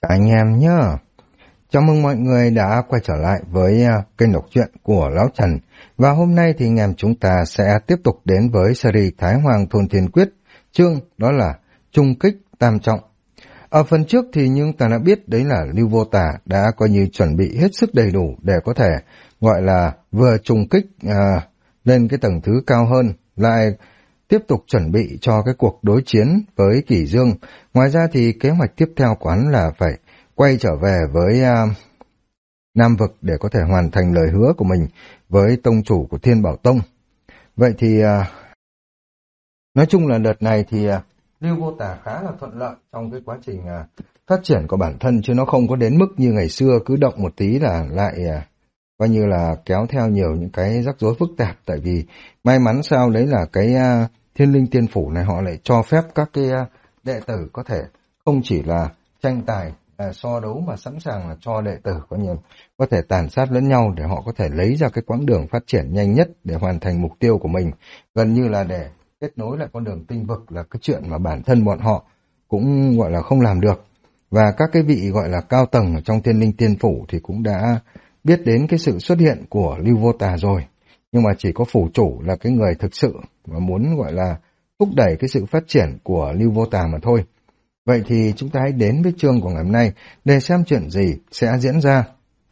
Cả anh em nhá. Chào mừng mọi người đã quay trở lại với kênh đọc truyện của Lão Trần. Và hôm nay thì anh em chúng ta sẽ tiếp tục đến với series Thái Hoàng Thôn Thiên Quyết, chương đó là Trung Kích Tam Trọng. Ở phần trước thì chúng ta đã biết đấy là Lưu Vô Tả đã coi như chuẩn bị hết sức đầy đủ để có thể gọi là vừa trùng kích lên cái tầng thứ cao hơn, lại tiếp tục chuẩn bị cho cái cuộc đối chiến với Kỷ Dương. Ngoài ra thì kế hoạch tiếp theo của hắn là phải quay trở về với Nam Vực để có thể hoàn thành lời hứa của mình với tông chủ của Thiên Bảo Tông. Vậy thì nói chung là đợt này thì Lưu Vô Tả khá là thuận lợi trong cái quá trình phát triển của bản thân, chứ nó không có đến mức như ngày xưa cứ động một tí là lại coi như là kéo theo nhiều những cái rắc rối phức tạp. Tại vì may mắn sao đấy là cái Thiên Linh Tiên Phủ này họ lại cho phép các cái đệ tử có thể không chỉ là tranh tài so đấu mà sẵn sàng là cho đệ tử có thể tàn sát lẫn nhau để họ có thể lấy ra cái quãng đường phát triển nhanh nhất để hoàn thành mục tiêu của mình, gần như là để kết nối lại con đường tinh vực, là cái chuyện mà bản thân bọn họ cũng gọi là không làm được. Và các cái vị gọi là cao tầng ở trong Thiên Linh Tiên Phủ thì cũng đã biết đến cái sự xuất hiện của Lưu Vô Tả rồi, nhưng mà chỉ có phủ chủ là cái người thực sự mà muốn gọi là thúc đẩy cái sự phát triển của Lưu Vô Tả mà thôi. Vậy thì chúng ta hãy đến với chương của ngày hôm nay để xem chuyện gì sẽ diễn ra.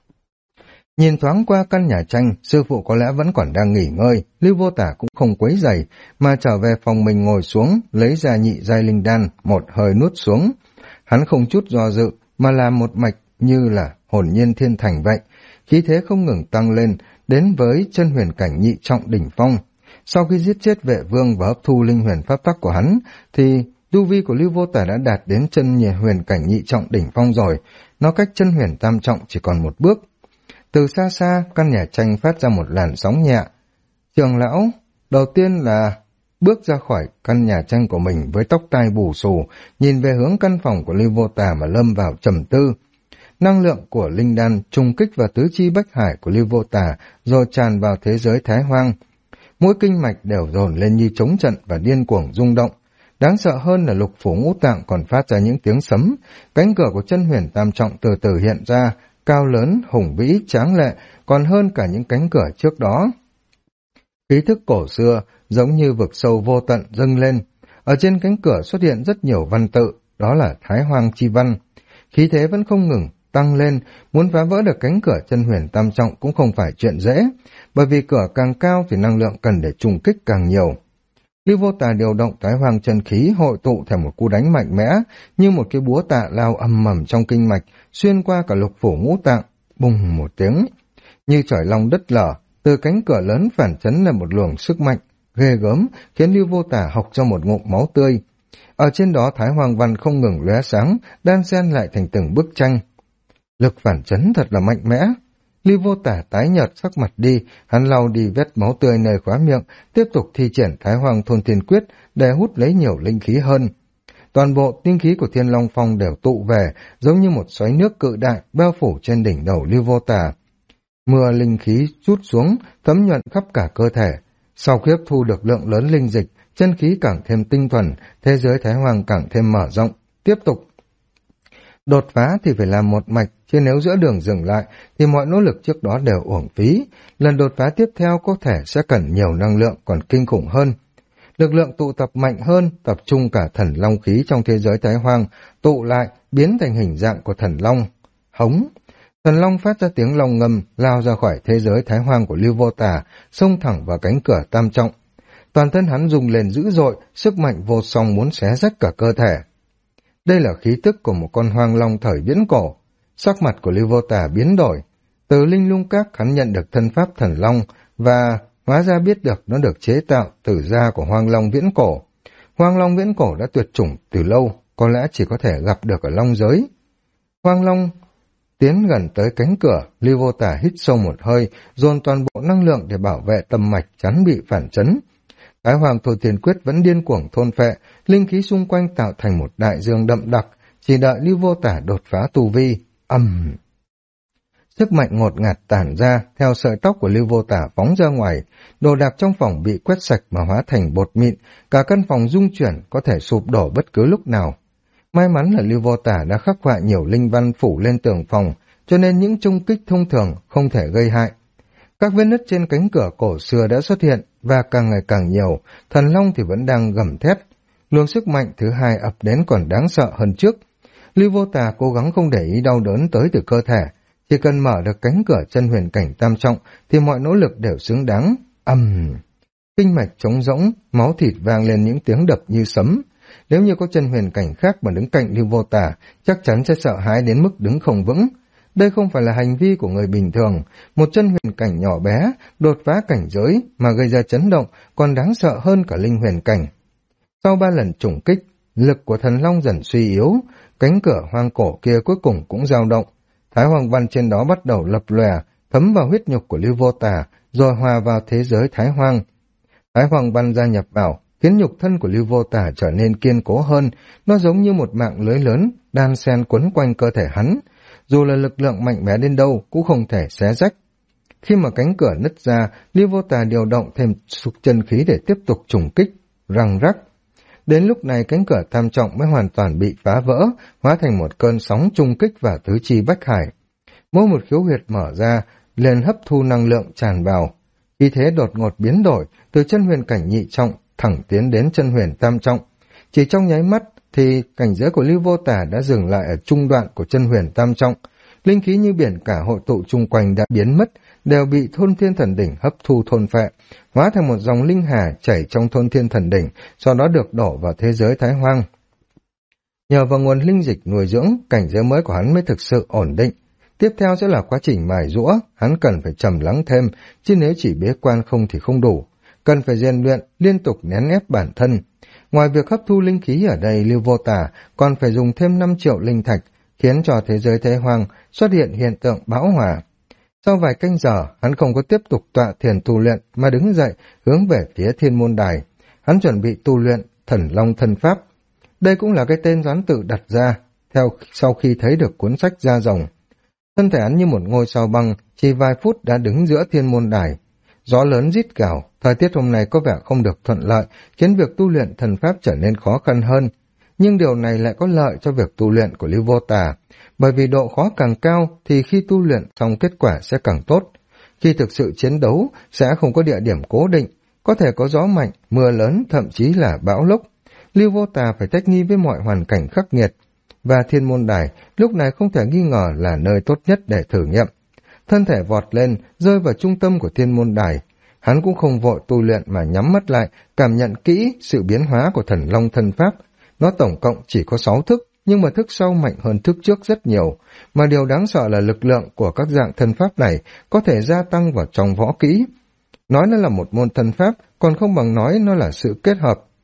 Nhìn thoáng qua căn nhà tranh, sư phụ có lẽ vẫn còn đang nghỉ ngơi. Lưu Vô Tả cũng không quấy rầy mà trở về phòng mình ngồi xuống, lấy ra nhị giai linh đan, một hơi nuốt xuống. Hắn không chút do dự mà làm một mạch như là hồn nhiên thiên thành vậy, khí thế không ngừng tăng lên, đến với chân huyền cảnh nhị trọng đỉnh phong. Sau khi giết chết vệ vương và hấp thu linh huyền pháp tắc của hắn thì tu vi của Lưu Vô Tả đã đạt đến chân huyền cảnh nhị trọng đỉnh phong rồi, nó cách chân huyền tam trọng chỉ còn một bước. Từ xa xa, căn nhà tranh phát ra một làn sóng nhẹ. Trường lão đầu tiên là bước ra khỏi căn nhà tranh của mình với tóc tai bù xù, nhìn về hướng căn phòng của Lưu Vô Tả mà lâm vào trầm tư. Năng lượng của linh đan trùng kích vào tứ chi bách hải của Lưu Vô Tả rồi tràn vào thế giới Thái Hoang. Mỗi kinh mạch đều dồn lên như trống trận và điên cuồng rung động. Đáng sợ hơn là lục phủ ngũ tạng còn phát ra những tiếng sấm. Cánh cửa của chân huyền tam trọng từ từ hiện ra, cao lớn, hùng vĩ, tráng lệ, còn hơn cả những cánh cửa trước đó. Khí thức cổ xưa giống như vực sâu vô tận dâng lên. Ở trên cánh cửa xuất hiện rất nhiều văn tự, đó là Thái Hoang chi văn. Khí thế vẫn không ngừng tăng lên, muốn phá vỡ được cánh cửa chân huyền tam trọng cũng không phải chuyện dễ, bởi vì cửa càng cao thì năng lượng cần để trùng kích càng nhiều. Lưu Vô Tả điều động Thái Hoang chân khí hội tụ thành một cú đánh mạnh mẽ, như một cái búa tạ lao ầm ầm trong kinh mạch, xuyên qua cả lục phủ ngũ tạng, bùng một tiếng. Như trời long đất lở, từ cánh cửa lớn phản chấn là một luồng sức mạnh ghê gớm, khiến Lưu Vô Tả hộc cho một ngụm máu tươi. Ở trên đó Thái Hoang văn không ngừng lóe sáng, đan xen lại thành từng bức tranh. Lực phản chấn thật là mạnh mẽ. Lưu Vô Tả tái nhợt sắc mặt đi, hắn lau đi vết máu tươi nơi khóe miệng, tiếp tục thi triển Thái Hoàng Thôn Thiên Quyết để hút lấy nhiều linh khí hơn. Toàn bộ tinh khí của Thiên Long Phong đều tụ về, giống như một xoáy nước cự đại bao phủ trên đỉnh đầu Lưu Vô Tả. Mưa linh khí trút xuống, thấm nhuận khắp cả cơ thể. Sau khi hấp thu được lượng lớn linh dịch, chân khí càng thêm tinh thuần, thế giới Thái Hoàng càng thêm mở rộng. Tiếp tục đột phá thì phải làm một mạch, chứ nếu giữa đường dừng lại thì mọi nỗ lực trước đó đều uổng phí. Lần đột phá tiếp theo có thể sẽ cần nhiều năng lượng còn kinh khủng hơn. Lực lượng tụ tập mạnh hơn, tập trung cả thần long khí trong thế giới Thái Hoang, tụ lại, biến thành hình dạng của thần long. Hống! Thần long phát ra tiếng long ngâm, lao ra khỏi thế giới Thái Hoang của Lưu Vô Tả, xông thẳng vào cánh cửa tam trọng. Toàn thân hắn rung lên dữ dội, sức mạnh vô song muốn xé rách cả cơ thể. Đây là khí tức của một con hoang long thời viễn cổ. Sắc mặt của Lưu Vô Tả biến đổi. Từ linh lung các hắn nhận được thân pháp thần long và hóa ra biết được nó được chế tạo từ da của hoang long viễn cổ. Hoang long viễn cổ đã tuyệt chủng từ lâu, có lẽ chỉ có thể gặp được ở long giới. Hoang long tiến gần tới cánh cửa, Lưu Vô Tả hít sâu một hơi, dồn toàn bộ năng lượng để bảo vệ tâm mạch chắn bị phản chấn. Thái Hoàng Thôn Thiên Quyết vẫn điên cuồng thôn phệ, linh khí xung quanh tạo thành một đại dương đậm đặc, chỉ đợi Lưu Vô Tả đột phá tu vi. Sức mạnh ngột ngạt tản ra, theo sợi tóc của Lưu Vô Tả phóng ra ngoài, đồ đạc trong phòng bị quét sạch mà hóa thành bột mịn, cả căn phòng rung chuyển có thể sụp đổ bất cứ lúc nào. May mắn là Lưu Vô Tả đã khắc họa nhiều linh văn phủ lên tường phòng, cho nên những trung kích thông thường không thể gây hại. Các vết nứt trên cánh cửa cổ xưa đã xuất hiện, và càng ngày càng nhiều, thần long thì vẫn đang gầm thét. Luồng sức mạnh thứ hai ập đến còn đáng sợ hơn trước. Lưu Vô Tà cố gắng không để ý đau đớn tới từ cơ thể, chỉ cần mở được cánh cửa chân huyền cảnh tam trọng thì mọi nỗ lực đều xứng đáng. Kinh mạch trống rỗng, máu thịt vang lên những tiếng đập như sấm. Nếu như có chân huyền cảnh khác mà đứng cạnh Lưu Vô Tà, chắc chắn sẽ sợ hãi đến mức đứng không vững. Đây không phải là hành vi của người bình thường, một chân huyền cảnh nhỏ bé, đột phá cảnh giới mà gây ra chấn động còn đáng sợ hơn cả linh huyền cảnh. Sau 3 lần trùng kích, lực của thần long dần suy yếu, cánh cửa hoang cổ kia cuối cùng cũng dao động. Thái Hoàng Văn trên đó bắt đầu lập lòe, thấm vào huyết nhục của Lưu Vô Tà, rồi hòa vào thế giới Thái Hoang. Thái Hoàng Văn gia nhập vào, khiến nhục thân của Lưu Vô Tà trở nên kiên cố hơn, nó giống như một mạng lưới lớn, đan xen quấn quanh cơ thể hắn. Dù là lực lượng mạnh mẽ đến đâu cũng không thể xé rách. Khi mà cánh cửa nứt ra, Lưu Vô Tà điều động thêm sục chân khí để tiếp tục trùng kích, răng rắc. Đến lúc này cánh cửa tam trọng mới hoàn toàn bị phá vỡ, hóa thành một cơn sóng trung kích vào tứ chi bách hải. Mỗi một khiếu huyệt mở ra, liền hấp thu năng lượng tràn vào. Khi thế đột ngột biến đổi, từ chân huyền cảnh nhị trọng thẳng tiến đến chân huyền tam trọng. Chỉ trong nháy mắt thì cảnh giới của Lưu Vô Tà đã dừng lại ở trung đoạn của chân huyền tam trọng. Linh khí như biển cả hội tụ chung quanh đã biến mất, đều bị thôn thiên thần đỉnh hấp thu thôn phệ, hóa thành một dòng linh hà chảy trong thôn thiên thần đỉnh, sau đó được đổ vào thế giới Thái Hoang. Nhờ vào nguồn linh dịch nuôi dưỡng, cảnh giới mới của hắn mới thực sự ổn định. Tiếp theo sẽ là quá trình mài giũa, hắn cần phải trầm lắng thêm, chứ nếu chỉ bế quan không thì không đủ. Cần phải rèn luyện, liên tục nén ép bản thân. Ngoài việc hấp thu linh khí ở đây, Lưu Vô Tà còn phải dùng thêm 5 triệu linh thạch, khiến cho thế giới Thái Hoang xuất hiện tượng bão hòa. Sau vài canh giờ, hắn không có tiếp tục tọa thiền tu luyện mà đứng dậy hướng về phía Thiên Môn Đài. Hắn chuẩn bị tu luyện Thần Long Thân Pháp. Đây cũng là cái tên doán tự đặt ra sau khi thấy được cuốn sách Da Rồng. Thân thể hắn như một ngôi sao băng, chỉ vài phút đã đứng giữa Thiên Môn Đài. Gió lớn rít gào, thời tiết hôm nay có vẻ không được thuận lợi, khiến việc tu luyện thần pháp trở nên khó khăn hơn. Nhưng điều này lại có lợi cho việc tu luyện của Lưu Vô Tà, bởi vì độ khó càng cao thì khi tu luyện xong kết quả sẽ càng tốt. Khi thực sự chiến đấu sẽ không có địa điểm cố định, có thể có gió mạnh, mưa lớn, thậm chí là bão lốc. Lưu Vô Tà phải thích nghi với mọi hoàn cảnh khắc nghiệt, và Thiên Môn Đài lúc này không thể nghi ngờ là nơi tốt nhất để thử nghiệm. Thân thể vọt lên, rơi vào trung tâm của Thiên Môn Đài. Hắn cũng không vội tu luyện mà nhắm mắt lại, cảm nhận kỹ sự biến hóa của Thần Long Thân Pháp. Nó tổng cộng chỉ có 6 thức, nhưng mà thức sau mạnh hơn thức trước rất nhiều, mà điều đáng sợ là lực lượng của các dạng thân pháp này có thể gia tăng vào trong võ kỹ. Nói nó là một môn thân pháp, còn không bằng nói nó là sự kết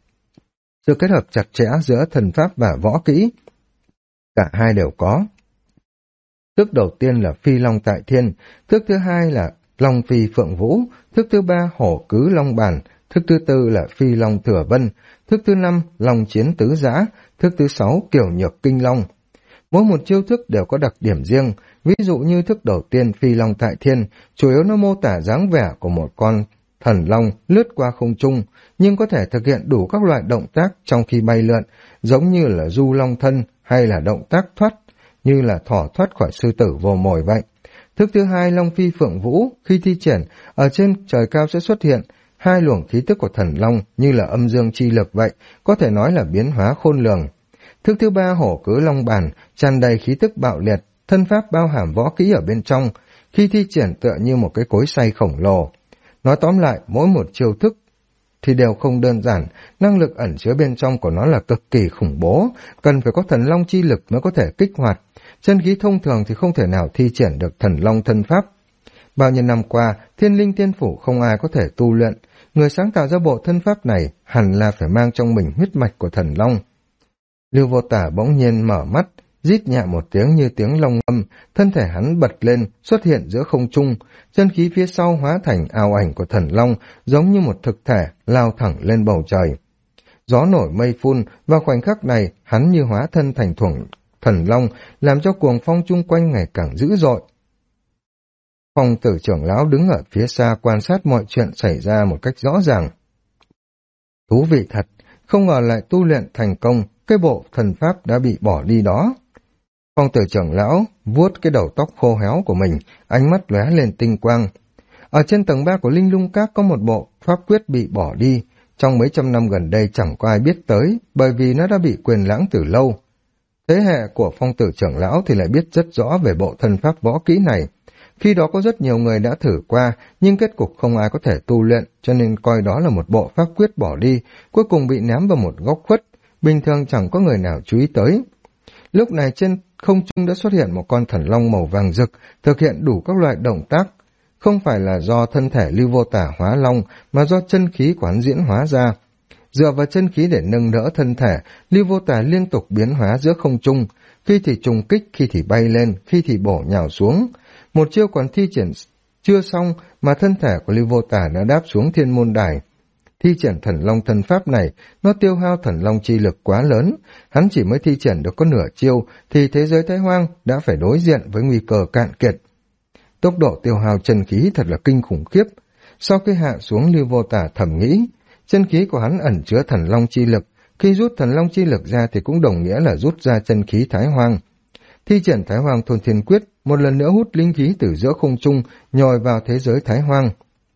hợp chặt chẽ giữa thần pháp và võ kỹ. Cả hai đều có. Thức đầu tiên là Phi Long Tại Thiên, thức thứ hai là Long Phi Phượng Vũ, thức thứ ba Hổ Cứ Long Bản, thức thứ tư là Phi Long Thừa Vân, thức thứ 5 Long Chiến Tứ Giã, thức thứ 6 Kiều Nhược Kinh Long. Mỗi một chiêu thức đều có đặc điểm riêng, ví dụ như thức đầu tiên Phi Long Tại Thiên, chủ yếu nó mô tả dáng vẻ của một con thần long lướt qua không trung, nhưng có thể thực hiện đủ các loại động tác trong khi bay lượn, giống như là du long thân hay là động tác thoát, như là thỏ thoát khỏi sư tử vồ mồi vậy. Thức thứ hai Long Phi Phượng Vũ, khi thi triển, ở trên trời cao sẽ xuất hiện 2 luồng khí tức của thần long như là âm dương chi lực vậy, có thể nói là biến hóa khôn lường. Thức thứ ba Hổ Cứ Long Bản, tràn đầy khí tức bạo liệt, thân pháp bao hàm võ kỹ ở bên trong, khi thi triển tựa như một cái cối xay khổng lồ. Nói tóm lại, mỗi một chiêu thức thì đều không đơn giản, năng lực ẩn chứa bên trong của nó là cực kỳ khủng bố, cần phải có thần long chi lực mới có thể kích hoạt. Chân khí thông thường thì không thể nào thi triển được thần long thân pháp. Bao nhiêu năm qua, Thiên Linh Tiên Phủ không ai có thể tu luyện, người sáng tạo ra bộ thân pháp này hẳn là phải mang trong mình huyết mạch của thần long. Lưu Vô Tả bỗng nhiên mở mắt, rít nhẹ một tiếng như tiếng long ngâm, thân thể hắn bật lên, xuất hiện giữa không trung, chân khí phía sau hóa thành ảo ảnh của thần long, giống như một thực thể lao thẳng lên bầu trời. Gió nổi mây phun, vào khoảnh khắc này, hắn như hóa thân thành thần long, làm cho cuồng phong chung quanh ngày càng dữ dội. Phong Tử trưởng lão đứng ở phía xa quan sát mọi chuyện xảy ra một cách rõ ràng. Thú vị thật, không ngờ lại tu luyện thành công, cái bộ thần pháp đã bị bỏ đi đó. Phong tử trưởng lão vuốt cái đầu tóc khô héo của mình, ánh mắt lóe lên tinh quang. Ở trên tầng 3 của Linh Lung Các có một bộ pháp quyết bị bỏ đi, trong mấy trăm năm gần đây chẳng có ai biết tới, bởi vì nó đã bị quên lãng từ lâu. Thế hệ của phong tử trưởng lão thì lại biết rất rõ về bộ thần pháp võ kỹ này. Khi đó có rất nhiều người đã thử qua, nhưng kết cục không ai có thể tu luyện, cho nên coi đó là một bộ pháp quyết bỏ đi, cuối cùng bị ném vào một góc khuất, bình thường chẳng có người nào chú ý tới. Lúc này trên không trung đã xuất hiện một con thần long màu vàng rực, thực hiện đủ các loại động tác. Không phải là do thân thể Lưu Vô Tả hóa long, mà do chân khí của hắn diễn hóa ra. Dựa vào chân khí để nâng đỡ thân thể, Lưu Vô Tả liên tục biến hóa giữa không trung, khi thì trùng kích, khi thì bay lên, khi thì bổ nhào xuống. Một chiêu còn thi triển chưa xong mà thân thể của Lưu Vô Tả đã đáp xuống thiên môn đài. Thi triển thần long thần pháp này, nó tiêu hao thần long chi lực quá lớn, hắn chỉ mới thi triển được có nửa chiêu thì thế giới Thái Hoang đã phải đối diện với nguy cơ cạn kiệt. Tốc độ tiêu hao chân khí thật là kinh khủng khiếp. Sau khi hạ xuống, Lưu Vô Tả thầm nghĩ, chân khí của hắn ẩn chứa thần long chi lực, khi rút thần long chi lực ra thì cũng đồng nghĩa là rút ra chân khí Thái Hoang. Thi triển Thái Hoang Thôn Thiên Quyết, một lần nữa hút linh khí từ giữa không trung nhồi vào thế giới Thái Hoang.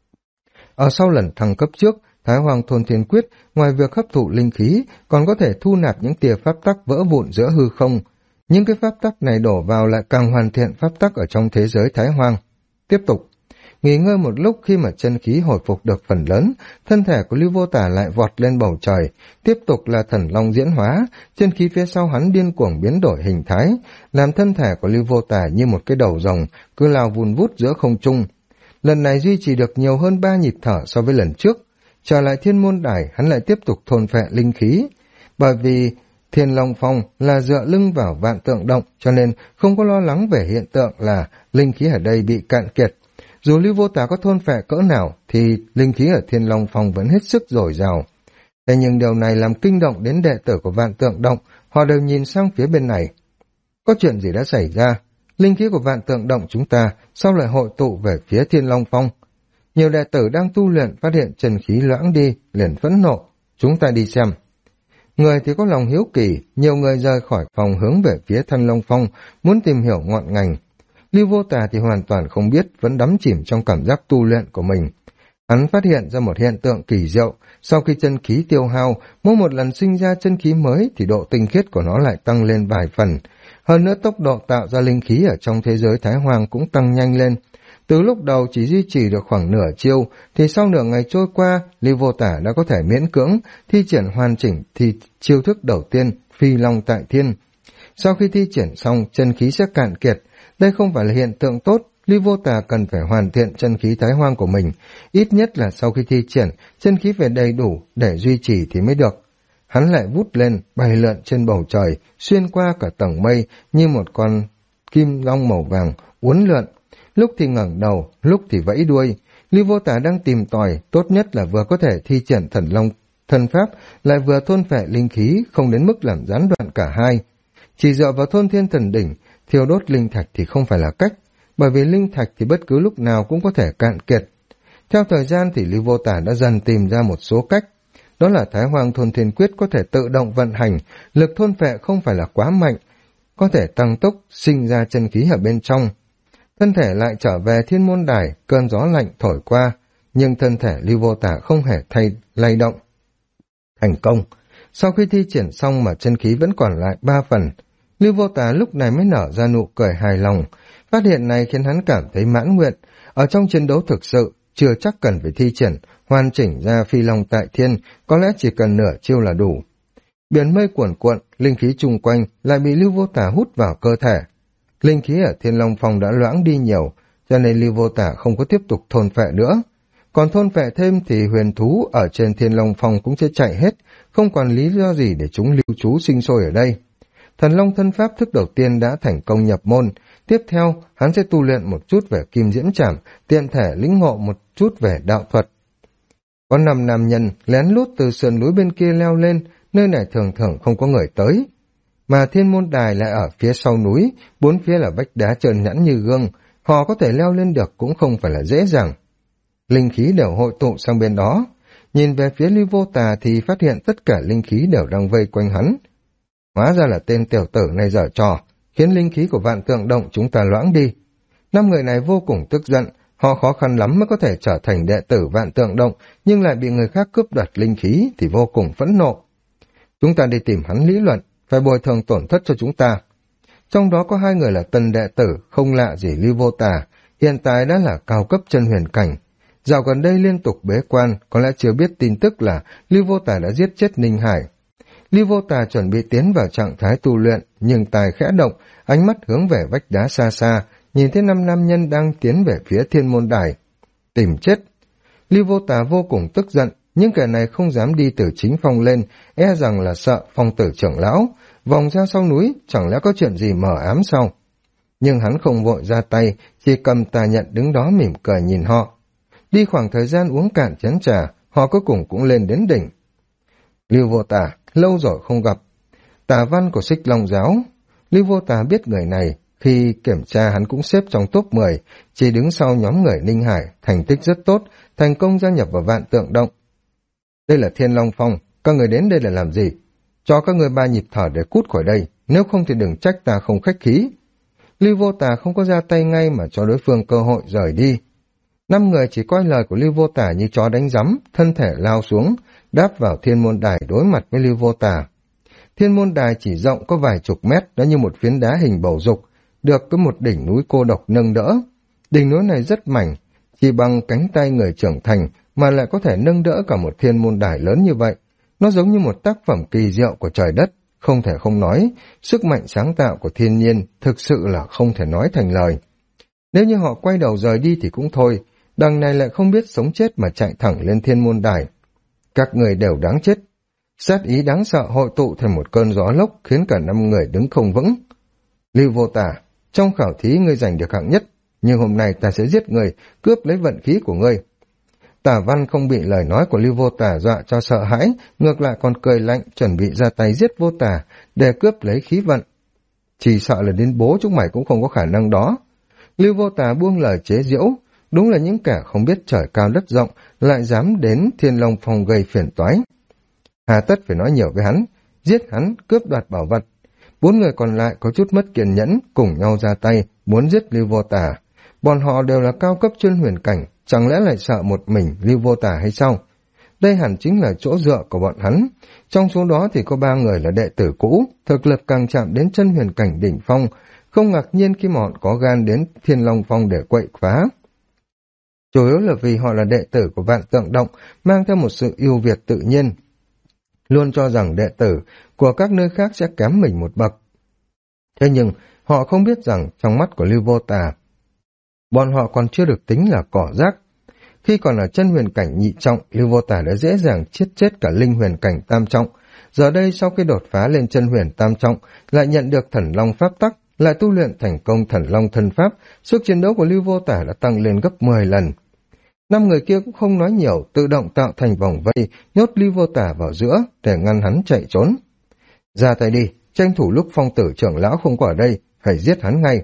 Ở sau lần thăng cấp trước, Thái Hoang Thôn Thiên Quyết ngoài việc hấp thụ linh khí còn có thể thu nạp những tia pháp tắc vỡ vụn giữa hư không. Những cái pháp tắc này đổ vào lại càng hoàn thiện pháp tắc ở trong thế giới Thái Hoang. Tiếp tục nghỉ ngơi một lúc, khi mà chân khí hồi phục được phần lớn, thân thể của Lưu Vô Tả lại vọt lên bầu trời, tiếp tục là thần long diễn hóa, chân khí phía sau hắn điên cuồng biến đổi hình thái, làm thân thể của Lưu Vô Tả như một cái đầu rồng cứ lao vun vút giữa không trung. Lần này duy trì được nhiều hơn 3 nhịp thở so với lần trước. Trở lại thiên môn đài, hắn lại tiếp tục thôn phệ linh khí, bởi vì Thiên Long Phong là dựa lưng vào Vạn Tượng Động, cho nên không có lo lắng về hiện tượng là linh khí ở đây bị cạn kiệt. Dù Lưu Vô Tả có thôn phệ cỡ nào thì linh khí ở Thiên Long Phong vẫn hết sức dồi dào. Thế nhưng điều này làm kinh động đến đệ tử của Vạn Tượng Động, họ đều nhìn sang phía bên này. Có chuyện gì đã xảy ra? Linh khí của Vạn Tượng Động chúng ta sao lại hội tụ về phía Thiên Long Phong? Nhiều đệ tử đang tu luyện phát hiện chân khí loãng đi, liền phẫn nộ. Chúng ta đi xem. Người thì có lòng hiếu kỳ, nhiều người rời khỏi phòng hướng về phía Thanh Long Phong, muốn tìm hiểu ngọn ngành. Lưu Vô Tả thì hoàn toàn không biết, vẫn đắm chìm trong cảm giác tu luyện của mình. Hắn phát hiện ra một hiện tượng kỳ diệu, sau khi chân khí tiêu hao, mỗi một lần sinh ra chân khí mới thì độ tinh khiết của nó lại tăng lên vài phần. Hơn nữa tốc độ tạo ra linh khí ở trong thế giới Thái Hoang cũng tăng nhanh lên. Từ lúc đầu chỉ duy trì được khoảng nửa chiêu, thì sau nửa ngày trôi qua, Lưu Vô Tả đã có thể miễn cưỡng thi triển hoàn chỉnh thì chiêu thức đầu tiên, Phi Long Tại Thiên. Sau khi thi triển xong, chân khí sẽ cạn kiệt. Đây không phải là hiện tượng tốt, Lưu Vô Tả cần phải hoàn thiện chân khí Thái Hoang của mình. Ít nhất là sau khi thi triển, chân khí phải đầy đủ để duy trì thì mới được. Hắn lại vút lên, bay lượn trên bầu trời, xuyên qua cả tầng mây như một con kim long màu vàng, uốn lượn. Lúc thì ngẩng đầu, lúc thì vẫy đuôi. Lưu Vô Tả đang tìm tòi, tốt nhất là vừa có thể thi triển thần long thân pháp, lại vừa thôn phệ linh khí, không đến mức làm gián đoạn cả hai. Chỉ dựa vào thôn thiên thần đỉnh, thiêu đốt linh thạch thì không phải là cách, bởi vì linh thạch thì bất cứ lúc nào cũng có thể cạn kiệt. Theo thời gian thì Lưu Vô Tả đã dần tìm ra một số cách. Đó là Thái Hoang Thôn Thiên Quyết có thể tự động vận hành, lực thôn phệ không phải là quá mạnh, có thể tăng tốc, sinh ra chân khí ở bên trong. Thân thể lại trở về thiên môn đài, cơn gió lạnh thổi qua, nhưng thân thể Lưu Vô Tả không hề lay động. Thành công! Sau khi thi triển xong mà chân khí vẫn còn lại 3 phần, Lưu Vô Tả lúc này mới nở ra nụ cười hài lòng. Phát hiện này khiến hắn cảm thấy mãn nguyện. Ở trong chiến đấu thực sự, chưa chắc cần phải thi triển, hoàn chỉnh ra Phi Long Tại Thiên, có lẽ chỉ cần nửa chiêu là đủ. Biển mây cuồn cuộn, linh khí chung quanh lại bị Lưu Vô Tả hút vào cơ thể. Linh khí ở Thiên Long Phong đã loãng đi nhiều, cho nên Lưu Vô Tả không có tiếp tục thôn phệ nữa. Còn thôn phệ thêm thì huyền thú ở trên Thiên Long Phong cũng sẽ chạy hết, không còn lý do gì để chúng lưu trú sinh sôi ở đây. Thần Long thân pháp thức đầu tiên đã thành công nhập môn, tiếp theo hắn sẽ tu luyện một chút về Kim Diễm Trảm, tiện thể lĩnh ngộ một chút về đạo thuật. Có 5 nam nhân lén lút từ sườn núi bên kia leo lên, nơi này thường thường không có người tới. Mà thiên môn đài lại ở phía sau núi, bốn phía là vách đá trơn nhẵn như gương, họ có thể leo lên được cũng không phải là dễ dàng. Linh khí đều hội tụ sang bên đó. Nhìn về phía Lưu Vô Tả thì phát hiện tất cả linh khí đều đang vây quanh hắn. Hóa ra là tên tiểu tử này giở trò, khiến linh khí của Vạn Tượng Động chúng ta loãng đi. 5 người này vô cùng tức giận, họ khó khăn lắm mới có thể trở thành đệ tử Vạn Tượng Động, nhưng lại bị người khác cướp đoạt linh khí thì vô cùng phẫn nộ. Chúng ta đi tìm hắn lý luận, phải bồi thường tổn thất cho chúng ta. Trong đó có 2 người là tân đệ tử, không lạ gì Lưu Vô Tà, hiện tại đã là cao cấp chân huyền cảnh. Dạo gần đây liên tục bế quan, có lẽ chưa biết tin tức là Lưu Vô Tà đã giết chết Ninh Hải. Lưu Vô Tà chuẩn bị tiến vào trạng thái tu luyện, nhưng tài khẽ động, ánh mắt hướng về vách đá xa xa, nhìn thấy 5 nam nhân đang tiến về phía Thiên Môn Đài. Tìm chết! Lưu Vô Tà vô cùng tức giận, nhưng kẻ này không dám đi từ chính phong lên, e rằng là sợ Phong Tử trưởng lão, vòng ra sau núi, chẳng lẽ có chuyện gì mờ ám sao? Nhưng hắn không vội ra tay, chỉ cầm tà nhận đứng đó mỉm cười nhìn họ. Đi khoảng thời gian uống cạn chén trà, họ cuối cùng cũng lên đến đỉnh. Lưu Vô Tà, lâu rồi không gặp. Tà Văn của Xích Long giáo. Lưu Vô Tà biết người này, khi kiểm tra hắn cũng xếp trong top 10, chỉ đứng sau nhóm người Ninh Hải, thành tích rất tốt, thành công gia nhập vào Vạn Tượng Động. Đây là Thiên Long Phong, các người đến đây là làm gì? Cho các người 3 nhịp thở để cút khỏi đây, nếu không thì đừng trách ta không khách khí. Lưu Vô Tà không có ra tay ngay mà cho đối phương cơ hội rời đi. 5 người chỉ coi lời của Lưu Vô Tà như chó đánh rắm, thân thể lao xuống, đáp vào Thiên Môn Đài đối mặt với Lưu Vô Tà. Thiên Môn Đài chỉ rộng có vài chục mét, nó như một phiến đá hình bầu dục, được có một đỉnh núi cô độc nâng đỡ. Đỉnh núi này rất mảnh, chỉ bằng cánh tay người trưởng thành mà lại có thể nâng đỡ cả một Thiên Môn Đài lớn như vậy. Nó giống như một tác phẩm kỳ diệu của trời đất, không thể không nói, sức mạnh sáng tạo của thiên nhiên thực sự là không thể nói thành lời. Nếu như họ quay đầu rời đi thì cũng thôi, đằng này lại không biết sống chết mà chạy thẳng lên Thiên Môn Đài. Các người đều đáng chết. Sát ý đáng sợ hội tụ thành một cơn gió lốc khiến cả 5 người đứng không vững. Lưu Vô Tà, trong khảo thí ngươi giành được hạng nhất, nhưng hôm nay ta sẽ giết người, cướp lấy vận khí của ngươi. Tả Văn không bị lời nói của Lưu Vô Tà dọa cho sợ hãi, ngược lại còn cười lạnh chuẩn bị ra tay giết Vô Tà để cướp lấy khí vận. Chỉ sợ là đến bố chúng mày cũng không có khả năng đó. Lưu Vô Tà buông lời chế giễu, đúng là những kẻ không biết trời cao đất rộng lại dám đến Thiên Long Phong gây phiền toái. Hà tất phải nói nhiều với hắn, giết hắn, cướp đoạt bảo vật. 4 người còn lại có chút mất kiên nhẫn, cùng nhau ra tay, muốn giết Lưu Vô Tà. Bọn họ đều là cao cấp chân huyền cảnh, chẳng lẽ lại sợ một mình Lưu Vô Tà hay sao? Đây hẳn chính là chỗ dựa của bọn hắn. Trong số đó thì có 3 người là đệ tử cũ, thực lực càng chạm đến chân huyền cảnh đỉnh phong, không ngạc nhiên khi bọn có gan đến Thiên Long Phong để quậy phá. Chủ yếu là vì họ là đệ tử của Vạn Tượng Động, mang theo một sự ưu việt tự nhiên, luôn cho rằng đệ tử của các nơi khác sẽ kém mình một bậc. Thế nhưng, họ không biết rằng trong mắt của Lưu Vô Tà, bọn họ còn chưa được tính là cỏ rác. Khi còn ở chân huyền cảnh nhị trọng, Lưu Vô Tà đã dễ dàng chết cả linh huyền cảnh tam trọng. Giờ đây sau khi đột phá lên chân huyền tam trọng, lại nhận được thần long pháp tắc, lại tu luyện thành công thần long thân pháp, sức chiến đấu của Lưu Vô Tà đã tăng lên gấp 10 lần. 5 người kia cũng không nói nhiều, tự động tạo thành vòng vây, nhốt Lưu Vô Tà vào giữa để ngăn hắn chạy trốn. Ra tay đi, tranh thủ lúc Phong Tử trưởng lão không có ở đây, phải giết hắn ngay.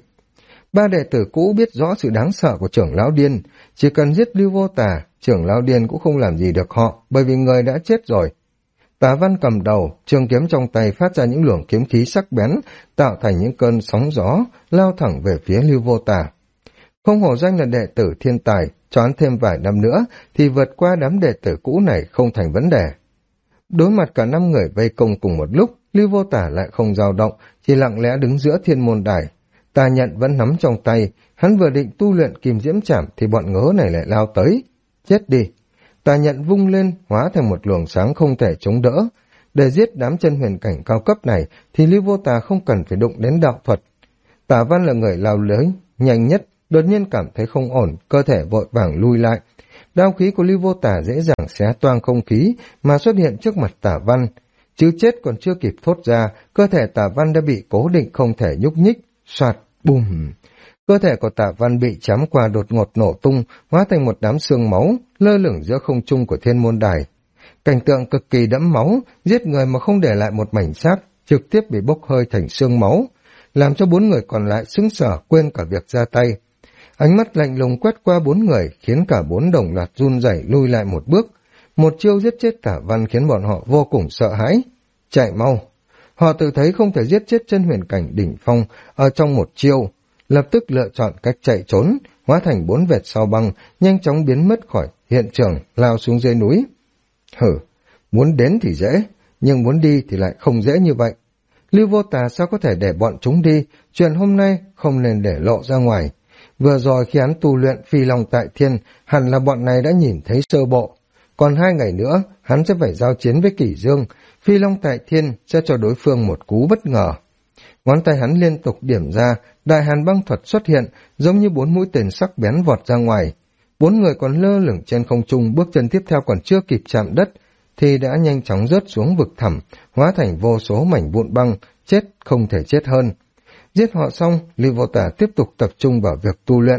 3 đệ tử cũ biết rõ sự đáng sợ của trưởng lão điên, chỉ cần giết Lưu Vô Tà, trưởng lão điên cũng không làm gì được họ, bởi vì người đã chết rồi. Tà Văn cầm đầu, trường kiếm trong tay phát ra những luồng kiếm khí sắc bén, tạo thành những cơn sóng gió, lao thẳng về phía Lưu Vô Tà. Không hổ danh là đệ tử thiên tài, choán thêm vài năm nữa thì vượt qua đám đệ tử cũ này không thành vấn đề. Đối mặt cả 5 người vây công cùng một lúc, Lưu Vô Tà lại không dao động, chỉ lặng lẽ đứng giữa Thiên Môn Đài. Tà nhận vẫn nắm trong tay, hắn vừa định tu luyện Kim Diễm Trảm thì bọn ngớ này lại lao tới. Chết đi! Tà nhận vung lên, hóa thành một luồng sáng không thể chống đỡ. Để giết đám chân huyền cảnh cao cấp này thì Lưu Vô Tà không cần phải đụng đến đạo thuật. Tả Văn là người lao lưới nhanh nhất, đột nhiên cảm thấy không ổn, cơ thể vội vàng lui lại. Đao khí của Lưu Vô Tà dễ dàng xé toang không khí mà xuất hiện trước mặt Tả Văn. Chứ chết còn chưa kịp thốt ra, cơ thể Tả Văn đã bị cố định không thể nhúc nhích. Soạt, bùm! Cơ thể của Tả Văn bị chém qua đột ngột nổ tung, hóa thành một đám xương máu, lơ lửng giữa không trung của Thiên Môn Đài. Cảnh tượng cực kỳ đẫm máu, giết người mà không để lại một mảnh xác, trực tiếp bị bốc hơi thành xương máu, làm cho 4 người còn lại sững sờ quên cả việc ra tay. Ánh mắt lạnh lùng quét qua 4 người, khiến cả 4 đồng loạt run rẩy lui lại một bước. Một chiêu giết chết Tả Văn khiến bọn họ vô cùng sợ hãi. Chạy mau! Họ tự thấy không thể giết chết chân huyền cảnh đỉnh phong ở trong một chiêu, lập tức lựa chọn cách chạy trốn, hóa thành 4 vệt sao băng, nhanh chóng biến mất khỏi hiện trường, lao xuống dưới núi. Hử, muốn đến thì dễ, nhưng muốn đi thì lại không dễ như vậy. Lưu Vô Tà sao có thể để bọn chúng đi, chuyện hôm nay không nên để lộ ra ngoài. Vừa rồi khi hắn tu luyện Phi Long Tại Thiên, hẳn là bọn này đã nhìn thấy sơ bộ. Còn 2 ngày nữa, hắn sẽ phải giao chiến với Kỷ Dương, Phi Long Tại Thiên sẽ cho đối phương một cú bất ngờ. Ngón tay hắn liên tục điểm ra, đại hàn băng thuật xuất hiện, giống như 4 mũi tên sắc bén vọt ra ngoài. 4 người còn lơ lửng trên không trung, bước chân tiếp theo còn chưa kịp chạm đất, thì đã nhanh chóng rớt xuống vực thẳm, hóa thành vô số mảnh vụn băng, chết không thể chết hơn. Giết họ xong, Lưu Vô Tà tiếp tục tập trung vào việc tu luyện.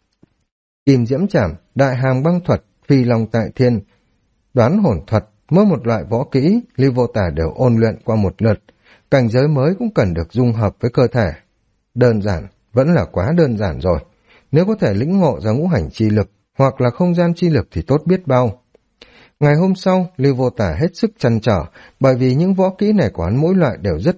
Kim diễm trảm, đại hàm băng thuật, Phi Long Tại Thiên, đoán hồn thuật, mỗi một loại võ kỹ, Lưu Vô Tà đều ôn luyện qua một lượt. Cảnh giới mới cũng cần được dung hợp với cơ thể. Đơn giản, vẫn là quá đơn giản rồi. Nếu có thể lĩnh ngộ ra ngũ hành chi lực, hoặc là không gian chi lực thì tốt biết bao. Ngày hôm sau, Lưu Vô Tà hết sức trăn trở, bởi vì những võ kỹ này của hắn mỗi loại đều rất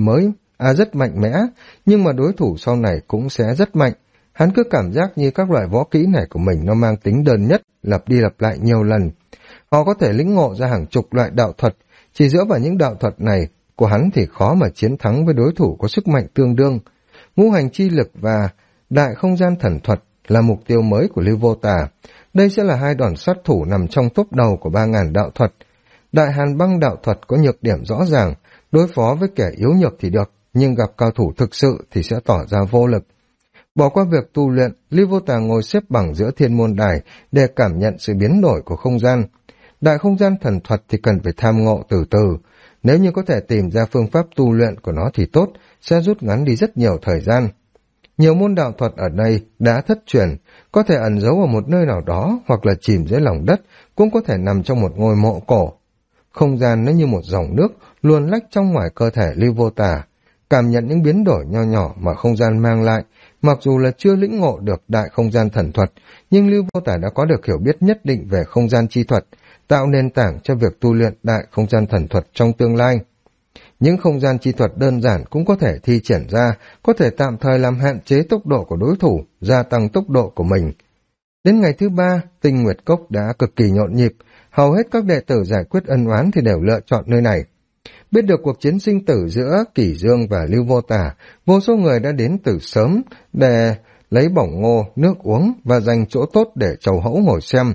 rất mạnh mẽ, nhưng mà đối thủ sau này cũng sẽ rất mạnh. Hắn cứ cảm giác như các loại võ kỹ này của mình nó mang tính đơn nhất, lặp đi lặp lại nhiều lần. Họ có thể lĩnh ngộ ra hàng chục loại đạo thuật, chỉ dựa vào những đạo thuật này của hắn thì khó mà chiến thắng với đối thủ có sức mạnh tương đương. Ngũ hành chi lực và đại không gian thần thuật là mục tiêu mới của Lưu Vô Tà. Đây sẽ là 2 đòn sát thủ nằm trong top đầu của 3.000 đạo thuật. Đại hàn băng đạo thuật có nhược điểm rõ ràng, đối phó với kẻ yếu nhược thì được, nhưng gặp cao thủ thực sự thì sẽ tỏ ra vô lực. Bỏ qua việc tu luyện, Lưu Vô Tà ngồi xếp bằng giữa thiên môn đài để cảm nhận sự biến đổi của không gian. Đại không gian thần thuật thì cần phải tham ngộ từ từ. Nếu như có thể tìm ra phương pháp tu luyện của nó thì tốt, sẽ rút ngắn đi rất nhiều thời gian. Nhiều môn đạo thuật ở đây đã thất truyền, có thể ẩn giấu ở một nơi nào đó hoặc là chìm dưới lòng đất, cũng có thể nằm trong một ngôi mộ cổ. Không gian nó như một dòng nước, luồn lách trong ngoài cơ thể Lưu Vô Tà. Cảm nhận những biến đổi nho nhỏ mà không gian mang lại, mặc dù là chưa lĩnh ngộ được đại không gian thần thuật, nhưng Lưu Vô Tà đã có được hiểu biết nhất định về không gian chi thuật, tạo nền tảng cho việc tu luyện đại không gian thần thuật trong tương lai. Những không gian chi thuật đơn giản cũng có thể thi triển ra, có thể tạm thời làm hạn chế tốc độ của đối thủ, gia tăng tốc độ của mình. Đến ngày thứ 3, Tinh Nguyệt Cốc đã cực kỳ nhộn nhịp, hầu hết các đệ tử giải quyết ân oán thì đều lựa chọn nơi này. Biết được cuộc chiến sinh tử giữa Kỷ Dương và Lưu Vô Tà, vô số người đã đến từ sớm để lấy bỏng ngô, nước uống và dành chỗ tốt để chầu hẫu ngồi xem.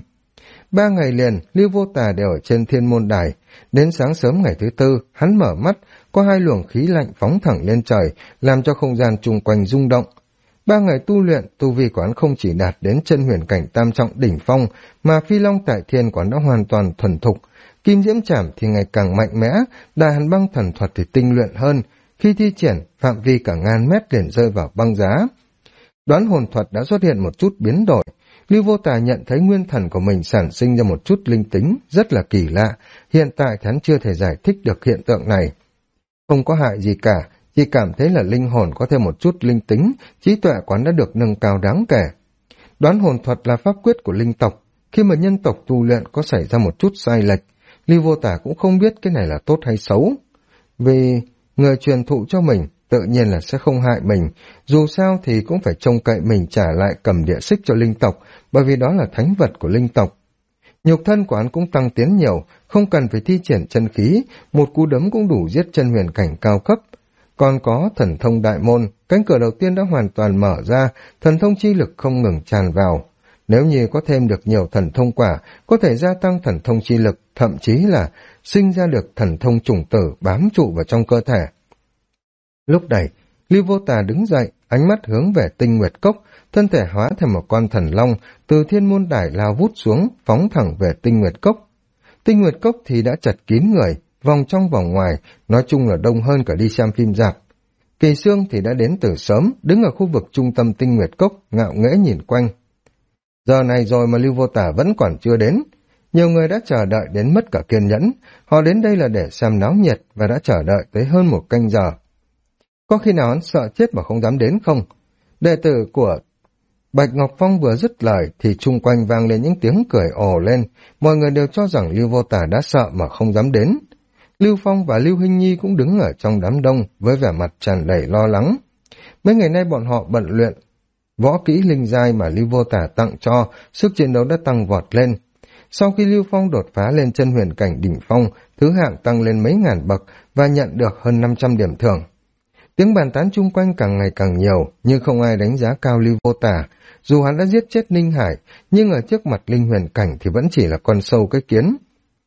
3 ngày liền, Lưu Vô Tà đều ở trên thiên môn đài. Đến sáng sớm ngày thứ 4, hắn mở mắt, có 2 luồng khí lạnh phóng thẳng lên trời, làm cho không gian chung quanh rung động. 3 ngày tu luyện, tu vi của hắn không chỉ đạt đến chân huyền cảnh tam trọng đỉnh phong, mà Phi Long Tại Thiên của hắn đã hoàn toàn thuần thục. Kim diễm trảm thì ngày càng mạnh mẽ, đại hàn băng thần thuật thì tinh luyện hơn. Khi thi triển, phạm vi cả ngàn mét liền rơi vào băng giá. Đoán hồn thuật đã xuất hiện một chút biến đổi. Lưu Vô Tà nhận thấy nguyên thần của mình sản sinh ra một chút linh tính, rất là kỳ lạ. Hiện tại hắn chưa thể giải thích được hiện tượng này. Không có hại gì cả, chỉ cảm thấy là linh hồn có thêm một chút linh tính, trí tuệ quán đã được nâng cao đáng kể. Đoán hồn thuật là pháp quyết của linh tộc. Khi mà nhân tộc tu luyện có xảy ra một chút sai lệch, Lưu Vô Tà cũng không biết cái này là tốt hay xấu. Vì người truyền thụ cho mình tự nhiên là sẽ không hại mình, dù sao thì cũng phải trông cậy mình trả lại cầm địa xích cho linh tộc, bởi vì đó là thánh vật của linh tộc. Nhục thân của hắn cũng tăng tiến nhiều, không cần phải thi triển chân khí, một cú đấm cũng đủ giết chân huyền cảnh cao cấp. Còn có thần thông đại môn, cánh cửa đầu tiên đã hoàn toàn mở ra, thần thông chi lực không ngừng tràn vào. Nếu như có thêm được nhiều thần thông quả, có thể gia tăng thần thông chi lực, thậm chí là sinh ra được thần thông chủng tử bám trụ vào trong cơ thể. Lúc này, Lưu Vô Tà đứng dậy, ánh mắt hướng về Tinh Nguyệt Cốc, thân thể hóa thành một con thần long, từ thiên môn đài lao vút xuống, phóng thẳng về Tinh Nguyệt Cốc. Tinh Nguyệt Cốc thì đã chật kín người, vòng trong vòng ngoài, nói chung là đông hơn cả đi xem phim rạp. Kỳ Sương thì đã đến từ sớm, đứng ở khu vực trung tâm Tinh Nguyệt Cốc, ngạo nghễ nhìn quanh. Giờ này rồi mà Lưu Vô Tà vẫn còn chưa đến. Nhiều người đã chờ đợi đến mất cả kiên nhẫn, họ đến đây là để xem náo nhiệt và đã chờ đợi tới hơn 1 canh giờ. Có khi nào hắn sợ chết mà không dám đến không? Đệ tử của Bạch Ngọc Phong vừa dứt lời thì chung quanh vang lên những tiếng cười ồ lên, mọi người đều cho rằng Lưu Vô Tà đã sợ mà không dám đến. Lưu Phong và Lưu Hinh Nhi cũng đứng ở trong đám đông với vẻ mặt tràn đầy lo lắng. Mấy ngày nay bọn họ bận luyện võ kỹ linh giai mà Lưu Vô Tả tặng cho, sức chiến đấu đã tăng vọt lên. Sau khi Lưu Phong đột phá lên chân huyền cảnh đỉnh phong, thứ hạng tăng lên mấy ngàn bậc và nhận được hơn 500 điểm thưởng. Tiếng bàn tán chung quanh càng ngày càng nhiều, nhưng không ai đánh giá cao Lưu Vô Tả. Dù hắn đã giết chết Ninh Hải, nhưng ở trước mặt linh huyền cảnh thì vẫn chỉ là con sâu cái kiến.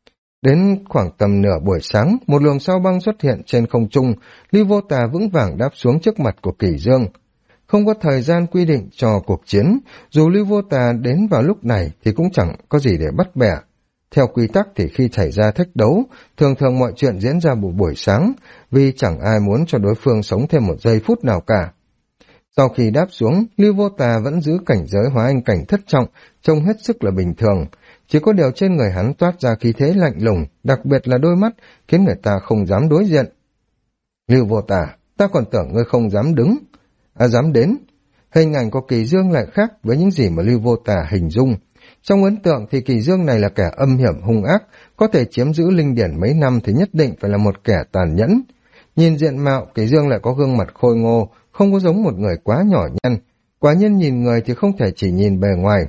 Đến khoảng tầm nửa buổi sáng, một luồng sao băng xuất hiện trên không trung, Lưu Vô Tả vững vàng đáp xuống trước mặt của Kỷ Dương. Không có thời gian quy định cho cuộc chiến, dù Lưu Vô Tà đến vào lúc này thì cũng chẳng có gì để bắt bẻ. Theo quy tắc thì khi xảy ra thách đấu, thường thường mọi chuyện diễn ra buổi sáng, vì chẳng ai muốn cho đối phương sống thêm một giây phút nào cả. Sau khi đáp xuống, Lưu Vô Tà vẫn giữ cảnh giới hóa anh cảnh thất trọng, trông hết sức là bình thường. Chỉ có điều trên người hắn toát ra khí thế lạnh lùng, đặc biệt là đôi mắt, khiến người ta không dám đối diện. Lưu Vô Tà, ta còn tưởng ngươi không dám đứng. Dám đến. Hình ảnh của Kỳ Dương lại khác với những gì mà Lưu Vô Tà hình dung. Trong ấn tượng thì Kỳ Dương này là kẻ âm hiểm hung ác, có thể chiếm giữ linh điển mấy năm thì nhất định phải là một kẻ tàn nhẫn. Nhìn diện mạo, Kỳ Dương lại có gương mặt khôi ngô, không có giống một người quá nhỏ nhăn. Quả nhiên nhìn người thì không thể chỉ nhìn bề ngoài.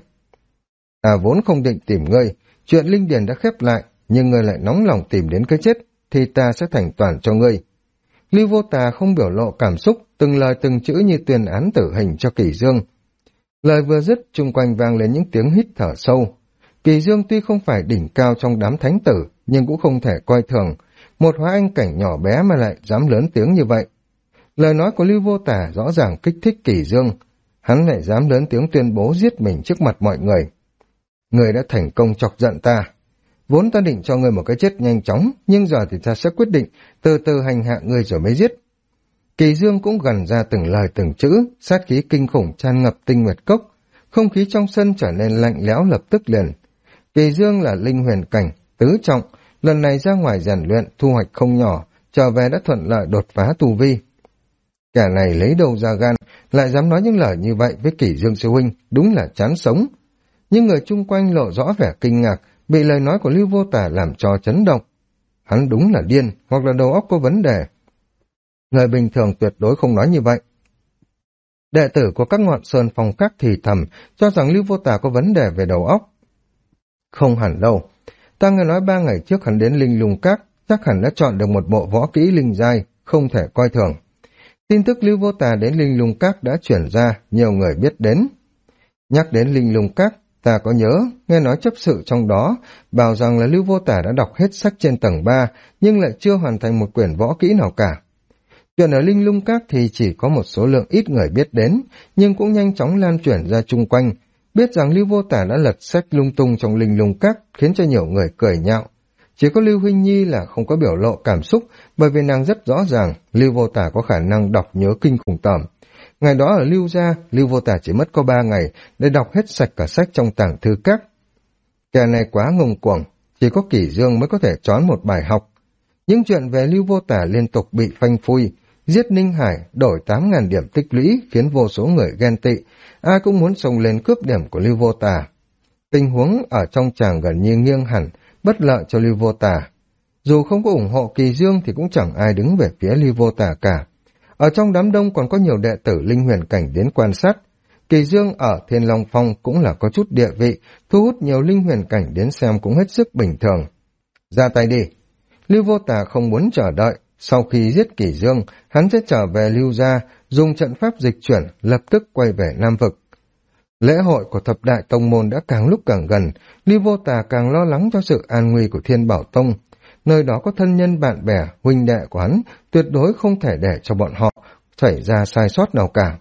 Vốn không định tìm ngươi, chuyện linh điển đã khép lại, nhưng ngươi lại nóng lòng tìm đến cái chết, thì ta sẽ thành toàn cho ngươi. Lưu Vô Tà không biểu lộ cảm xúc, từng lời từng chữ như tuyên án tử hình cho Kỳ Dương. Lời vừa dứt, chung quanh vang lên những tiếng hít thở sâu. Kỳ Dương tuy không phải đỉnh cao trong đám thánh tử, nhưng cũng không thể coi thường. Một hóa anh cảnh nhỏ bé mà lại dám lớn tiếng như vậy. Lời nói của Lưu Vô Tà rõ ràng kích thích Kỳ Dương. Hắn lại dám lớn tiếng tuyên bố giết mình trước mặt mọi người. Người đã thành công chọc giận ta. Vốn ta định cho ngươi một cái chết nhanh chóng, nhưng giờ thì ta sẽ quyết định từ từ hành hạ ngươi rồi mới giết. Kỳ Dương cũng gằn ra từng lời từng chữ, sát khí kinh khủng tràn ngập Tinh Nguyệt Cốc. Không khí trong sân trở nên lạnh lẽo lập tức liền. Kỳ Dương là linh huyền cảnh, tứ trọng, lần này ra ngoài rèn luyện, thu hoạch không nhỏ, trở về đã thuận lợi đột phá tu vi. Kẻ này lấy đầu ra gan, lại dám nói những lời như vậy với Kỳ Dương sư huynh, đúng là chán sống. Nhưng người chung quanh lộ rõ vẻ kinh ngạc, bị lời nói của Lưu Vô Tà làm cho chấn động. Hắn đúng là điên, hoặc là đầu óc có vấn đề. Người bình thường tuyệt đối không nói như vậy. Đệ tử của các ngọn sơn phong khác thì thầm, cho rằng Lưu Vô Tà có vấn đề về đầu óc. Không hẳn đâu. Ta nghe nói 3 ngày trước hắn đến Linh Lung Các, chắc hẳn đã chọn được một bộ võ kỹ linh giai, không thể coi thường. Tin tức Lưu Vô Tà đến Linh Lung Các đã chuyển ra, nhiều người biết đến. Nhắc đến Linh Lung Các, ta có nhớ, nghe nói chấp sự trong đó, bảo rằng là Lưu Vô Tả đã đọc hết sách trên tầng 3, nhưng lại chưa hoàn thành một quyển võ kỹ nào cả. Chuyện ở Linh Lung Các thì chỉ có một số lượng ít người biết đến, nhưng cũng nhanh chóng lan truyền ra chung quanh. Biết rằng Lưu Vô Tả đã lật sách lung tung trong Linh Lung Các, khiến cho nhiều người cười nhạo. Chỉ có Lưu Huynh Nhi là không có biểu lộ cảm xúc, bởi vì nàng rất rõ ràng Lưu Vô Tả có khả năng đọc nhớ kinh khủng tởm. Ngày đó ở Lưu gia, Lưu Vô Tả chỉ mất có 3 ngày để đọc hết sạch cả sách trong tàng thư các. Kẻ này quá ngông cuồng, chỉ có Kỷ Dương mới có thể choán một bài học. Những chuyện về Lưu Vô Tả liên tục bị phanh phui, giết Ninh Hải, đổi 8.000 điểm tích lũy khiến vô số người ghen tị, ai cũng muốn xông lên cướp điểm của Lưu Vô Tả. Tình huống ở trong tràng gần như nghiêng hẳn, bất lợi cho Lưu Vô Tả. Dù không có ủng hộ Kỳ Dương thì cũng chẳng ai đứng về phía Lưu Vô Tả cả. Ở trong đám đông còn có nhiều đệ tử linh huyền cảnh đến quan sát. Kỳ Dương ở Thiên Long Phong cũng là có chút địa vị, thu hút nhiều linh huyền cảnh đến xem cũng hết sức bình thường. Ra tay đi. Lưu Vô Tả không muốn chờ đợi. Sau khi giết Kỳ Dương, hắn sẽ trở về Lưu gia, dùng trận pháp dịch chuyển, lập tức quay về Nam Vực. Lễ hội của thập đại tông môn đã càng lúc càng gần, Lưu Vô Tả càng lo lắng cho sự an nguy của Thiên Bảo Tông. Nơi đó có thân nhân bạn bè, huynh đệ của hắn, tuyệt đối không thể để cho bọn họ xảy ra sai sót nào cả.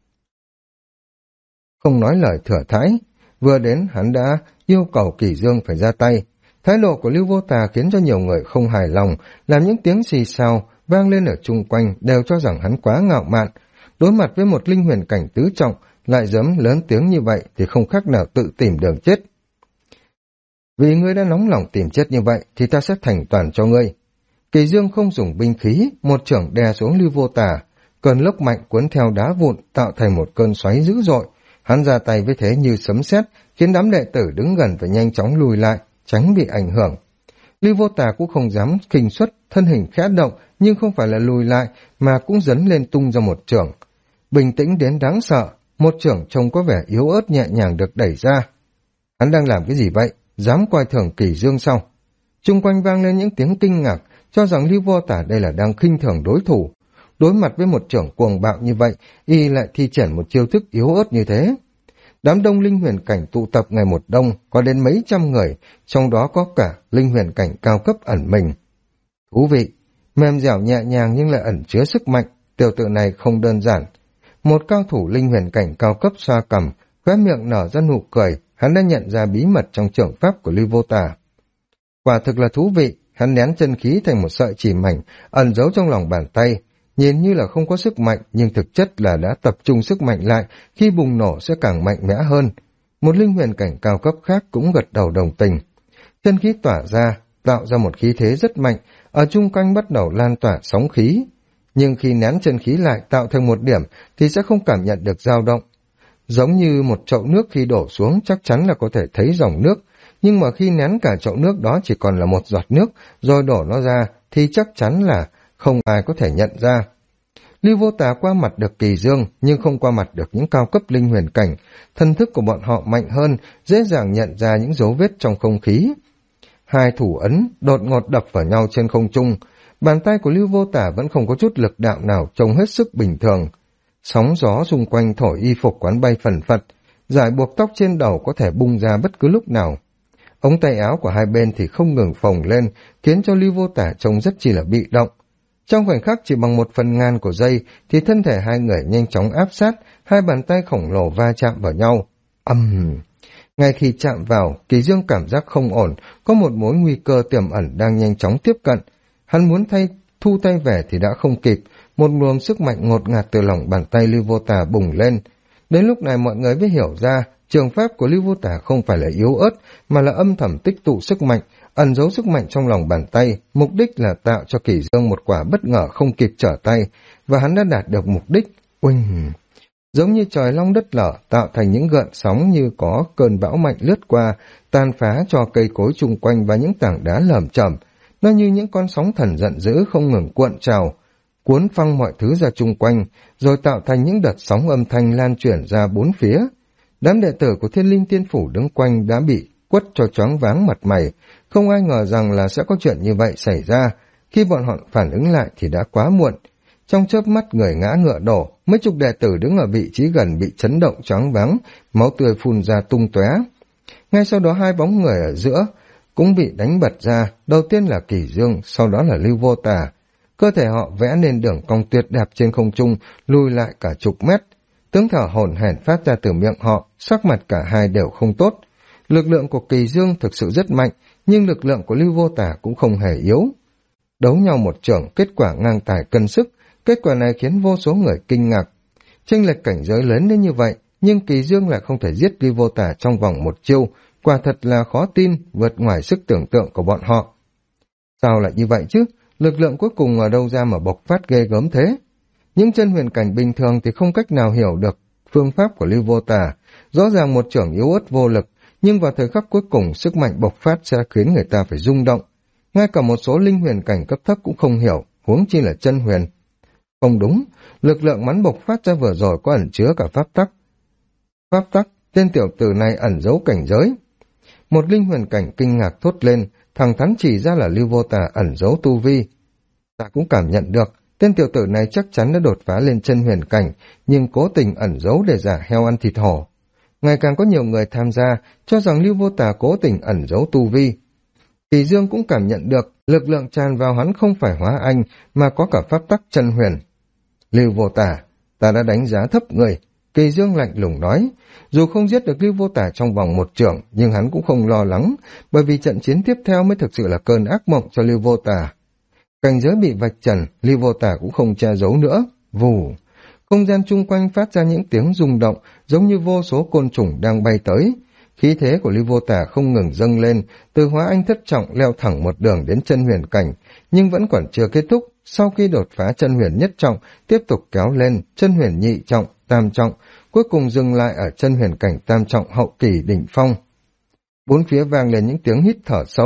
Không nói lời thừa thãi, vừa đến hắn đã yêu cầu Kỳ Dương phải ra tay. Thái độ của Lưu Vô Tà khiến cho nhiều người không hài lòng, làm những tiếng xì xào vang lên ở chung quanh đều cho rằng hắn quá ngạo mạn. Đối mặt với một linh huyền cảnh tứ trọng, lại dám lớn tiếng như vậy thì không khác nào tự tìm đường chết. Vì ngươi đã nóng lòng tìm chết như vậy thì ta sẽ thành toàn cho ngươi. Kỳ Dương không dùng binh khí, một chưởng đè xuống Lưu Vô Tả, cơn lốc mạnh cuốn theo đá vụn tạo thành một cơn xoáy dữ dội. Hắn ra tay với thế như sấm sét, khiến đám đệ tử đứng gần phải nhanh chóng lùi lại, tránh bị ảnh hưởng. Lưu Vô Tà cũng không dám khinh suất, thân hình khẽ động nhưng không phải là lùi lại mà cũng dấn lên tung ra một chưởng. Bình tĩnh đến đáng sợ, một chưởng trông có vẻ yếu ớt nhẹ nhàng được đẩy ra. Hắn đang làm cái gì vậy? Dám coi thường Kỳ Dương sao? Chung quanh vang lên những tiếng kinh ngạc, cho rằng Lưu Vô Tà đây là đang khinh thường đối thủ. Đối mặt với một chưởng cuồng bạo như vậy, y lại thi triển một chiêu thức yếu ớt như thế. Đám đông linh huyền cảnh tụ tập ngày một đông, có đến mấy trăm người, trong đó có cả linh huyền cảnh cao cấp ẩn mình. Thú vị, mềm dẻo nhẹ nhàng nhưng lại ẩn chứa sức mạnh, tiểu tự này không đơn giản. Một cao thủ linh huyền cảnh cao cấp xoa cằm, khóe miệng nở ra nụ cười, hắn đã nhận ra bí mật trong chưởng pháp của Lưu Vô Tà. Quả thực là thú vị, hắn nén chân khí thành một sợi chỉ mảnh, ẩn giấu trong lòng bàn tay, nhìn như là không có sức mạnh nhưng thực chất là đã tập trung sức mạnh lại, khi bùng nổ sẽ càng mạnh mẽ hơn. Một linh huyền cảnh cao cấp khác cũng gật đầu đồng tình. Chân khí tỏa ra, tạo ra một khí thế rất mạnh, ở chung quanh bắt đầu lan tỏa sóng khí. Nhưng khi nén chân khí lại tạo thành một điểm thì sẽ không cảm nhận được dao động. Giống như một chậu nước khi đổ xuống chắc chắn là có thể thấy dòng nước, nhưng mà khi nén cả chậu nước đó chỉ còn là một giọt nước rồi đổ nó ra thì chắc chắn là không ai có thể nhận ra. Lưu Vô Tà qua mặt được Kỳ Dương nhưng không qua mặt được những cao cấp linh huyền cảnh, thần thức của bọn họ mạnh hơn, dễ dàng nhận ra những dấu vết trong không khí. Hai thủ ấn đột ngột đập vào nhau trên không trung, bàn tay của Lưu Vô Tà vẫn không có chút lực đạo nào, trông hết sức bình thường. Sóng gió xung quanh thổi y phục quán bay phần phật, giải buộc tóc trên đầu có thể bung ra bất cứ lúc nào. Ống tay áo của hai bên thì không ngừng phồng lên, khiến cho Lưu Vô Tà trông rất chỉ là bị động. Trong khoảnh khắc chỉ bằng 1/1000 của giây thì thân thể hai người nhanh chóng áp sát, hai bàn tay khổng lồ va chạm vào nhau. Ngay khi chạm vào, Kỳ Dương cảm giác không ổn, có một mối nguy cơ tiềm ẩn đang nhanh chóng tiếp cận. Hắn muốn thu tay về thì đã không kịp, một luồng sức mạnh ngột ngạt từ lòng bàn tay Lưu Vô Tà bùng lên. Đến lúc này mọi người mới hiểu ra, trường pháp của Lưu Vô Tà không phải là yếu ớt, mà là âm thầm tích tụ sức mạnh, ẩn giấu sức mạnh trong lòng bàn tay, mục đích là tạo cho Kỳ Dương một quả bất ngờ không kịp trở tay, và hắn đã đạt được mục đích. Uỳnh! Giống như trời long đất lở, tạo thành những gợn sóng như có cơn bão mạnh lướt qua, tàn phá cho cây cối chung quanh và những tảng đá lởm chởm. Nó như những con sóng thần giận dữ không ngừng cuộn trào, cuốn phăng mọi thứ ra chung quanh, rồi tạo thành những đợt sóng âm thanh lan truyền ra bốn phía. Đám đệ tử của Thiên Linh Tiên Phủ đứng quanh đã bị quất cho choáng váng mặt mày, không ai ngờ rằng là sẽ có chuyện như vậy xảy ra. Khi bọn họ phản ứng lại thì đã quá muộn. Trong chớp mắt người ngã ngựa đổ, mấy chục đệ tử đứng ở vị trí gần bị chấn động choáng váng, máu tươi phun ra tung tóe. Ngay sau đó hai bóng người ở giữa cũng bị đánh bật ra, đầu tiên là Kỳ Dương, sau đó là Lưu Vô Tà. Cơ thể họ vẽ nên đường cong tuyệt đẹp trên không trung, lùi lại cả chục mét. Tiếng thở hổn hển phát ra từ miệng họ, sắc mặt cả hai đều không tốt. Lực lượng của Kỳ Dương thực sự rất mạnh, nhưng lực lượng của Lưu Vô Tà cũng không hề yếu. Đấu nhau một chưởng, kết quả ngang tài cân sức, kết quả này khiến vô số người kinh ngạc. Chênh lệch cảnh giới lớn đến như vậy, nhưng Kỳ Dương lại không thể giết Lưu Vô Tà trong vòng một chiêu, quả thật là khó tin, vượt ngoài sức tưởng tượng của bọn họ. Sao lại như vậy chứ? Lực lượng cuối cùng ở đâu ra mà bộc phát ghê gớm thế? Những chân huyền cảnh bình thường thì không cách nào hiểu được phương pháp của Lưu Vô Tà. Rõ ràng một chưởng yếu ớt vô lực, nhưng vào thời khắc cuối cùng sức mạnh bộc phát sẽ khiến người ta phải rung động. Ngay cả một số linh huyền cảnh cấp thấp cũng không hiểu, huống chi là chân huyền. Không đúng, lực lượng bắn bộc phát ra vừa rồi có ẩn chứa cả pháp tắc. Pháp tắc, tên tiểu tử này ẩn giấu cảnh giới. Một linh huyền cảnh kinh ngạc thốt lên, thẳng thắn chỉ ra là Lưu Vô Tà ẩn giấu tu vi. Ta cũng cảm nhận được, tên tiểu tử này chắc chắn đã đột phá lên chân huyền cảnh, nhưng cố tình ẩn giấu để giả heo ăn thịt hổ. Ngày càng có nhiều người tham gia, cho rằng Lưu Vô Tà cố tình ẩn giấu tu vi. Kỳ Dương cũng cảm nhận được, lực lượng tràn vào hắn không phải hóa anh, mà có cả pháp tắc chân huyền. Lưu Vô Tà, ta đã đánh giá thấp người. Kỳ Dương lạnh lùng nói, dù không giết được Lưu Vô Tà trong vòng một chưởng, nhưng hắn cũng không lo lắng, bởi vì trận chiến tiếp theo mới thực sự là cơn ác mộng cho Lưu Vô Tà. Cảnh giới bị vạch trần, Lưu Vô Tà cũng không che giấu nữa. Vù! Không gian chung quanh phát ra những tiếng rung động, giống như vô số côn trùng đang bay tới. Khí thế của Lưu Vô Tà không ngừng dâng lên, từ hóa anh thất trọng leo thẳng một đường đến chân huyền cảnh, nhưng vẫn còn chưa kết thúc. Sau khi đột phá chân huyền nhất trọng, tiếp tục kéo lên chân huyền nhị trọng, tam trọng, cuối cùng dừng lại ở chân huyền cảnh tam trọng hậu kỳ đỉnh phong. Bốn phía vang lên những tiếng hít thở sâu,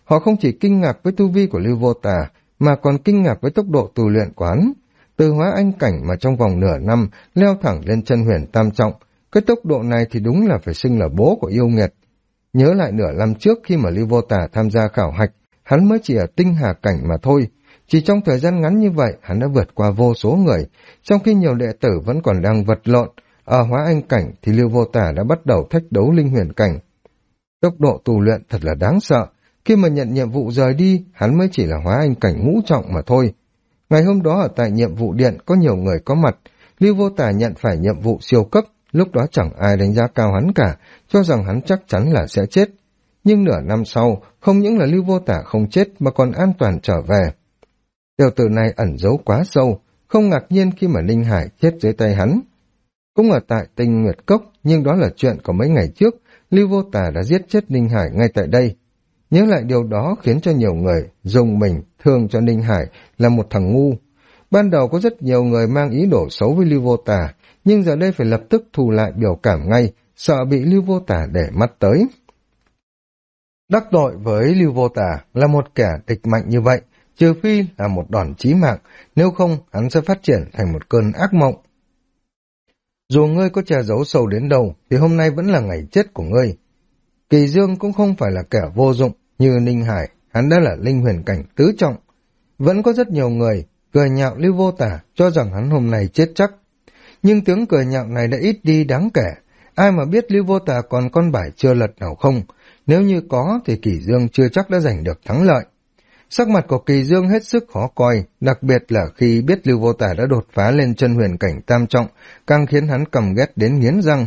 Họ không chỉ kinh ngạc với tu vi của Lưu Vô Tà, mà còn kinh ngạc với tốc độ tu luyện của hắn. Từ hóa anh cảnh mà trong vòng nửa năm leo thẳng lên chân huyền tam trọng, cái tốc độ này thì đúng là phải xưng là bố của yêu nghiệt. Nhớ lại nửa năm trước khi mà Lưu Vô Tà tham gia khảo hạch, hắn mới chỉ ở tinh hà cảnh mà thôi. Chỉ trong thời gian ngắn như vậy, hắn đã vượt qua vô số người, trong khi nhiều đệ tử vẫn còn đang vật lộn. Ở hóa anh cảnh thì Lưu Vô Tà đã bắt đầu thách đấu linh huyền cảnh. Tốc độ tu luyện thật là đáng sợ. Khi mà nhận nhiệm vụ rời đi, hắn mới chỉ là hóa anh cảnh ngũ trọng mà thôi. Ngày hôm đó ở tại nhiệm vụ điện có nhiều người có mặt. Lưu Vô Tà nhận phải nhiệm vụ siêu cấp, lúc đó chẳng ai đánh giá cao hắn cả, cho rằng hắn chắc chắn là sẽ chết. Nhưng nửa năm sau, không những là Lưu Vô Tà không chết mà còn an toàn trở về. Tiểu tử này ẩn giấu quá sâu, không ngạc nhiên khi mà Ninh Hải chết dưới tay hắn. Cũng ở tại Tinh Nguyệt Cốc, nhưng đó là chuyện của mấy ngày trước, Lưu Vô Tà đã giết chết Ninh Hải ngay tại đây. Nhớ lại điều đó khiến cho nhiều người dùng mình thương cho Ninh Hải là một thằng ngu. Ban đầu có rất nhiều người mang ý đồ xấu với Lưu Vô Tà, nhưng giờ đây phải lập tức thu lại biểu cảm ngay, sợ bị Lưu Vô Tà để mắt tới. Đắc tội với Lưu Vô Tà là một kẻ địch mạnh như vậy, trừ phi là một đòn chí mạng, nếu không hắn sẽ phát triển thành một cơn ác mộng. Dù ngươi có che giấu sâu đến đâu, thì hôm nay vẫn là ngày chết của ngươi. Kỳ Dương cũng không phải là kẻ vô dụng như Ninh Hải, hắn đã là linh huyền cảnh tứ trọng. Vẫn có rất nhiều người cười nhạo Lưu Vô Tà, cho rằng hắn hôm nay chết chắc. Nhưng tiếng cười nhạo này đã ít đi đáng kể. Ai mà biết Lưu Vô Tà còn con bài chưa lật nào không? Nếu như có thì Kỳ Dương chưa chắc đã giành được thắng lợi. Sắc mặt của Kỳ Dương hết sức khó coi, đặc biệt là khi biết Lưu Vô Tà đã đột phá lên chân huyền cảnh tam trọng, càng khiến hắn căm ghét đến nghiến răng.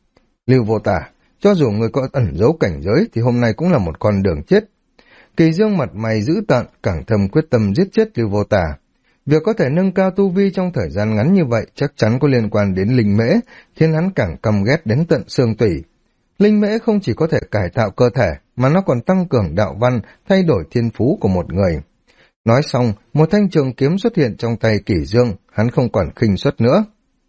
Lưu Vô Tà, cho dù người có ẩn giấu cảnh giới thì hôm nay cũng là một con đường chết. Kỳ Dương mặt mày dữ tợn, càng thầm quyết tâm giết chết Lưu Vô Tà. Việc có thể nâng cao tu vi trong thời gian ngắn như vậy chắc chắn có liên quan đến linh mễ, khiến hắn càng căm ghét đến tận xương tủy. Linh mễ không chỉ có thể cải tạo cơ thể, mà nó còn tăng cường đạo văn, thay đổi thiên phú của một người. Nói xong, một thanh trường kiếm xuất hiện trong tay Kỳ Dương, hắn không còn khinh suất nữa.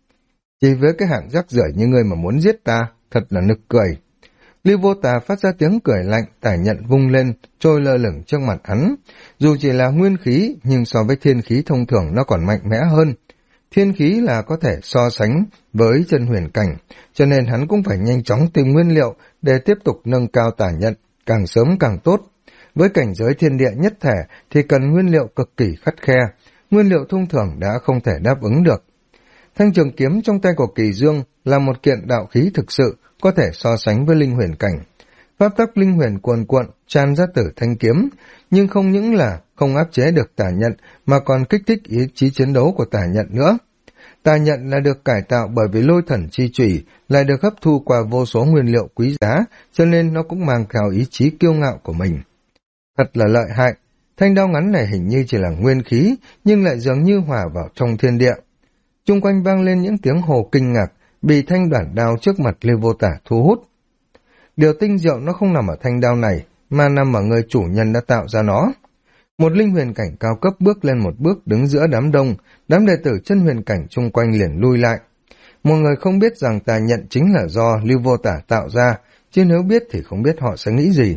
Chỉ với cái hạng rác rưởi như ngươi mà muốn giết ta, thật là nực cười. Lưu Vô Tà phát ra tiếng cười lạnh, tải nhận vung lên, trôi lơ lửng trước mặt hắn. Dù chỉ là nguyên khí, nhưng so với thiên khí thông thường nó còn mạnh mẽ hơn. Thiên khí là có thể so sánh với chân huyền cảnh, cho nên hắn cũng phải nhanh chóng tìm nguyên liệu để tiếp tục nâng cao tả nhận, càng sớm càng tốt. Với cảnh giới thiên địa nhất thể thì cần nguyên liệu cực kỳ khắt khe, nguyên liệu thông thường đã không thể đáp ứng được. Thanh trường kiếm trong tay của Kỳ Dương là một kiện đạo khí thực sự, có thể so sánh với linh huyền cảnh. Pháp tắc linh huyền cuồn cuộn tràn ra từ thanh kiếm, nhưng không những là không áp chế được tà nhận mà còn kích thích ý chí chiến đấu của tà nhận nữa. Tà nhận là được cải tạo bởi vì lôi thần chi chủy, lại được hấp thu qua vô số nguyên liệu quý giá, cho nên nó cũng mang theo ý chí kiêu ngạo của mình. Thật là lợi hại, thanh đao ngắn này hình như chỉ là nguyên khí, nhưng lại dường như hòa vào trong thiên địa. Chung quanh vang lên những tiếng hồ kinh ngạc, bị thanh đoạn đao trước mặt Lưu Vô Tà thu hút. Điều tinh diệu nó không nằm ở thanh đao này, mà nằm ở người chủ nhân đã tạo ra nó. Một linh huyền cảnh cao cấp bước lên một bước đứng giữa đám đông, đám đệ tử chân huyền cảnh chung quanh liền lui lại. Một người không biết rằng tà nhận chính là do Lưu Vô Tà tạo ra, chứ nếu biết thì không biết họ sẽ nghĩ gì.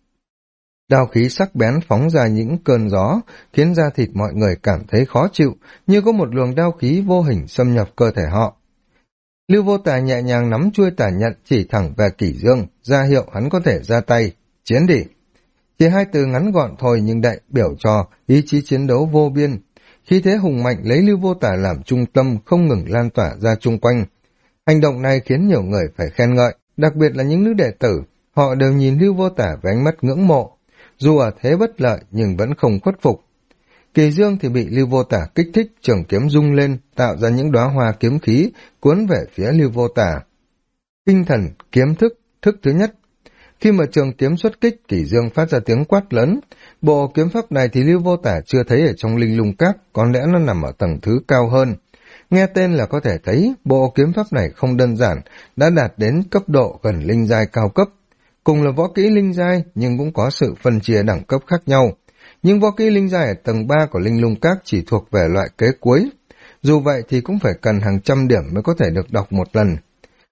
Đao khí sắc bén phóng ra những cơn gió, khiến da thịt mọi người cảm thấy khó chịu, như có một luồng đao khí vô hình xâm nhập cơ thể họ. Lưu Vô Tà nhẹ nhàng nắm chuôi tà nhận chỉ thẳng về Kỷ Dương, ra hiệu hắn có thể ra tay, chiến đi. Chỉ hai từ ngắn gọn thôi nhưng đại biểu cho ý chí chiến đấu vô biên. Khí thế hùng mạnh lấy Lưu Vô Tà làm trung tâm không ngừng lan tỏa ra chung quanh. Hành động này khiến nhiều người phải khen ngợi, đặc biệt là những nữ đệ tử, họ đều nhìn Lưu Vô Tà với ánh mắt ngưỡng mộ. Dù ở thế bất lợi nhưng vẫn không khuất phục. Kỳ Dương thì bị Lưu Vô Tà kích thích, trường kiếm rung lên, tạo ra những đóa hoa kiếm khí, cuốn về phía Lưu Vô Tà. Tinh thần, kiếm thức, thức thứ nhất. Khi mà trường kiếm xuất kích, Kỳ Dương phát ra tiếng quát lớn. Bộ kiếm pháp này thì Lưu Vô Tà chưa thấy ở trong linh lung các, có lẽ nó nằm ở tầng thứ cao hơn. Nghe tên là có thể thấy, bộ kiếm pháp này không đơn giản, đã đạt đến cấp độ gần linh giai cao cấp. Cùng là võ kỹ linh giai, nhưng cũng có sự phân chia đẳng cấp khác nhau. Nhưng võ kỹ linh giai ở tầng 3 của linh lung các chỉ thuộc về loại kế cuối. Dù vậy thì cũng phải cần hàng trăm điểm mới có thể được đọc một lần.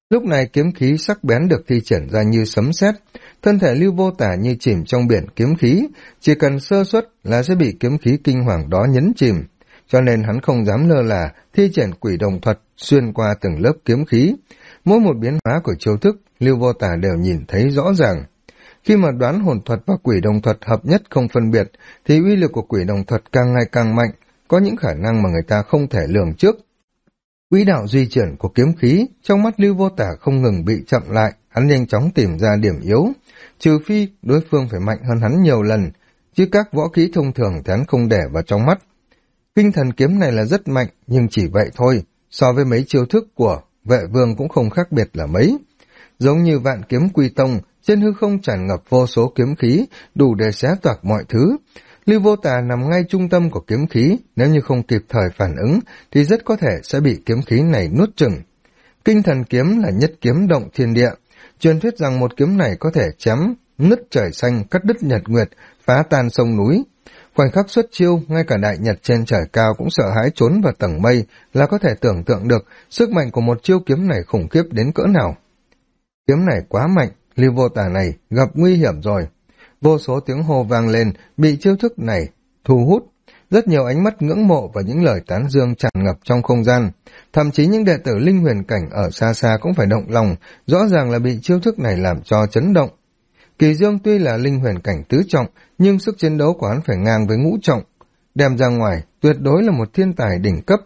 Lúc này kiếm khí sắc bén được thi triển ra như sấm sét, thân thể Lưu Vô Tả như chìm trong biển kiếm khí, chỉ cần sơ suất là sẽ bị kiếm khí kinh hoàng đó nhấn chìm, cho nên hắn không dám lơ là thi triển quỷ đồng thuật xuyên qua từng lớp kiếm khí. Mỗi một biến hóa của chiêu thức, Lưu Vô Tả đều nhìn thấy rõ ràng. Khi mà đoán hồn thuật và quỷ đồng thuật hợp nhất không phân biệt, thì uy lực của quỷ đồng thuật càng ngày càng mạnh, có những khả năng mà người ta không thể lường trước. Quỹ đạo di chuyển của kiếm khí trong mắt Lưu Vô Tả không ngừng bị chậm lại, hắn nhanh chóng tìm ra điểm yếu, trừ phi đối phương phải mạnh hơn hắn nhiều lần, chứ các võ kỹ thông thường thì hắn không để vào trong mắt. Kinh thần kiếm này là rất mạnh, nhưng chỉ vậy thôi, so với mấy chiêu thức của Vệ Vương cũng không khác biệt là mấy. Giống như vạn kiếm quy tông, trên hư không tràn ngập vô số kiếm khí, đủ để xé toạc mọi thứ. Lưu Vô Tà nằm ngay trung tâm của kiếm khí, nếu như không kịp thời phản ứng, thì rất có thể sẽ bị kiếm khí này nuốt chửng. Kinh thần kiếm là nhất kiếm động thiên địa, truyền thuyết rằng một kiếm này có thể chém nứt trời xanh, cắt đứt nhật nguyệt, phá tan sông núi. Khoảnh khắc xuất chiêu, ngay cả đại nhật trên trời cao cũng sợ hãi trốn vào tầng mây, là có thể tưởng tượng được sức mạnh của một chiêu kiếm này khủng khiếp đến cỡ nào. Kiếm này quá mạnh, Lưu Vô Tà này gặp nguy hiểm rồi. Vô số tiếng hô vang lên, bị chiêu thức này thu hút. Rất nhiều ánh mắt ngưỡng mộ và những lời tán dương tràn ngập trong không gian. Thậm chí những đệ tử linh huyền cảnh ở xa xa cũng phải động lòng, rõ ràng là bị chiêu thức này làm cho chấn động. Kỳ Dương tuy là linh huyền cảnh tứ trọng, nhưng sức chiến đấu của hắn phải ngang với ngũ trọng. Đem ra ngoài, tuyệt đối là một thiên tài đỉnh cấp.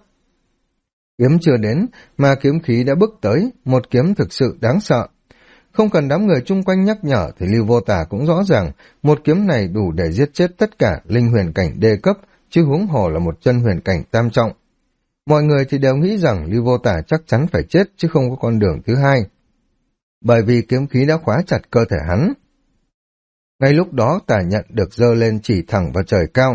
Kiếm chưa đến, mà kiếm khí đã bước tới, một kiếm thực sự đáng sợ. Không cần đám người chung quanh nhắc nhở thì Lưu Vô Tà cũng rõ ràng, một kiếm này đủ để giết chết tất cả linh huyền cảnh đê cấp, chứ huống hồ là một chân huyền cảnh tam trọng. Mọi người thì đều nghĩ rằng Lưu Vô Tà chắc chắn phải chết chứ không có con đường thứ hai. Bởi vì kiếm khí đã khóa chặt cơ thể hắn. Ngay lúc đó Tà Nhận được giơ lên chỉ thẳng vào trời cao.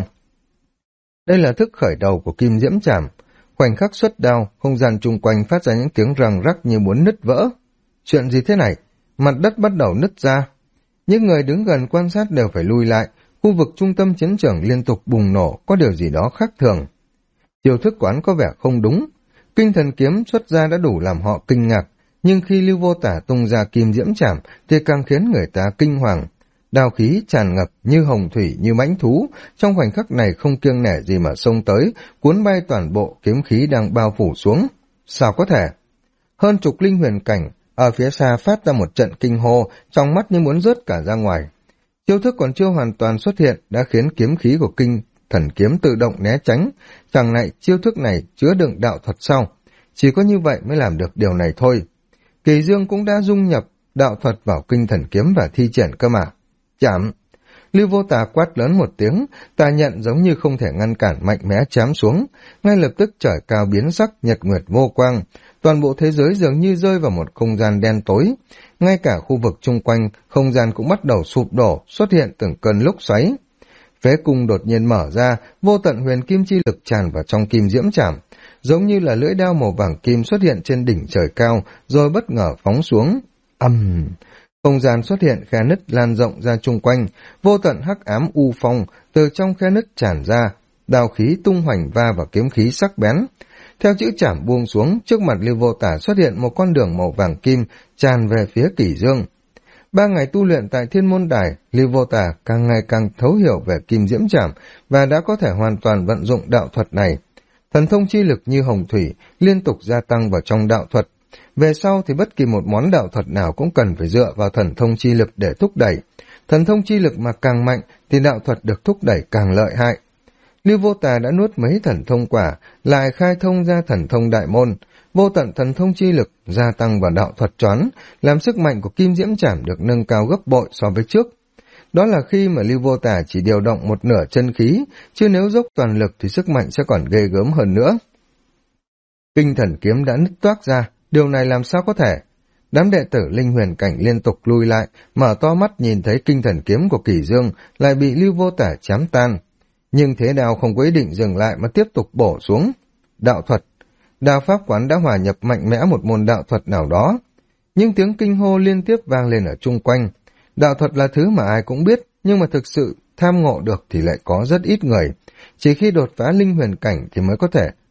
Đây là thức khởi đầu của Kim Diễm Trảm. Khoảnh khắc xuất đao, không gian chung quanh phát ra những tiếng răng rắc như muốn nứt vỡ. Chuyện gì thế này? Mặt đất bắt đầu nứt ra. Những người đứng gần quan sát đều phải lui lại. Khu vực trung tâm chiến trường liên tục bùng nổ, có điều gì đó khác thường. Chiêu thức quán có vẻ không đúng. Kinh thần kiếm xuất ra đã đủ làm họ kinh ngạc, nhưng khi Lưu Vô Tả tung ra Kim Diễm Trảm thì càng khiến người ta kinh hoàng. Đao khí tràn ngập như hồng thủy như mãnh thú, trong khoảnh khắc này không kiêng nể gì mà xông tới, cuốn bay toàn bộ kiếm khí đang bao phủ xuống. Sao có thể? Hơn chục linh huyền cảnh ở phía xa phát ra một trận kinh hô, trong mắt như muốn rớt cả ra ngoài. Chiêu thức còn chưa hoàn toàn xuất hiện đã khiến kiếm khí của kinh thần kiếm tự động né tránh. Chẳng lại chiêu thức này chứa đựng đạo thuật sau, chỉ có như vậy mới làm được điều này thôi. Kỳ Dương cũng đã dung nhập đạo thuật vào kinh thần kiếm và thi triển cơ mà. Chạm! Lưu Vô Tà quát lớn một tiếng, Tà Nhận giống như không thể ngăn cản mạnh mẽ chém xuống, ngay lập tức trời cao biến sắc, nhật nguyệt vô quang, toàn bộ thế giới dường như rơi vào một không gian đen tối, ngay cả khu vực chung quanh không gian cũng bắt đầu sụp đổ, xuất hiện từng cơn lốc xoáy. Phế cung đột nhiên mở ra, vô tận huyền kim chi lực tràn vào trong Kim Diễm Trảm, giống như là lưỡi đao màu vàng kim xuất hiện trên đỉnh trời cao, rồi bất ngờ phóng xuống. Không gian xuất hiện khe nứt lan rộng ra chung quanh, vô tận hắc ám u phong từ trong khe nứt tràn ra, đao khí tung hoành va vào kiếm khí sắc bén. Theo chữ chảm buông xuống, trước mặt Lưu Vô Tả xuất hiện một con đường màu vàng kim tràn về phía Kỷ Dương. 3 ngày tu luyện tại Thiên Môn Đài, Lưu Vô Tả càng ngày càng thấu hiểu về Kim Diễm Trảm và đã có thể hoàn toàn vận dụng đạo thuật này. Thần thông chi lực như hồng thủy liên tục gia tăng vào trong đạo thuật. Về sau thì bất kỳ một món đạo thuật nào cũng cần phải dựa vào thần thông chi lực để thúc đẩy. Thần thông chi lực mà càng mạnh thì đạo thuật được thúc đẩy càng lợi hại. Lưu Vô Tà đã nuốt mấy thần thông quả, lại khai thông ra thần thông đại môn. Vô tận thần thông chi lực gia tăng vào đạo thuật choán, làm sức mạnh của Kim Diễm Trảm được nâng cao gấp bội so với trước. Đó là khi mà Lưu Vô Tà chỉ điều động một nửa chân khí, chứ nếu dốc toàn lực thì sức mạnh sẽ còn ghê gớm hơn nữa. Kinh thần kiếm đã nứt toác ra, điều này làm sao có thể? Đám đệ tử linh huyền cảnh liên tục lui lại, mở to mắt nhìn thấy kinh thần kiếm của Kỷ Dương lại bị Lưu Vô Tả chém tan. Nhưng thế đao không có ý định dừng lại mà tiếp tục bổ xuống. Đạo thuật. Đao pháp quán đã hòa nhập mạnh mẽ một môn đạo thuật nào đó. Những tiếng kinh hô liên tiếp vang lên ở chung quanh. Đạo thuật là thứ mà ai cũng biết, nhưng mà thực sự tham ngộ được thì lại có rất ít người. Chỉ khi đột phá linh huyền cảnh thì mới có thể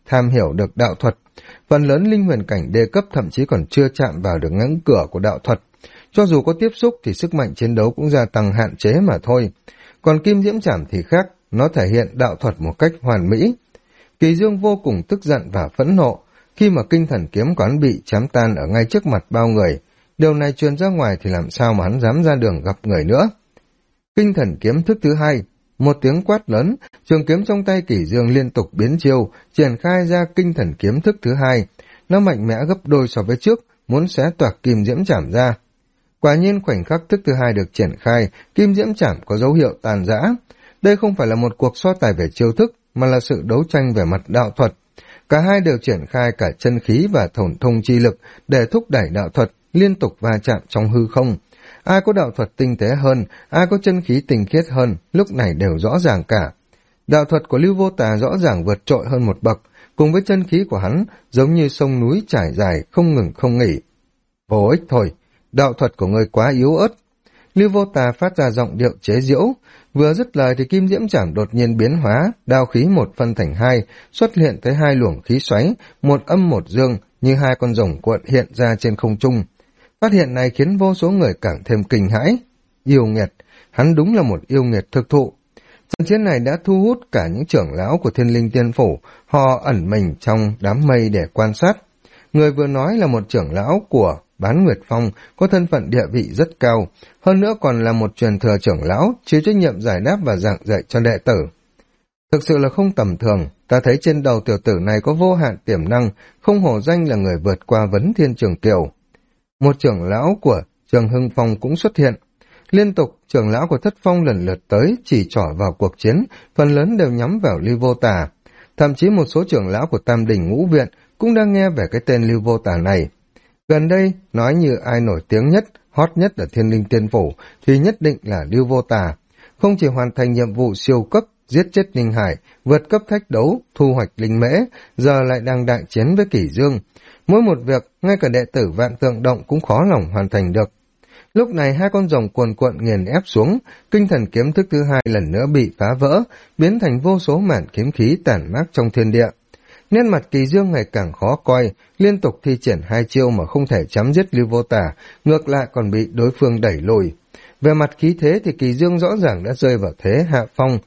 tham hiểu được đạo thuật. Phần lớn linh huyền cảnh đê cấp thậm chí còn chưa chạm vào được ngưỡng cửa của đạo thuật. Cho dù có tiếp xúc thì sức mạnh chiến đấu cũng gia tăng hạn chế mà thôi. Còn kim diễm trảm thì khác, nó thể hiện đạo thuật một cách hoàn mỹ. Kỳ Dương vô cùng tức giận và phẫn nộ khi mà kinh thần kiếm quán bị chém tan ở ngay trước mặt bao người. Điều này truyền ra ngoài thì làm sao mà hắn dám ra đường gặp người nữa. Kinh thần kiếm thức thứ hai, một tiếng quát lớn, trường kiếm trong tay Kỷ Dương liên tục biến chiêu, triển khai ra kinh thần kiếm thức thứ hai. Nó mạnh mẽ gấp đôi so với trước, muốn xé toạc kim diễm trảm ra. Quả nhiên khoảnh khắc thức thứ hai được triển khai, kim diễm trảm có dấu hiệu tàn rã. Đây không phải là một cuộc so tài về chiêu thức, mà là sự đấu tranh về mặt đạo thuật. Cả hai đều triển khai cả chân khí và thổn thông chi lực để thúc đẩy đạo thuật, liên tục va chạm trong hư không. Ai có đạo thuật tinh tế hơn, ai có chân khí tinh khiết hơn, lúc này đều rõ ràng cả. Đạo thuật của Lưu Vô Tà rõ ràng vượt trội hơn một bậc, cùng với chân khí của hắn giống như sông núi trải dài không ngừng không nghỉ. Vô ích thôi, đạo thuật của người quá yếu ớt. Lưu Vô Tà phát ra giọng điệu chế giễu, vừa dứt lời thì kim diễm trảm đột nhiên biến hóa, đao khí một phân thành hai, xuất hiện tới hai luồng khí xoáy, một âm một dương, như hai con rồng cuộn hiện ra trên không trung. Phát hiện này khiến vô số người càng thêm kinh hãi. Yêu nghiệt, hắn đúng là một yêu nghiệt thực thụ. Trận chiến này đã thu hút cả những trưởng lão của Thiên Linh Tiên Phủ, họ ẩn mình trong đám mây để quan sát. Người vừa nói là một trưởng lão của Bán Nguyệt Phong, có thân phận địa vị rất cao, hơn nữa còn là một truyền thừa trưởng lão, chịu trách nhiệm giải đáp và giảng dạy cho đệ tử. Thực sự là không tầm thường, ta thấy trên đầu tiểu tử này có vô hạn tiềm năng, không hổ danh là người vượt qua vấn thiên trường kiều. Một trưởng lão của Trường Hưng Phong cũng xuất hiện. Liên tục, trưởng lão của Thất Phong lần lượt tới, chỉ trỏ vào cuộc chiến, phần lớn đều nhắm vào Lưu Vô Tà. Thậm chí một số trưởng lão của Tam Đình Ngũ Viện cũng đang nghe về cái tên Lưu Vô Tà này. Gần đây, nói như ai nổi tiếng nhất, hot nhất ở Thiên Linh Tiên Phủ, thì nhất định là Lưu Vô Tà. Không chỉ hoàn thành nhiệm vụ siêu cấp, giết chết Ninh Hải, vượt cấp thách đấu, thu hoạch linh mễ, giờ lại đang đại chiến với Kỷ Dương. Mỗi một việc, ngay cả đệ tử Vạn Tượng Động cũng khó lòng hoàn thành được. Lúc này hai con rồng cuồn cuộn nghiền ép xuống, kinh thần kiếm thức thứ hai lần nữa bị phá vỡ, biến thành vô số mảng kiếm khí tản mát trong thiên địa. Nét mặt Kỳ Dương ngày càng khó coi, liên tục thi triển hai chiêu mà không thể chấm dứt Lưu Vô Tà, ngược lại còn bị đối phương đẩy lùi. Về mặt khí thế thì Kỳ Dương rõ ràng đã rơi vào thế hạ phong.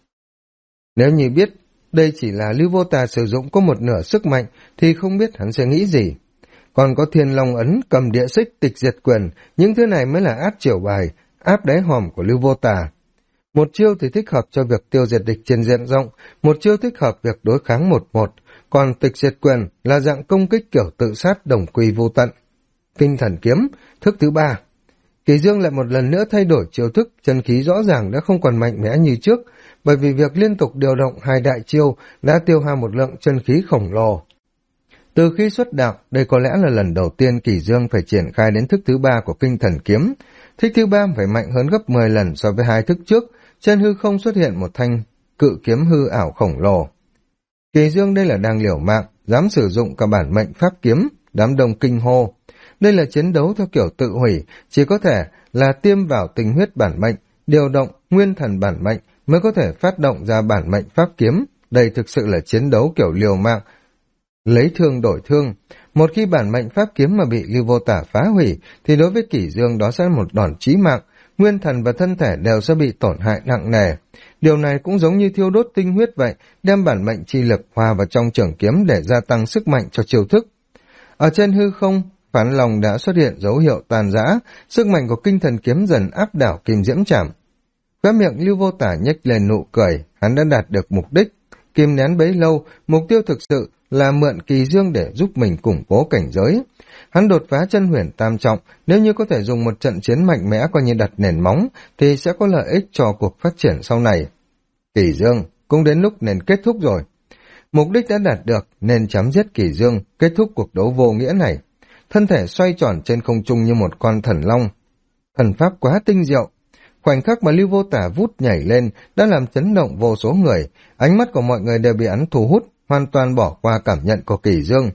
Nếu như biết đây chỉ là Lưu Vô Tà sử dụng có một nửa sức mạnh thì không biết hắn sẽ nghĩ gì. Còn có Thiên Long Ấn, Cầm Địa Xích, Tịch Diệt Quyền, những thứ này mới là át chiểu bài, áp đáy hòm của Lưu Vô Tà. Một chiêu thì thích hợp cho việc tiêu diệt địch trên diện rộng, một chiêu thích hợp việc đối kháng 1-1, còn Tịch Diệt Quyền là dạng công kích kiểu tự sát đồng quy vô tận. Kinh thần kiếm, thức thứ ba. Kỳ Dương lại một lần nữa thay đổi chiêu thức, chân khí rõ ràng đã không còn mạnh mẽ như trước, bởi vì việc liên tục điều động hai đại chiêu đã tiêu hao một lượng chân khí khổng lồ. Từ khi xuất đạo, đây có lẽ là lần đầu tiên Kỳ Dương phải triển khai đến thức thứ ba của kinh thần kiếm. Thức thứ ba phải mạnh hơn gấp 10 lần so với hai thức trước, trên hư không xuất hiện một thanh cự kiếm hư ảo khổng lồ. Kỳ Dương đây là đang liều mạng, dám sử dụng cả bản mệnh pháp kiếm, đám đông kinh hô. Đây là chiến đấu theo kiểu tự hủy, chỉ có thể là tiêm vào tinh huyết bản mệnh, điều động nguyên thần bản mệnh mới có thể phát động ra bản mệnh pháp kiếm. Đây thực sự là chiến đấu kiểu liều mạng, lấy thương đổi thương. Một khi bản mệnh pháp kiếm mà bị Lưu Vô Tà phá hủy, thì đối với Kỷ Dương đó sẽ là một đòn chí mạng, nguyên thần và thân thể đều sẽ bị tổn hại nặng nề. Điều này cũng giống như thiêu đốt tinh huyết vậy, đem bản mệnh chi lực hòa vào trong trường kiếm để gia tăng sức mạnh cho chiêu thức. Ở trên hư không, phán lòng đã xuất hiện dấu hiệu tàn rã, sức mạnh của kinh thần kiếm dần áp đảo kim diễm trảm. Khóe miệng Lưu Vô Tà nhếch lên nụ cười, hắn đã đạt được mục đích. Kìm nén bấy lâu, mục tiêu thực sự là mượn Kỳ Dương để giúp mình củng cố cảnh giới. Hắn đột phá chân huyền tam trọng, nếu như có thể dùng một trận chiến mạnh mẽ coi như đặt nền móng, thì sẽ có lợi ích cho cuộc phát triển sau này. Kỳ Dương, cũng đến lúc nên kết thúc rồi. Mục đích đã đạt được, nên chấm dứt Kỳ Dương, kết thúc cuộc đấu vô nghĩa này. Thân thể xoay tròn trên không trung như một con thần long. Thần pháp quá tinh diệu. Khoảnh khắc mà Lưu Vô Tà vút nhảy lên đã làm chấn động vô số người, ánh mắt của mọi người đều bị hắn thu hút, hoàn toàn bỏ qua cảm nhận của Kỳ Dương.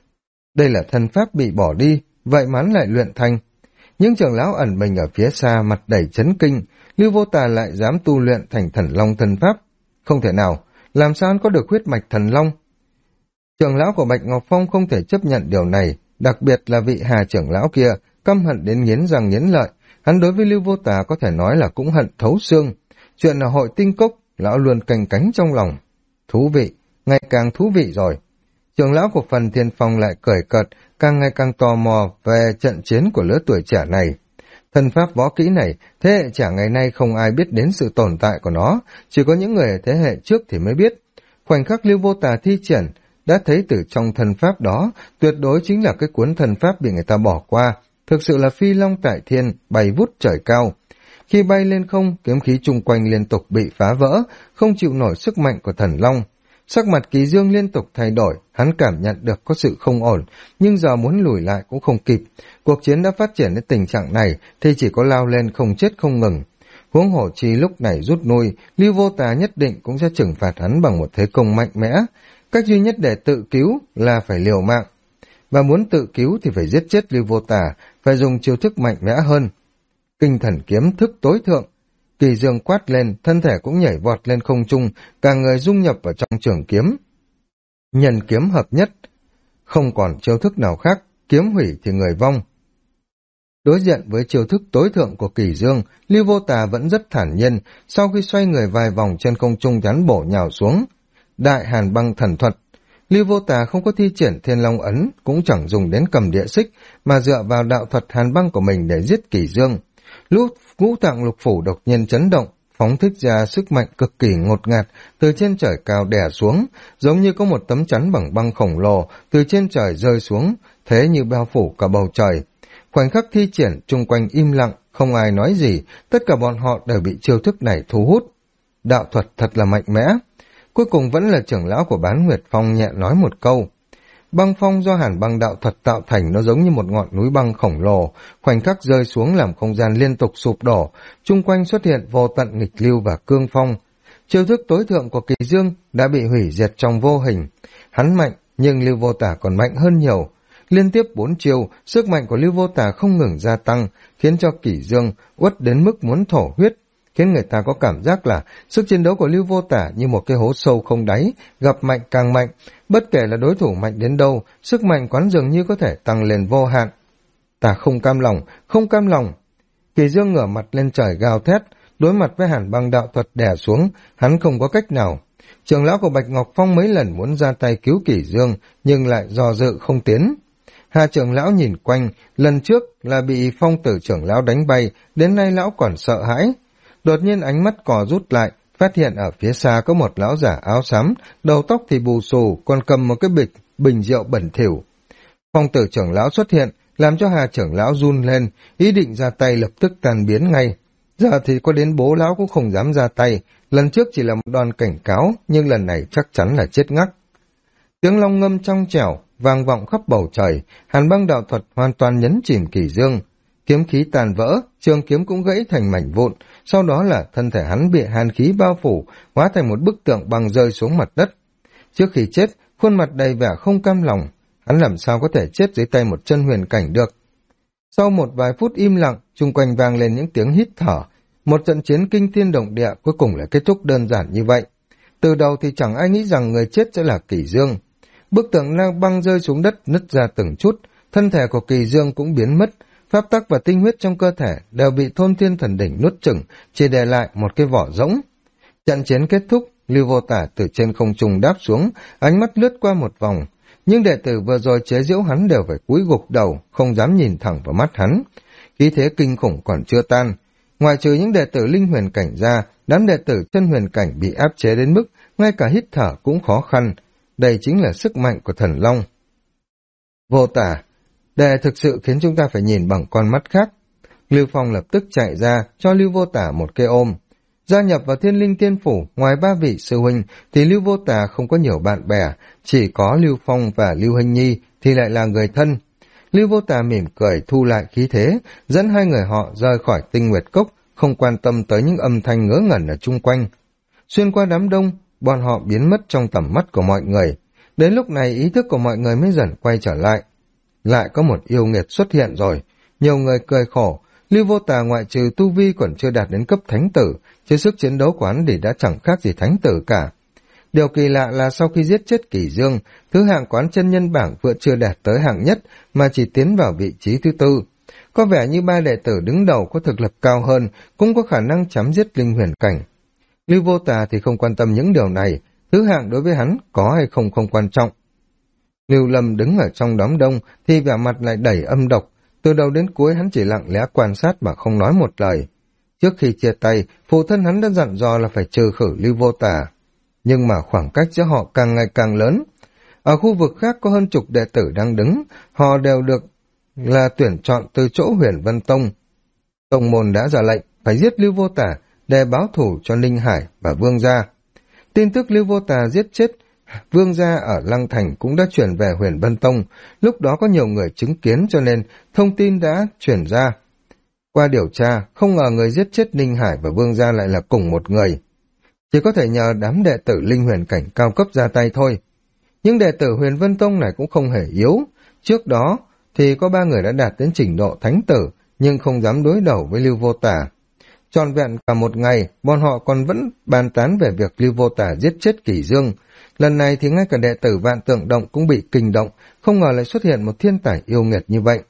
Đây là thân pháp bị bỏ đi, vậy mà hắn lại luyện thành. Những trưởng lão ẩn mình ở phía xa mặt đầy chấn kinh, Lưu Vô Tà lại dám tu luyện thành thần long thân pháp. Không thể nào, làm sao hắn có được huyết mạch thần long? Trưởng lão của Bạch Ngọc Phong không thể chấp nhận điều này, đặc biệt là vị Hà trưởng lão kia, căm hận đến nghiến răng nghiến lợi. Hắn đối với Lưu Vô Tà có thể nói là cũng hận thấu xương. Chuyện ở hội tinh cốc, lão luôn canh cánh trong lòng. Thú vị, ngày càng thú vị rồi. Trưởng lão của Phần Thiên Phong lại cười cợt, càng ngày càng tò mò về trận chiến của lứa tuổi trẻ này. Thân pháp võ kỹ này, thế hệ trẻ ngày nay không ai biết đến sự tồn tại của nó, chỉ có những người ở thế hệ trước thì mới biết. Khoảnh khắc Lưu Vô Tà thi triển, đã thấy từ trong thân pháp đó, tuyệt đối chính là cái cuốn thân pháp bị người ta bỏ qua, thực sự là phi long tại thiên, bay vút trời cao. Khi bay lên không, kiếm khí chung quanh liên tục bị phá vỡ, không chịu nổi sức mạnh của thần long. Sắc mặt Kỳ Dương liên tục thay đổi, hắn cảm nhận được có sự không ổn, nhưng giờ muốn lùi lại cũng không kịp. Cuộc chiến đã phát triển đến tình trạng này thì chỉ có lao lên không chết không ngừng. Huống hồ chi lúc này rút lui, Lưu Vô Tà nhất định cũng sẽ trừng phạt hắn bằng một thế công mạnh mẽ. Cách duy nhất để tự cứu là phải liều mạng. Và muốn tự cứu thì phải giết chết Lưu Vô Tà, phải dùng chiêu thức mạnh mẽ hơn. Kinh thần kiếm thức tối thượng. Kỳ Dương quát lên, thân thể cũng nhảy vọt lên không trung, cả người dung nhập vào trong trường kiếm. Nhân kiếm hợp nhất, không còn chiêu thức nào khác, kiếm hủy thì người vong. Đối diện với chiêu thức tối thượng của Kỳ Dương, Lưu Vô Tà vẫn rất thản nhiên, sau khi xoay người vài vòng trên không trung hắn bổ nhào xuống. Đại Hàn Băng thần thuật. Lưu Vô Tà không có thi triển Thiên Long ấn, cũng chẳng dùng đến cầm địa xích, mà dựa vào đạo thuật Hàn Băng của mình để giết Kỳ Dương. Lúc ngũ tạng lục phủ đột nhiên chấn động, phóng thích ra sức mạnh cực kỳ ngột ngạt từ trên trời cao đè xuống, giống như có một tấm chắn bằng băng khổng lồ từ trên trời rơi xuống, thế như bao phủ cả bầu trời. Khoảnh khắc thi triển, chung quanh im lặng, không ai nói gì, tất cả bọn họ đều bị chiêu thức này thu hút. Đạo thuật thật là mạnh mẽ. Cuối cùng vẫn là trưởng lão của Bán Nguyệt Phong nhẹ nói một câu. Băng phong do Hàn Băng đạo thuật tạo thành, nó giống như một ngọn núi băng khổng lồ, khoảnh khắc rơi xuống làm không gian liên tục sụp đổ, chung quanh xuất hiện vô tận nghịch lưu và cương phong. Chiêu thức tối thượng của Kỳ Dương đã bị hủy diệt trong vô hình. Hắn mạnh, nhưng Lưu Vô Tà còn mạnh hơn nhiều. Liên tiếp 4 chiêu, sức mạnh của Lưu Vô Tà không ngừng gia tăng, khiến cho Kỳ Dương uất đến mức muốn thổ huyết, khiến người ta có cảm giác là sức chiến đấu của Lưu Vô Tà như một cái hố sâu không đáy, gặp mạnh càng mạnh, bất kể là đối thủ mạnh đến đâu, sức mạnh quán dường như có thể tăng lên vô hạn. Ta không cam lòng, không cam lòng. Kỳ Dương ngửa mặt lên trời gào thét, đối mặt với Hàn Băng đạo thuật đè xuống, hắn không có cách nào. Trưởng lão của Bạch Ngọc Phong mấy lần muốn ra tay cứu Kỳ Dương, nhưng lại do dự không tiến. Hà trưởng lão nhìn quanh, lần trước là bị Phong Tử trưởng lão đánh bay, đến nay lão còn sợ hãi. Đột nhiên ánh mắt cò rút lại, phát hiện ở phía xa có một lão giả áo xám, đầu tóc thì bù xù, còn cầm một cái bình rượu bẩn thỉu. Phong Tử trưởng lão xuất hiện, làm cho Hà trưởng lão run lên, ý định ra tay lập tức tan biến ngay. Giờ thì có đến bố lão cũng không dám ra tay, lần trước chỉ là một đòn cảnh cáo, nhưng lần này chắc chắn là chết ngắc. Tiếng long ngâm trong trẻo, vang vọng khắp bầu trời, Hàn Băng đạo thuật hoàn toàn nhấn chìm Kỳ Dương. Kiếm khí tàn vỡ, trường kiếm cũng gãy thành mảnh vụn, sau đó là thân thể hắn bị hàn khí bao phủ, hóa thành một bức tượng băng rơi xuống mặt đất. Trước khi chết, khuôn mặt đầy vẻ không cam lòng, hắn làm sao có thể chết dưới tay một chân huyền cảnh được. Sau một vài phút im lặng, chung quanh vang lên những tiếng hít thở, một trận chiến kinh thiên động địa cuối cùng là kết thúc đơn giản như vậy. Từ đầu thì chẳng ai nghĩ rằng người chết sẽ là Kỳ Dương. Bức tượng lang băng rơi xuống đất nứt ra từng chút, thân thể của Kỳ Dương cũng biến mất, pháp tắc và tinh huyết trong cơ thể đều bị Thôn Thiên Thần Đỉnh nuốt chửng, chỉ để lại một cái vỏ rỗng. Trận chiến kết thúc, Lưu Vô Tà từ trên không trung đáp xuống, ánh mắt lướt qua một vòng. Nhưng đệ tử vừa rồi chế giễu hắn đều phải cúi gục đầu, không dám nhìn thẳng vào mắt hắn. Khí thế kinh khủng còn chưa tan. Ngoài trừ những đệ tử linh huyền cảnh ra, đám đệ tử chân huyền cảnh bị áp chế đến mức ngay cả hít thở cũng khó khăn. Đây chính là sức mạnh của thần long. Vô Tà, để thực sự khiến chúng ta phải nhìn bằng con mắt khác. Lưu Phong lập tức chạy ra, cho Lưu Vô Tà một cái ôm. Gia nhập vào Thiên Linh Tiên Phủ, ngoài 3 vị sư huynh, thì Lưu Vô Tà không có nhiều bạn bè, chỉ có Lưu Phong và Lưu Hình Nhi thì lại là người thân. Lưu Vô Tà mỉm cười thu lại khí thế, dẫn hai người họ rời khỏi Tinh Nguyệt Cốc, không quan tâm tới những âm thanh ngớ ngẩn ở chung quanh. Xuyên qua đám đông, bọn họ biến mất trong tầm mắt của mọi người. Đến lúc này ý thức của mọi người mới dần quay trở lại. Lại có một yêu nghiệt xuất hiện rồi. Nhiều người cười khổ. Lưu Vô Tà ngoại trừ tu vi còn chưa đạt đến cấp thánh tử, chứ sức chiến đấu của hắn thì đã chẳng khác gì thánh tử cả. Điều kỳ lạ là sau khi giết chết Kỷ Dương, thứ hạng quán chân nhân bảng vừa chưa đạt tới hạng nhất mà chỉ tiến vào vị trí thứ tư. Có vẻ như ba đệ tử đứng đầu có thực lực cao hơn, cũng có khả năng chấm giết linh huyền cảnh. Lưu Vô Tà thì không quan tâm những điều này, thứ hạng đối với hắn có hay không không quan trọng. Lưu Lâm đứng ở trong đám đông thì vẻ mặt lại đầy âm độc, từ đầu đến cuối hắn chỉ lặng lẽ quan sát mà không nói một lời. Trước khi chia tay, phụ thân hắn đã dặn dò là phải trừ khử Lưu Vô Tà, nhưng mà khoảng cách giữa họ càng ngày càng lớn. Ở khu vực khác có hơn chục đệ tử đang đứng, họ đều được là tuyển chọn từ chỗ Huyền Vân Tông. Tông môn đã ra lệnh phải giết Lưu Vô Tà để báo thù cho Ninh Hải và Vương gia. Tin tức Lưu Vô Tà giết chết Vương gia ở Lăng Thành cũng đã chuyển về Huyền Vân Tông, lúc đó có nhiều người chứng kiến cho nên thông tin đã chuyển ra. Qua điều tra, không ngờ người giết chết Ninh Hải và Vương gia lại là cùng một người. Chỉ có thể nhờ đám đệ tử linh huyền cảnh cao cấp ra tay thôi. Nhưng đệ tử Huyền Vân Tông này cũng không hề yếu. Trước đó thì có 3 người đã đạt đến trình độ thánh tử, nhưng không dám đối đầu với Lưu Vô Tà. Trọn vẹn cả một ngày, bọn họ còn vẫn bàn tán về việc Lưu Vô Tà giết chết Kỷ Dương. Lần này thì ngay cả đệ tử Vạn Tượng Động cũng bị kinh động, không ngờ lại xuất hiện một thiên tài yêu nghiệt như vậy.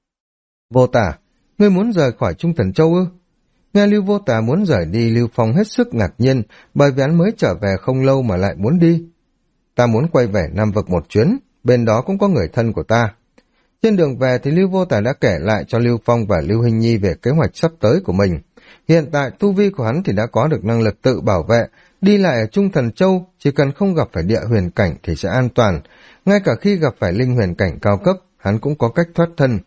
Vô Tà, ngươi muốn rời khỏi Trung Thần Châu ư? Nghe Lưu Vô Tà muốn rời đi, Lưu Phong hết sức ngạc nhiên, bởi vì hắn mới trở về không lâu mà lại muốn đi. Ta muốn quay về Nam Vực một chuyến, bên đó cũng có người thân của ta. Trên đường về thì Lưu Vô Tà đã kể lại cho Lưu Phong và Lưu Hình Nhi về kế hoạch sắp tới của mình. Hiện tại tu vi của hắn thì đã có được năng lực tự bảo vệ, đi lại ở Trung Thần Châu, chỉ cần không gặp phải địa huyền cảnh thì sẽ an toàn. Ngay cả khi gặp phải linh huyền cảnh cao cấp, hắn cũng có cách thoát thân.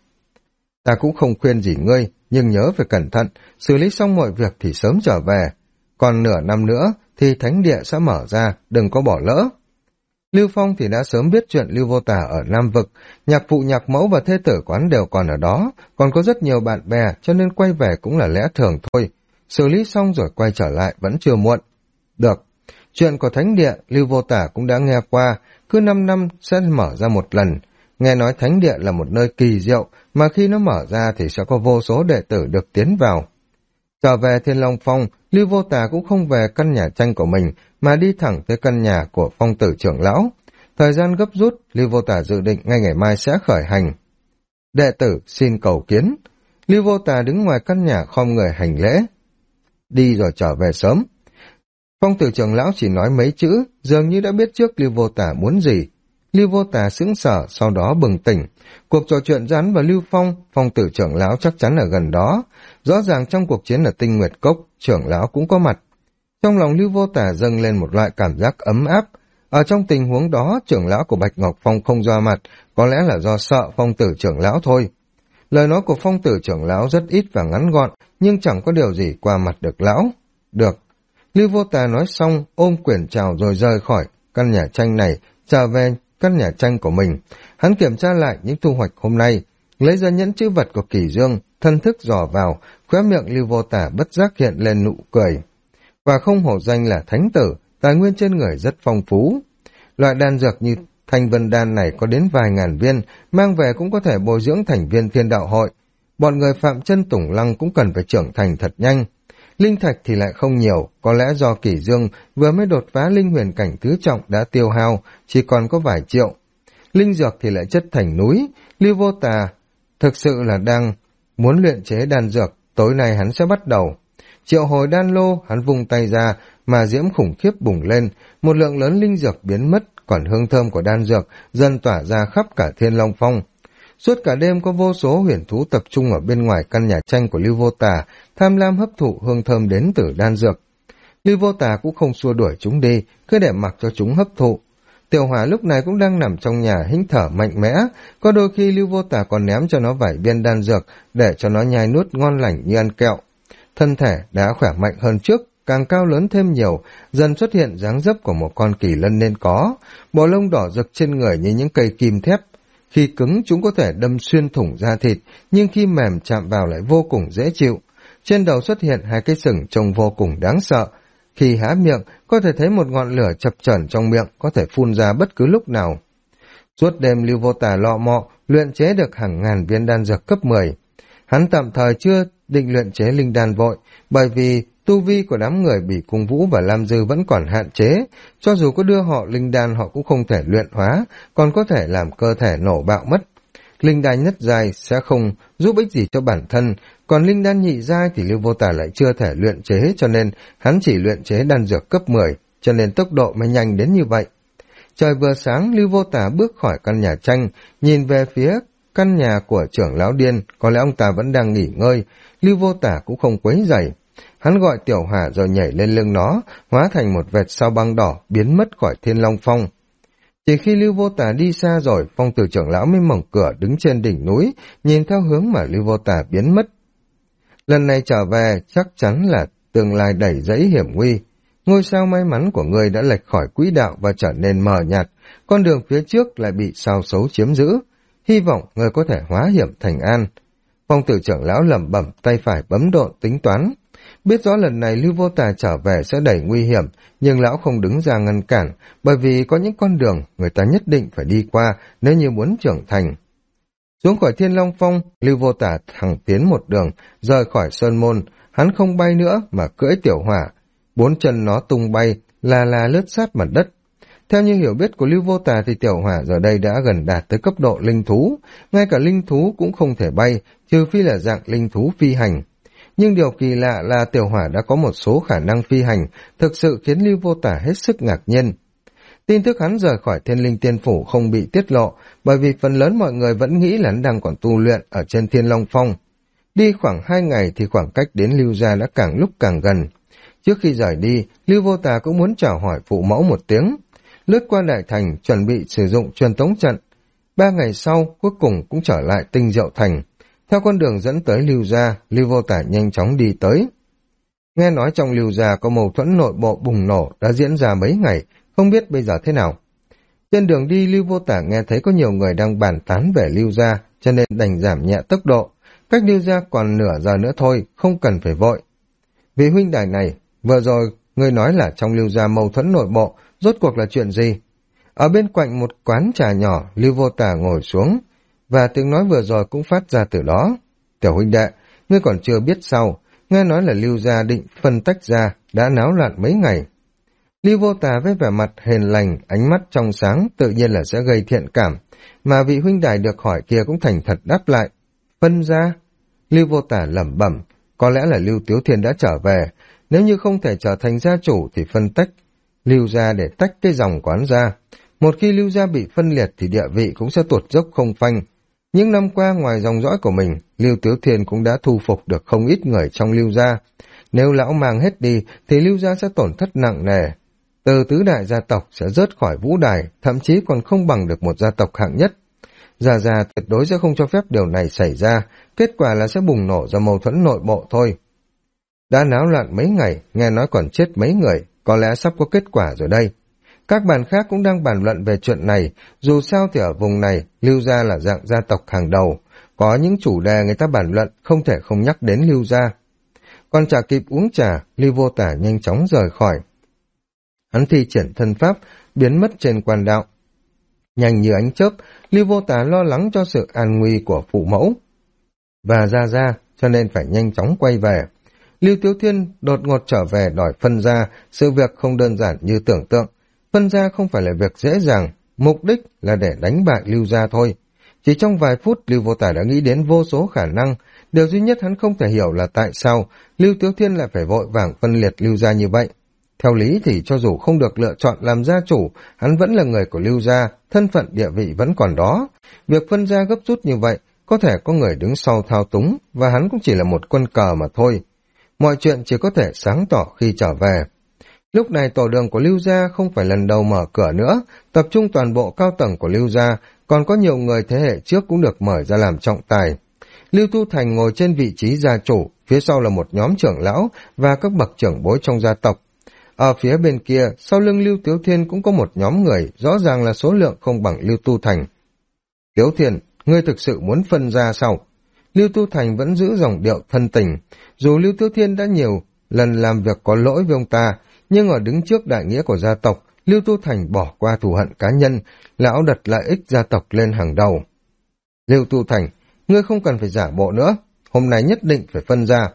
Ta cũng không khuyên gì ngươi, nhưng nhớ phải cẩn thận, xử lý xong mọi việc thì sớm trở về. Còn nửa năm nữa thì thánh địa sẽ mở ra, đừng có bỏ lỡ. Lưu Phong thì đã sớm biết chuyện Lưu Vô Tà ở Nam Vực, nhạc phụ nhạc mẫu và thê tử quán đều còn ở đó, còn có rất nhiều bạn bè cho nên quay về cũng là lẽ thường thôi. Xử lý xong rồi quay trở lại vẫn chưa muộn. Được, chuyện của thánh địa Lưu Vô Tà cũng đã nghe qua, cứ 5 năm sẽ mở ra một lần. Nghe nói thánh địa là một nơi kỳ diệu, mà khi nó mở ra thì sẽ có vô số đệ tử được tiến vào. Trở về Thiên Long Phong, Lưu Vô Tà cũng không về căn nhà tranh của mình, mà đi thẳng tới căn nhà của Phong tử trưởng lão. Thời gian gấp rút, Lưu Vô Tà dự định ngay ngày mai sẽ khởi hành. Đệ tử xin cầu kiến. Lưu Vô Tà đứng ngoài căn nhà khom người hành lễ. Đi rồi trở về sớm. Phong tử trưởng lão chỉ nói mấy chữ, dường như đã biết trước Lưu Vô Tà muốn gì. Lưu Vô Tà sững sờ, sau đó bừng tỉnh. Cuộc trò chuyện giữa hắn và Lưu Phong, Phong tử trưởng lão chắc chắn ở gần đó. Rõ ràng trong cuộc chiến ở Tinh Nguyệt Cốc, trưởng lão cũng có mặt. Trong lòng Lưu Vô Tà dâng lên một loại cảm giác ấm áp. Ở trong tình huống đó, trưởng lão của Bạch Ngọc Phong không ra mặt, có lẽ là do sợ Phong tử trưởng lão thôi. Lời nói của Phong tử trưởng lão rất ít và ngắn gọn, nhưng chẳng có điều gì qua mặt được lão. Được. Lưu Vô Tà nói xong, ôm quyền chào rồi rời khỏi căn nhà tranh này, trở về căn nhà tranh của mình. Hắn kiểm tra lại những thu hoạch hôm nay, lấy ra nhẫn chữ vật của Kỷ Dương, thân thức dò vào, khóe miệng Lưu Vô Tà bất giác hiện lên nụ cười. Và không hổ danh là thánh tử, tài nguyên trên người rất phong phú. Loại đan dược như Thanh Vân Đan này có đến vài ngàn viên, mang về cũng có thể bồi dưỡng thành viên Thiên Đạo Hội. Bọn người Phạm Chân Tùng Lăng cũng cần phải trưởng thành thật nhanh. Linh thạch thì lại không nhiều, có lẽ do Kỷ Dương vừa mới đột phá linh huyền cảnh tứ trọng đã tiêu hao, chỉ còn có vài triệu. Linh dược thì lại chất thành núi. Lưu Vô Tà thực sự là đang muốn luyện chế đan dược, tối nay hắn sẽ bắt đầu. Triệu hồi đan lô, hắn vung tay ra, mà diễm khủng khiếp bùng lên, một lượng lớn linh dược biến mất, còn hương thơm của đan dược dần tỏa ra khắp cả Thiên Long Phong. Suốt cả đêm có vô số huyền thú tập trung ở bên ngoài căn nhà tranh của Lưu Vô Tà, tham lam hấp thụ hương thơm đến từ đan dược. Lưu Vô Tà cũng không xua đuổi chúng đi, cứ để mặc cho chúng hấp thụ. Tiểu Hỏa lúc này cũng đang nằm trong nhà hít thở mạnh mẽ, có đôi khi Lưu Vô Tà còn ném cho nó vài viên đan dược để cho nó nhai nuốt ngon lành như ăn kẹo. Thân thể đã khỏe mạnh hơn trước, càng cao lớn thêm nhiều, dần xuất hiện dáng dấp của một con kỳ lân nên có, bộ lông đỏ rực trên người như những cây kim thép. Khi cứng chúng có thể đâm xuyên thủng da thịt, nhưng khi mềm chạm vào lại vô cùng dễ chịu. Trên đầu xuất hiện 2 cái sừng trông vô cùng đáng sợ. Khi há miệng, có thể thấy một ngọn lửa chập chờn trong miệng, có thể phun ra bất cứ lúc nào. Suốt đêm Lưu Vô Tà lọ mọ, luyện chế được hàng ngàn viên đan dược cấp 10. Hắn tạm thời chưa định luyện chế linh đan vội, bởi vì Tu vi của đám người Bỉ Cung Vũ và Lam Dư vẫn còn hạn chế, cho dù có đưa họ linh đan họ cũng không thể luyện hóa, còn có thể làm cơ thể nổ bạo mất. Linh đan nhất giai sẽ không giúp ích gì cho bản thân, còn linh đan nhị giai thì Lưu Vô Tả lại chưa thể luyện chế, cho nên hắn chỉ luyện chế đan dược cấp 10, cho nên tốc độ mới nhanh đến như vậy. Trời vừa sáng, Lưu Vô Tả bước khỏi căn nhà tranh, nhìn về phía căn nhà của trưởng lão điên, có lẽ ông ta vẫn đang nghỉ ngơi, Lưu Vô Tả cũng không quấy rầy. Hắn gọi Tiểu Hỏa rồi nhảy lên lưng nó, hóa thành một vệt sao băng đỏ, biến mất khỏi Thiên Long Phong. Chỉ khi Lưu Vô Tả đi xa rồi, Phong Tử trưởng lão mới mở cửa đứng trên đỉnh núi, nhìn theo hướng mà Lưu Vô Tả biến mất. Lần này trở về chắc chắn là tương lai đầy rẫy hiểm nguy. Ngôi sao may mắn của ngươi đã lệch khỏi quỹ đạo và trở nên mờ nhạt, con đường phía trước lại bị sao xấu chiếm giữ. Hy vọng ngươi có thể hóa hiểm thành an. Phong Tử trưởng lão lẩm bẩm, tay phải bấm độn tính toán. Biết rõ lần này Lưu Vô Tả trở về sẽ đầy nguy hiểm, nhưng lão không đứng ra ngăn cản, bởi vì có những con đường người ta nhất định phải đi qua nếu như muốn trưởng thành. Xuống khỏi Thiên Long Phong, Lưu Vô Tả thẳng tiến một đường, rời khỏi sơn môn, hắn không bay nữa mà cưỡi Tiểu Hỏa. 4 chân nó tung bay, là lướt sát mặt đất. Theo như hiểu biết của Lưu Vô Tả thì Tiểu Hỏa giờ đây đã gần đạt tới cấp độ linh thú, ngay cả linh thú cũng không thể bay, trừ phi là dạng linh thú phi hành. Nhưng điều kỳ lạ là Tiểu Hỏa đã có một số khả năng phi hành, thực sự khiến Lưu Vô Tả hết sức ngạc nhiên. Tin tức hắn rời khỏi Thiên Linh Tiên Phủ không bị tiết lộ, bởi vì phần lớn mọi người vẫn nghĩ là hắn đang còn tu luyện ở trên Thiên Long Phong. Đi khoảng 2 ngày thì khoảng cách đến Lưu gia đã càng lúc càng gần. Trước khi rời đi, Lưu Vô Tả cũng muốn chào hỏi phụ mẫu một tiếng. Lướt qua đại thành, chuẩn bị sử dụng truyền tống trận. 3 ngày sau, cuối cùng cũng trở lại Tinh Diệu Thành. Theo con đường dẫn tới Lưu gia, Lưu Vô Tả nhanh chóng đi tới. Nghe nói trong Lưu gia có mâu thuẫn nội bộ bùng nổ đã diễn ra mấy ngày, không biết bây giờ thế nào. Trên đường đi, Lưu Vô Tả nghe thấy có nhiều người đang bàn tán về Lưu gia, cho nên đành giảm nhẹ tốc độ. Cách Lưu gia còn nửa giờ nữa thôi, không cần phải vội. Vì huynh đài này, vừa rồi ngươi nói là trong Lưu gia mâu thuẫn nội bộ, rốt cuộc là chuyện gì? Ở bên cạnh một quán trà nhỏ, Lưu Vô Tả ngồi xuống, và tiếng nói vừa rồi cũng phát ra từ đó. Tiểu huynh đệ, ngươi còn chưa biết sao, nghe nói là Lưu gia định phân tách ra, đã náo loạn mấy ngày. Lưu Vô Tả với vẻ mặt hiền lành, ánh mắt trong sáng, tự nhiên là sẽ gây thiện cảm, mà vị huynh đài được hỏi kia cũng thành thật đáp lại. Phân ra? Lưu Vô Tả lẩm bẩm, có lẽ là Lưu Tiếu Thiên đã trở về, nếu như không thể trở thành gia chủ thì phân tách Lưu gia để tách cái dòng quán ra. Một khi Lưu gia bị phân liệt thì địa vị cũng sẽ tuột dốc không phanh. Những năm qua ngoài dòng dõi của mình, Lưu Tiếu Thiên cũng đã thu phục được không ít người trong Lưu gia. Nếu lão mang hết đi thì Lưu gia sẽ tổn thất nặng nề. Từ tứ đại gia tộc sẽ rớt khỏi vũ đài, thậm chí còn không bằng được một gia tộc hạng nhất. Gia Gia tuyệt đối sẽ không cho phép điều này xảy ra, kết quả là sẽ bùng nổ ra mâu thuẫn nội bộ thôi. Đã náo loạn mấy ngày, nghe nói còn chết mấy người, có lẽ sắp có kết quả rồi đây. Các bàn khác cũng đang bàn luận về chuyện này, dù sao thì ở vùng này, Lưu gia là dạng gia tộc hàng đầu, có những chủ đề người ta bàn luận không thể không nhắc đến Lưu gia. Còn chả kịp uống trà, Lưu Vô Tả nhanh chóng rời khỏi. Hắn thi triển thân pháp, biến mất trên quan đạo. Nhanh như ánh chớp, Lưu Vô Tả lo lắng cho sự an nguy của phụ mẫu và Gia Gia, cho nên phải nhanh chóng quay về. Lưu Tiếu Thiên đột ngột trở về đòi phân gia, sự việc không đơn giản như tưởng tượng. Phân gia không phải là việc dễ dàng, mục đích là để đánh bại Lưu gia thôi. Chỉ trong vài phút, Lưu Vô Tả đã nghĩ đến vô số khả năng. Điều duy nhất hắn không thể hiểu là tại sao Lưu Tiếu Thiên lại phải vội vàng phân liệt Lưu gia như vậy. Theo lý thì cho dù không được lựa chọn làm gia chủ, hắn vẫn là người của Lưu gia, thân phận địa vị vẫn còn đó. Việc phân gia gấp rút như vậy, có thể có người đứng sau thao túng, và hắn cũng chỉ là một quân cờ mà thôi. Mọi chuyện chỉ có thể sáng tỏ khi trở về. Lúc này tổ đường của Lưu gia không phải lần đầu mở cửa nữa, tập trung toàn bộ cao tầng của Lưu gia, còn có nhiều người thế hệ trước cũng được mời ra làm trọng tài. Lưu Tu Thành ngồi trên vị trí gia chủ, phía sau là một nhóm trưởng lão và các bậc trưởng bối trong gia tộc. Ở phía bên kia, sau lưng Lưu Tiếu Thiên cũng có một nhóm người, rõ ràng là số lượng không bằng Lưu Tu Thành. Tiếu Thiên, ngươi thực sự muốn phân ra sao? Lưu Tu Thành vẫn giữ dòng điệu thân tình, dù Lưu Tiếu Thiên đã nhiều lần làm việc có lỗi với ông ta, nhưng ở đứng trước đại nghĩa của gia tộc, Lưu Tu Thành bỏ qua thù hận cá nhân, lão đặt lợi ích gia tộc lên hàng đầu. Lưu Tu Thành, ngươi không cần phải giả bộ nữa, hôm nay nhất định phải phân ra.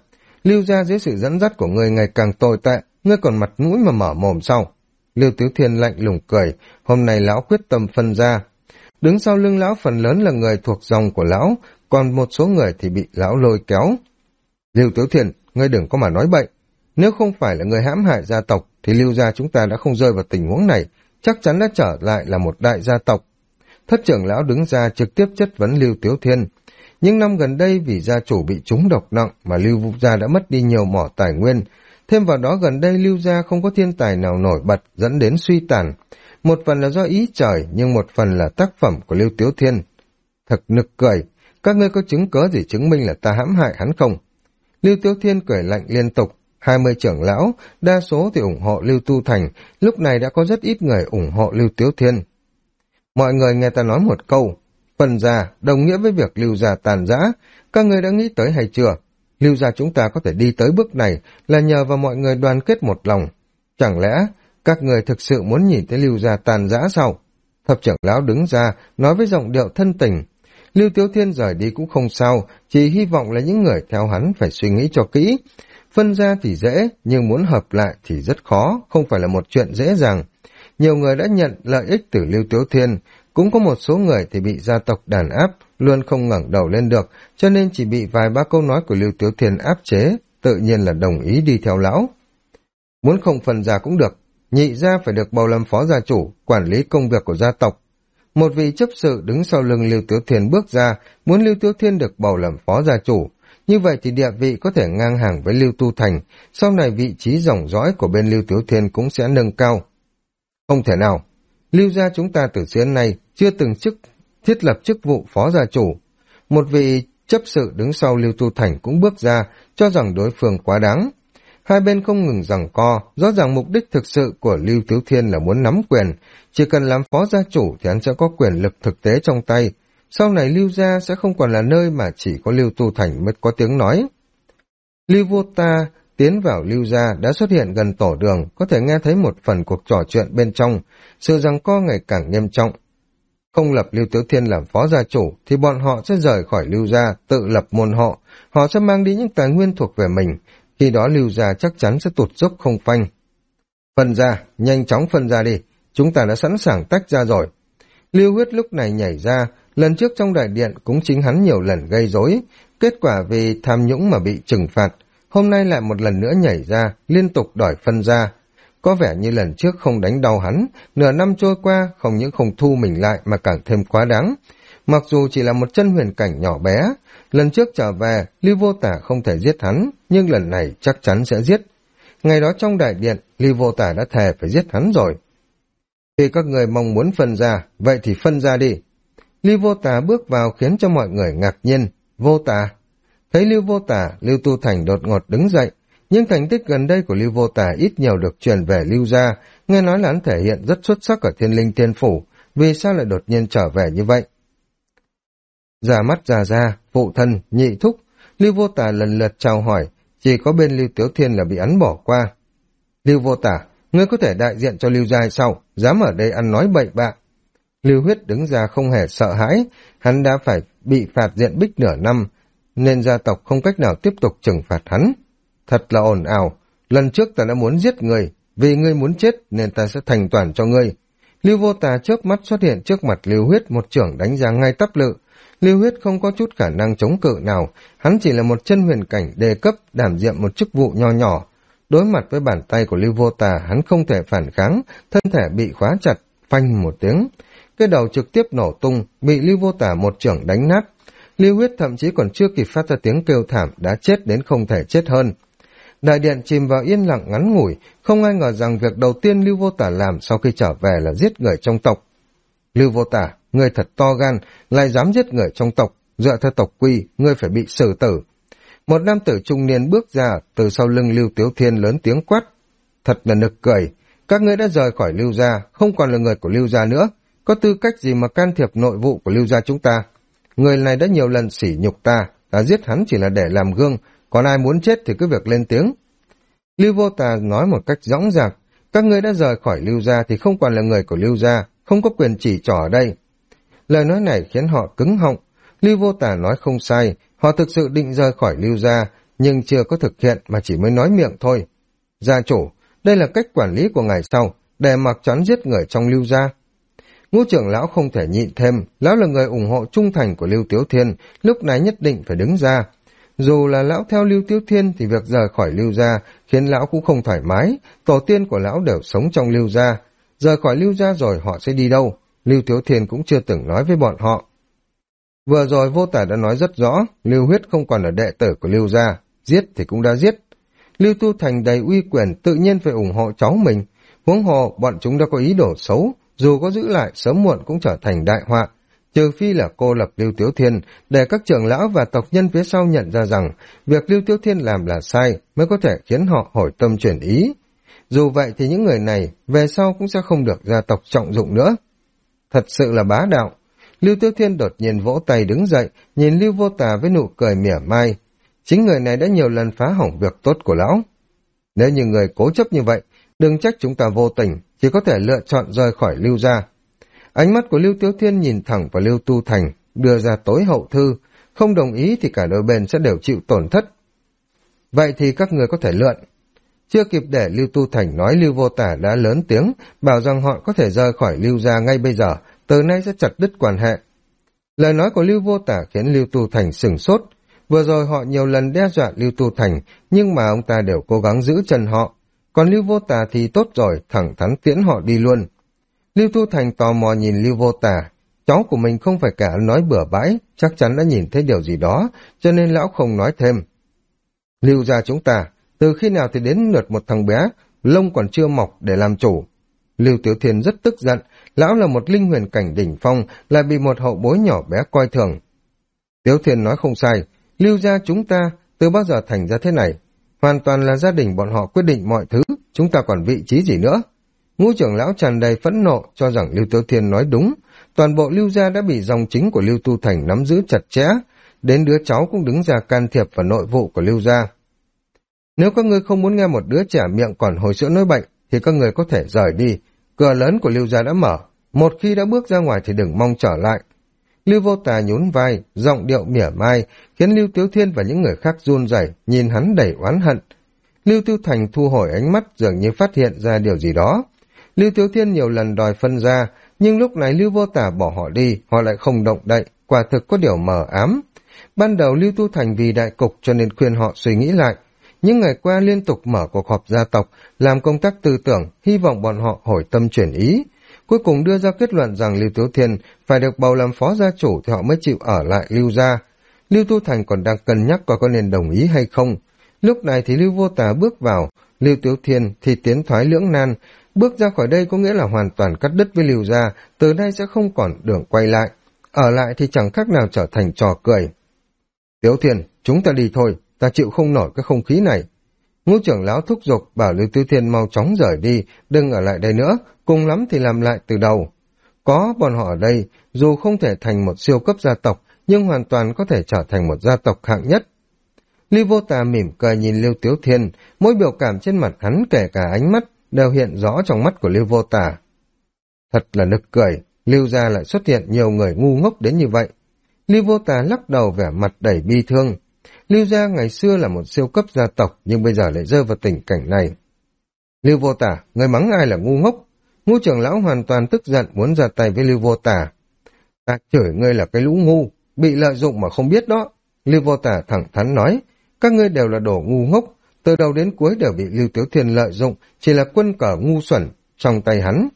Lưu gia dưới sự dẫn dắt của ngươi ngày càng tồi tệ, ngươi còn mặt mũi mà mở mồm sau. Lưu Tiếu Thiên lạnh lùng cười, hôm nay lão quyết tâm phân ra. Đứng sau lưng lão phần lớn là người thuộc dòng của lão, còn một số người thì bị lão lôi kéo. Lưu Tiếu Thiên, ngươi đừng có mà nói bậy. Nếu không phải là người hãm hại gia tộc, thì Lưu gia chúng ta đã không rơi vào tình huống này, chắc chắn đã trở lại là một đại gia tộc. Thất trưởng lão đứng ra trực tiếp chất vấn Lưu Tiếu Thiên. Những năm gần đây vì gia chủ bị trúng độc nặng mà Lưu gia đã mất đi nhiều mỏ tài nguyên. Thêm vào đó gần đây Lưu gia không có thiên tài nào nổi bật dẫn đến suy tàn. Một phần là do ý trời nhưng một phần là tác phẩm của Lưu Tiếu Thiên. Thật nực cười, các ngươi có chứng cớ gì chứng minh là ta hãm hại hắn không? Lưu Tiếu Thiên cười lạnh liên tục. 20 trưởng lão, đa số thì ủng hộ Lưu Tu Thành, lúc này đã có rất ít người ủng hộ Lưu Tiếu Thiên. Mọi người nghe ta nói một câu, phần gia đồng nghĩa với việc Lưu gia tàn rã, các người đã nghĩ tới hay chưa? Lưu gia chúng ta có thể đi tới bước này là nhờ vào mọi người đoàn kết một lòng. Chẳng lẽ các người thực sự muốn nhìn thấy Lưu gia tàn rã sao? Thập trưởng lão đứng ra, nói với giọng điệu thân tình. Lưu Tiếu Thiên rời đi cũng không sao, chỉ hy vọng là những người theo hắn phải suy nghĩ cho kỹ. Phân ra thì dễ, nhưng muốn hợp lại thì rất khó, không phải là một chuyện dễ dàng. Nhiều người đã nhận lợi ích từ Lưu Tiếu Thiên, cũng có một số người thì bị gia tộc đàn áp, luôn không ngẩng đầu lên được, cho nên chỉ bị vài ba câu nói của Lưu Tiếu Thiên áp chế, tự nhiên là đồng ý đi theo lão. Muốn không phân ra cũng được, nhị gia phải được bầu làm phó gia chủ, quản lý công việc của gia tộc. Một vị chấp sự đứng sau lưng Lưu Tiếu Thiên bước ra, muốn Lưu Tiếu Thiên được bầu làm phó gia chủ. Như vậy thì địa vị có thể ngang hàng với Lưu Tu Thành, sau này vị trí dòng dõi của bên Lưu Tiếu Thiên cũng sẽ nâng cao. Không thể nào, Lưu gia chúng ta từ xưa đến nay chưa từng thiết lập chức vụ phó gia chủ. Một vị chấp sự đứng sau Lưu Tu Thành cũng bước ra, cho rằng đối phương quá đáng. Hai bên không ngừng giằng co, rõ ràng mục đích thực sự của Lưu Tiếu Thiên là muốn nắm quyền, chỉ cần làm phó gia chủ thì hắn sẽ có quyền lực thực tế trong tay. Sau này Lưu gia sẽ không còn là nơi mà chỉ có Lưu Tu Thành mới có tiếng nói. Lưu Vô Ta tiến vào Lưu gia đã xuất hiện gần tổ đường, có thể nghe thấy một phần cuộc trò chuyện bên trong, sự giằng co ngày càng nghiêm trọng. Không lập Lưu Tiếu Thiên làm phó gia chủ thì bọn họ sẽ rời khỏi Lưu gia, tự lập môn họ sẽ mang đi những tài nguyên thuộc về mình, khi đó Lưu gia chắc chắn sẽ tụt dốc không phanh. Phân ra, nhanh chóng phân ra đi, chúng ta đã sẵn sàng tách ra rồi. Lưu Huyết lúc này nhảy ra, lần trước trong đại điện cũng chính hắn nhiều lần gây rối, kết quả vì tham nhũng mà bị trừng phạt, hôm nay lại một lần nữa nhảy ra, liên tục đòi phân ra. Có vẻ như lần trước không đánh đau hắn, nửa năm trôi qua không những không thu mình lại mà càng thêm quá đáng. Mặc dù chỉ là một chân huyền cảnh nhỏ bé, lần trước trở về, Lưu Vô Tả không thể giết hắn, nhưng lần này chắc chắn sẽ giết. Ngày đó trong đại điện, Lưu Vô Tả đã thề phải giết hắn rồi. Khi các người mong muốn phân ra, vậy thì phân ra đi. Lưu Vô Tả bước vào khiến cho mọi người ngạc nhiên. Vô Tả. Thấy Lưu Vô Tả, Lưu Tu Thành đột ngột đứng dậy. Nhưng thành tích gần đây của Lưu Vô Tả ít nhiều được truyền về Lưu gia, nghe nói là hắn thể hiện rất xuất sắc ở Thiên Linh Tiên Phủ, vì sao lại đột nhiên trở về như vậy? Già mắt già, phụ thân, nhị thúc, Lưu Vô Tả lần lượt chào hỏi, chỉ có bên Lưu Tiếu Thiên là bị hắn bỏ qua. Lưu Vô Tả, ngươi có thể đại diện cho Lưu gia hay sao? Dám ở đây ăn nói bậy bạ. Lưu Huyết đứng ra không hề sợ hãi, hắn đã phải bị phạt diện bích nửa năm, nên gia tộc không cách nào tiếp tục trừng phạt hắn. Thật là ồn ào, lần trước ta đã muốn giết người, vì ngươi muốn chết nên ta sẽ thành toàn cho ngươi. Lưu Vô Tà chớp mắt xuất hiện trước mặt Lưu Huyết, một chưởng đánh ra ngay tắp lự. Lưu Huyết không có chút khả năng chống cự nào, hắn chỉ là một chân huyền cảnh đề cấp đảm nhiệm một chức vụ nho nhỏ. Đối mặt với bàn tay của Lưu Vô Tà, hắn không thể phản kháng, thân thể bị khóa chặt, phanh một tiếng. Cái đầu trực tiếp nổ tung, bị Lưu Vô Tà một chưởng đánh nát. Lưu Huyết thậm chí còn chưa kịp phát ra tiếng kêu thảm đã chết đến không thể chết hơn. Đại điện chìm vào yên lặng ngắn ngủi, không ai ngờ rằng việc đầu tiên Lưu Vô Tả làm sau khi trở về là giết người trong tộc. Lưu Vô Tả, ngươi thật to gan, lại dám giết người trong tộc, dựa theo tộc quy, ngươi phải bị xử tử. Một nam tử trung niên bước ra, từ sau lưng Lưu Tiếu Thiên lớn tiếng quát. Thật là nực cười, các ngươi đã rời khỏi Lưu gia, không còn là người của Lưu gia nữa, có tư cách gì mà can thiệp nội vụ của Lưu gia chúng ta? Người này đã nhiều lần sỉ nhục ta giết hắn chỉ là để làm gương, còn ai muốn chết thì cứ việc lên tiếng. Lưu Vô Tà nói một cách dõng dạc, các ngươi đã rời khỏi Lưu gia thì không còn là người của Lưu gia, không có quyền chỉ trỏ ở đây. Lời nói này khiến họ cứng họng. Lưu Vô Tà nói không sai, họ thực sự định rời khỏi Lưu gia, nhưng chưa có thực hiện mà chỉ mới nói miệng thôi. Gia chủ, đây là cách quản lý của ngài sau, để mặc choán giết người trong Lưu gia. Ngũ trưởng lão không thể nhịn thêm, lão là người ủng hộ trung thành của Lưu Tiếu Thiên, lúc này nhất định phải đứng ra. Dù là lão theo Lưu Tiếu Thiên thì việc rời khỏi Lưu gia khiến lão cũng không thoải mái, tổ tiên của lão đều sống trong Lưu gia. Rời khỏi Lưu gia rồi họ sẽ đi đâu? Lưu Tiếu Thiên cũng chưa từng nói với bọn họ. Vừa rồi Vô Tả đã nói rất rõ, Lưu Huyết không còn là đệ tử của Lưu gia, giết thì cũng đã giết. Lưu Tu Thành đầy uy quyền tự nhiên phải ủng hộ cháu mình, huống hồ bọn chúng đã có ý đồ xấu, dù có giữ lại sớm muộn cũng trở thành đại họa, trừ phi là cô lập Lưu Tiếu Thiên, để các trưởng lão và tộc nhân phía sau nhận ra rằng việc Lưu Tiếu Thiên làm là sai mới có thể khiến họ hồi tâm chuyển ý. Dù vậy thì những người này về sau cũng sẽ không được gia tộc trọng dụng nữa. Thật sự là bá đạo. Lưu Tiếu Thiên đột nhiên vỗ tay đứng dậy, nhìn Lưu Vô Tà với nụ cười mỉa mai. Chính người này đã nhiều lần phá hỏng việc tốt của lão. Nếu như người cố chấp như vậy, đừng trách chúng ta vô tình, chỉ có thể lựa chọn rời khỏi Lưu gia. Ánh mắt của Lưu Tiếu Thiên nhìn thẳng vào Lưu Tu Thành, đưa ra tối hậu thư, không đồng ý thì cả đôi bên sẽ đều chịu tổn thất. Vậy thì các người có thể lượn. Chưa kịp để Lưu Tu Thành nói, Lưu Vô Tả đã lớn tiếng, bảo rằng họ có thể rời khỏi Lưu gia ngay bây giờ, từ nay sẽ chặt đứt quan hệ. Lời nói của Lưu Vô Tả khiến Lưu Tu Thành sửng sốt. Vừa rồi họ nhiều lần đe dọa Lưu Tu Thành, nhưng mà ông ta đều cố gắng giữ chân họ. Còn Lưu Vô Tả thì tốt rồi, thẳng thắn tiễn họ đi luôn. Lưu Tu Thành tò mò nhìn Lưu Vô Tả. Cháu của mình không phải cả nói bừa bãi, chắc chắn đã nhìn thấy điều gì đó, cho nên lão không nói thêm. Lưu gia chúng ta, từ khi nào thì đến lượt một thằng bé, lông còn chưa mọc để làm chủ. Lưu Tiếu Thiên rất tức giận, lão là một linh huyền cảnh đỉnh phong, lại bị một hậu bối nhỏ bé coi thường. Tiếu Thiên nói không sai, Lưu gia chúng ta từ bao giờ thành ra thế này? Hoàn toàn là gia đình bọn họ quyết định mọi thứ, chúng ta còn vị trí gì nữa? Ngũ trưởng lão tràn đầy phẫn nộ cho rằng Lưu Tiếu Thiên nói đúng, toàn bộ Lưu gia đã bị dòng chính của Lưu Tu Thành nắm giữ chặt chẽ, đến đứa cháu cũng đứng ra can thiệp vào nội vụ của Lưu gia. Nếu các ngươi không muốn nghe một đứa trẻ miệng còn hồi sữa nói bệnh, thì các ngươi có thể rời đi, cửa lớn của Lưu gia đã mở, một khi đã bước ra ngoài thì đừng mong trở lại. Lưu Vô Tà nhún vai, giọng điệu mỉa mai, khiến Lưu Tiếu Thiên và những người khác run rẩy, nhìn hắn đầy oán hận. Lưu Tiêu Thành thu hồi ánh mắt, dường như phát hiện ra điều gì đó. Lưu Tiếu Thiên nhiều lần đòi phân ra, nhưng lúc này Lưu Vô Tà bỏ họ đi, họ lại không động đậy, quả thực có điều mờ ám. Ban đầu Lưu Tu Thành vì đại cục cho nên khuyên họ suy nghĩ lại. Những ngày qua liên tục mở cuộc họp gia tộc, làm công tác tư tưởng, hy vọng bọn họ hồi tâm chuyển ý. Cuối cùng đưa ra kết luận rằng Lưu Tiếu Thiên phải được bầu làm phó gia chủ thì họ mới chịu ở lại Lưu gia. Lưu Tu Thành còn đang cân nhắc coi có nên đồng ý hay không. Lúc này thì Lưu Vô Tà bước vào, Lưu Tiếu Thiên thì tiến thoái lưỡng nan. Bước ra khỏi đây có nghĩa là hoàn toàn cắt đứt với Lưu gia, từ nay sẽ không còn đường quay lại. Ở lại thì chẳng khác nào trở thành trò cười. Tiếu Thiên, chúng ta đi thôi, ta chịu không nổi cái không khí này. Ngũ trưởng lão thúc giục bảo Lưu Tiếu Thiên mau chóng rời đi, đừng ở lại đây nữa, cùng lắm thì làm lại từ đầu. Có bọn họ ở đây, dù không thể thành một siêu cấp gia tộc, nhưng hoàn toàn có thể trở thành một gia tộc hạng nhất. Lưu Vô Tà mỉm cười nhìn Lưu Tiếu Thiên, mỗi biểu cảm trên mặt hắn kể cả ánh mắt đều hiện rõ trong mắt của Lưu Vô Tà. Thật là nực cười, Lưu gia lại xuất hiện nhiều người ngu ngốc đến như vậy. Lưu Vô Tà lắc đầu vẻ mặt đầy bi thương. Lưu gia ngày xưa là một siêu cấp gia tộc, nhưng bây giờ lại rơi vào tình cảnh này. Lưu Vô Tà, người mắng ai là ngu ngốc? Ngũ trưởng lão hoàn toàn tức giận muốn ra tay với Lưu Vô Tà. Ta chửi ngươi là cái lũ ngu, bị lợi dụng mà không biết đó. Lưu Vô Tà thẳng thắn nói, các ngươi đều là đồ ngu ngốc, từ đầu đến cuối đều bị Lưu Tiếu Thiên lợi dụng, chỉ là quân cờ ngu xuẩn trong tay hắn.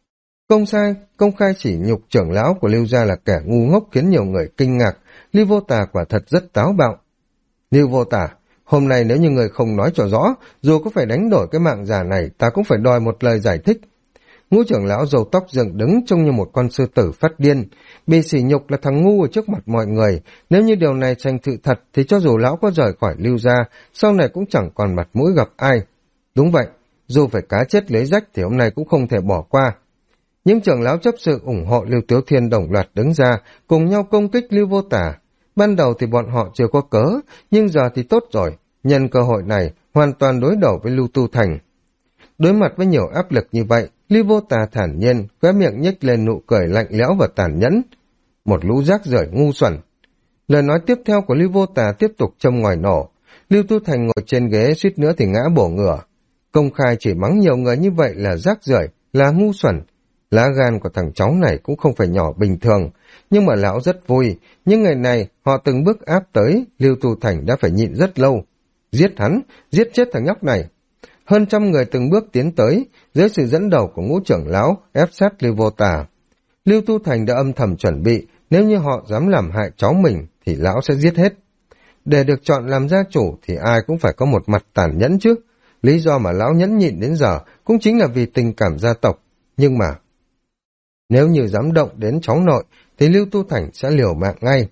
Công khai chỉ nhục trưởng lão của Lưu gia là kẻ ngu ngốc khiến nhiều người kinh ngạc. Lưu Vô Tà quả thật rất táo bạo. Lưu Vô Tà, hôm nay nếu như người không nói cho rõ, dù có phải đánh đổi cái mạng già này, ta cũng phải đòi một lời giải thích. Ngũ trưởng lão râu tóc dựng đứng trông như một con sư tử phát điên, bị sỉ nhục là thằng ngu ở trước mặt mọi người. Nếu như điều này thành sự thật thì cho dù lão có rời khỏi Lưu gia, sau này cũng chẳng còn mặt mũi gặp ai. Đúng vậy, dù phải cá chết lưới rách thì hôm nay cũng không thể bỏ qua. Những trưởng lão chấp sự ủng hộ Lưu Tiếu Thiên đồng loạt đứng ra, cùng nhau công kích Lưu Vô Tà. Ban đầu thì bọn họ chưa có cớ, nhưng giờ thì tốt rồi, nhân cơ hội này hoàn toàn đối đầu với Lưu Tu Thành. Đối mặt với nhiều áp lực như vậy, Lưu Vô Tà thản nhiên, khóe miệng nhếch lên nụ cười lạnh lẽo và tàn nhẫn. Một lũ rác rưởi ngu xuẩn. Lời nói tiếp theo của Lưu Vô Tà tiếp tục châm ngòi nổ. Lưu Tu Thành ngồi trên ghế suýt nữa thì ngã bổ ngửa. Công khai chỉ mắng nhiều người như vậy là rác rưởi, là ngu xuẩn. Lá gan của thằng cháu này cũng không phải nhỏ bình thường, nhưng mà lão rất vui. Nhưng ngày này họ từng bước áp tới, Lưu Tu Thành đã phải nhịn rất lâu. Giết hắn, giết chết thằng nhóc này. Hơn trăm người từng bước tiến tới, dưới sự dẫn đầu của ngũ trưởng lão ép sát Lưu Vô Tà. Lưu Tu Thành đã âm thầm chuẩn bị, nếu như họ dám làm hại cháu mình thì lão sẽ giết hết. Để được chọn làm gia chủ thì ai cũng phải có một mặt tàn nhẫn chứ. Lý do mà lão nhẫn nhịn đến giờ cũng chính là vì tình cảm gia tộc. Nhưng mà nếu như dám động đến cháu nội thì Lưu Tu Thành sẽ liều mạng ngay.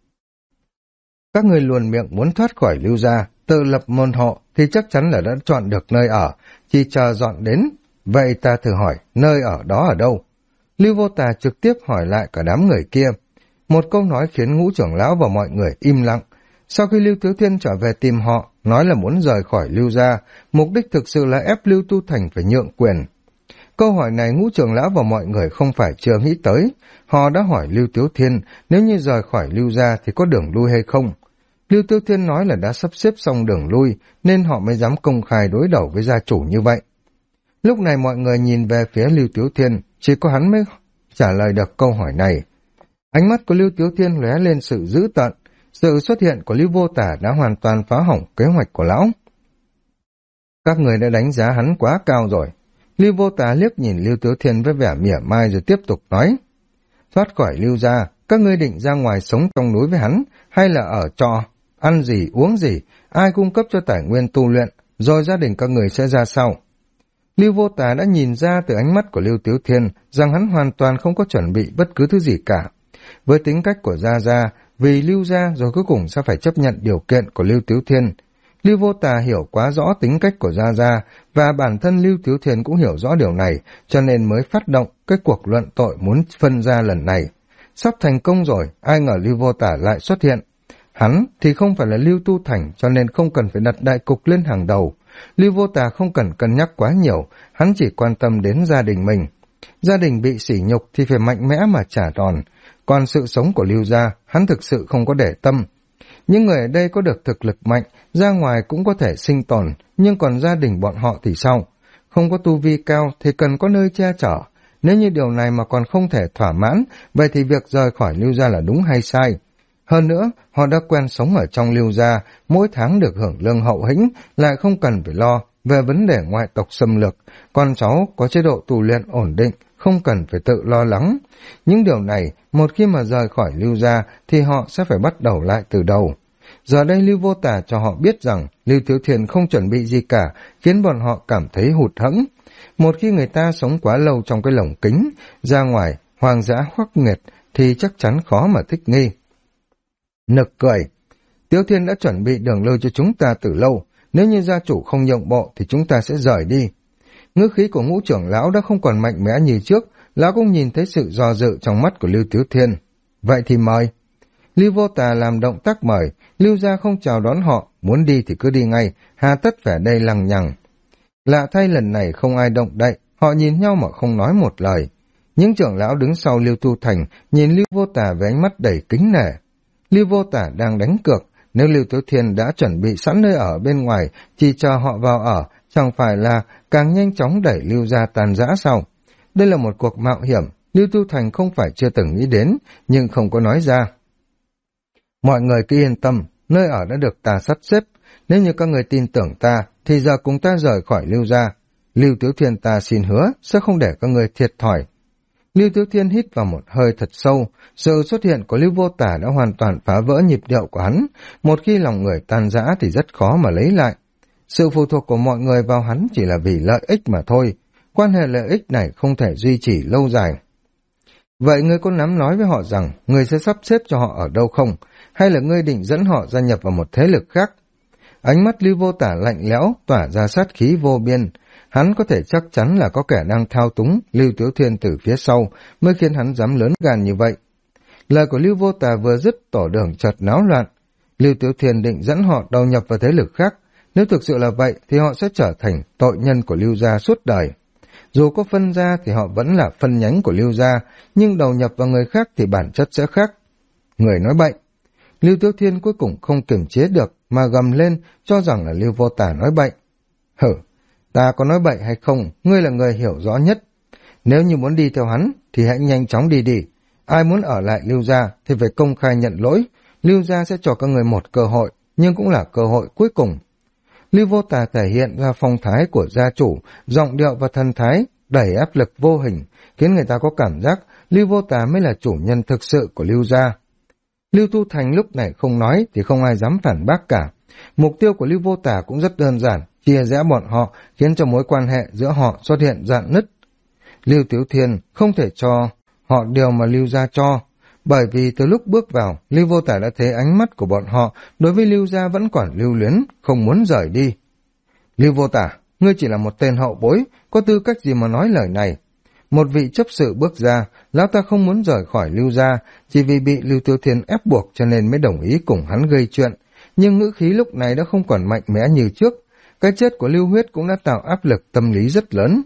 Các người luồn miệng muốn thoát khỏi Lưu gia, tự lập môn hộ thì chắc chắn là đã chọn được nơi ở, chỉ chờ dọn đến. Vậy ta thử hỏi, nơi ở đó ở đâu? Lưu Vô Tà trực tiếp hỏi lại cả đám người kia. Một câu nói khiến ngũ trưởng lão và mọi người im lặng. Sau khi Lưu Thiếu Thiên trở về tìm họ, nói là muốn rời khỏi Lưu gia, mục đích thực sự là ép Lưu Tu Thành phải nhượng quyền. Câu hỏi này ngũ trưởng lão và mọi người không phải chưa nghĩ tới. Họ đã hỏi Lưu Thiếu Thiên nếu như rời khỏi Lưu gia thì có đường lui hay không. Lưu Thiếu Thiên nói là đã sắp xếp xong đường lui nên họ mới dám công khai đối đầu với gia chủ như vậy. Lúc này mọi người nhìn về phía Lưu Thiếu Thiên, chỉ có hắn mới trả lời được câu hỏi này. Ánh mắt của Lưu Thiếu Thiên lóe lên sự dữ tợn. Sự xuất hiện của Lưu Vô Tà đã hoàn toàn phá hỏng kế hoạch của lão. Các người đã đánh giá hắn quá cao rồi. Lưu Vô Tà liếc nhìn Lưu Thiếu Thiên với vẻ mỉa mai rồi tiếp tục nói. Thoát khỏi Lưu gia, các ngươi định ra ngoài sống trong núi với hắn, hay là ở trọ, ăn gì, uống gì, ai cung cấp cho tài nguyên tu luyện, rồi gia đình các người sẽ ra sau. Lưu Vô Tà đã nhìn ra từ ánh mắt của Lưu Thiếu Thiên rằng hắn hoàn toàn không có chuẩn bị bất cứ thứ gì cả. Với tính cách của Gia Gia, vì Lưu gia rồi cuối cùng sẽ phải chấp nhận điều kiện của Lưu Thiếu Thiên. Lưu Vô Tà hiểu quá rõ tính cách của Gia Gia và bản thân Lưu Thiếu Thiên cũng hiểu rõ điều này, cho nên mới phát động cái cuộc luận tội muốn phân ra lần này. Sắp thành công rồi, ai ngờ Lưu Vô Tà lại xuất hiện. Hắn thì không phải là Lưu Tu Thành cho nên không cần phải đặt đại cục lên hàng đầu. Lưu Vô Tà không cần cân nhắc quá nhiều, hắn chỉ quan tâm đến gia đình mình. Gia đình bị sỉ nhục thì phải mạnh mẽ mà trả đòn, còn sự sống của Lưu gia, hắn thực sự không có để tâm. Những người ở đây có được thực lực mạnh, ra ngoài cũng có thể sinh tồn, nhưng còn gia đình bọn họ thì sao? Không có tu vi cao thì cần có nơi che chở. Nếu như điều này mà còn không thể thỏa mãn, vậy thì việc rời khỏi Lưu gia là đúng hay sai? Hơn nữa, họ đã quen sống ở trong Lưu gia, mỗi tháng được hưởng lương hậu hĩnh, lại không cần phải lo về vấn đề ngoại tộc xâm lược. Con cháu có chế độ tu luyện ổn định, không cần phải tự lo lắng. Những điều này, một khi mà rời khỏi Lưu gia thì họ sẽ phải bắt đầu lại từ đầu. Giờ đây Lưu Vô Tà cho họ biết rằng Lưu Thiếu Thiên không chuẩn bị gì cả, khiến bọn họ cảm thấy hụt hẫng. Một khi người ta sống quá lâu trong cái lồng kính, ra ngoài, hoang dã khắc nghiệt, thì chắc chắn khó mà thích nghi. Nực cười. Tiếu Thiên đã chuẩn bị đường lui cho chúng ta từ lâu, nếu như gia chủ không nhượng bộ thì chúng ta sẽ rời đi. Ngữ khí của ngũ trưởng lão đã không còn mạnh mẽ như trước, lão cũng nhìn thấy sự do dự trong mắt của Lưu Tiếu Thiên. Vậy thì mời. Lưu Vô Tà làm động tác mời, Lưu gia không chào đón họ, muốn đi thì cứ đi ngay, hà tất vẻ đây lằng nhằng. Lạ thay lần này không ai động đậy, họ nhìn nhau mà không nói một lời. Những trưởng lão đứng sau Lưu Tu Thành nhìn Lưu Vô Tà với ánh mắt đầy kính nể. Lưu Vô Tà đang đánh cược, nếu Lưu Tiếu Thiên đã chuẩn bị sẵn nơi ở bên ngoài, chỉ chờ họ vào ở, chẳng phải là càng nhanh chóng đẩy Lưu gia tan rã sao? Đây là một cuộc mạo hiểm, Lưu Tu Thành không phải chưa từng nghĩ đến, nhưng không có nói ra. Mọi người cứ yên tâm, nơi ở đã được ta sắp xếp, nếu như các người tin tưởng ta, thì giờ cùng ta rời khỏi Lưu gia. Lưu Tiếu Thiên ta xin hứa, sẽ không để các người thiệt thòi. Lưu Tiếu Thiên hít vào một hơi thật sâu, sự xuất hiện của Lưu Vô Tà đã hoàn toàn phá vỡ nhịp điệu của hắn, một khi lòng người tan rã thì rất khó mà lấy lại. Sự phụ thuộc của mọi người vào hắn chỉ là vì lợi ích mà thôi, quan hệ lợi ích này không thể duy trì lâu dài. Vậy ngươi có nắm nói với họ rằng ngươi sẽ sắp xếp cho họ ở đâu không, hay là ngươi định dẫn họ gia nhập vào một thế lực khác? Ánh mắt Lưu Vô Tà lạnh lẽo, tỏa ra sát khí vô biên. Hắn có thể chắc chắn là có kẻ đang thao túng Lưu Tiếu Thiên từ phía sau mới khiến hắn dám lớn gan như vậy. Lời của Lưu Vô Tà vừa dứt, tổ đường chợt náo loạn. Lưu Tiếu Thiên định dẫn họ đầu nhập vào thế lực khác. Nếu thực sự là vậy thì họ sẽ trở thành tội nhân của Lưu gia suốt đời. Dù có phân gia thì họ vẫn là phân nhánh của Lưu gia, nhưng đầu nhập vào người khác thì bản chất sẽ khác. Người nói bậy. Lưu Tiếu Thiên cuối cùng không kiềm chế được, mà gầm lên, cho rằng là Lưu Vô Tà nói bậy. Hử, ta có nói bậy hay không, ngươi là người hiểu rõ nhất. Nếu như muốn đi theo hắn, thì hãy nhanh chóng đi đi. Ai muốn ở lại Lưu gia thì phải công khai nhận lỗi. Lưu gia sẽ cho các người một cơ hội, nhưng cũng là cơ hội cuối cùng. Lưu Vô Tà thể hiện ra phong thái của gia chủ, giọng điệu và thần thái đẩy áp lực vô hình, khiến người ta có cảm giác Lưu Vô Tà mới là chủ nhân thực sự của Lưu gia. Lưu Tu Thành lúc này không nói thì không ai dám phản bác cả. Mục tiêu của Lưu Vô Tà cũng rất đơn giản, chia rẽ bọn họ, khiến cho mối quan hệ giữa họ xuất hiện rạn nứt. Lưu Tiếu Thiên không thể cho họ điều mà Lưu gia cho, bởi vì từ lúc bước vào, Lưu Vô Tà đã thấy ánh mắt của bọn họ đối với Lưu gia vẫn còn lưu luyến, không muốn rời đi. Lưu Vô Tà, ngươi chỉ là một tên hậu bối, có tư cách gì mà nói lời này? Một vị chấp sự bước ra, lão ta không muốn rời khỏi Lưu gia, chỉ vì bị Lưu Tiếu Thiên ép buộc cho nên mới đồng ý cùng hắn gây chuyện, nhưng ngữ khí lúc này đã không còn mạnh mẽ như trước. Cái chết của Lưu Huyết cũng đã tạo áp lực tâm lý rất lớn.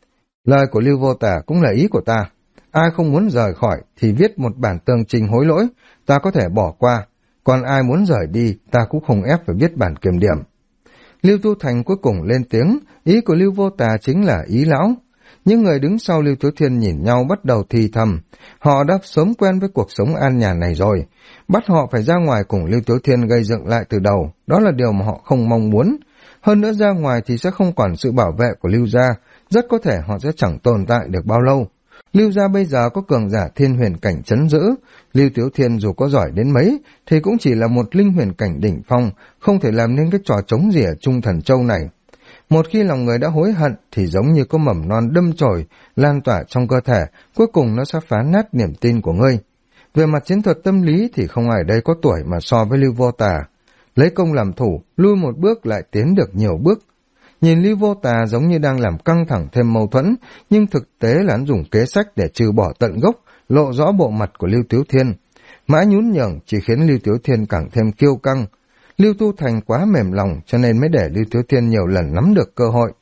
Lời của Lưu Vô Tà cũng là ý của ta. Ai không muốn rời khỏi thì viết một bản tường trình hối lỗi, ta có thể bỏ qua. Còn ai muốn rời đi, ta cũng không ép phải viết bản kiểm điểm. Lưu Tu Thành cuối cùng lên tiếng, ý của Lưu Vô Tà chính là ý lão. Những người đứng sau Lưu Tiếu Thiên nhìn nhau bắt đầu thì thầm. Họ đã sớm quen với cuộc sống an nhàn này rồi. Bắt họ phải ra ngoài cùng Lưu Tiếu Thiên gây dựng lại từ đầu, đó là điều mà họ không mong muốn. Hơn nữa ra ngoài thì sẽ không còn sự bảo vệ của Lưu gia, rất có thể họ sẽ chẳng tồn tại được bao lâu. Lưu gia bây giờ có cường giả thiên huyền cảnh trấn giữ, Lưu Tiếu Thiên dù có giỏi đến mấy thì cũng chỉ là một linh huyền cảnh đỉnh phong, không thể làm nên cái trò trống gì ở Trung Thần Châu này. Một khi lòng người đã hối hận thì giống như có mầm non đâm chồi lan tỏa trong cơ thể, cuối cùng nó sẽ phá nát niềm tin của ngươi. Về mặt chiến thuật tâm lý thì không ai đây có tuổi mà so với Lưu Vô Tà. Lấy công làm thủ, lui một bước lại tiến được nhiều bước. Nhìn Lưu Vô Tà giống như đang làm căng thẳng thêm mâu thuẫn, nhưng thực tế là hắn dùng kế sách để trừ bỏ tận gốc, lộ rõ bộ mặt của Lưu Tiếu Thiên. Mãi nhún nhường chỉ khiến Lưu Tiếu Thiên càng thêm kiêu căng. Lưu Tu Thành quá mềm lòng cho nên mới để Lưu Tiếu Thiên nhiều lần nắm được cơ hội.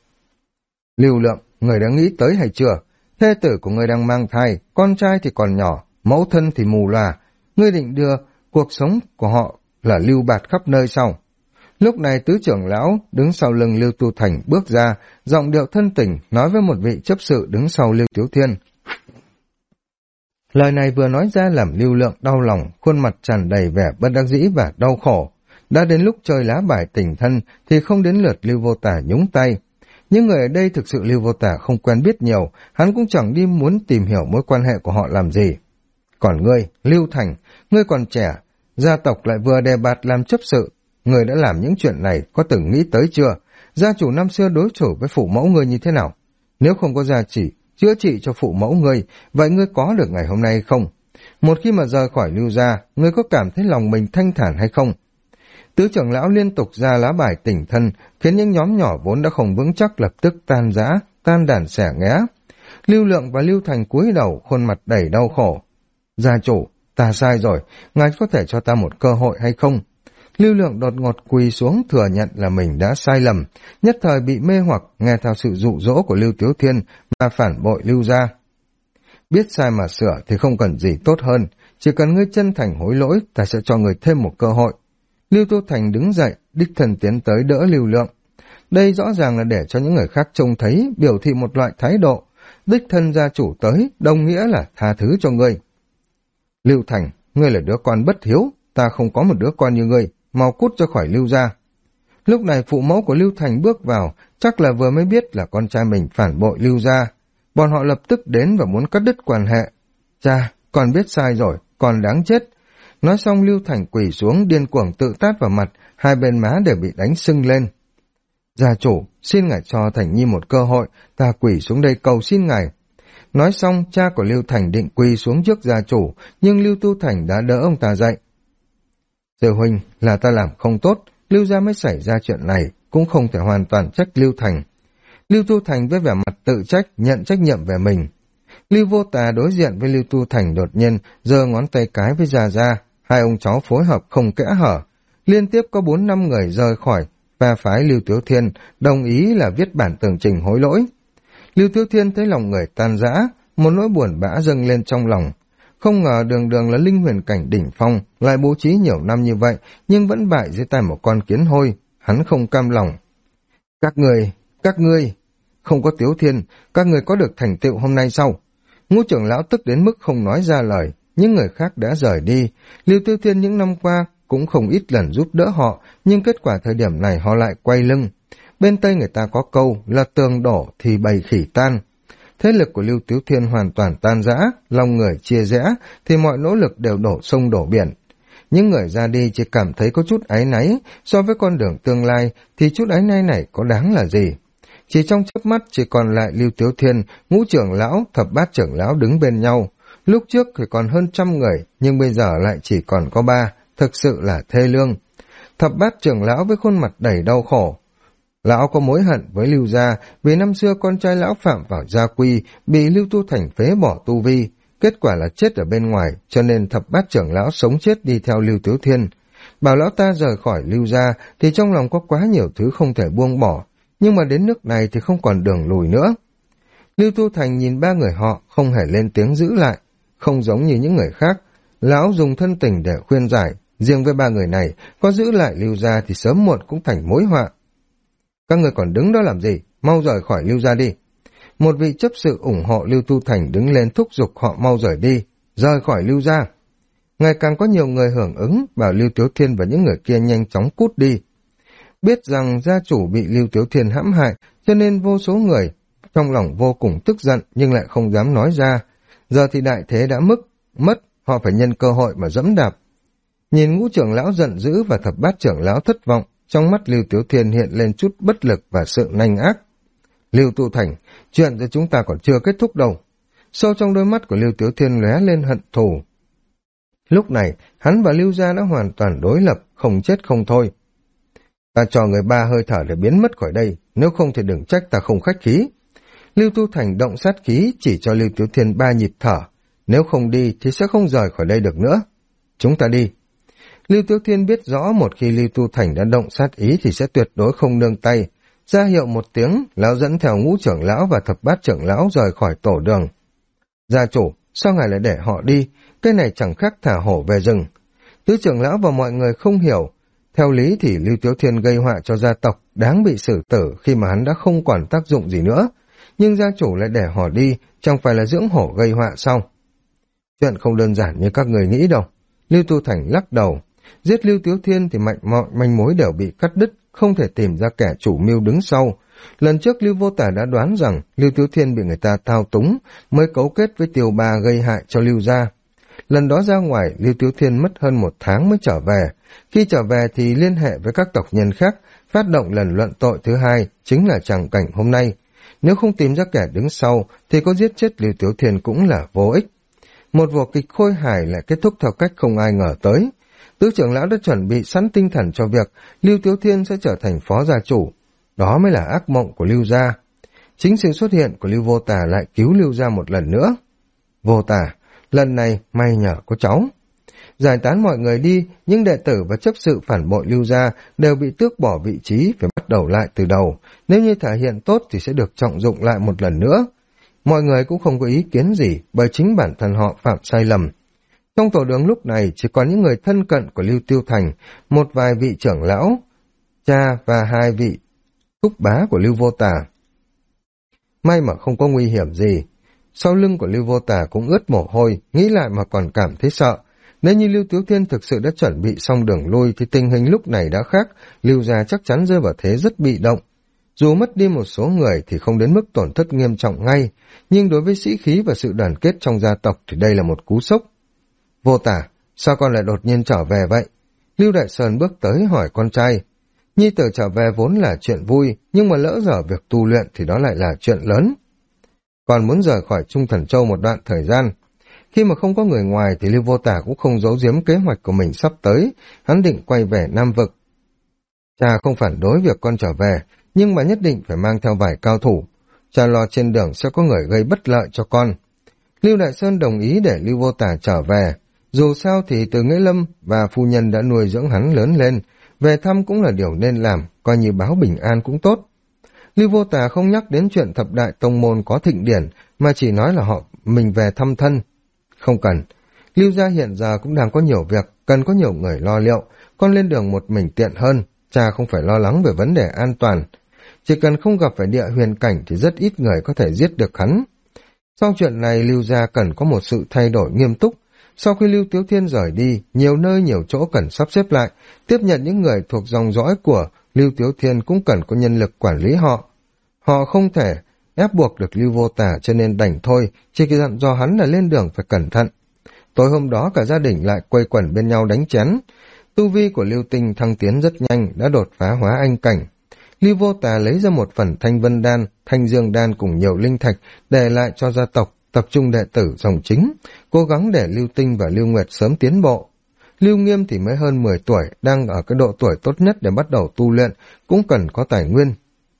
Lưu Lượng, người đã nghĩ tới hay chưa? Thê tử của người đang mang thai, con trai thì còn nhỏ, mẫu thân thì mù lòa. Ngươi định đưa cuộc sống của họ là lưu bạt khắp nơi sau. Lúc này tứ trưởng lão đứng sau lưng Lưu Tu Thành bước ra, giọng điệu thân tình nói với một vị chấp sự đứng sau Lưu Tiếu Thiên. Lời này vừa nói ra làm Lưu Lượng đau lòng, khuôn mặt tràn đầy vẻ bất đắc dĩ và đau khổ. Đã đến lúc chơi lá bài tình thân thì không đến lượt Lưu Vô Tà nhúng tay. Những người ở đây thực sự Lưu Vô Tà không quen biết nhiều, hắn cũng chẳng đi muốn tìm hiểu mối quan hệ của họ làm gì. Còn ngươi, Lưu Thành, ngươi còn trẻ, gia tộc lại vừa đề bạt làm chấp sự. Ngươi đã làm những chuyện này có từng nghĩ tới chưa? Gia chủ năm xưa đối xử với phụ mẫu ngươi như thế nào? Nếu không có gia chỉ, chữa trị cho phụ mẫu ngươi, vậy ngươi có được ngày hôm nay không? Một khi mà rời khỏi Lưu gia, ngươi có cảm thấy lòng mình thanh thản hay không? Tứ trưởng lão liên tục ra lá bài tình thân, khiến những nhóm nhỏ vốn đã không vững chắc lập tức tan rã, tan đàn xẻ nghé. Lưu Lượng và Lưu Thành cúi đầu, khuôn mặt đầy đau khổ. Gia chủ, ta sai rồi, ngài có thể cho ta một cơ hội hay không? Lưu Lượng đột ngột quỳ xuống thừa nhận là mình đã sai lầm, nhất thời bị mê hoặc nghe theo sự dụ dỗ của Lưu Tiếu Thiên mà phản bội Lưu gia. Biết sai mà sửa thì không cần gì tốt hơn, chỉ cần ngươi chân thành hối lỗi, ta sẽ cho ngươi thêm một cơ hội. Lưu Tu Thành đứng dậy, đích thân tiến tới đỡ Lưu Lượng. Đây rõ ràng là để cho những người khác trông thấy, biểu thị một loại thái độ. Đích thân gia chủ tới, đồng nghĩa là tha thứ cho ngươi. Lưu Thành, ngươi là đứa con bất hiếu, ta không có một đứa con như ngươi, mau cút ra khỏi Lưu gia. Lúc này phụ mẫu của Lưu Thành bước vào, chắc là vừa mới biết là con trai mình phản bội Lưu gia. Bọn họ lập tức đến và muốn cắt đứt quan hệ. Cha, con biết sai rồi, con đáng chết. Nói xong Lưu Thành quỳ xuống điên cuồng tự tát vào mặt, hai bên má đều bị đánh sưng lên. Gia chủ, xin ngài cho Thành Nhi một cơ hội, ta quỳ xuống đây cầu xin ngài. Nói xong, cha của Lưu Thành định quỳ xuống trước gia chủ, nhưng Lưu Tu Thành đã đỡ ông ta dậy. Sư huynh, là ta làm không tốt, Lưu gia mới xảy ra chuyện này, cũng không thể hoàn toàn trách Lưu Thành. Lưu Tu Thành với vẻ mặt tự trách, nhận trách nhiệm về mình. Lưu Vô Tà đối diện với Lưu Tu Thành đột nhiên giơ ngón tay cái với Gia Gia, hai ông cháu phối hợp không kẽ hở. Liên tiếp có 4-5 người rời khỏi phe phái Lưu Tiếu Thiên, đồng ý là viết bản tường trình hối lỗi. Lưu Tiếu Thiên thấy lòng người tan rã, một nỗi buồn bã dâng lên trong lòng. Không ngờ đường đường là linh huyền cảnh đỉnh phong, lại bố trí nhiều năm như vậy, nhưng vẫn bại dưới tay một con kiến hôi. Hắn không cam lòng. Các ngươi, không có Tiếu Thiên, các ngươi có được thành tựu hôm nay sau. Ngũ trưởng lão tức đến mức không nói ra lời, những người khác đã rời đi. Lưu Tiêu Thiên những năm qua cũng không ít lần giúp đỡ họ, nhưng kết quả thời điểm này họ lại quay lưng. Bên Tây người ta có câu là tường đổ thì bầy khỉ tan. Thế lực của Lưu Tiếu Thiên hoàn toàn tan rã, lòng người chia rẽ, thì mọi nỗ lực đều đổ sông đổ biển. Những người ra đi chỉ cảm thấy có chút áy náy, so với con đường tương lai thì chút áy náy này có đáng là gì. Chỉ trong chớp mắt chỉ còn lại Lưu Tiếu Thiên, Ngũ trưởng lão, Thập Bát trưởng lão đứng bên nhau. Lúc trước thì còn hơn 100 người, nhưng bây giờ lại chỉ còn có 3, thực sự là thê lương. Thập Bát trưởng lão với khuôn mặt đầy đau khổ. Lão có mối hận với Lưu gia, vì năm xưa con trai lão phạm vào gia quy, bị Lưu Tu Thành phế bỏ tu vi, kết quả là chết ở bên ngoài, cho nên Thập Bát trưởng lão sống chết đi theo Lưu Tiếu Thiên. Bảo lão ta rời khỏi Lưu gia thì trong lòng có quá nhiều thứ không thể buông bỏ, nhưng mà đến nước này thì không còn đường lùi nữa. Lưu Tu Thành nhìn 3 người họ không hề lên tiếng giữ lại, không giống như những người khác. Lão dùng thân tình để khuyên giải, riêng với 3 người này, có giữ lại Lưu gia thì sớm muộn cũng thành mối họa. Các người còn đứng đó làm gì? Mau rời khỏi Lưu gia đi. Một vị chấp sự ủng hộ Lưu Tu Thành đứng lên thúc giục họ mau rời đi, rời khỏi Lưu gia. Ngày càng có nhiều người hưởng ứng, bảo Lưu Tiếu Thiên và những người kia nhanh chóng cút đi. Biết rằng gia chủ bị Lưu Tiếu Thiên hãm hại, cho nên vô số người trong lòng vô cùng tức giận nhưng lại không dám nói ra. Giờ thì đại thế đã mất, họ phải nhân cơ hội mà dẫm đạp. Nhìn Ngũ trưởng lão giận dữ và Thập Bát trưởng lão thất vọng, trong mắt Lưu Tiếu Thiên hiện lên chút bất lực và sự nanh ác. Lưu Tu Thành, chuyện của chúng ta còn chưa kết thúc đâu. Sâu trong đôi mắt của Lưu Tiếu Thiên lóe lên hận thù. Lúc này, hắn và Lưu gia đã hoàn toàn đối lập, không chết không thôi. Ta cho người 3 hơi thở để biến mất khỏi đây, nếu không thì đừng trách ta không khách khí. Lưu Tu Thành động sát khí chỉ cho Lưu Tiếu Thiên 3 nhịp thở, nếu không đi thì sẽ không rời khỏi đây được nữa. Chúng ta đi. Lưu Tiếu Thiên biết rõ một khi Lưu Tu Thành đã động sát ý thì sẽ tuyệt đối không nương tay. Ra hiệu một tiếng, lão dẫn theo Ngũ trưởng lão và Thập Bát trưởng lão rời khỏi tổ đường. Gia chủ, sao ngài lại để họ đi? Cái này chẳng khác thả hổ về rừng. Tứ trưởng lão và mọi người không hiểu. Theo lý thì Lưu Tiếu Thiên gây họa cho gia tộc, đáng bị xử tử khi mà hắn đã không còn tác dụng gì nữa. Nhưng gia chủ lại để họ đi, chẳng phải là dưỡng hổ gây họa sao? Chuyện không đơn giản như các người nghĩ đâu. Lưu Tu Thành lắc đầu. Giết Lưu Tiếu Thiên thì mọi manh mối đều bị cắt đứt, không thể tìm ra kẻ chủ mưu đứng sau. Lần trước Lưu Vô Tả đã đoán rằng Lưu Tiếu Thiên bị người ta thao túng, mới cấu kết với Tiêu Ba gây hại cho Lưu gia. Lần đó ra ngoài, Lưu Tiếu Thiên mất hơn 1 tháng mới trở về. Khi trở về thì liên hệ với các tộc nhân khác, phát động lần luận tội thứ 2, chính là tràng cảnh hôm nay. Nếu không tìm ra kẻ đứng sau, thì có giết chết Lưu Tiếu Thiên cũng là vô ích. Một vở kịch khôi hài lại kết thúc theo cách không ai ngờ tới. Tứ trưởng lão đã chuẩn bị sẵn tinh thần cho việc Lưu Tiếu Thiên sẽ trở thành phó gia chủ. Đó mới là ác mộng của Lưu gia. Chính sự xuất hiện của Lưu Vô Tả lại cứu Lưu gia một lần nữa. Vô Tả, lần này may nhờ có cháu. Giải tán mọi người đi, nhưng đệ tử và chấp sự phản bội Lưu gia đều bị tước bỏ vị trí, phải bắt đầu lại từ đầu. Nếu như thể hiện tốt thì sẽ được trọng dụng lại một lần nữa. Mọi người cũng không có ý kiến gì, bởi chính bản thân họ phạm sai lầm. Trong tổ đường lúc này chỉ còn những người thân cận của Lưu Tiêu Thành, một vài vị trưởng lão, cha và 2 vị thúc bá của Lưu Vô Tả. May mà không có nguy hiểm gì. Sau lưng của Lưu Vô Tả cũng ướt mồ hôi, nghĩ lại mà còn cảm thấy sợ. Nếu như Lưu Tiếu Thiên thực sự đã chuẩn bị xong đường lui thì tình hình lúc này đã khác, Lưu gia chắc chắn rơi vào thế rất bị động. Dù mất đi một số người thì không đến mức tổn thất nghiêm trọng ngay, nhưng đối với sĩ khí và sự đoàn kết trong gia tộc thì đây là một cú sốc. Vô Tả, sao con lại đột nhiên trở về vậy? Lưu Đại Sơn bước tới hỏi con trai. Nhi tử trở về vốn là chuyện vui, nhưng mà lỡ dở việc tu luyện thì đó lại là chuyện lớn. Còn muốn rời khỏi Trung Thần Châu một đoạn thời gian. Khi mà không có người ngoài thì Lưu Vô Tả cũng không giấu giếm kế hoạch của mình sắp tới, hắn định quay về Nam Vực. Cha không phản đối việc con trở về, nhưng mà nhất định phải mang theo vài cao thủ. Cha lo trên đường sẽ có người gây bất lợi cho con. Lưu Đại Sơn đồng ý để Lưu Vô Tả trở về. Dù sao thì Từ Nghĩa Lâm và phu nhân đã nuôi dưỡng hắn lớn lên, về thăm cũng là điều nên làm, coi như báo bình an cũng tốt. Lưu Vô Tả không nhắc đến chuyện thập đại tông môn có thịnh điển, mà chỉ nói là mình về thăm thân. Không cần, Lưu gia hiện giờ cũng đang có nhiều việc, cần có nhiều người lo liệu, con lên đường một mình tiện hơn, cha không phải lo lắng về vấn đề an toàn. Chỉ cần không gặp phải địa huyền cảnh thì rất ít người có thể giết được hắn. Sau chuyện này Lưu gia cần có một sự thay đổi nghiêm túc. Sau khi Lưu Tiếu Thiên rời đi, nhiều nơi nhiều chỗ cần sắp xếp lại, tiếp nhận những người thuộc dòng dõi của Lưu Tiếu Thiên cũng cần có nhân lực quản lý họ. Họ không thể ép buộc được Lưu Vô Tà cho nên đành thôi, chỉ khi dặn dò hắn là lên đường phải cẩn thận. Tối hôm đó cả gia đình lại quây quần bên nhau đánh chén. Tu vi của Lưu Tinh thăng tiến rất nhanh, đã đột phá hóa anh cảnh. Lưu Vô Tà lấy ra một phần thanh vân đan, thanh dương đan cùng nhiều linh thạch để lại cho gia tộc, tập trung đệ tử dòng chính, cố gắng để Lưu Tinh và Lưu Nguyệt sớm tiến bộ. Lưu Nghiêm thì mới hơn 10 tuổi, đang ở cái độ tuổi tốt nhất để bắt đầu tu luyện, cũng cần có tài nguyên.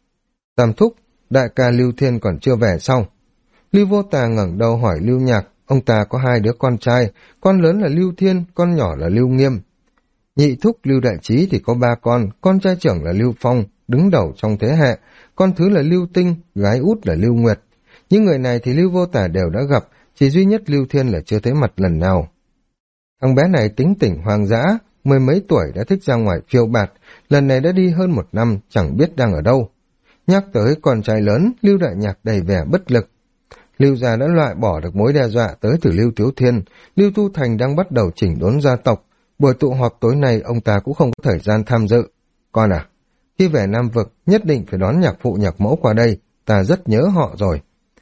Tam thúc, đại ca Lưu Thiên còn chưa về sao? Lưu Vô Tà ngẩng đầu hỏi Lưu Nhạc, ông ta có 2 đứa con trai, con lớn là Lưu Thiên, con nhỏ là Lưu Nghiêm. Nhị thúc Lưu Đại Trí thì có 3 con trai trưởng là Lưu Phong, đứng đầu trong thế hệ, con thứ là Lưu Tinh, gái út là Lưu Nguyệt. Những người này thì Lưu Vô Tà đều đã gặp, chỉ duy nhất Lưu Thiên là chưa thấy mặt lần nào. Thằng bé này tính tình hoang dã, 10 mấy tuổi đã thích ra ngoài phiêu bạt, lần này đã đi hơn 1 năm, chẳng biết đang ở đâu. Nhắc tới con trai lớn, Lưu Đại Nhạc đầy vẻ bất lực. Lưu gia đã loại bỏ được mối đe dọa tới từ Lưu Tiếu Thiên, Lưu Tu Thành đang bắt đầu chỉnh đốn gia tộc. Buổi tụ họp tối nay ông ta cũng không có thời gian tham dự. Con à, khi về Nam Vực nhất định phải đón nhạc phụ nhạc mẫu qua đây, ta rất nhớ họ rồi.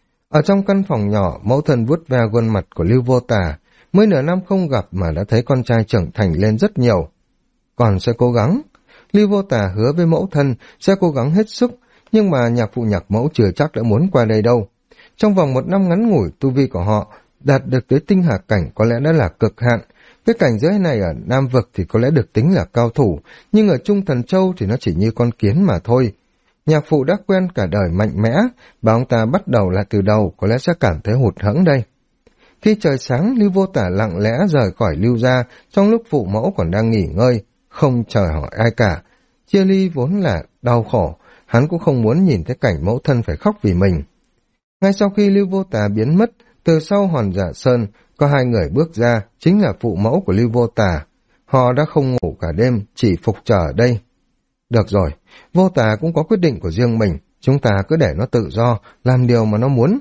Ở trong căn phòng nhỏ, mẫu thân vuốt ve khuôn mặt của Lưu Vô Tà, mới nửa năm không gặp mà đã thấy con trai trưởng thành lên rất nhiều. Còn sẽ cố gắng. Lưu Vô Tà hứa với mẫu thân sẽ cố gắng hết sức, nhưng mà nhạc phụ nhạc mẫu chưa chắc đã muốn qua đây đâu. Trong vòng 1 năm ngắn ngủi, tu vi của họ đạt được tới tinh hà cảnh có lẽ đã là cực hạn. Cái cảnh giới này ở Nam Vực thì có lẽ được tính là cao thủ, nhưng ở Trung Thần Châu thì nó chỉ như con kiến mà thôi. Nhạc phụ đã quen cả đời mạnh mẽ, và ông ta bắt đầu lại từ đầu có lẽ sẽ cảm thấy hụt hẫng đây. Khi trời sáng, Lưu Vô Tà lặng lẽ rời khỏi Lưu gia trong lúc phụ mẫu còn đang nghỉ ngơi, không chờ hỏi ai cả. Chia ly vốn là đau khổ, hắn cũng không muốn nhìn thấy cảnh mẫu thân phải khóc vì mình. Ngay sau khi Lưu Vô Tà biến mất, từ sau hòn Giả Sơn, có 2 người bước ra, chính là phụ mẫu của Lưu Vô Tà. Họ đã không ngủ cả đêm, chỉ phục chờ ở đây. Được rồi, Vô Tà cũng có quyết định của riêng mình, chúng ta cứ để nó tự do, làm điều mà nó muốn.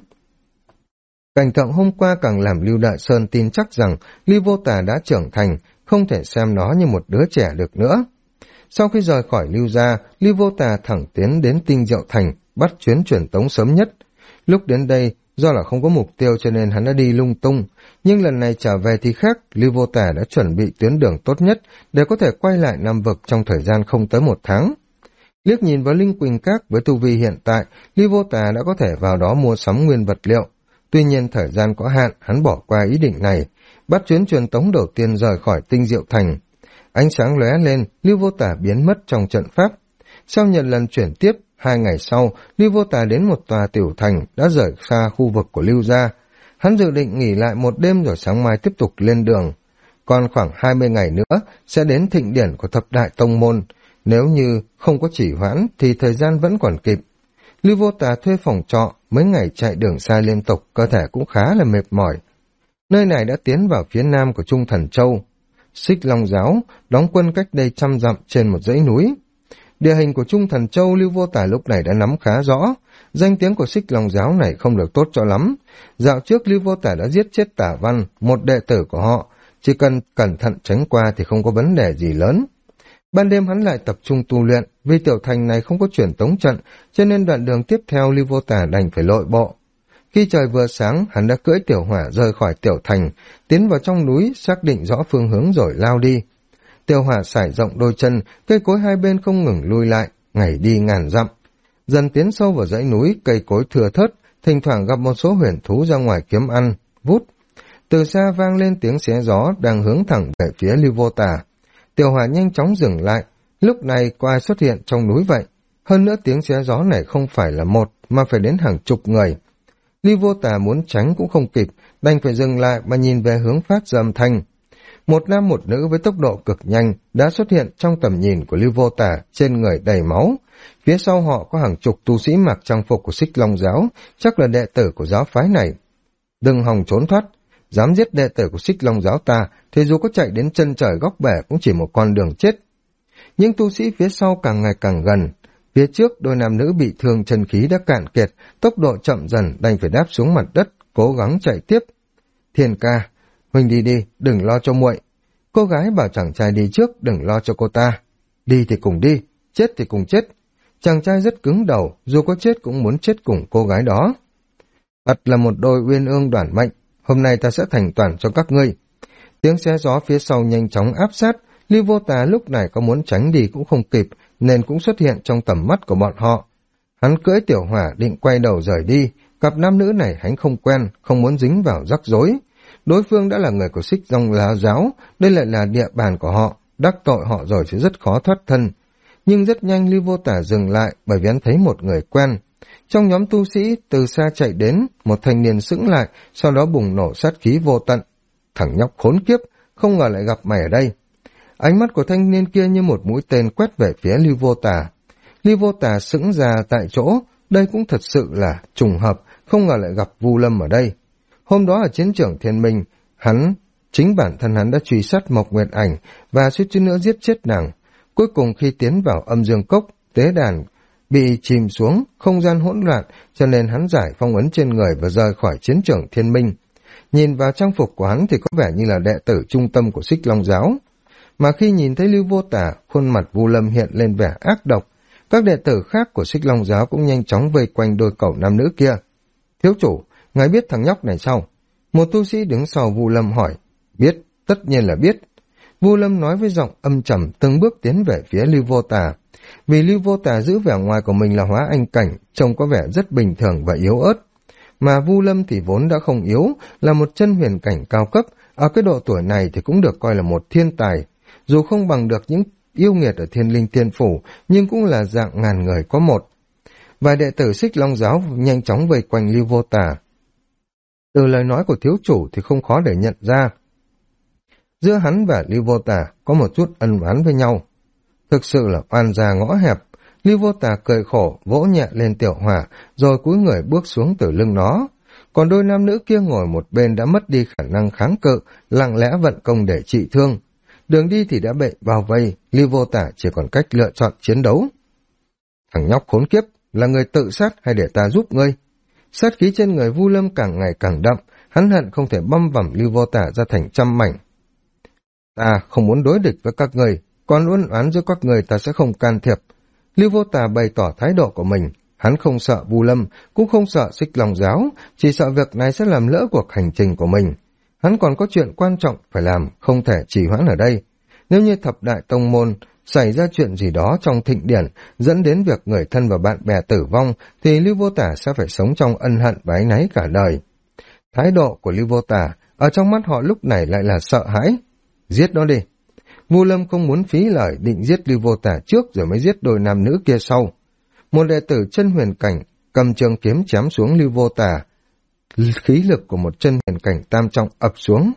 Cảnh tượng hôm qua càng làm Lưu Đại Sơn tin chắc rằng Lưu Vô Tà đã trưởng thành, không thể xem nó như một đứa trẻ được nữa. Sau khi rời khỏi Lưu gia, Lưu Vô Tà thẳng tiến đến Tinh Diệu Thành, bắt chuyến truyền tống sớm nhất. Lúc đến đây, do là không có mục tiêu cho nên hắn đã đi lung tung, nhưng lần này trở về thì khác, Lưu Vô Tà đã chuẩn bị tuyến đường tốt nhất để có thể quay lại Nam Vực trong thời gian không tới 1 tháng. Liếc nhìn vào Linh Quỳnh Các với tu vi hiện tại, Lưu Vô Tà đã có thể vào đó mua sắm nguyên vật liệu. Tuy nhiên thời gian có hạn, hắn bỏ qua ý định này, bắt chuyến truyền tống đầu tiên rời khỏi Tinh Diệu Thành. Ánh sáng lóe lên, Lưu Vô Tà biến mất trong trận pháp. Sau nhận lần chuyển tiếp, 2 ngày sau, Lưu Vô Tà đến một tòa tiểu thành đã rời xa khu vực của Lưu gia. Hắn dự định nghỉ lại 1 đêm rồi sáng mai tiếp tục lên đường. Còn khoảng 20 ngày nữa sẽ đến thịnh điển của thập đại tông môn. Nếu như không có chỉ hoãn thì thời gian vẫn còn kịp. Lưu Vô Tà thuê phòng trọ, mấy ngày chạy đường xa liên tục, cơ thể cũng khá là mệt mỏi. Nơi này đã tiến vào phía nam của Trung Thần Châu. Xích Long Giáo đóng quân cách đây 100 dặm trên một dãy núi. Địa hình của Trung Thần Châu Lưu Vô Tà lúc này đã nắm khá rõ. Danh tiếng của Xích Long Giáo này không được tốt cho lắm. Dạo trước Lưu Vô Tà đã giết chết Tả Văn, một đệ tử của họ. Chỉ cần cẩn thận tránh qua thì không có vấn đề gì lớn. Ban đêm hắn lại tập trung tu luyện, vì tiểu thành này không có truyền tống trận, cho nên đoạn đường tiếp theo Lưu Vô Tà đành phải lội bộ. Khi trời vừa sáng, hắn đã cưỡi tiểu hỏa rời khỏi tiểu thành, tiến vào trong núi, xác định rõ phương hướng rồi lao đi. Tiểu hỏa sải rộng đôi chân, cây cối hai bên không ngừng lui lại, ngày đi ngàn dặm. Dần tiến sâu vào dãy núi, cây cối thưa thớt, thỉnh thoảng gặp một số huyền thú ra ngoài kiếm ăn, vút. Từ xa vang lên tiếng xé gió đang hướng thẳng về phía Lưu Vô Tà. Tiểu hỏa nhanh chóng dừng lại, lúc này có ai xuất hiện trong núi vậy? Hơn nữa tiếng xé gió này không phải là một, mà phải đến hàng chục người. Lưu Vô Tà muốn tránh cũng không kịp, đành phải dừng lại mà nhìn về hướng phát ra âm thanh. Một nam một nữ với tốc độ cực nhanh đã xuất hiện trong tầm nhìn của Lưu Vô Tà, trên người đầy máu. Phía sau họ có hàng chục tu sĩ mặc trang phục của Xích Long Giáo, chắc là đệ tử của giáo phái này. Đừng hòng trốn thoát, dám giết đệ tử của Xích Long giáo ta, thì dù có chạy đến chân trời góc bể cũng chỉ một con đường chết. Nhưng tu sĩ phía sau càng ngày càng gần. Phía trước, đôi nam nữ bị thương chân khí đã cạn kiệt, tốc độ chậm dần đành phải đáp xuống mặt đất, cố gắng chạy tiếp. Thiên ca, huynh đi đi, đừng lo cho muội. Cô gái bảo chàng trai đi trước, đừng lo cho cô ta. Đi thì cùng đi, chết thì cùng chết. Chàng trai rất cứng đầu, dù có chết cũng muốn chết cùng cô gái đó. Thật là một đôi uyên ương đoản mệnh, hôm nay ta sẽ thành toàn cho các ngươi. Tiếng xé gió phía sau nhanh chóng áp sát, Lưu Vô Tà lúc này có muốn tránh đi cũng không kịp, nên cũng xuất hiện trong tầm mắt của bọn họ. Hắn cưỡi tiểu hỏa định quay đầu rời đi, cặp nam nữ này hắn không quen, không muốn dính vào rắc rối. Đối phương đã là người của Xích Long giáo, đây lại là địa bàn của họ, đắc tội họ rồi sẽ rất khó thoát thân. Nhưng rất nhanh Lưu Vô Tà dừng lại bởi vì hắn thấy một người quen. Trong nhóm tu sĩ từ xa chạy đến, một thanh niên sững lại, sau đó bùng nổ sát khí vô tận. Thằng nhóc khốn kiếp, không ngờ lại gặp mày ở đây. Ánh mắt của thanh niên kia như một mũi tên quét về phía Lưu Vô Tà. Lưu Vô Tà sững ra tại chỗ, đây cũng thật sự là trùng hợp, không ngờ lại gặp Vu Lâm ở đây. Hôm đó ở chiến trường Thiên Minh, chính bản thân hắn đã truy sát Mộc Nguyệt Ảnh và suýt chút nữa giết chết nàng. Cuối cùng khi tiến vào âm dương cốc, tế đàn bị chìm xuống, không gian hỗn loạn, cho nên hắn giải phong ấn trên người và rời khỏi chiến trường Thiên Minh. Nhìn vào trang phục của hắn thì có vẻ như là đệ tử trung tâm của Xích Long giáo. Mà khi nhìn thấy Lưu Vô Tà, khuôn mặt Vu Lâm hiện lên vẻ ác độc. Các đệ tử khác của Xích Long giáo cũng nhanh chóng vây quanh đôi cẩu nam nữ kia. Thiếu chủ, ngài biết thằng nhóc này sao? Một tu sĩ đứng sau Vu Lâm hỏi. Biết, tất nhiên là biết. Vu Lâm nói với giọng âm trầm, từng bước tiến về phía Lưu Vô Tà. Vì Lưu Vô Tà giữ vẻ ngoài của mình là hóa anh cảnh, trông có vẻ rất bình thường và yếu ớt. Mà Vu Lâm thì vốn đã không yếu, là một chân huyền cảnh cao cấp, ở cái độ tuổi này thì cũng được coi là một thiên tài. Dù không bằng được những yêu nghiệt ở Thiên Linh Tiên Phủ, nhưng cũng là dạng ngàn người có một. Vài đệ tử Xích Long giáo nhanh chóng vây quanh Lưu Vô Tà. Từ lời nói của thiếu chủ thì không khó để nhận ra. Giữa hắn và Lưu Vô Tà có một chút ân oán với nhau. Thực sự là oan gia ngõ hẹp. Lưu Vô Tà cười khổ, vỗ nhẹ lên tiểu hỏa, rồi cúi người bước xuống từ lưng nó. Còn đôi nam nữ kia ngồi một bên đã mất đi khả năng kháng cự, lặng lẽ vận công để trị thương. Đường đi thì đã bị bao vây, Lưu Vô Tà chỉ còn cách lựa chọn chiến đấu. Thằng nhóc khốn kiếp, là người tự sát hay để ta giúp ngươi? Sát khí trên người Vu Lâm càng ngày càng đậm, hắn hận không thể băm vằm Lưu Vô Tà ra thành trăm mảnh. Ta không muốn đối địch với các người, còn uất oán giữa các người ta sẽ không can thiệp. Lưu Vô Tà bày tỏ thái độ của mình, hắn không sợ Vu Lâm, cũng không sợ Xích Long giáo, chỉ sợ việc này sẽ làm lỡ cuộc hành trình của mình. Hắn còn có chuyện quan trọng phải làm, không thể trì hoãn ở đây. Nếu như thập đại tông môn xảy ra chuyện gì đó trong thịnh điển dẫn đến việc người thân và bạn bè tử vong, thì Lưu Vô Tà sẽ phải sống trong ân hận và áy náy cả đời. Thái độ của Lưu Vô Tà ở trong mắt họ lúc này lại là sợ hãi. Giết nó đi. Vu Lâm không muốn phí lời, định giết Lưu Vô Tà trước rồi mới giết đôi nam nữ kia sau. Một đệ tử chân huyền cảnh cầm trường kiếm chém xuống Lưu Vô Tà. Khí lực của một chân huyền cảnh tam trọng ập xuống.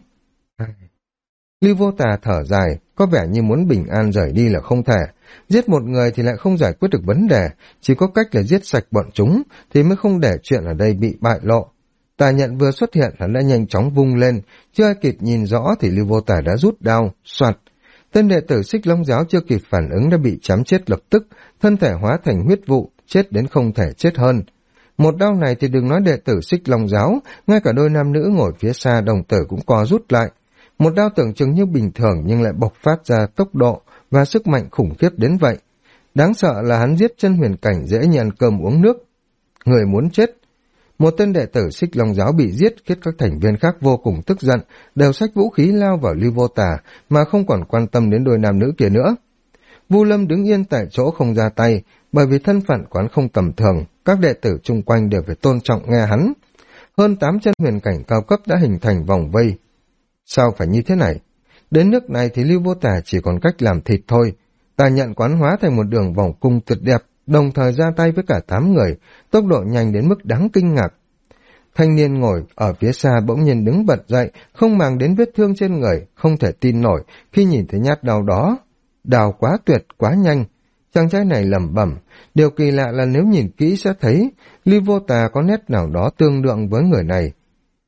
Lưu Vô Tà thở dài, có vẻ như muốn bình an rời đi là không thể. Giết một người thì lại không giải quyết được vấn đề, chỉ có cách là giết sạch bọn chúng thì mới không để chuyện ở đây bị bại lộ. Tà nhận vừa xuất hiện hắn đã nhanh chóng vung lên, chưa ai kịp nhìn rõ thì Lưu Vô Tà đã rút đao, soạt. Tên đệ tử Xích Long giáo chưa kịp phản ứng đã bị chém chết lập tức, thân thể hóa thành huyết vụ, chết đến không thể chết hơn. Một đao này thì đừng nói đệ tử Xích Long giáo, ngay cả đôi nam nữ ngồi phía xa đồng tử cũng co rút lại. Một đao tưởng chừng như bình thường nhưng lại bộc phát ra tốc độ và sức mạnh khủng khiếp đến vậy. Đáng sợ là hắn giết chân huyền cảnh dễ như ăn cơm uống nước. Người muốn chết. Một tên đệ tử Xích Long giáo bị giết khiến các thành viên khác vô cùng tức giận, đều xách vũ khí lao vào Lưu Vô Tà mà không còn quan tâm đến đôi nam nữ kia nữa. Vu Lâm đứng yên tại chỗ không ra tay, bởi vì thân phận quán không tầm thường, các đệ tử chung quanh đều phải tôn trọng nghe hắn. Hơn 8 chân huyền cảnh cao cấp đã hình thành vòng vây. Sao phải như thế này? Đến nước này thì Lưu Vô Tà chỉ còn cách làm thịt thôi. Tà nhận quán hóa thành một đường vòng cung tuyệt đẹp, đồng thời ra tay với cả 8 người, tốc độ nhanh đến mức đáng kinh ngạc. Thanh niên ngồi ở phía xa bỗng nhiên đứng bật dậy, không màng đến vết thương trên người, không thể tin nổi khi nhìn thấy nhát đao đó. Đào quá tuyệt, quá nhanh. Chàng trai này lẩm bẩm, điều kỳ lạ là nếu nhìn kỹ sẽ thấy Lưu Vô Tà có nét nào đó tương đương với người này.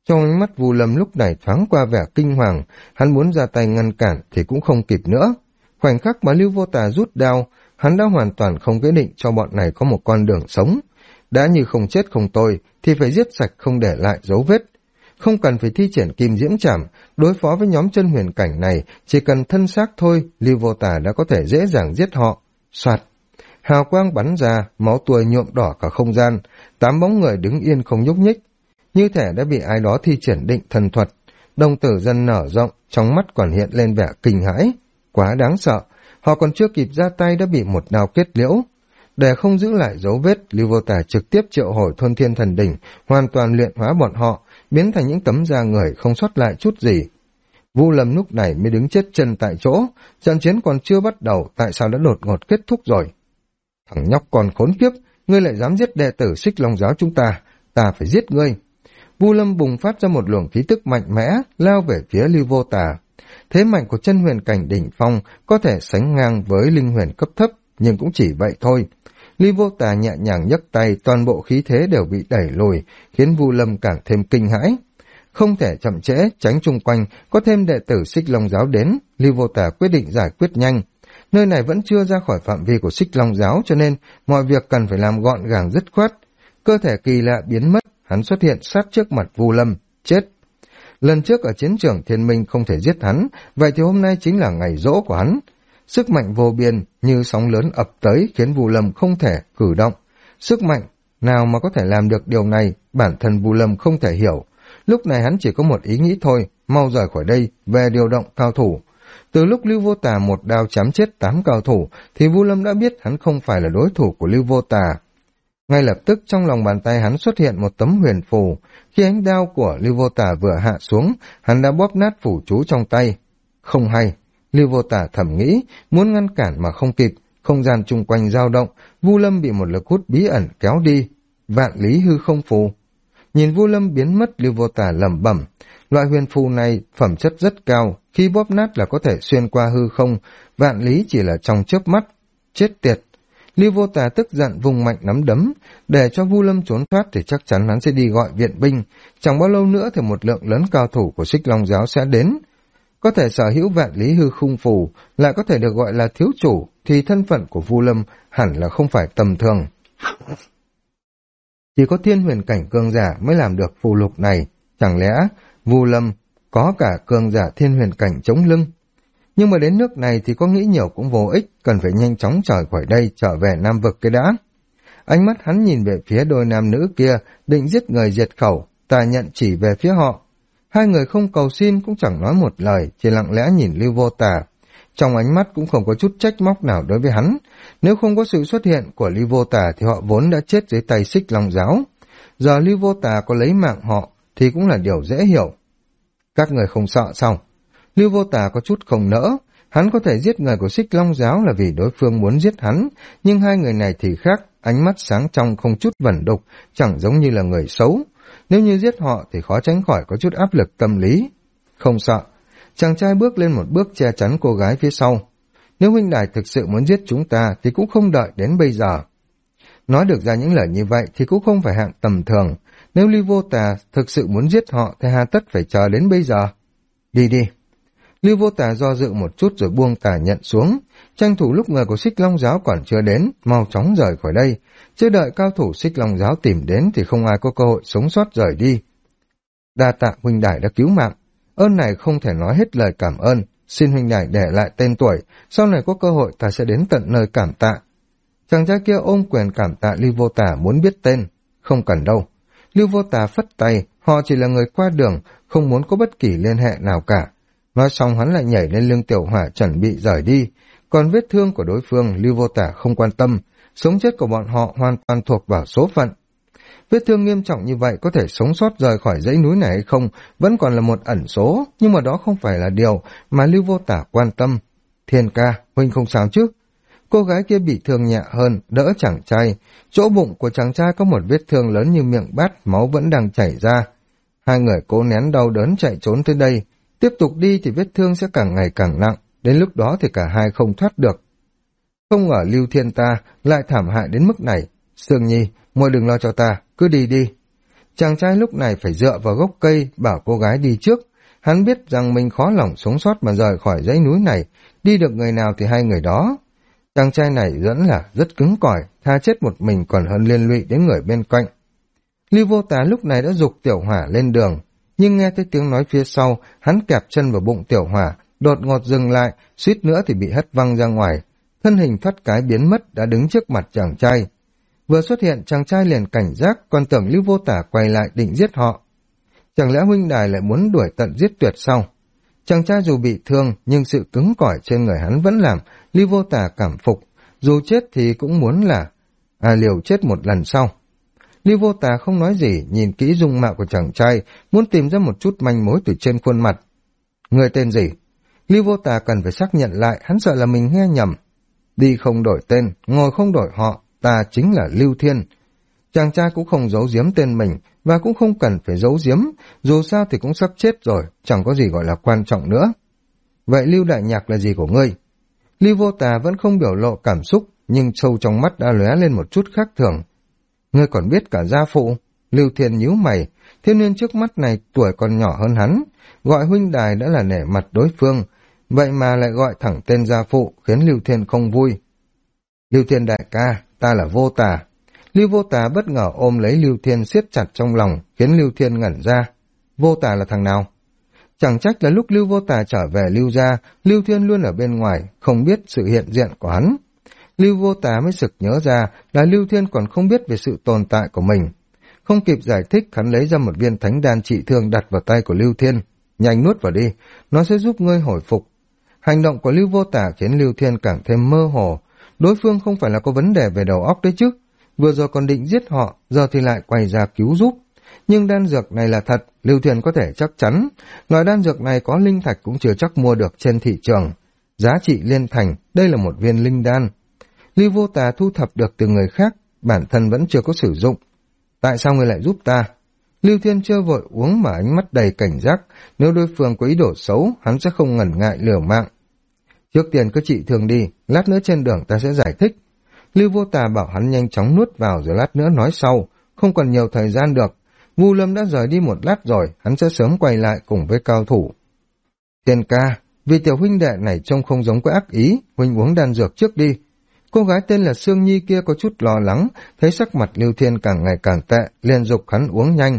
Trong ánh mắt Vu Lâm lúc này thoáng qua vẻ kinh hoàng, hắn muốn ra tay ngăn cản thì cũng không kịp nữa. Khoảnh khắc mà Lưu Vô Tà rút đao, hắn đã hoàn toàn không quyết định cho bọn này có một con đường sống. Đã như không chết không tôi thì phải giết sạch không để lại dấu vết. Không cần phải thi triển kim diễm trảm, đối phó với nhóm chân huyền cảnh này, chỉ cần thân xác thôi, Lưu Vô Tà đã có thể dễ dàng giết họ. Soạt, hào quang bắn ra, máu tươi nhuộm đỏ cả không gian, 8 bóng người đứng yên không nhúc nhích, như thể đã bị ai đó thi triển định thần thuật. Đồng tử dân nở rộng, trong mắt còn hiện lên vẻ kinh hãi. Quá đáng sợ, họ còn chưa kịp ra tay đã bị một đao kết liễu. Để không giữ lại dấu vết, Lưu Vô Tà trực tiếp triệu hồi Thôn Thiên Thần Đỉnh, hoàn toàn luyện hóa bọn họ, biến thành những tấm da người không sót lại chút gì. Vu Lâm lúc này mới đứng chết chân tại chỗ, trận chiến còn chưa bắt đầu, tại sao đã đột ngột kết thúc rồi? Thằng nhóc còn khốn kiếp, ngươi lại dám giết đệ tử Xích Long giáo chúng ta phải giết ngươi. Vu Lâm bùng phát ra một luồng khí tức mạnh mẽ, lao về phía Lưu Vô Tà. Thế mạnh của chân huyền cảnh đỉnh phong có thể sánh ngang với linh huyền cấp thấp, nhưng cũng chỉ vậy thôi. Lưu Vô Tà nhẹ nhàng nhấc tay, toàn bộ khí thế đều bị đẩy lùi, khiến Vu Lâm càng thêm kinh hãi. Không thể chậm trễ, tránh chung quanh, có thêm đệ tử Xích Long giáo đến, Lưu Vô Tà quyết định giải quyết nhanh. Nơi này vẫn chưa ra khỏi phạm vi của Xích Long giáo, cho nên mọi việc cần phải làm gọn gàng dứt khoát. Cơ thể kỳ lạ biến mất, hắn xuất hiện sát trước mặt Vu Lâm, chết. Lần trước ở chiến trường Thiên Minh không thể giết hắn, vậy thì hôm nay chính là ngày giỗ của hắn. Sức mạnh vô biên như sóng lớn ập tới khiến Vu Lâm không thể cử động. Sức mạnh nào mà có thể làm được điều này, bản thân Vu Lâm không thể hiểu. Lúc này hắn chỉ có một ý nghĩ thôi, mau rời khỏi đây, về điều động cao thủ. Từ lúc Lưu Vô Tà một đao chém chết 8 cao thủ, thì Vu Lâm đã biết hắn không phải là đối thủ của Lưu Vô Tà. Ngay lập tức trong lòng bàn tay hắn xuất hiện một tấm huyền phù. Khi ánh đao của Lưu Vô Tà vừa hạ xuống, hắn đã bóp nát phù chú trong tay. Không hay, Lưu Vô Tà thầm nghĩ, muốn ngăn cản mà không kịp, không gian chung quanh dao động, Vu Lâm bị một lực hút bí ẩn kéo đi. Vạn lý hư không phù. Nhìn Vu Lâm biến mất, Lưu Vô Tà lẩm bẩm, loại huyền phù này phẩm chất rất cao, khi bóp nát là có thể xuyên qua hư không, vạn lý chỉ là trong chớp mắt. Chết tiệt! Lưu Vô Tà tức giận vùng mạnh nắm đấm, để cho Vu Lâm trốn thoát thì chắc chắn hắn sẽ đi gọi viện binh, chẳng bao lâu nữa thì một lượng lớn cao thủ của Xích Long giáo sẽ đến. Có thể sở hữu vạn lý hư không phù, lại có thể được gọi là thiếu chủ, thì thân phận của Vu Lâm hẳn là không phải tầm thường. Chỉ có thiên huyền cảnh cường giả mới làm được phù lục này, chẳng lẽ Vu Lâm có cả cường giả thiên huyền cảnh chống lưng? Nhưng mà đến nước này thì có nghĩ nhiều cũng vô ích, cần phải nhanh chóng trở khỏi đây, trở về Nam Vực cái đã. Ánh mắt hắn nhìn về phía đôi nam nữ kia, định giết người diệt khẩu, tà nhận chỉ về phía họ. Hai người không cầu xin cũng chẳng nói một lời, chỉ lặng lẽ nhìn Lưu Vô Tà. Trong ánh mắt cũng không có chút trách móc nào đối với hắn. Nếu không có sự xuất hiện của Lưu Vô Tà thì họ vốn đã chết dưới tay Xích Long giáo. Giờ Lưu Vô Tà có lấy mạng họ thì cũng là điều dễ hiểu. Các người không sợ sao? Lưu Vô Tà có chút không nỡ. Hắn có thể giết người của Xích Long giáo là vì đối phương muốn giết hắn, nhưng hai người này thì khác, ánh mắt sáng trong không chút vẩn đục, chẳng giống như là người xấu. Nếu như giết họ thì khó tránh khỏi có chút áp lực tâm lý. Không sợ. Chàng trai bước lên một bước che chắn cô gái phía sau. Nếu huynh đài thực sự muốn giết chúng ta thì cũng không đợi đến bây giờ. Nói được ra những lời như vậy thì cũng không phải hạng tầm thường. Nếu Lưu Vô Tà thực sự muốn giết họ thì hà tất phải chờ đến bây giờ. Đi đi. Lưu Vô Tà do dự một chút rồi buông tà nhận xuống. Tranh thủ lúc người của Xích Long giáo còn chưa đến, mau chóng rời khỏi đây. Chưa đợi cao thủ Xích Long giáo tìm đến thì không ai có cơ hội sống sót rời đi. Đa tạ huynh đài đã cứu mạng. Ơn này không thể nói hết lời cảm ơn. Xin huynh đài để lại tên tuổi, sau này có cơ hội ta sẽ đến tận nơi cảm tạ. Chàng trai kia ôm quyền cảm tạ Lưu Vô Tà muốn biết tên. Không cần đâu. Lưu Vô Tà phất tay, họ chỉ là người qua đường, không muốn có bất kỳ liên hệ nào cả. Nói xong hắn lại nhảy lên lưng tiểu hỏa chuẩn bị rời đi. Còn vết thương của đối phương Lưu Vô Tà không quan tâm, sống chết của bọn họ hoàn toàn thuộc vào số phận. Vết thương nghiêm trọng như vậy có thể sống sót rời khỏi dãy núi này hay không vẫn còn là một ẩn số, nhưng mà đó không phải là điều mà Lưu Vô Tà quan tâm. Thiên ca, huynh không sao chứ? Cô gái kia bị thương nhẹ hơn, đỡ chàng trai. Chỗ bụng của chàng trai có một vết thương lớn như miệng bát, máu vẫn đang chảy ra. Hai người cố nén đau đớn chạy trốn tới đây. Tiếp tục đi thì vết thương sẽ càng ngày càng nặng, đến lúc đó thì cả hai không thoát được. Không ngờ Lưu Thiên ta lại thảm hại đến mức này. Sương Nhi, muội đừng lo cho ta, cứ đi đi. Chàng trai lúc này phải dựa vào gốc cây bảo cô gái đi trước. Hắn biết rằng mình khó lòng sống sót mà rời khỏi dãy núi này, đi được người nào thì hay người đó. Chàng trai này vẫn là rất cứng cỏi, tha chết một mình còn hơn liên lụy đến người bên cạnh. Lưu Vô Tà lúc này đã giục Tiểu Hỏa lên đường, nhưng nghe thấy tiếng nói phía sau, hắn kẹp chân vào bụng Tiểu Hỏa, đột ngột dừng lại, suýt nữa thì bị hất văng ra ngoài. Thân hình thoát cái biến mất, đã đứng trước mặt chàng trai. Vừa xuất hiện, chàng trai liền cảnh giác, còn tưởng Lưu Vô Tà quay lại định giết họ. Chẳng lẽ huynh đài lại muốn đuổi tận giết tuyệt sao? Chàng trai dù bị thương, nhưng sự cứng cỏi trên người hắn vẫn làm Lưu Vô Tà cảm phục, dù chết thì cũng muốn là liều chết một lần sau. Lưu Vô Tà không nói gì, nhìn kỹ dung mạo của chàng trai, muốn tìm ra một chút manh mối từ trên khuôn mặt. Người tên gì? Lưu Vô Tà cần phải xác nhận lại, hắn sợ là mình nghe nhầm. Đi không đổi tên, ngồi không đổi họ, ta chính là Lưu Thiên. Chàng trai cũng không giấu giếm tên mình, và cũng không cần phải giấu giếm, dù sao thì cũng sắp chết rồi, chẳng có gì gọi là quan trọng nữa. Vậy Lưu Đại Nhạc là gì của ngươi? Lưu Vô Tà vẫn không biểu lộ cảm xúc, nhưng sâu trong mắt đã lóe lên một chút khác thường. Ngươi còn biết cả gia phụ? Lưu Thiên nhíu mày, thiếu niên trước mắt này tuổi còn nhỏ hơn hắn, gọi huynh đài đã là nể mặt đối phương, vậy mà lại gọi thẳng tên gia phụ, khiến Lưu Thiên không vui. Lưu Thiên đại ca, ta là Vô Tà. Lưu Vô Tà bất ngờ ôm lấy Lưu Thiên siết chặt trong lòng, khiến Lưu Thiên ngẩn ra. Vô Tà là thằng nào? Chẳng trách là lúc Lưu Vô Tà trở về Lưu gia, Lưu Thiên luôn ở bên ngoài, không biết sự hiện diện của hắn. Lưu Vô Tà mới sực nhớ ra là Lưu Thiên còn không biết về sự tồn tại của mình. Không kịp giải thích, hắn lấy ra một viên thánh đan trị thương đặt vào tay của Lưu Thiên. Nhanh nuốt vào đi, nó sẽ giúp ngươi hồi phục. Hành động của Lưu Vô Tà khiến Lưu Thiên càng thêm mơ hồ. Đối phương không phải là có vấn đề về đầu óc đấy chứ. Vừa rồi còn định giết họ, giờ thì lại quay ra cứu giúp. Nhưng đan dược này là thật, Lưu Thiên có thể chắc chắn. Loại đan dược này có linh thạch cũng chưa chắc mua được trên thị trường. Giá trị liên thành, đây là một viên linh đan. Lưu Vô Tà thu thập được từ người khác, bản thân vẫn chưa có sử dụng. Tại sao ngươi lại giúp ta? Lưu Thiên chưa vội uống mà ánh mắt đầy cảnh giác, nếu đối phương có ý đồ xấu, hắn sẽ không ngần ngại liều mạng. Trước tiên cứ trị thương đi, lát nữa trên đường ta sẽ giải thích. Lưu Vô Tà bảo hắn nhanh chóng nuốt vào rồi lát nữa nói sau, không còn nhiều thời gian được. Vu Lâm đã rời đi một lát rồi, hắn sẽ sớm quay lại cùng với cao thủ. Tiền ca, vì tiểu huynh đệ này trông không giống có ác ý, huynh uống đan dược trước đi. Cô gái tên là Sương Nhi kia có chút lo lắng, thấy sắc mặt Lưu Thiên càng ngày càng tệ, liền giục hắn uống nhanh.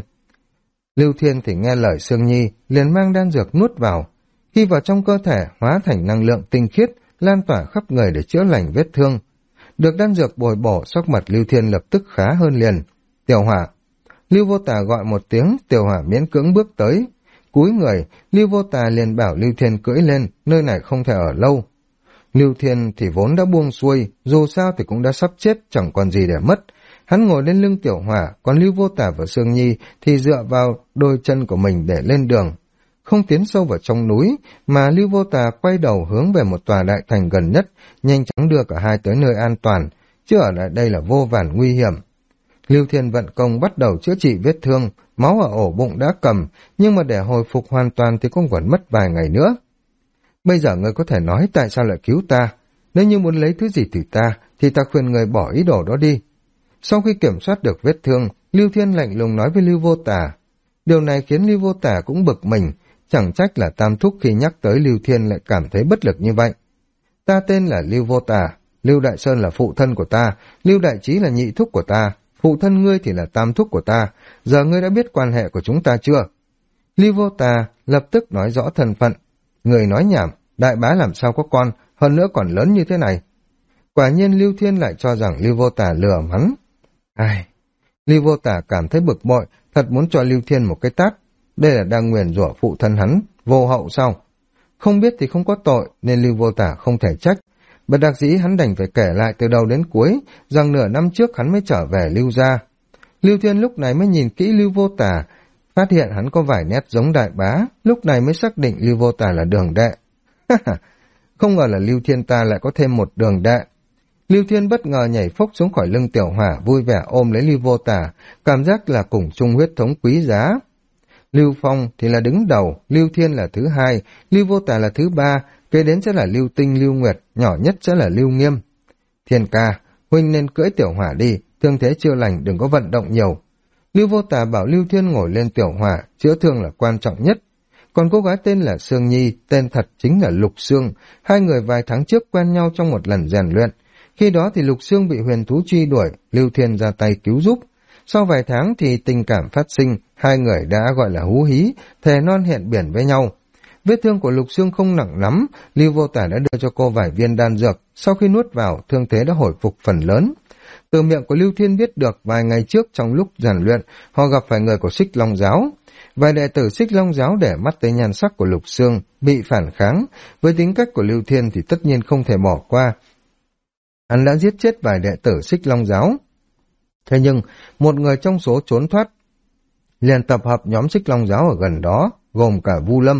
Lưu Thiên thì nghe lời Sương Nhi, liền mang đan dược nuốt vào. Khi vào trong cơ thể, hóa thành năng lượng tinh khiết, lan tỏa khắp người để chữa lành vết thương. Được đan dược bồi bổ, sắc mặt Lưu Thiên lập tức khá hơn liền. Tiểu Hỏa. Lưu Vô Tà gọi một tiếng, Tiểu Hỏa miễn cưỡng bước tới. Cúi người, Lưu Vô Tà liền bảo Lưu Thiên cưỡi lên, nơi này không thể ở lâu. Lưu Thiên thì vốn đã buông xuôi, dù sao thì cũng đã sắp chết, chẳng còn gì để mất. Hắn ngồi lên lưng Tiểu Hỏa, còn Lưu Vô Tà và Sương Nhi thì dựa vào đôi chân của mình để lên đường. Không tiến sâu vào trong núi, mà Lưu Vô Tà quay đầu hướng về một tòa đại thành gần nhất, nhanh chóng đưa cả hai tới nơi an toàn, chứ ở lại đây là vô vàn nguy hiểm. Lưu Thiên vận công bắt đầu chữa trị vết thương, máu ở ổ bụng đã cầm, nhưng mà để hồi phục hoàn toàn thì cũng còn mất vài ngày nữa. Bây giờ ngươi có thể nói tại sao lại cứu ta, nếu như muốn lấy thứ gì từ ta, thì ta khuyên người bỏ ý đồ đó đi. Sau khi kiểm soát được vết thương, Lưu Thiên lạnh lùng nói với Lưu Vô Tà. Điều này khiến Lưu Vô Tà cũng bực mình, chẳng trách là Tam Thúc khi nhắc tới Lưu Thiên lại cảm thấy bất lực như vậy. Ta tên là Lưu Vô Tà, Lưu Đại Sơn là phụ thân của ta, Lưu Đại Trí là nhị thúc của ta, phụ thân ngươi thì là tam thúc của ta, giờ ngươi đã biết quan hệ của chúng ta chưa? Lưu Vô Tà lập tức nói rõ thân phận. Người nói nhảm, đại bá làm sao có con, hơn nữa còn lớn như thế này. Quả nhiên Lưu Thiên lại cho rằng Lưu Vô Tà lừa hắn. Lưu Vô Tà cảm thấy bực bội, thật muốn cho Lưu Thiên một cái tát. Đây là đang nguyền rủa phụ thân hắn, vô hậu sao? Không biết thì không có tội, nên Lưu Vô Tà không thể trách. Bất đắc dĩ hắn đành phải kể lại từ đầu đến cuối, rằng nửa năm trước hắn mới trở về Lưu gia. Lưu Thiên lúc này mới nhìn kỹ Lưu Vô Tà, phát hiện hắn có vài nét giống đại bá, lúc này mới xác định Lưu Vô Tà là Đường đệ. Không ngờ là Lưu Thiên ta lại có thêm một Đường đệ. Lưu Thiên bất ngờ nhảy phốc xuống khỏi lưng Tiểu Hỏa, vui vẻ ôm lấy Lưu Vô Tà, cảm giác là cùng chung huyết thống quý giá. Lưu Phong thì là đứng đầu, Lưu Thiên là thứ hai, Lưu Vô Tà là thứ ba, kế đến sẽ là Lưu Tinh, Lưu Nguyệt, nhỏ nhất sẽ là Lưu Nghiêm. Thiên ca, huynh nên cưỡi Tiểu Hỏa đi, thương thế chưa lành đừng có vận động nhiều. Lưu Vô Tà bảo Lưu Thiên ngồi lên tiểu hỏa, chữa thương là quan trọng nhất. Còn cô gái tên là Sương Nhi, tên thật chính là Lục Sương, hai người vài tháng trước quen nhau trong một lần rèn luyện. Khi đó thì Lục Sương bị huyền thú truy đuổi, Lưu Thiên ra tay cứu giúp. Sau vài tháng thì tình cảm phát sinh, hai người đã gọi là hú hí, thề non hẹn biển với nhau. Vết thương của Lục Sương không nặng lắm, Lưu Vô Tả đã đưa cho cô vài viên đan dược, sau khi nuốt vào, thương thế đã hồi phục phần lớn. Từ miệng của Lưu Thiên biết được vài ngày trước trong lúc rèn luyện, họ gặp phải người của Xích Long Giáo. Vài đệ tử Xích Long Giáo để mắt tới nhan sắc của Lục Sương, bị phản kháng. Với tính cách của Lưu Thiên thì tất nhiên không thể bỏ qua. Hắn đã giết chết vài đệ tử Xích Long Giáo. Thế nhưng, một người trong số trốn thoát, liền tập hợp nhóm Xích Long Giáo ở gần đó, gồm cả Vu Lâm.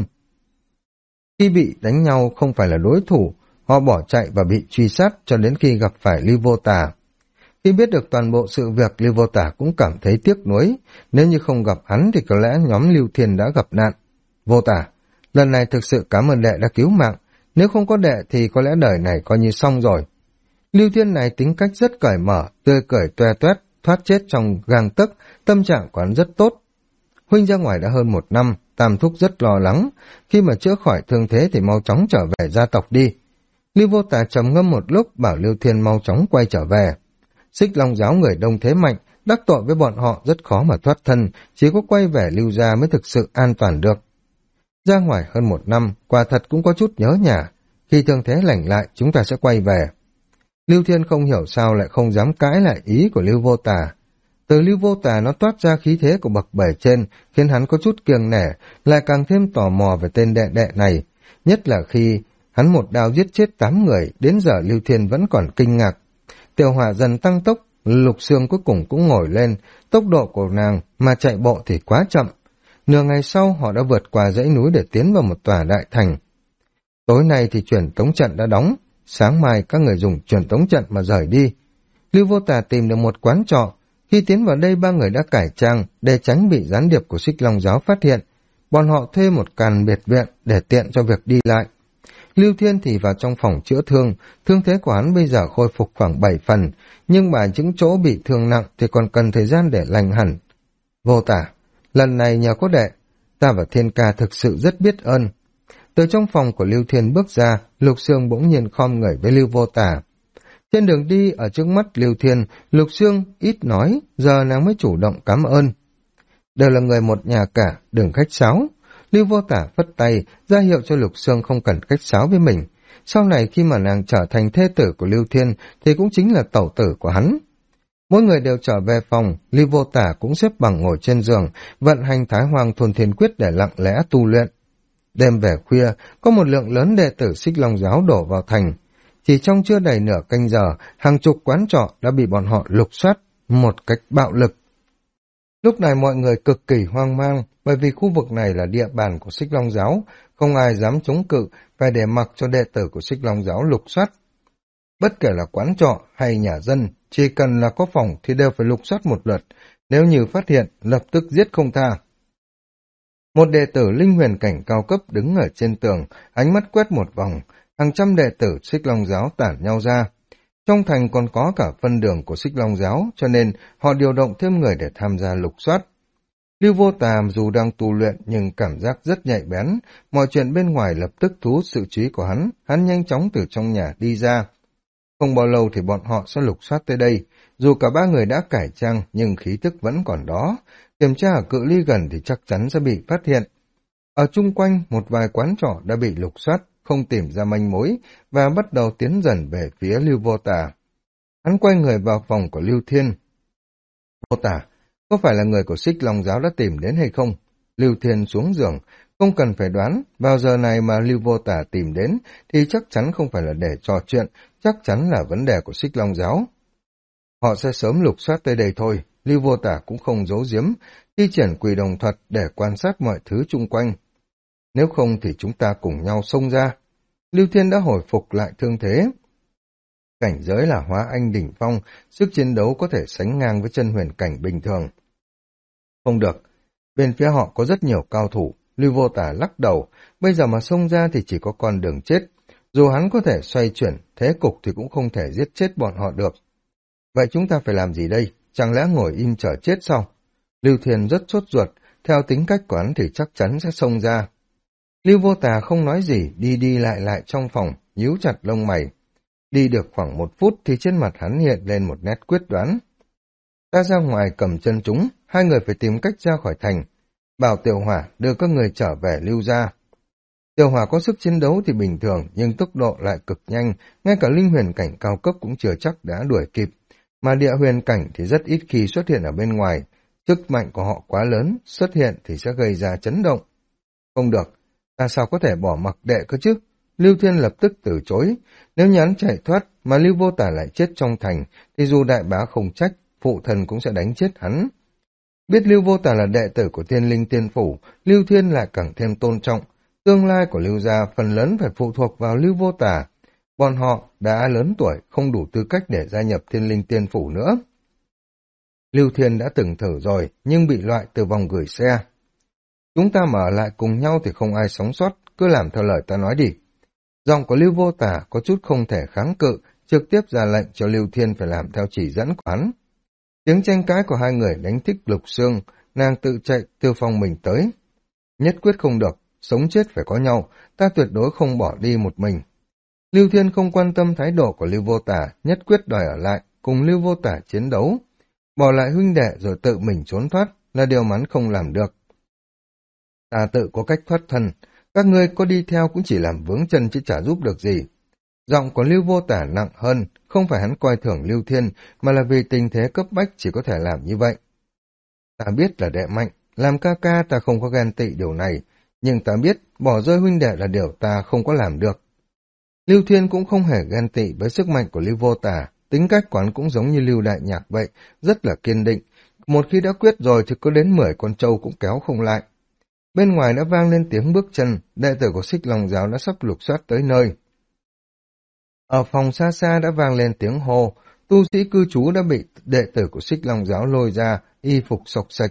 Khi bị đánh nhau không phải là đối thủ, họ bỏ chạy và bị truy sát cho đến khi gặp phải Lưu Vô Tà. Khi biết được toàn bộ sự việc, Lưu Vô Tả cũng cảm thấy tiếc nuối. Nếu như không gặp hắn thì có lẽ nhóm Lưu Thiên đã gặp nạn. Vô Tả, lần này thực sự cảm ơn đệ đã cứu mạng. Nếu không có đệ thì có lẽ đời này coi như xong rồi. Lưu Thiên này tính cách rất cởi mở, tươi cười toe toét, thoát chết trong gang tấc, tâm trạng của hắn rất tốt. Huynh ra ngoài đã hơn 1 năm, Tam Thúc rất lo lắng. Khi mà chữa khỏi thương thế thì mau chóng trở về gia tộc đi. Lưu Vô Tả trầm ngâm một lúc bảo Lưu Thiên mau chóng quay trở về. Xích Long Giáo người đông thế mạnh, đắc tội với bọn họ rất khó mà thoát thân, chỉ có quay về Lưu gia mới thực sự an toàn được. Ra ngoài hơn 1 năm, quả thật cũng có chút nhớ nhà. Khi thương thế lành lại, chúng ta sẽ quay về. Lưu Thiên không hiểu sao lại không dám cãi lại ý của Lưu Vô Tà. Từ Lưu Vô Tà nó toát ra khí thế của bậc bể trên, khiến hắn có chút kiêng nể, lại càng thêm tò mò về tên đệ đệ này. Nhất là khi hắn một đao giết chết 8 người, đến giờ Lưu Thiên vẫn còn kinh ngạc. Tiểu hỏa dần tăng tốc, Lục Sương cuối cùng cũng ngồi lên, tốc độ của nàng mà chạy bộ thì quá chậm. Nửa ngày sau họ đã vượt qua dãy núi để tiến vào một tòa đại thành. Tối nay thì truyền tống trận đã đóng, sáng mai các người dùng truyền tống trận mà rời đi. Lưu Vô Tà tìm được một quán trọ, khi tiến vào đây 3 người đã cải trang để tránh bị gián điệp của Xích Long Giáo phát hiện. Bọn họ thuê một căn biệt viện để tiện cho việc đi lại. Lưu Thiên thì vào trong phòng chữa thương, thương thế của hắn bây giờ khôi phục khoảng 7 phần, nhưng mà những chỗ bị thương nặng thì còn cần thời gian để lành hẳn. Vô Tả, lần này nhờ có đệ, ta và Thiên Ca thực sự rất biết ơn. Từ trong phòng của Lưu Thiên bước ra, Lục Sương bỗng nhiên khom người với Lưu Vô Tả. Trên đường đi ở trước mắt Lưu Thiên, Lục Sương ít nói, giờ nàng mới chủ động cảm ơn. Đều là người một nhà cả, đừng khách sáo. Lưu Vô Tả phất tay, ra hiệu cho Lục Sương không cần khách sáo với mình. Sau này khi mà nàng trở thành thê tử của Lưu Thiên thì cũng chính là tẩu tử của hắn. Mỗi người đều trở về phòng, Lưu Vô Tả cũng xếp bằng ngồi trên giường, vận hành Thái Hoàng Thuần Thiên Quyết để lặng lẽ tu luyện. Đêm về khuya, có một lượng lớn đệ tử Xích Long Giáo đổ vào thành. Chỉ trong chưa đầy nửa canh giờ, hàng chục quán trọ đã bị bọn họ lục soát một cách bạo lực. Lúc này mọi người cực kỳ hoang mang, bởi vì khu vực này là địa bàn của Xích Long Giáo, không ai dám chống cự, phải để mặc cho đệ tử của Xích Long Giáo lục soát. Bất kể là quán trọ hay nhà dân, chỉ cần là có phòng thì đều phải lục soát một lượt, nếu như phát hiện, lập tức giết không tha. Một đệ tử linh huyền cảnh cao cấp đứng ở trên tường, ánh mắt quét một vòng, hàng trăm đệ tử Xích Long Giáo tản nhau ra. Trong thành còn có cả phân đường của Xích Long Giáo, cho nên họ điều động thêm người để tham gia lục soát. Lưu Vô Tà dù đang tu luyện nhưng cảm giác rất nhạy bén, mọi chuyện bên ngoài lập tức thu hút sự chú ý của hắn nhanh chóng từ trong nhà đi ra. Không bao lâu thì bọn họ sẽ lục soát tới đây, dù cả 3 người đã cải trang nhưng khí tức vẫn còn đó, kiểm tra ở cự ly gần thì chắc chắn sẽ bị phát hiện. Ở chung quanh một vài quán trọ đã bị lục soát, không tìm ra manh mối và bắt đầu tiến dần về phía Lưu Vô Tà. Hắn quay người vào phòng của Lưu Thiên. Vô Tà, có phải là người của Xích Long Giáo đã tìm đến hay không? Lưu Thiên xuống giường, không cần phải đoán, vào giờ này mà Lưu Vô Tà tìm đến thì chắc chắn không phải là để trò chuyện, chắc chắn là vấn đề của Xích Long Giáo. Họ sẽ sớm lục soát tới đây thôi, Lưu Vô Tà cũng không giấu giếm, thi triển quỷ đồng thuật để quan sát mọi thứ chung quanh. Nếu không thì chúng ta cùng nhau xông ra. Lưu Thiên đã hồi phục lại thương thế. Cảnh giới là hóa anh đỉnh phong, sức chiến đấu có thể sánh ngang với chân huyền cảnh bình thường. Không được, bên phía họ có rất nhiều cao thủ, Lưu Vô Tà lắc đầu, bây giờ mà xông ra thì chỉ có con đường chết. Dù hắn có thể xoay chuyển thế cục thì cũng không thể giết chết bọn họ được. Vậy chúng ta phải làm gì đây? Chẳng lẽ ngồi im chờ chết sao? Lưu Thiên rất sốt ruột, theo tính cách của hắn thì chắc chắn sẽ xông ra. Lưu Vô Tà không nói gì, đi đi lại lại trong phòng, nhíu chặt lông mày. Đi được khoảng 1 phút thì trên mặt hắn hiện lên một nét quyết đoán. Ta ra ngoài cầm chân chúng, hai người phải tìm cách ra khỏi thành. Bảo Tiểu Hỏa đưa các người trở về Lưu gia. Tiểu Hỏa có sức chiến đấu thì bình thường, nhưng tốc độ lại cực nhanh, ngay cả linh huyền cảnh cao cấp cũng chưa chắc đã đuổi kịp. Mà địa huyền cảnh thì rất ít khi xuất hiện ở bên ngoài, sức mạnh của họ quá lớn, xuất hiện thì sẽ gây ra chấn động. Không được, ta sao có thể bỏ mặc đệ cơ chứ? Lưu Thiên lập tức từ chối, nếu nhắn chạy thoát mà Lưu Vô Tà lại chết trong thành, thì dù đại bá không trách, phụ thần cũng sẽ đánh chết hắn. Biết Lưu Vô Tà là đệ tử của Thiên Linh Tiên Phủ, Lưu Thiên lại càng thêm tôn trọng. Tương lai của Lưu gia phần lớn phải phụ thuộc vào Lưu Vô Tà. Bọn họ đã lớn tuổi, không đủ tư cách để gia nhập Thiên Linh Tiên Phủ nữa. Lưu Thiên đã từng thử rồi, nhưng bị loại từ vòng gửi xe. Chúng ta mà ở lại cùng nhau thì không ai sống sót, cứ làm theo lời ta nói đi. Giọng của Lưu Vô Tà có chút không thể kháng cự, trực tiếp ra lệnh cho Lưu Thiên phải làm theo chỉ dẫn của hắn. Tiếng tranh cãi của hai người đánh thức Lục Sương, nàng tự chạy từ phòng mình tới. Nhất quyết không được, sống chết phải có nhau, ta tuyệt đối không bỏ đi một mình. Lưu Thiên không quan tâm thái độ của Lưu Vô Tà, nhất quyết đòi ở lại, cùng Lưu Vô Tà chiến đấu. Bỏ lại huynh đệ rồi tự mình trốn thoát là điều hắn không làm được. Ta tự có cách thoát thân, các ngươi có đi theo cũng chỉ làm vướng chân chứ chả giúp được gì. Giọng của Lưu Vô Tà nặng hơn, không phải hắn coi thường Lưu Thiên, mà là vì tình thế cấp bách chỉ có thể làm như vậy. Ta biết là đệ mạnh, làm ca ca ta không có ghen tị điều này, nhưng ta biết bỏ rơi huynh đệ là điều ta không có làm được. Lưu Thiên cũng không hề ghen tị với sức mạnh của Lưu Vô Tà, tính cách quán cũng giống như Lưu Đại Nhạc vậy, rất là kiên định. Một khi đã quyết rồi thì có đến 10 con trâu cũng kéo không lại. Bên ngoài đã vang lên tiếng bước chân, đệ tử của Xích Long Giáo đã sắp lục soát tới nơi. Ở phòng xa xa đã vang lên tiếng hô, tu sĩ cư trú đã bị đệ tử của Xích Long Giáo lôi ra, y phục sộc sạch.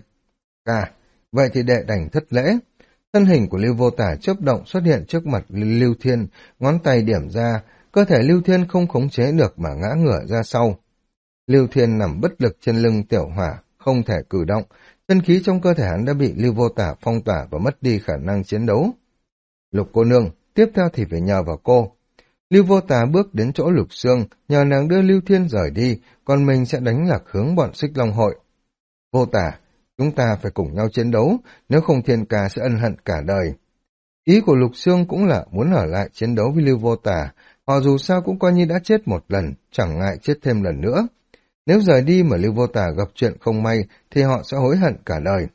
Vậy thì đệ đành thất lễ. Thân hình của Lưu Vô Tà chớp động xuất hiện trước mặt Lưu Thiên, ngón tay điểm ra, cơ thể Lưu Thiên không khống chế được mà ngã ngửa ra sau. Lưu Thiên nằm bất lực trên lưng Tiểu Hỏa, không thể cử động, chân khí trong cơ thể hắn đã bị Lưu Vô Tà phong tỏa và mất đi khả năng chiến đấu. Lục cô nương, tiếp theo thì phải nhờ vào cô. Lưu Vô Tà bước đến chỗ Lục Sương, nhờ nàng đưa Lưu Thiên rời đi, còn mình sẽ đánh lạc hướng bọn Xích Long hội. Vô Tà, chúng ta phải cùng nhau chiến đấu, nếu không Thiên Ca sẽ ân hận cả đời. Ý của Lục Sương cũng là muốn ở lại chiến đấu với Lưu Vô Tà, họ dù sao cũng coi như đã chết một lần, chẳng ngại chết thêm lần nữa. Nếu rời đi mà Lưu Vô Tà gặp chuyện không may, thì họ sẽ hối hận cả đời.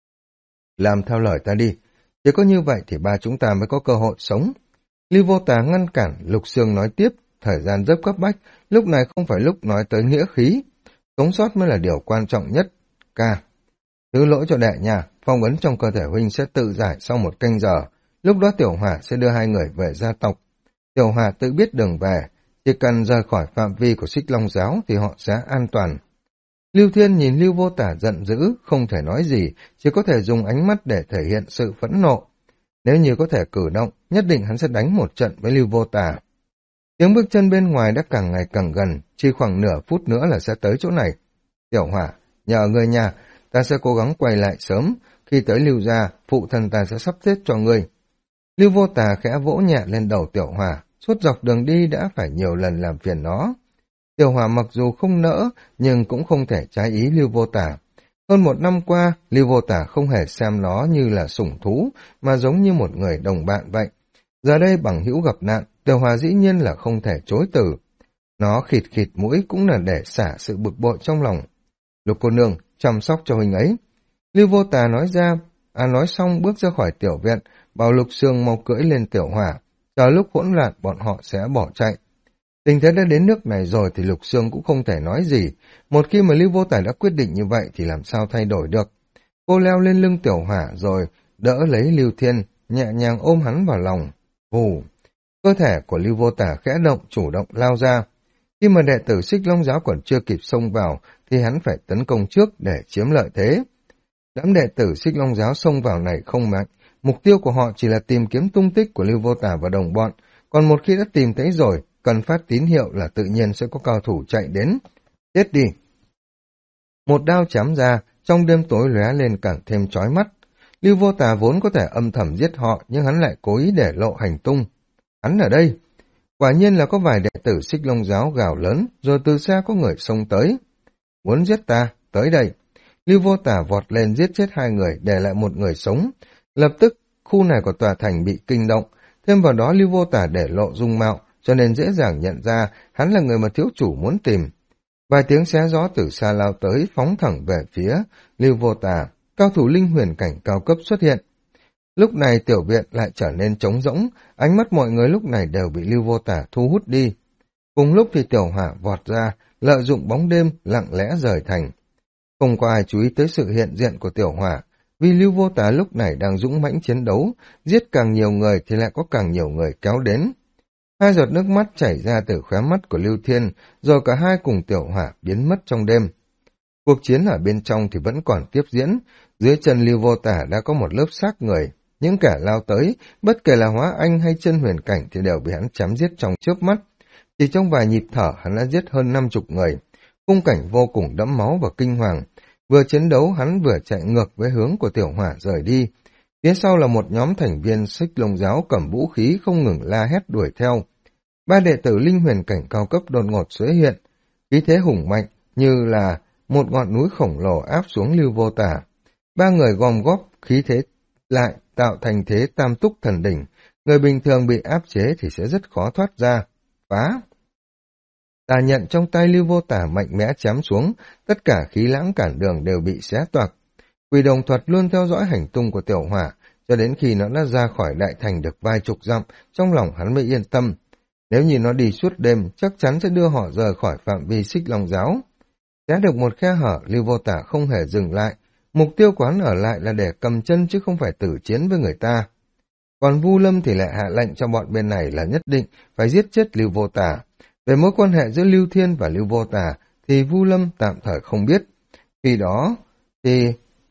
Làm theo lời ta đi, chỉ có như vậy thì ba chúng ta mới có cơ hội sống. Lưu Vô Tà ngăn cản, Lục Sương nói tiếp, thời gian rất cấp bách, lúc này không phải lúc nói tới nghĩa khí. Sống sót mới là điều quan trọng nhất. Ca, thứ lỗi cho đệ nhà, phong ấn trong cơ thể huynh sẽ tự giải sau 1 canh giờ. Lúc đó Tiểu Hỏa sẽ đưa hai người về gia tộc. Tiểu Hỏa tự biết đường về, chỉ cần rời khỏi phạm vi của Xích Long Giáo thì họ sẽ an toàn. Lưu Thiên nhìn Lưu Vô Tà giận dữ, không thể nói gì, chỉ có thể dùng ánh mắt để thể hiện sự phẫn nộ. Nếu như có thể cử động, nhất định hắn sẽ đánh một trận với Lưu Vô Tà. Tiếng bước chân bên ngoài đã càng ngày càng gần, chỉ khoảng nửa phút nữa là sẽ tới chỗ này. Tiểu Hỏa, nhờ người nhà, ta sẽ cố gắng quay lại sớm, khi tới Lưu gia, phụ thân ta sẽ sắp xếp cho ngươi. Lưu Vô Tà khẽ vỗ nhẹ lên đầu Tiểu Hỏa, suốt dọc đường đi đã phải nhiều lần làm phiền nó. Tiểu Hỏa mặc dù không nỡ, nhưng cũng không thể trái ý Lưu Vô Tà. Hơn 1 năm qua, Lưu Vô Tà không hề xem nó như là sủng thú, mà giống như một người đồng bạn vậy. Giờ đây bằng hữu gặp nạn, Tiểu Hỏa dĩ nhiên là không thể chối từ. Nó khịt khịt mũi cũng là để xả sự bực bội trong lòng. Lục cô nương, chăm sóc cho huynh ấy. Lưu Vô Tà nói xong bước ra khỏi tiểu viện, bảo Lục Sương mau cưỡi lên Tiểu Hỏa. Chờ lúc hỗn loạn bọn họ sẽ bỏ chạy. Tình thế đã đến nước này rồi thì Lục Sương cũng không thể nói gì. Một khi mà Lưu Vô Tà đã quyết định như vậy thì làm sao thay đổi được. Cô leo lên lưng Tiểu Hỏa rồi đỡ lấy Lưu Thiên, nhẹ nhàng ôm hắn vào lòng. Vù! Cơ thể của Lưu Vô Tà khẽ động, chủ động lao ra. Khi mà đệ tử Xích Long Giáo còn chưa kịp xông vào thì hắn phải tấn công trước để chiếm lợi thế. Đám đệ tử Xích Long Giáo xông vào này không mạnh. Mục tiêu của họ chỉ là tìm kiếm tung tích của Lưu Vô Tà và đồng bọn. Còn một khi đã tìm thấy rồi, cần phát tín hiệu là tự nhiên sẽ có cao thủ chạy đến. Chết đi! Một đao chém ra, trong đêm tối lóe lên càng thêm chói mắt. Lưu Vô Tà vốn có thể âm thầm giết họ, nhưng hắn lại cố ý để lộ hành tung. Hắn ở đây. Quả nhiên là có vài đệ tử Xích Long giáo gào lớn, rồi từ xa có người xông tới. Muốn giết ta, tới đây. Lưu Vô Tà vọt lên giết chết 2 người, để lại một người sống. Lập tức, khu này của tòa thành bị kinh động. Thêm vào đó Lưu Vô Tà để lộ dung mạo, cho nên dễ dàng nhận ra hắn là người mà thiếu chủ muốn tìm. Vài tiếng xé gió từ xa lao tới, phóng thẳng về phía Lưu Vô Tà. Cao thủ linh huyền cảnh cao cấp xuất hiện. Lúc này tiểu viện lại trở nên trống rỗng, ánh mắt mọi người lúc này đều bị Lưu Vô Tà thu hút đi. Cùng lúc thì tiểu hỏa vọt ra, lợi dụng bóng đêm lặng lẽ rời thành. Không có ai chú ý tới sự hiện diện của tiểu hỏa, vì Lưu Vô Tà lúc này đang dũng mãnh chiến đấu, giết càng nhiều người thì lại có càng nhiều người kéo đến. 2 giọt nước mắt chảy ra từ khóe mắt của Lưu Thiên, rồi cả hai cùng tiểu hỏa biến mất trong đêm. Cuộc chiến ở bên trong thì vẫn còn tiếp diễn, dưới chân Lưu Vô Tà đã có một lớp xác người. Những kẻ lao tới, bất kể là hóa anh hay chân huyền cảnh thì đều bị hắn chém giết trong chớp mắt. Chỉ trong vài nhịp thở hắn đã giết hơn 50 người. Khung cảnh vô cùng đẫm máu và kinh hoàng. Vừa chiến đấu hắn vừa chạy ngược với hướng của tiểu hỏa rời đi. Phía sau là một nhóm thành viên Xích Long giáo cầm vũ khí không ngừng la hét đuổi theo. 3 đệ tử linh huyền cảnh cao cấp đột ngột xuất hiện. Khí thế hùng mạnh như là một ngọn núi khổng lồ áp xuống Lưu Vô Tà. 3 người gom góp khí thế lại tạo thành thế tam túc thần đỉnh. Người bình thường bị áp chế thì sẽ rất khó thoát ra. Phá! Tà nhận trong tay Lưu Vô Tà mạnh mẽ chém xuống, tất cả khí lãng cản đường đều bị xé toạc. Quỷ đồng thuật luôn theo dõi hành tung của tiểu hỏa, cho đến khi nó đã ra khỏi đại thành được vài chục dặm, trong lòng hắn mới yên tâm. Nếu như nó đi suốt đêm, chắc chắn sẽ đưa họ rời khỏi phạm vi Xích Long giáo. Xé được một khe hở, Lưu Vô Tà không hề dừng lại. Mục tiêu của hắn ở lại là để cầm chân chứ không phải tử chiến với người ta. Còn Vu Lâm thì lại hạ lệnh cho bọn bên này là nhất định phải giết chết Lưu Vô Tà. Về mối quan hệ giữa Lưu Thiên và Lưu Vô Tà thì Vu Lâm tạm thời không biết. Khi đó thì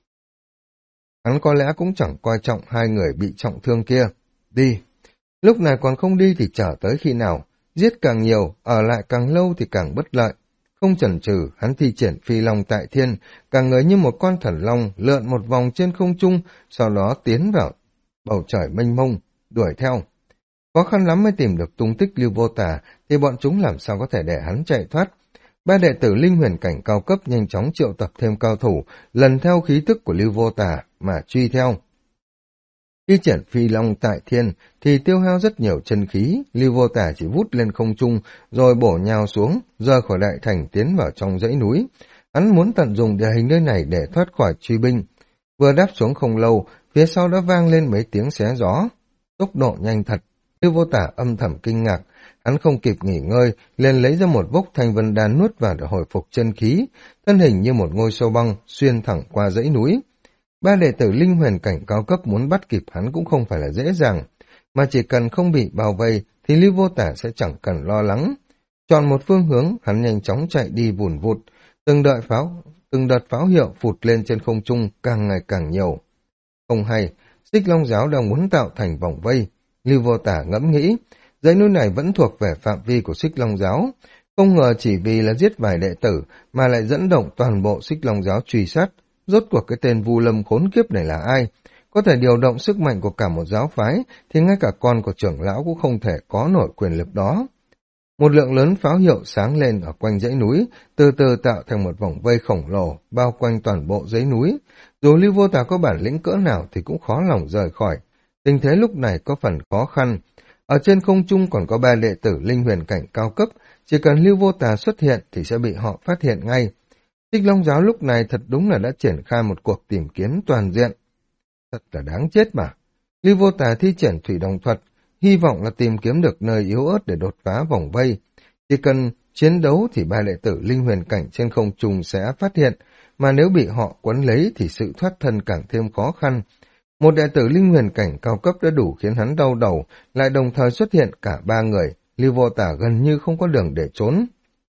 hắn có lẽ cũng chẳng coi trọng 2 người bị trọng thương kia. Đi! Lúc này còn không đi thì chờ tới khi nào. Giết càng nhiều, ở lại càng lâu thì càng bất lợi. Không chần chừ, hắn thi triển phi long tại thiên, cả người như một con thần long lượn một vòng trên không trung, sau đó tiến vào bầu trời mênh mông, đuổi theo. Khó khăn lắm mới tìm được tung tích Lưu Vô Tà, thì bọn chúng làm sao có thể để hắn chạy thoát. 3 đệ tử linh huyền cảnh cao cấp nhanh chóng triệu tập thêm cao thủ, lần theo khí tức của Lưu Vô Tà mà truy theo. Khi triển phi long tại thiên thì tiêu hao rất nhiều chân khí, Lưu Vô Tà chỉ vút lên không trung rồi bổ nhào xuống, rời khỏi đại thành tiến vào trong dãy núi. Hắn muốn tận dụng địa hình nơi này để thoát khỏi truy binh. Vừa đáp xuống không lâu, phía sau đã vang lên mấy tiếng xé gió. Tốc độ nhanh thật, Lưu Vô Tà âm thầm kinh ngạc. Hắn không kịp nghỉ ngơi, liền lấy ra một vốc thanh vân đan nuốt vào để hồi phục chân khí, thân hình như một ngôi sao băng xuyên thẳng qua dãy núi. 3 đệ tử linh huyền cảnh cao cấp muốn bắt kịp hắn cũng không phải là dễ dàng, mà chỉ cần không bị bao vây thì Lưu Vô Tà sẽ chẳng cần lo lắng. Chọn một phương hướng, hắn nhanh chóng chạy đi vùn vụt, từng đợt pháo hiệu phụt lên trên không trung càng ngày càng nhiều. Không hay, Xích Long giáo đang muốn tạo thành vòng vây. Lưu Vô Tà ngẫm nghĩ, dãy núi này vẫn thuộc về phạm vi của Xích Long giáo, không ngờ chỉ vì là giết vài đệ tử mà lại dẫn động toàn bộ Xích Long giáo truy sát. Rốt cuộc cái tên Vu Lâm khốn kiếp này là ai? Có thể điều động sức mạnh của cả một giáo phái, thì ngay cả con của trưởng lão cũng không thể có nổi quyền lực đó. Một lượng lớn pháo hiệu sáng lên ở quanh dãy núi, từ từ tạo thành một vòng vây khổng lồ, bao quanh toàn bộ dãy núi. Dù Lưu Vô Tà có bản lĩnh cỡ nào thì cũng khó lòng rời khỏi. Tình thế lúc này có phần khó khăn. Ở trên không trung còn có 3 đệ tử linh huyền cảnh cao cấp, chỉ cần Lưu Vô Tà xuất hiện thì sẽ bị họ phát hiện ngay. Xích Long giáo lúc này thật đúng là đã triển khai một cuộc tìm kiếm toàn diện. Thật là đáng chết mà. Lưu Vô Tà thi triển thủy đồng thuật, hy vọng là tìm kiếm được nơi yếu ớt để đột phá vòng vây. Chỉ cần chiến đấu thì 3 đệ tử linh huyền cảnh trên không trung sẽ phát hiện, mà nếu bị họ quấn lấy thì sự thoát thân càng thêm khó khăn. Một đệ tử linh huyền cảnh cao cấp đã đủ khiến hắn đau đầu, lại đồng thời xuất hiện cả 3 người, Lưu Vô Tà gần như không có đường để trốn.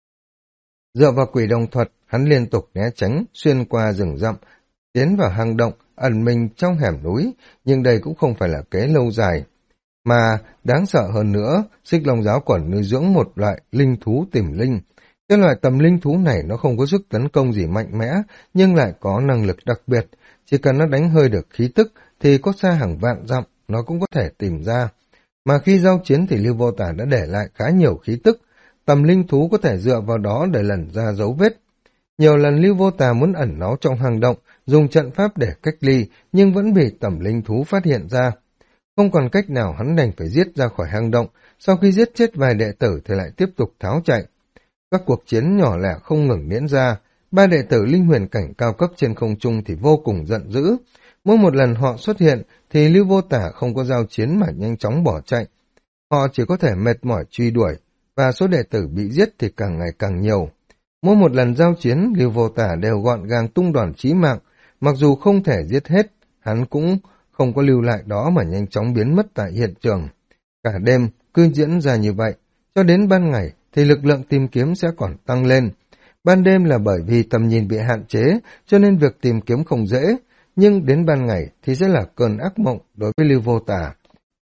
Dựa vào quỷ đồng thuật, hắn liên tục né tránh, xuyên qua rừng rậm, tiến vào hang động, ẩn mình trong hẻm núi, nhưng đây cũng không phải là kế lâu dài. Mà đáng sợ hơn nữa, Xích Long giáo còn nuôi dưỡng một loại linh thú tìm linh. Cái loại tầm linh thú này nó không có sức tấn công gì mạnh mẽ, nhưng lại có năng lực đặc biệt. Chỉ cần nó đánh hơi được khí tức, thì có xa hàng vạn dặm, nó cũng có thể tìm ra. Mà khi giao chiến thì Lưu Vô Tả đã để lại khá nhiều khí tức, tầm linh thú có thể dựa vào đó để lần ra dấu vết. Nhiều lần Lưu Vô Tà muốn ẩn náu trong hang động, dùng trận pháp để cách ly, nhưng vẫn bị tầm linh thú phát hiện ra. Không còn cách nào, hắn đành phải giết ra khỏi hang động, sau khi giết chết vài đệ tử thì lại tiếp tục tháo chạy. Các cuộc chiến nhỏ lẻ không ngừng diễn ra, ba đệ tử linh huyền cảnh cao cấp trên không trung thì vô cùng giận dữ. Mỗi một lần họ xuất hiện thì Lưu Vô Tả không có giao chiến mà nhanh chóng bỏ chạy. Họ chỉ có thể mệt mỏi truy đuổi, và số đệ tử bị giết thì càng ngày càng nhiều. Mỗi một lần giao chiến, Lưu Vô Tả đều gọn gàng tung đòn chí mạng, mặc dù không thể giết hết, hắn cũng không có lưu lại đó mà nhanh chóng biến mất tại hiện trường. Cả đêm cứ diễn ra như vậy, cho đến ban ngày thì lực lượng tìm kiếm sẽ còn tăng lên. Ban đêm là bởi vì tầm nhìn bị hạn chế, cho nên việc tìm kiếm không dễ, nhưng đến ban ngày thì sẽ là cơn ác mộng đối với Lưu Vô Tả.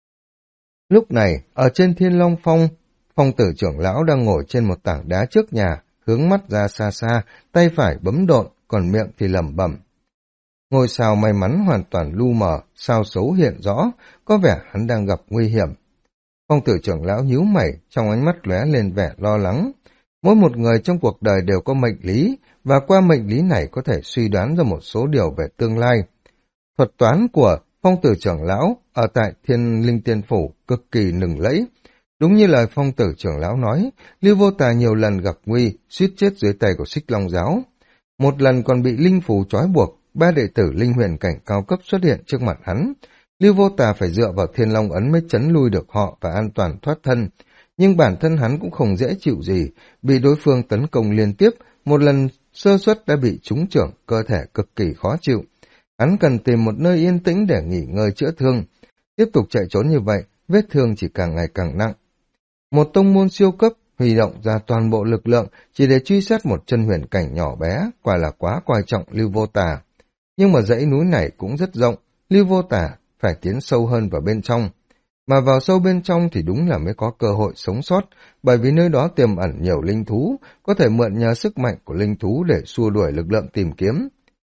Lúc này, ở trên Thiên Long Phong, phong tử trưởng lão đang ngồi trên một tảng đá trước nhà, hướng mắt ra xa xa, tay phải bấm độn, còn miệng thì lẩm bẩm. Ngôi sao may mắn hoàn toàn lu mờ, sao xấu hiện rõ, có vẻ hắn đang gặp nguy hiểm. Phong tử trưởng lão nhíu mày, trong ánh mắt lóe lên vẻ lo lắng. Mỗi một người trong cuộc đời đều có mệnh lý, và qua mệnh lý này có thể suy đoán ra một số điều về tương lai. Thuật toán của phong tử trưởng lão ở tại Thiên Linh Tiên Phủ cực kỳ lừng lẫy. Đúng như lời phong tử trưởng lão nói, Lưu Vô Tà nhiều lần gặp nguy, suýt chết dưới tay của Xích Long giáo. Một lần còn bị linh phù trói buộc, ba đệ tử linh huyền cảnh cao cấp xuất hiện trước mặt hắn. Lưu Vô Tà phải dựa vào Thiên Long ấn mới chấn lui được họ và an toàn thoát thân. Nhưng bản thân hắn cũng không dễ chịu gì, bị đối phương tấn công liên tiếp, một lần sơ suất đã bị trúng trưởng, cơ thể cực kỳ khó chịu. Hắn cần tìm một nơi yên tĩnh để nghỉ ngơi chữa thương. Tiếp tục chạy trốn như vậy, vết thương chỉ càng ngày càng nặng. Một tông môn siêu cấp huy động ra toàn bộ lực lượng chỉ để truy sát một chân huyền cảnh nhỏ bé, quả là quá coi trọng Lưu Vô Tà. Nhưng mà dãy núi này cũng rất rộng, Lưu Vô Tà phải tiến sâu hơn vào bên trong. Mà vào sâu bên trong thì đúng là mới có cơ hội sống sót, bởi vì nơi đó tiềm ẩn nhiều linh thú, có thể mượn nhờ sức mạnh của linh thú để xua đuổi lực lượng tìm kiếm.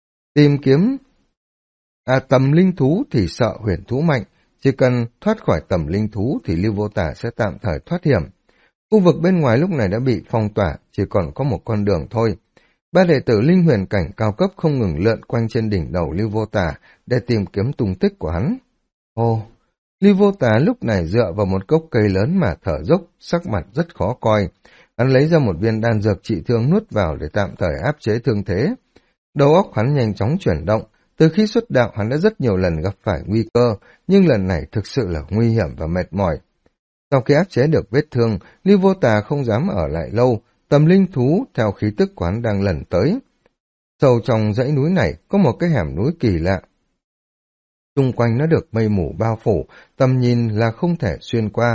Tầm linh thú thì sợ huyền thú mạnh, chỉ cần thoát khỏi tầm linh thú thì Lưu Vô Tả sẽ tạm thời thoát hiểm. Khu vực bên ngoài lúc này đã bị phong tỏa, chỉ còn có một con đường thôi. Ba đệ tử linh huyền cảnh cao cấp không ngừng lượn quanh trên đỉnh đầu Lưu Vô Tả để tìm kiếm tung tích của hắn. Lưu Vô Tả lúc này dựa vào một gốc cây lớn mà thở dốc, sắc mặt rất khó coi. Hắn lấy ra một viên đan dược trị thương nuốt vào để tạm thời áp chế thương thế. Đầu óc hắn nhanh chóng chuyển động. Từ khi xuất đạo hắn đã rất nhiều lần gặp phải nguy cơ, nhưng lần này thực sự là nguy hiểm và mệt mỏi. Sau khi áp chế được vết thương, Lưu Vô Tà không dám ở lại lâu, tầm linh thú theo khí tức quán đang lần tới. Sâu trong dãy núi này có một cái hẻm núi kỳ lạ. Xung quanh nó được mây mù bao phủ, tầm nhìn là không thể xuyên qua.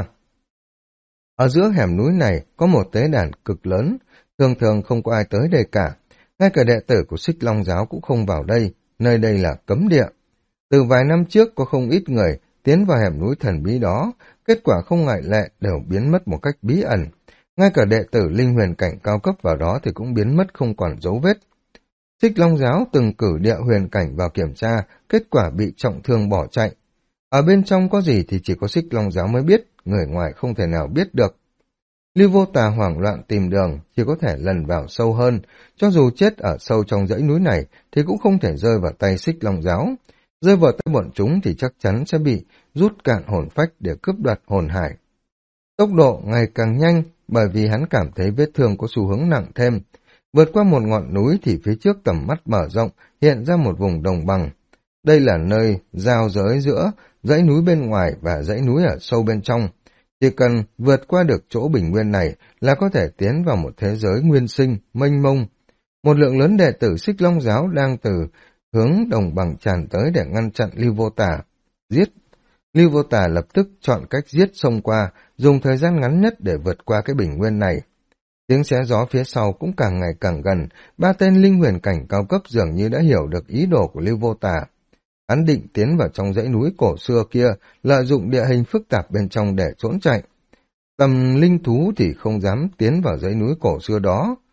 Ở giữa hẻm núi này có một tế đàn cực lớn, thường thường không có ai tới đây cả. Ngay cả đệ tử của Xích Long giáo cũng không vào đây, nơi đây là cấm địa. Từ vài năm trước có không ít người tiến vào hẻm núi thần bí đó, kết quả không ngoại lệ đều biến mất một cách bí ẩn. Ngay cả đệ tử linh huyền cảnh cao cấp vào đó thì cũng biến mất không còn dấu vết. Xích Long giáo từng cử địa huyền cảnh vào kiểm tra, kết quả bị trọng thương bỏ chạy. Ở bên trong có gì thì chỉ có Xích Long giáo mới biết, người ngoài không thể nào biết được. Lưu Vô Tà hoảng loạn tìm đường, chỉ có thể lần vào sâu hơn, cho dù chết ở sâu trong dãy núi này thì cũng không thể rơi vào tay Xích Long giáo. Rơi vào tay bọn chúng thì chắc chắn sẽ bị rút cạn hồn phách để cướp đoạt hồn hải. Tốc độ ngày càng nhanh bởi vì hắn cảm thấy vết thương có xu hướng nặng thêm. Vượt qua một ngọn núi thì phía trước tầm mắt mở rộng, hiện ra một vùng đồng bằng. Đây là nơi giao giới giữa dãy núi bên ngoài và dãy núi ở sâu bên trong. Chỉ cần vượt qua được chỗ bình nguyên này là có thể tiến vào một thế giới nguyên sinh, mênh mông. Một lượng lớn đệ tử Xích Long giáo đang từ hướng đồng bằng tràn tới để ngăn chặn Lưu Vô Tà. Giết! Lưu Vô Tà lập tức chọn cách giết xông qua, dùng thời gian ngắn nhất để vượt qua cái bình nguyên này. Tiếng xé gió phía sau cũng càng ngày càng gần, ba tên linh huyền cảnh cao cấp dường như đã hiểu được ý đồ của Lưu Vô Tà. Hắn định tiến vào trong dãy núi cổ xưa kia, lợi dụng địa hình phức tạp bên trong để trốn chạy. Tầm linh thú thì không dám tiến vào dãy núi cổ xưa đó.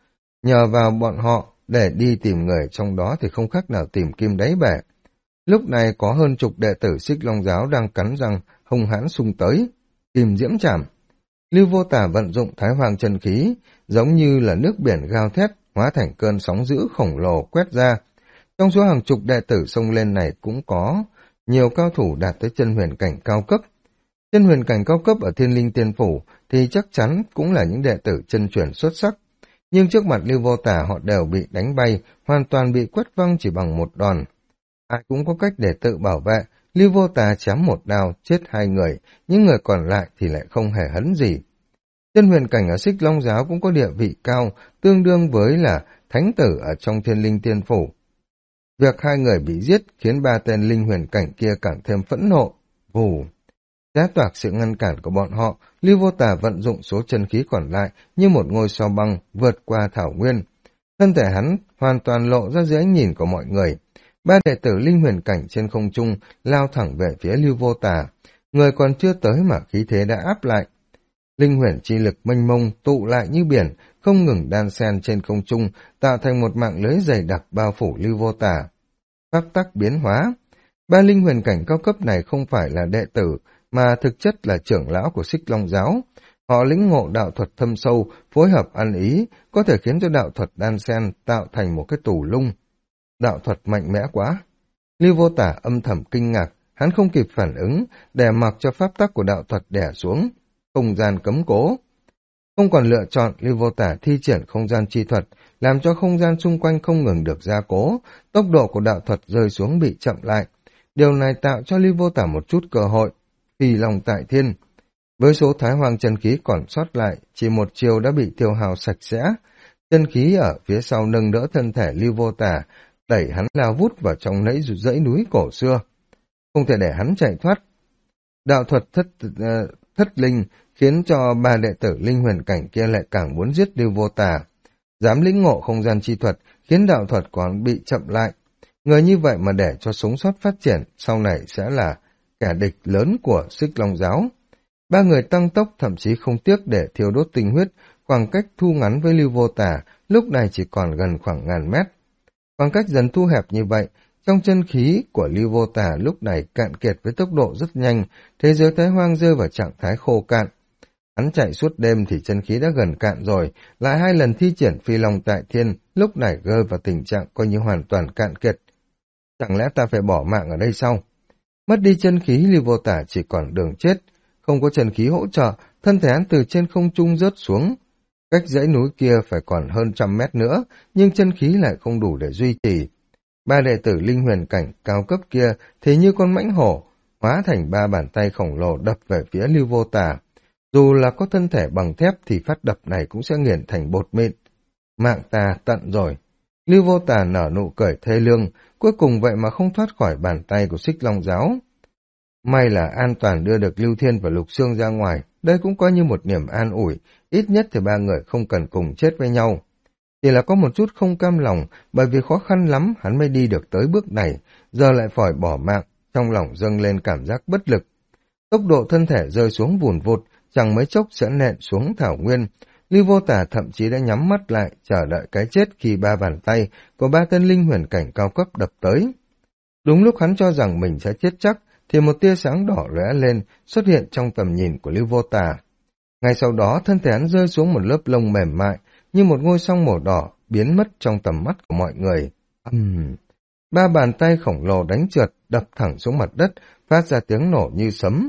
nhờ vào bọn họ để đi tìm người trong đó thì không khác nào tìm kim đáy bể. Lúc này có hơn chục đệ tử Xích Long giáo đang cắn răng hung hãn xung tới, tìm diễm chảm. Lưu Vô Tà vận dụng Thái Hoàng chân khí, giống như là nước biển gào thét, hóa thành cơn sóng dữ khổng lồ quét ra. Trong số hàng chục đệ tử xông lên này cũng có nhiều cao thủ đạt tới chân huyền cảnh cao cấp. Chân huyền cảnh cao cấp ở Thiên Linh Tiên Phủ thì chắc chắn cũng là những đệ tử chân truyền xuất sắc. Nhưng trước mặt Lưu Vô Tà họ đều bị đánh bay, hoàn toàn bị quét văng chỉ bằng một đòn. Ai cũng có cách để tự bảo vệ, Lưu Vô Tà chém một đao, chết hai người, những người còn lại thì lại không hề hấn gì. Chân huyền cảnh ở Xích Long giáo cũng có địa vị cao, tương đương với là thánh tử ở trong Thiên Linh Tiên Phủ. Việc hai người bị giết khiến ba tên linh huyền cảnh kia càng thêm phẫn nộ. Vù! Đá toạc sự ngăn cản của bọn họ, Lưu Vô Tà vận dụng số chân khí còn lại như một ngôi sao băng vượt qua thảo nguyên. Thân thể hắn hoàn toàn lộ ra dưới ánh nhìn của mọi người. Ba đệ tử linh huyền cảnh trên không trung lao thẳng về phía Lưu Vô Tà. Người còn chưa tới mà khí thế đã áp lại. Linh huyền chi lực mênh mông tụ lại như biển, không ngừng đan xen trên không trung, tạo thành một mạng lưới dày đặc bao phủ Lưu Vô Tà. Pháp tắc biến hóa. Ba linh huyền cảnh cao cấp này không phải là đệ tử, mà thực chất là trưởng lão của Xích Long giáo. Họ lĩnh ngộ đạo thuật thâm sâu, phối hợp ăn ý, có thể khiến cho đạo thuật đan xen tạo thành một cái tù lung. Đạo thuật mạnh mẽ quá. Lưu Vô Tà âm thầm kinh ngạc, hắn không kịp phản ứng, để mặc cho pháp tắc của đạo thuật đè xuống. Không gian cấm cố. Không còn lựa chọn, Lưu Vô Tà thi triển không gian chi thuật, làm cho không gian xung quanh không ngừng được gia cố, tốc độ của đạo thuật rơi xuống bị chậm lại. Điều này tạo cho Lưu Vô Tà một chút cơ hội. Phi long tại thiên. Với số Thái Hoàng chân khí còn sót lại, chỉ một chiều đã bị tiêu hao sạch sẽ. Chân khí ở phía sau nâng đỡ thân thể Lưu Vô Tà, đẩy hắn lao vút vào trong dãy núi cổ xưa. Không thể để hắn chạy thoát. Đạo thuật thất linh khiến cho ba đệ tử linh huyền cảnh kia lại càng muốn giết Lưu Vô Tà. Dám lĩnh ngộ không gian chi thuật khiến đạo thuật còn bị chậm lại. Người như vậy mà để cho sống sót phát triển, sau này sẽ là kẻ địch lớn của Xích Long giáo. Ba người tăng tốc thậm chí không tiếc để thiêu đốt tinh huyết, khoảng cách thu ngắn với Lưu Vô Tà lúc này chỉ còn gần khoảng 1000 mét. Khoảng cách dần thu hẹp như vậy, trong chân khí của Lưu Vô Tà lúc này cạn kiệt với tốc độ rất nhanh, thế giới Thái Hoang rơi vào trạng thái khô cạn. Hắn chạy suốt đêm thì chân khí đã gần cạn rồi, lại 2 lần thi triển phi long tại thiên, lúc này rơi vào tình trạng coi như hoàn toàn cạn kiệt. Chẳng lẽ ta phải bỏ mạng ở đây sao? Mất đi chân khí, Lưu Vô Tà chỉ còn đường chết. Không có chân khí hỗ trợ, thân thể hắn từ trên không trung rớt xuống. Cách dãy núi kia phải còn hơn 100 mét nữa, nhưng chân khí lại không đủ để duy trì. Ba đệ tử linh huyền cảnh cao cấp kia thì như con mãnh hổ, hóa thành 3 bàn tay khổng lồ đập về phía Lưu Vô Tà. Dù là có thân thể bằng thép thì phát đập này cũng sẽ nghiền thành bột mịn. Mạng ta tận rồi. Lưu Vô Tà nở nụ cười thê lương, cuối cùng vậy mà không thoát khỏi bàn tay của Xích Long giáo. May là an toàn đưa được Lưu Thiên và Lục Xương ra ngoài, đây cũng coi như một niềm an ủi, ít nhất thì ba người không cần cùng chết với nhau. Chỉ là có một chút không cam lòng, bởi vì khó khăn lắm hắn mới đi được tới bước này, giờ lại phải bỏ mạng, trong lòng dâng lên cảm giác bất lực. Tốc độ thân thể rơi xuống vùn vụt, chẳng mấy chốc sẽ nện xuống thảo nguyên. Lưu Vô Tà thậm chí đã nhắm mắt lại, chờ đợi cái chết khi 3 bàn tay của 3 tên linh huyền cảnh cao cấp đập tới. Đúng lúc hắn cho rằng mình sẽ chết chắc, thì một tia sáng đỏ lóe lên, xuất hiện trong tầm nhìn của Lưu Vô Tà. Ngay sau đó, thân thể hắn rơi xuống một lớp lông mềm mại, như một ngôi sao màu đỏ, biến mất trong tầm mắt của mọi người. 3 bàn tay khổng lồ đánh trượt, đập thẳng xuống mặt đất, phát ra tiếng nổ như sấm.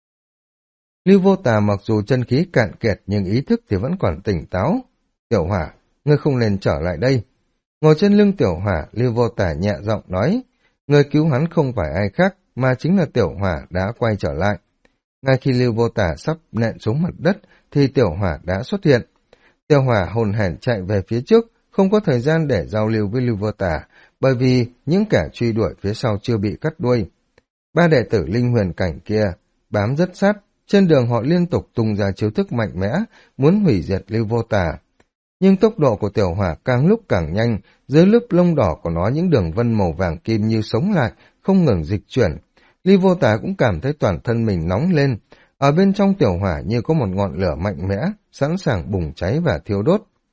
Lưu Vô Tà mặc dù chân khí cạn kiệt nhưng ý thức thì vẫn còn tỉnh táo. Tiểu Hỏa, ngươi không nên trở lại đây. Ngồi trên lưng Tiểu Hỏa, Lưu Vô Tà nhẹ giọng nói, người cứu hắn không phải ai khác, mà chính là Tiểu Hỏa đã quay trở lại. Ngay khi Lưu Vô Tà sắp nện xuống mặt đất, thì Tiểu Hỏa đã xuất hiện. Tiểu Hỏa hồn hển chạy về phía trước, không có thời gian để giao lưu với Lưu Vô Tà, bởi vì những kẻ truy đuổi phía sau chưa bị cắt đuôi. 3 đệ tử linh huyền cảnh kia bám rất sát, trên đường họ liên tục tung ra chiêu thức mạnh mẽ, muốn hủy diệt Lưu Vô Tà. Nhưng tốc độ của Tiểu Hỏa càng lúc càng nhanh, dưới lớp lông đỏ của nó những đường vân màu vàng kim như sống lại, không ngừng dịch chuyển. Lưu Vô Tà cũng cảm thấy toàn thân mình nóng lên, ở bên trong Tiểu Hỏa như có một ngọn lửa mạnh mẽ, sẵn sàng bùng cháy và thiêu đốt.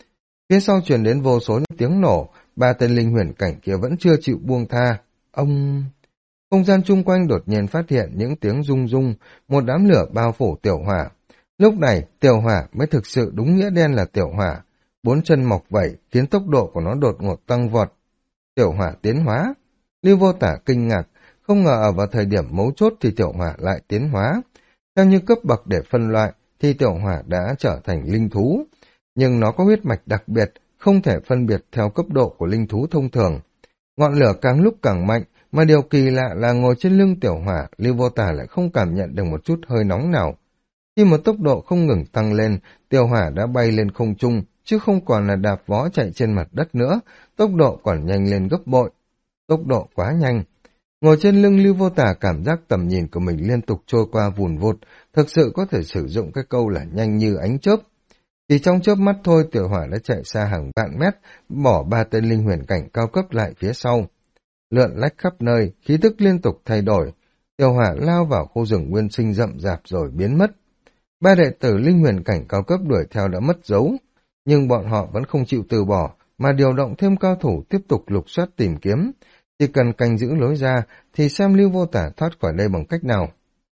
Phía sau truyền đến vô số những tiếng nổ, ba tên linh huyền cảnh kia vẫn chưa chịu buông tha. Ông... Không gian chung quanh đột nhiên phát hiện những tiếng rung rung, một đám lửa bao phủ tiểu hỏa. Lúc này, tiểu hỏa mới thực sự đúng nghĩa đen là tiểu hỏa. Bốn chân mọc vẩy khiến tốc độ của nó đột ngột tăng vọt. Tiểu hỏa tiến hóa. Lưu Vô Tả kinh ngạc, không ngờ ở vào thời điểm mấu chốt thì tiểu hỏa lại tiến hóa. Theo như cấp bậc để phân loại thì tiểu hỏa đã trở thành linh thú. Nhưng nó có huyết mạch đặc biệt, không thể phân biệt theo cấp độ của linh thú thông thường. Ngọn lửa càng lúc càng mạnh, mà điều kỳ lạ là ngồi trên lưng tiểu hỏa, Lưu Vô Tả lại không cảm nhận được một chút hơi nóng nào. Khi một tốc độ không ngừng tăng lên, tiểu hỏa đã bay lên không trung, chứ không còn là đạp vó chạy trên mặt đất nữa, tốc độ còn nhanh lên gấp bội. Tốc độ quá nhanh. Ngồi trên lưng Lưu Vô Tả cảm giác tầm nhìn của mình liên tục trôi qua vùn vụt, thực sự có thể sử dụng cái câu là nhanh như ánh chớp. Chỉ trong chớp mắt thôi, tiểu hỏa đã chạy xa hàng vạn mét, bỏ ba tên linh huyền cảnh cao cấp lại phía sau. Lượn lách khắp nơi, khí tức liên tục thay đổi. Tiểu hỏa lao vào khu rừng nguyên sinh rậm rạp rồi biến mất. Ba đệ tử linh huyền cảnh cao cấp đuổi theo đã mất dấu, nhưng bọn họ vẫn không chịu từ bỏ, mà điều động thêm cao thủ tiếp tục lục soát tìm kiếm. Chỉ cần canh giữ lối ra, thì xem Lưu Vô Tả thoát khỏi đây bằng cách nào.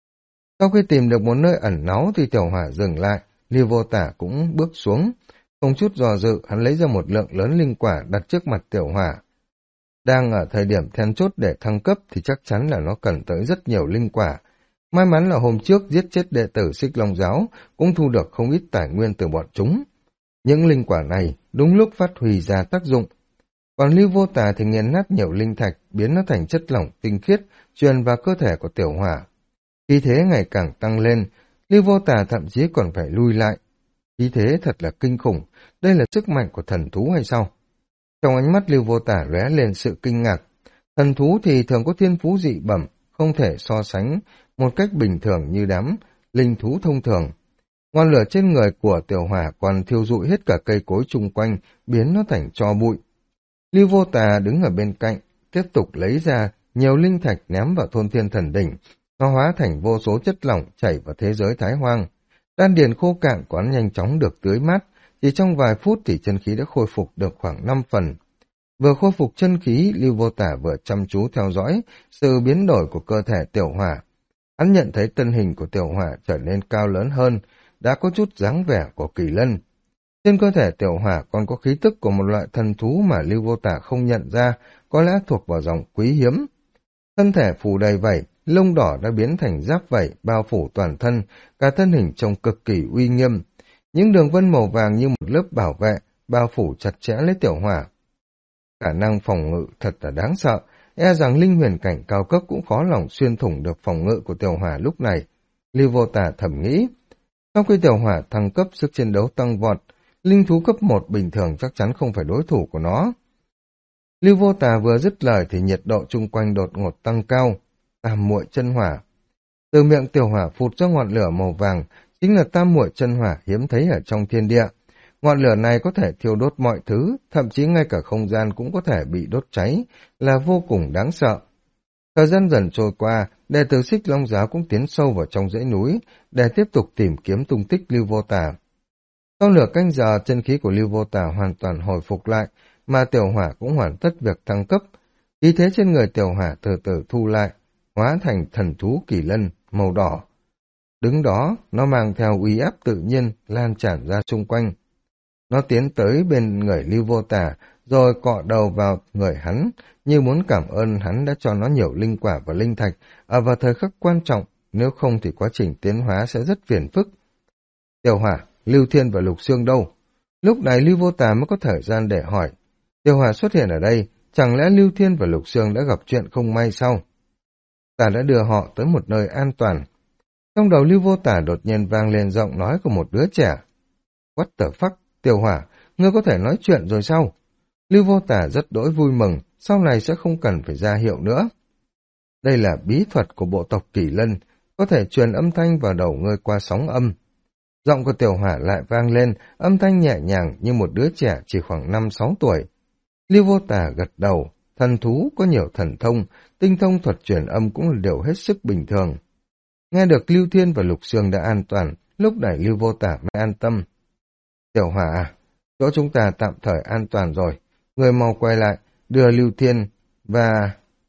Sau khi tìm được một nơi ẩn náu thì tiểu hỏa dừng lại, Lưu Vô Tả cũng bước xuống. Không chút dò dự, hắn lấy ra một lượng lớn linh quả đặt trước mặt tiểu hỏa. Đang ở thời điểm then chốt để thăng cấp thì chắc chắn là nó cần tới rất nhiều linh quả. May mắn là hôm trước giết chết đệ tử Xích Long Giáo cũng thu được không ít tài nguyên từ bọn chúng. Những linh quả này đúng lúc phát huy ra tác dụng. Còn Lưu Vô Tả thì nghiền nát nhiều linh thạch, biến nó thành chất lỏng tinh khiết, truyền vào cơ thể của tiểu hỏa. Khí thế ngày càng tăng lên, Lưu Vô Tả thậm chí còn phải lui lại. Khí thế thật là kinh khủng, đây là sức mạnh của thần thú hay sao? Trong ánh mắt Lưu Vô Tả lóe lên sự kinh ngạc. Thần thú thì thường có thiên phú dị bẩm, không thể so sánh một cách bình thường như đám linh thú thông thường. Ngọn lửa trên người của tiểu hỏa còn thiêu rụi hết cả cây cối chung quanh, biến nó thành tro bụi. Lưu Vô Tà đứng ở bên cạnh, tiếp tục lấy ra nhiều linh thạch ném vào thôn thiên thần đỉnh. Nó hóa thành vô số chất lỏng chảy vào thế giới thái hoang. Đan điền khô cạn của hắn nhanh chóng được tưới mát, chỉ trong vài phút thì chân khí đã khôi phục được khoảng 5 phần. Vừa khôi phục chân khí, Lưu Vô Tả vừa chăm chú theo dõi sự biến đổi của cơ thể tiểu hỏa. Hắn nhận thấy thân hình của tiểu hỏa trở nên cao lớn hơn, đã có chút dáng vẻ của kỳ lân. Trên cơ thể tiểu hỏa còn có khí tức của một loại thần thú mà Lưu Vô Tả không nhận ra, có lẽ thuộc vào dòng quý hiếm. Thân thể phủ đầy vảy, lông đỏ đã biến thành giáp vảy, bao phủ toàn thân, cả thân hình trông cực kỳ uy nghiêm. Những đường vân màu vàng như một lớp bảo vệ, bao phủ chặt chẽ lấy tiểu hỏa. Khả năng phòng ngự thật là đáng sợ, e rằng linh huyền cảnh cao cấp cũng khó lòng xuyên thủng được phòng ngự của tiểu hỏa lúc này. Lưu Vô Tả thầm nghĩ. Sau khi tiểu hỏa thăng cấp, sức chiến đấu tăng vọt, linh thú cấp 1 bình thường chắc chắn không phải đối thủ của nó. Lưu Vô Tả vừa dứt lời thì nhiệt độ chung quanh đột ngột tăng cao. Tam muội chân hỏa. Từ miệng tiểu hỏa phụt ra ngọn lửa màu vàng, chính là tam muội chân hỏa hiếm thấy ở trong thiên địa. Ngọn lửa này có thể thiêu đốt mọi thứ, thậm chí ngay cả không gian cũng có thể bị đốt cháy, là vô cùng đáng sợ. Thời gian dần trôi qua, đệ tử Xích Long Giáo cũng tiến sâu vào trong dãy núi để tiếp tục tìm kiếm tung tích Lưu Vô Tả. Sau nửa canh giờ, chân khí của Lưu Vô Tả hoàn toàn hồi phục lại, mà tiểu hỏa cũng hoàn tất việc thăng cấp. Khí thế trên người tiểu hỏa từ từ thu lại, hóa thành thần thú kỳ lân màu đỏ. Đứng đó, nó mang theo uy áp tự nhiên lan tràn ra xung quanh. Nó tiến tới bên người Lưu Vô Tả, rồi cọ đầu vào người hắn, như muốn cảm ơn hắn đã cho nó nhiều linh quả và linh thạch, ở vào thời khắc quan trọng, nếu không thì quá trình tiến hóa sẽ rất phiền phức. Tiểu hỏa, Lưu Thiên và Lục Xương đâu? Lúc này Lưu Vô Tả mới có thời gian để hỏi. Tiểu hỏa xuất hiện ở đây, chẳng lẽ Lưu Thiên và Lục Xương đã gặp chuyện không may sao? Ta đã đưa họ tới một nơi an toàn. Trong đầu Lưu Vô Tả đột nhiên vang lên giọng nói của một đứa trẻ. What the fuck, Tiểu hỏa, ngươi có thể nói chuyện rồi sao? Lưu Vô Tả rất đỗi vui mừng, sau này sẽ không cần phải ra hiệu nữa. Đây là bí thuật của bộ tộc Kỳ Lân, có thể truyền âm thanh vào đầu ngươi qua sóng âm. Giọng của tiểu hỏa lại vang lên, âm thanh nhẹ nhàng như một đứa trẻ chỉ khoảng 5-6 tuổi. Lưu Vô Tả gật đầu, thần thú có nhiều thần thông, tinh thông thuật truyền âm cũng là điều hết sức bình thường. Nghe được Lưu Thiên và Lục Xương đã an toàn, lúc này Lưu Vô Tả mới an tâm. Tiểu hỏa à, chỗ chúng ta tạm thời an toàn rồi. Người mau quay lại, đưa Lưu Thiên và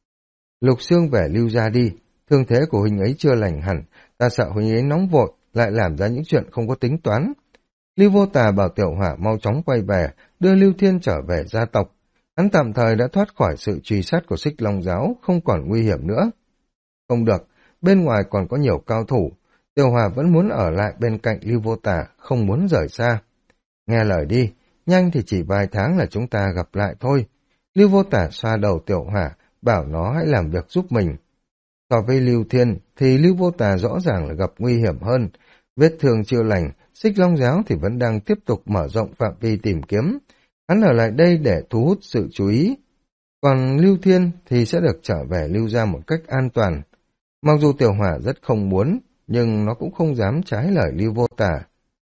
Lục Xương về Lưu gia đi. Thương thế của huynh ấy chưa lành hẳn, ta sợ huynh ấy nóng vội, lại làm ra những chuyện không có tính toán. Lưu Vô Tà bảo Tiểu Hỏa mau chóng quay về, đưa Lưu Thiên trở về gia tộc. Hắn tạm thời đã thoát khỏi sự truy sát của Xích Long giáo, không còn nguy hiểm nữa. Không được, bên ngoài còn có nhiều cao thủ. Tiểu Hỏa vẫn muốn ở lại bên cạnh Lưu Vô Tà, không muốn rời xa. Nghe lời đi, nhanh thì chỉ vài tháng là chúng ta gặp lại thôi. Lưu Vô Tà xoa đầu Tiểu Hỏa, bảo nó hãy làm việc giúp mình. So với Lưu Thiên thì Lưu Vô Tà rõ ràng là gặp nguy hiểm hơn. Vết thương chưa lành, Xích Long giáo thì vẫn đang tiếp tục mở rộng phạm vi tìm kiếm. Hắn ở lại đây để thu hút sự chú ý. Còn Lưu Thiên thì sẽ được trở về Lưu gia một cách an toàn. Mặc dù Tiểu Hỏa rất không muốn, nhưng nó cũng không dám trái lời Lưu Vô Tà.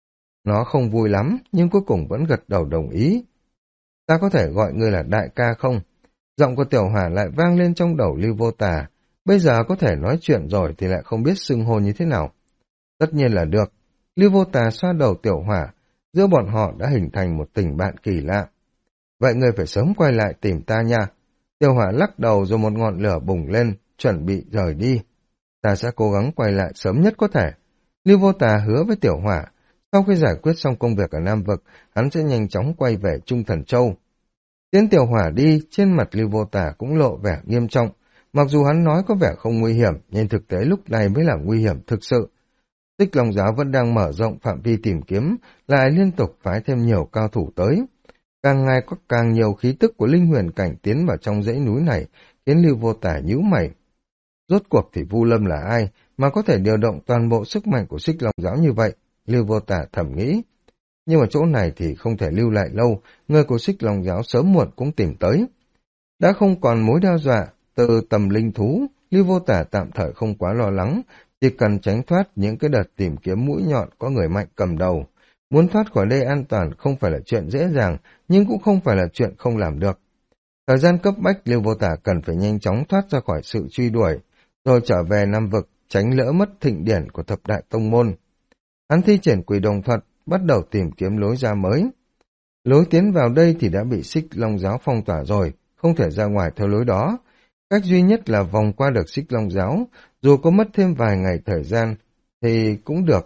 Nó không vui lắm, nhưng cuối cùng vẫn gật đầu đồng ý. Ta có thể gọi ngươi là đại ca không? Giọng của Tiểu Hỏa lại vang lên trong đầu Lưu Vô Tà. Bây giờ có thể nói chuyện rồi thì lại không biết xưng hô như thế nào. Tất nhiên là được. Lưu Vô Tà xoa đầu Tiểu Hỏa, giữa bọn họ đã hình thành một tình bạn kỳ lạ. Vậy ngươi phải sớm quay lại tìm ta nha. Tiểu Hỏa lắc đầu rồi một ngọn lửa bùng lên, chuẩn bị rời đi. Ta sẽ cố gắng quay lại sớm nhất có thể. Lưu Vô Tà hứa với Tiểu Hỏa, sau khi giải quyết xong công việc ở Nam Vực, hắn sẽ nhanh chóng quay về Trung Thần Châu. Tiến Tiểu Hỏa đi, trên mặt Lưu Vô Tà cũng lộ vẻ nghiêm trọng. Mặc dù hắn nói có vẻ không nguy hiểm, nhưng thực tế lúc này mới là nguy hiểm thực sự. Xích Long giáo vẫn đang mở rộng phạm vi tìm kiếm, lại liên tục phái thêm nhiều cao thủ tới. Càng ngày có càng nhiều khí tức của linh huyền cảnh tiến vào trong dãy núi này, khiến Lưu Vô Tà nhíu mày. Rốt cuộc thì Vu Lâm là ai mà có thể điều động toàn bộ sức mạnh của Xích Long giáo như vậy? Lưu Vô Tà thầm nghĩ. Nhưng mà chỗ này thì không thể lưu lại lâu, người của Xích Long giáo sớm muộn cũng tìm tới. Đã không còn mối đe dọa từ tầm linh thú, Lưu Vô Tà tạm thời không quá lo lắng, chỉ cần tránh thoát những cái đợt tìm kiếm mũi nhọn có người mạnh cầm đầu. Muốn thoát khỏi đây an toàn không phải là chuyện dễ dàng, nhưng cũng không phải là chuyện không làm được. Thời gian cấp bách, Lưu Vô Tà cần phải nhanh chóng thoát ra khỏi sự truy đuổi, rồi trở về Nam Vực, tránh lỡ mất thịnh điển của thập đại tông môn. Hắn thi triển Quỷ Đồng Thuật, bắt đầu tìm kiếm lối ra mới. Lối tiến vào đây thì đã bị Xích Long giáo phong tỏa rồi, không thể ra ngoài theo lối đó. Cách duy nhất là vòng qua được Xích Long giáo, dù có mất thêm vài ngày thời gian thì cũng được.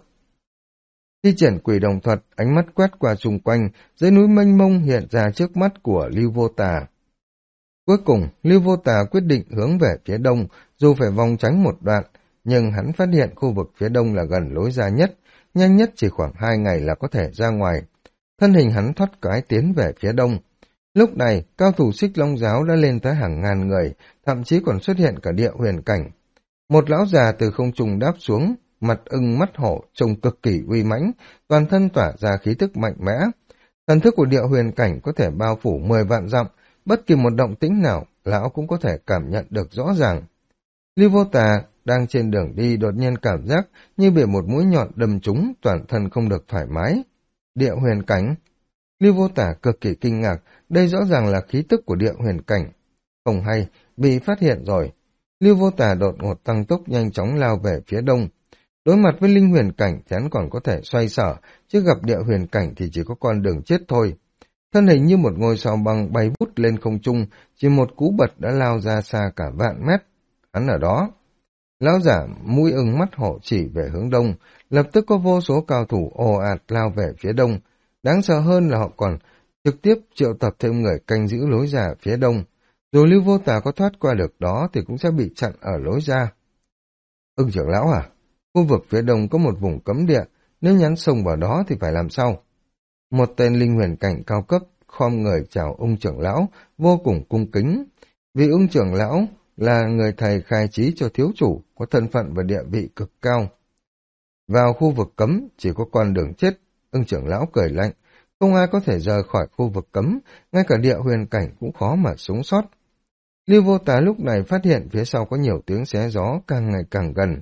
Thi triển Quỷ Đồng Thuật, ánh mắt quét qua xung quanh, dãy núi mênh mông hiện ra trước mắt của Lưu Vô Tà. Cuối cùng, Lưu Vô Tà quyết định hướng về phía đông, dù phải vòng tránh một đoạn, nhưng hắn phát hiện khu vực phía đông là gần lối ra nhất, nhanh nhất chỉ khoảng 2 ngày là có thể ra ngoài. Thân hình hắn thoát cái tiến về phía đông. Lúc này, cao thủ Xích Long giáo đã lên tới hàng ngàn người, thậm chí còn xuất hiện cả địa huyền cảnh. Một lão già từ không trung đáp xuống, mặt ưng mắt hổ, trông cực kỳ uy mãnh, toàn thân tỏa ra khí thức mạnh mẽ. Thần thức của địa huyền cảnh có thể bao phủ 10 vạn dặm, bất kỳ một động tĩnh nào, lão cũng có thể cảm nhận được rõ ràng. Lưu Vô Tà đang trên đường đi đột nhiên cảm giác như bị một mũi nhọn đâm trúng, toàn thân không được thoải mái. Địa huyền cảnh. Lưu Vô Tà cực kỳ kinh ngạc, đây rõ ràng là khí tức của địa huyền cảnh. Không hay, bị phát hiện rồi. Lưu Vô Tà đột ngột tăng tốc nhanh chóng lao về phía đông. Đối mặt với linh huyền cảnh thì hắn còn có thể xoay sở, chứ gặp địa huyền cảnh thì chỉ có con đường chết thôi. Thân hình như một ngôi sao băng bay vút lên không trung, chỉ một cú bật đã lao ra xa cả vạn mét. Hắn ở đó. Lão giả mũi ưng mắt hổ chỉ về hướng đông, lập tức có vô số cao thủ ồ ạt lao về phía đông. Đáng sợ hơn là họ còn trực tiếp triệu tập thêm người canh giữ lối ra phía đông. Dù Lưu Vô Tà có thoát qua được đó thì cũng sẽ bị chặn ở lối ra. Ưng trưởng lão à? Khu vực phía đông có một vùng cấm địa, nếu nhắn sông vào đó thì phải làm sao? Một tên linh huyền cảnh cao cấp khom người chào Ưng trưởng lão, vô cùng cung kính. Vì Ưng trưởng lão là người thầy khai trí cho thiếu chủ, có thân phận và địa vị cực cao. Vào khu vực cấm chỉ có con đường chết. Ưng trưởng lão cười lạnh, không ai có thể rời khỏi khu vực cấm, ngay cả địa huyền cảnh cũng khó mà sống sót. Lưu Vô Tà lúc này phát hiện phía sau có nhiều tiếng xé gió càng ngày càng gần.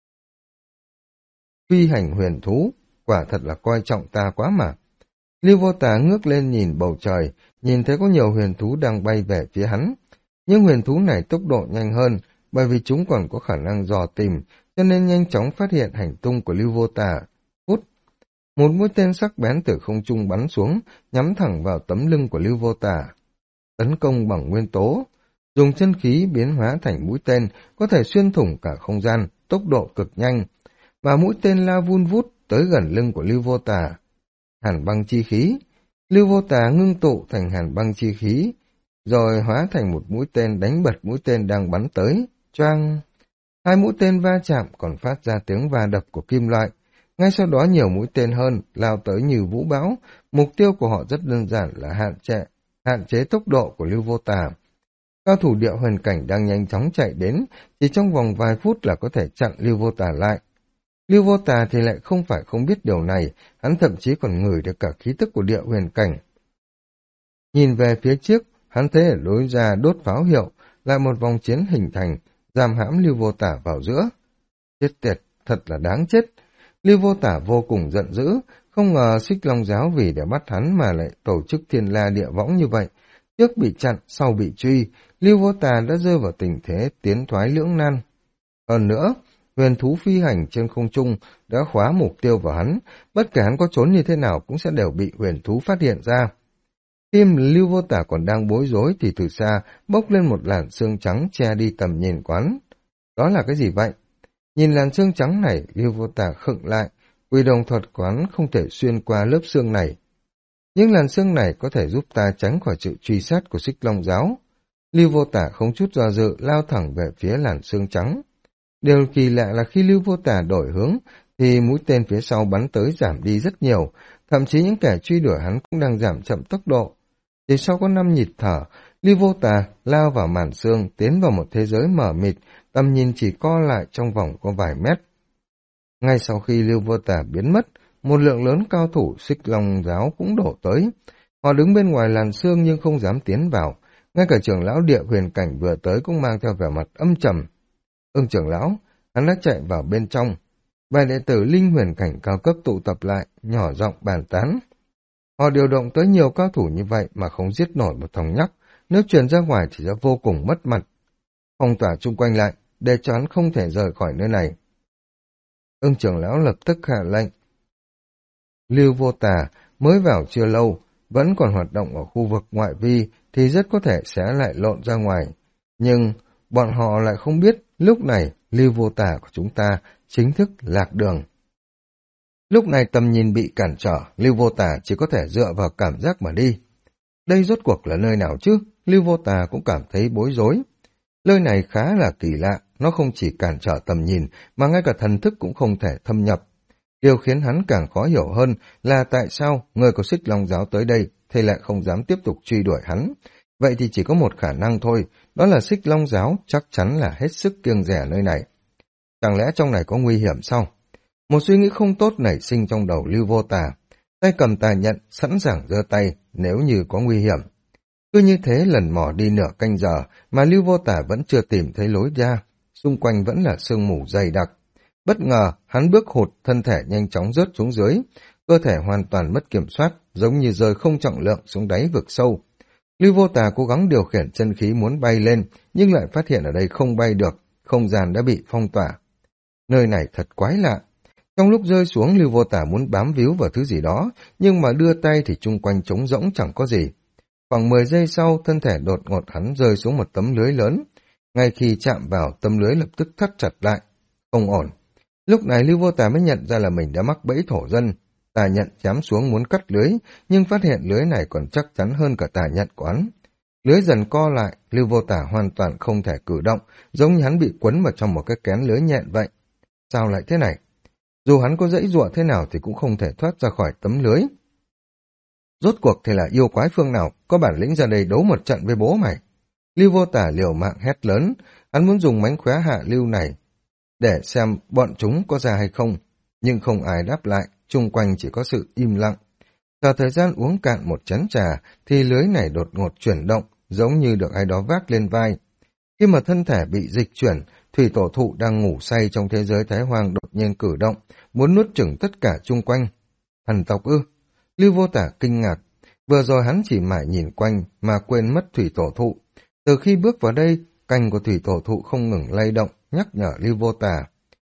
Phi hành huyền thú, quả thật là coi trọng ta quá mà. Lưu Vô Tà ngước lên nhìn bầu trời, nhìn thấy có nhiều huyền thú đang bay về phía hắn. Nhưng huyền thú này tốc độ nhanh hơn, bởi vì chúng còn có khả năng dò tìm, cho nên nhanh chóng phát hiện hành tung của Lưu Vô Tà. Hút! Một mũi tên sắc bén từ không trung bắn xuống, nhắm thẳng vào tấm lưng của Lưu Vô Tả. Tấn công bằng nguyên tố, dùng chân khí biến hóa thành mũi tên, có thể xuyên thủng cả không gian, tốc độ cực nhanh, và mũi tên lao vun vút tới gần lưng của Lưu Vô Tả. Hàn băng chi khí, Lưu Vô Tả ngưng tụ thành hàn băng chi khí, rồi hóa thành một mũi tên đánh bật mũi tên đang bắn tới. Choang! Hai mũi tên va chạm còn phát ra tiếng va đập của kim loại. Ngay sau đó nhiều mũi tên hơn lao tới như vũ bão. Mục tiêu của họ rất đơn giản là hạn chế tốc độ của Lưu Vô Tả. Cao thủ địa huyền cảnh đang nhanh chóng chạy đến, chỉ trong vòng vài phút là có thể chặn Lưu Vô Tả lại. Lưu Vô Tả thì lại không phải không biết điều này, hắn thậm chí còn ngửi được cả khí tức của địa huyền cảnh. Nhìn về phía trước, hắn thấy ở lối ra đốt pháo hiệu, lại một vòng chiến hình thành, giam hãm Lưu Vô Tả vào giữa. Chết tiệt, thật là đáng chết. Lưu Vô Tả vô cùng giận dữ, không ngờ Xích Long giáo vì để bắt hắn mà lại tổ chức thiên la địa võng như vậy. Trước bị chặn, sau bị truy, Lưu Vô Tả đã rơi vào tình thế tiến thoái lưỡng nan. Hơn nữa, huyền thú phi hành trên không trung đã khóa mục tiêu vào hắn, bất kể hắn có trốn như thế nào cũng sẽ đều bị huyền thú phát hiện ra. Khi Lưu Vô Tả còn đang bối rối thì từ xa bốc lên một làn sương trắng che đi tầm nhìn quán. Đó là cái gì vậy? Nhìn làn sương trắng này, Lưu Vô Tả khựng lại, Quỷ đồng thuật quán không thể xuyên qua lớp xương này. Nhưng làn sương này có thể giúp ta tránh khỏi sự truy sát của Xích Long giáo. Lưu Vô Tả không chút do dự lao thẳng về phía làn sương trắng. Điều kỳ lạ là khi Lưu Vô Tả đổi hướng thì mũi tên phía sau bắn tới giảm đi rất nhiều, thậm chí những kẻ truy đuổi hắn cũng đang giảm chậm tốc độ. Chỉ sau có 5 nhịp thở, Lưu Vô Tả lao vào màn sương, tiến vào một thế giới mờ mịt, tầm nhìn chỉ co lại trong vòng có vài mét. Ngay sau khi Lưu Vô Tả biến mất, một lượng lớn cao thủ Xích Long giáo cũng đổ tới. Họ đứng bên ngoài làn sương nhưng không dám tiến vào. Ngay cả trưởng lão địa huyền cảnh vừa tới cũng mang theo vẻ mặt âm trầm. Ưng trưởng lão, hắn đã chạy vào bên trong. Vài đệ tử linh huyền cảnh cao cấp tụ tập lại, nhỏ giọng bàn tán. Họ điều động tới nhiều cao thủ như vậy mà không giết nổi một thằng nhóc. Nếu truyền ra ngoài thì sẽ vô cùng mất mặt. Phong tỏa chung quanh lại, để cho hắn không thể rời khỏi nơi này. Ưng trưởng lão lập tức hạ lệnh. Lưu Vô Tả mới vào chưa lâu, vẫn còn hoạt động ở khu vực ngoại vi thì rất có thể sẽ lại lộn ra ngoài. Nhưng bọn họ lại không biết lúc này Lưu Vô Tả của chúng ta chính thức lạc đường. Lúc này tầm nhìn bị cản trở, Lưu Vô Tả chỉ có thể dựa vào cảm giác mà đi. Đây rốt cuộc là nơi nào chứ? Lưu Vô Tả cũng cảm thấy bối rối. Nơi này khá là kỳ lạ, nó không chỉ cản trở tầm nhìn mà ngay cả thần thức cũng không thể thâm nhập. Điều khiến hắn càng khó hiểu hơn là tại sao người của Xích Long giáo tới đây thì lại không dám tiếp tục truy đuổi hắn. Vậy thì chỉ có một khả năng thôi, đó là Xích Long giáo chắc chắn là hết sức kiêng dè nơi này. Chẳng lẽ trong này có nguy hiểm sao? Một suy nghĩ không tốt nảy sinh trong đầu Lưu Vô Tả, tay cầm tà nhận sẵn sàng giơ tay nếu như có nguy hiểm. Cứ như thế lần mò đi nửa canh giờ mà Lưu Vô Tả vẫn chưa tìm thấy lối ra, xung quanh vẫn là sương mù dày đặc. Bất ngờ, hắn bước hụt, thân thể nhanh chóng rớt xuống dưới, cơ thể hoàn toàn mất kiểm soát, giống như rơi không trọng lượng xuống đáy vực sâu. Lưu Vô Tả cố gắng điều khiển chân khí muốn bay lên, nhưng lại phát hiện ở đây không bay được, không gian đã bị phong tỏa. Nơi này thật quái lạ. Trong lúc rơi xuống, Lưu Vô Tả muốn bám víu vào thứ gì đó, nhưng mà đưa tay thì chung quanh trống rỗng chẳng có gì. Khoảng 10 giây sau, thân thể đột ngột hắn rơi xuống một tấm lưới lớn. Ngay khi chạm vào, tấm lưới lập tức thắt chặt lại. Không ổn. Lúc này Lưu Vô Tả mới nhận ra là mình đã mắc bẫy thổ dân. Tà nhận chám xuống muốn cắt lưới, nhưng phát hiện lưới này còn chắc chắn hơn cả tà nhận của hắn. Lưới dần co lại, Lưu Vô Tả hoàn toàn không thể cử động, giống như hắn bị quấn vào trong một cái kén lưới nhện vậy. Sao lại thế này? Dù hắn có giãy giụa thế nào thì cũng không thể thoát ra khỏi tấm lưới. Rốt cuộc thì là yêu quái phương nào có bản lĩnh ra đây đấu một trận với bố mày? Lưu Vô Tả liều mạng hét lớn, hắn muốn dùng mánh khóe hạ lưu này để xem bọn chúng có ra hay không, nhưng không ai đáp lại, chung quanh chỉ có sự im lặng. Chờ thời gian uống cạn một chén trà thì lưới này đột ngột chuyển động, giống như được ai đó vác lên vai. Khi mà thân thể bị dịch chuyển, thủy tổ thụ đang ngủ say trong thế giới Thái Hoang đột nhiên cử động, muốn nuốt chửng tất cả chung quanh. Thần tộc ư? Lưu Vô Tả kinh ngạc, vừa rồi hắn chỉ mải nhìn quanh mà quên mất thủy tổ thụ. Từ khi bước vào đây, cành của thủy tổ thụ không ngừng lay động, nhắc nhở Lưu Vô Tả.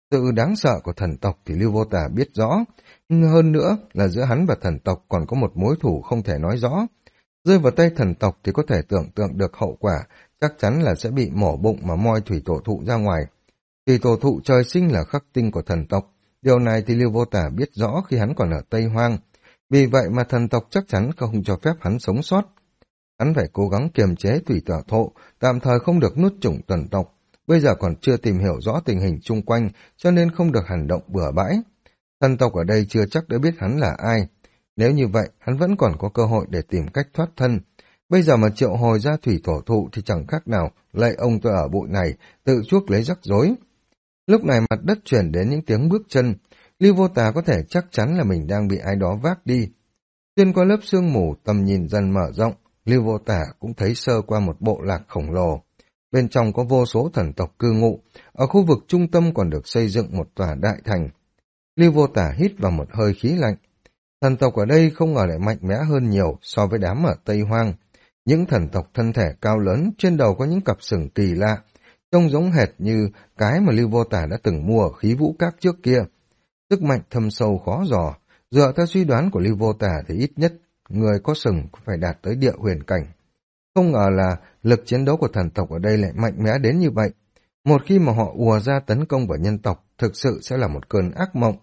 Sự đáng sợ của thần tộc thì Lưu Vô Tà biết rõ, hơn nữa là giữa hắn và thần tộc còn có một mối thù không thể nói rõ. Rơi vào tay thần tộc thì có thể tưởng tượng được hậu quả, chắc chắn là sẽ bị mổ bụng mà moi thủy tổ thụ ra ngoài. Thủy tổ thụ trời sinh là khắc tinh của thần tộc, điều này thì Lưu Vô Tà biết rõ khi hắn còn ở Tây Hoang. Vì vậy mà thần tộc chắc chắn không cho phép hắn sống sót. Hắn phải cố gắng kiềm chế thủy tổ thụ, tạm thời không được nuốt chửng thần tộc. Bây giờ còn chưa tìm hiểu rõ tình hình chung quanh, cho nên không được hành động bừa bãi. Thần tộc ở đây chưa chắc đã biết hắn là ai. Nếu như vậy, hắn vẫn còn có cơ hội để tìm cách thoát thân. Bây giờ mà triệu hồi ra thủy tổ thụ thì chẳng khác nào lạy ông tôi ở bụi này, tự chuốc lấy rắc rối. Lúc này mặt đất chuyển đến những tiếng bước chân. Lưu Vô Tà có thể chắc chắn là mình đang bị ai đó vác đi. Xuyên qua lớp sương mù, tầm nhìn dần mở rộng, Lưu Vô Tà cũng thấy sơ qua một bộ lạc khổng lồ. Bên trong có vô số thần tộc cư ngụ, ở khu vực trung tâm còn được xây dựng một tòa đại thành. Lưu Vô Tà hít vào một hơi khí lạnh. Thần tộc ở đây không ngờ lại mạnh mẽ hơn nhiều so với đám ở Tây Hoang. Những thần tộc thân thể cao lớn, trên đầu có những cặp sừng kỳ lạ, trông giống hệt như cái mà Lưu Vô Tà đã từng mua ở Khí Vũ Các trước kia. Sức mạnh thâm sâu khó dò, dựa theo suy đoán của Lưu Vô Tà thì ít nhất người có sừng phải đạt tới địa huyền cảnh. Không ngờ là lực chiến đấu của thần tộc ở đây lại mạnh mẽ đến như vậy. Một khi mà họ ùa ra tấn công vào nhân tộc, thực sự sẽ là một cơn ác mộng.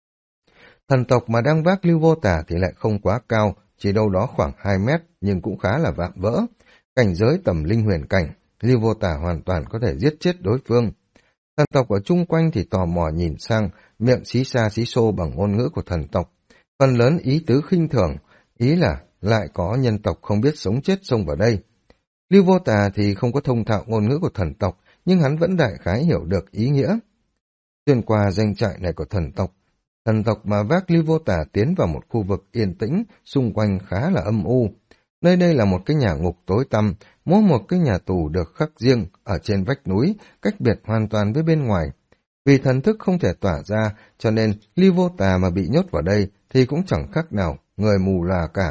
Thần tộc mà đang vác Lưu Vô Tà thì lại không quá cao, chỉ đâu đó khoảng 2 mét, nhưng cũng khá là vạm vỡ. Cảnh giới tầm linh huyền cảnh, Lưu Vô Tà hoàn toàn có thể giết chết đối phương. Thần tộc ở chung quanh thì tò mò nhìn sang, miệng xí xa xí xô bằng ngôn ngữ của thần tộc. Phần lớn ý tứ khinh thường, ý là lại có nhân tộc không biết sống chết xông vào đây. Lưu Vô Tà thì không có thông thạo ngôn ngữ của thần tộc, nhưng hắn vẫn đại khái hiểu được ý nghĩa. Xuyên qua danh trại này của thần tộc mà vác Lưu Vô Tà tiến vào một khu vực yên tĩnh, xung quanh khá là âm u. Nơi đây là một cái nhà ngục tối tăm, mỗi một cái nhà tù được khắc riêng ở trên vách núi, cách biệt hoàn toàn với bên ngoài. Vì thần thức không thể tỏa ra, cho nên Lưu Vô Tà mà bị nhốt vào đây thì cũng chẳng khác nào người mù lòa cả.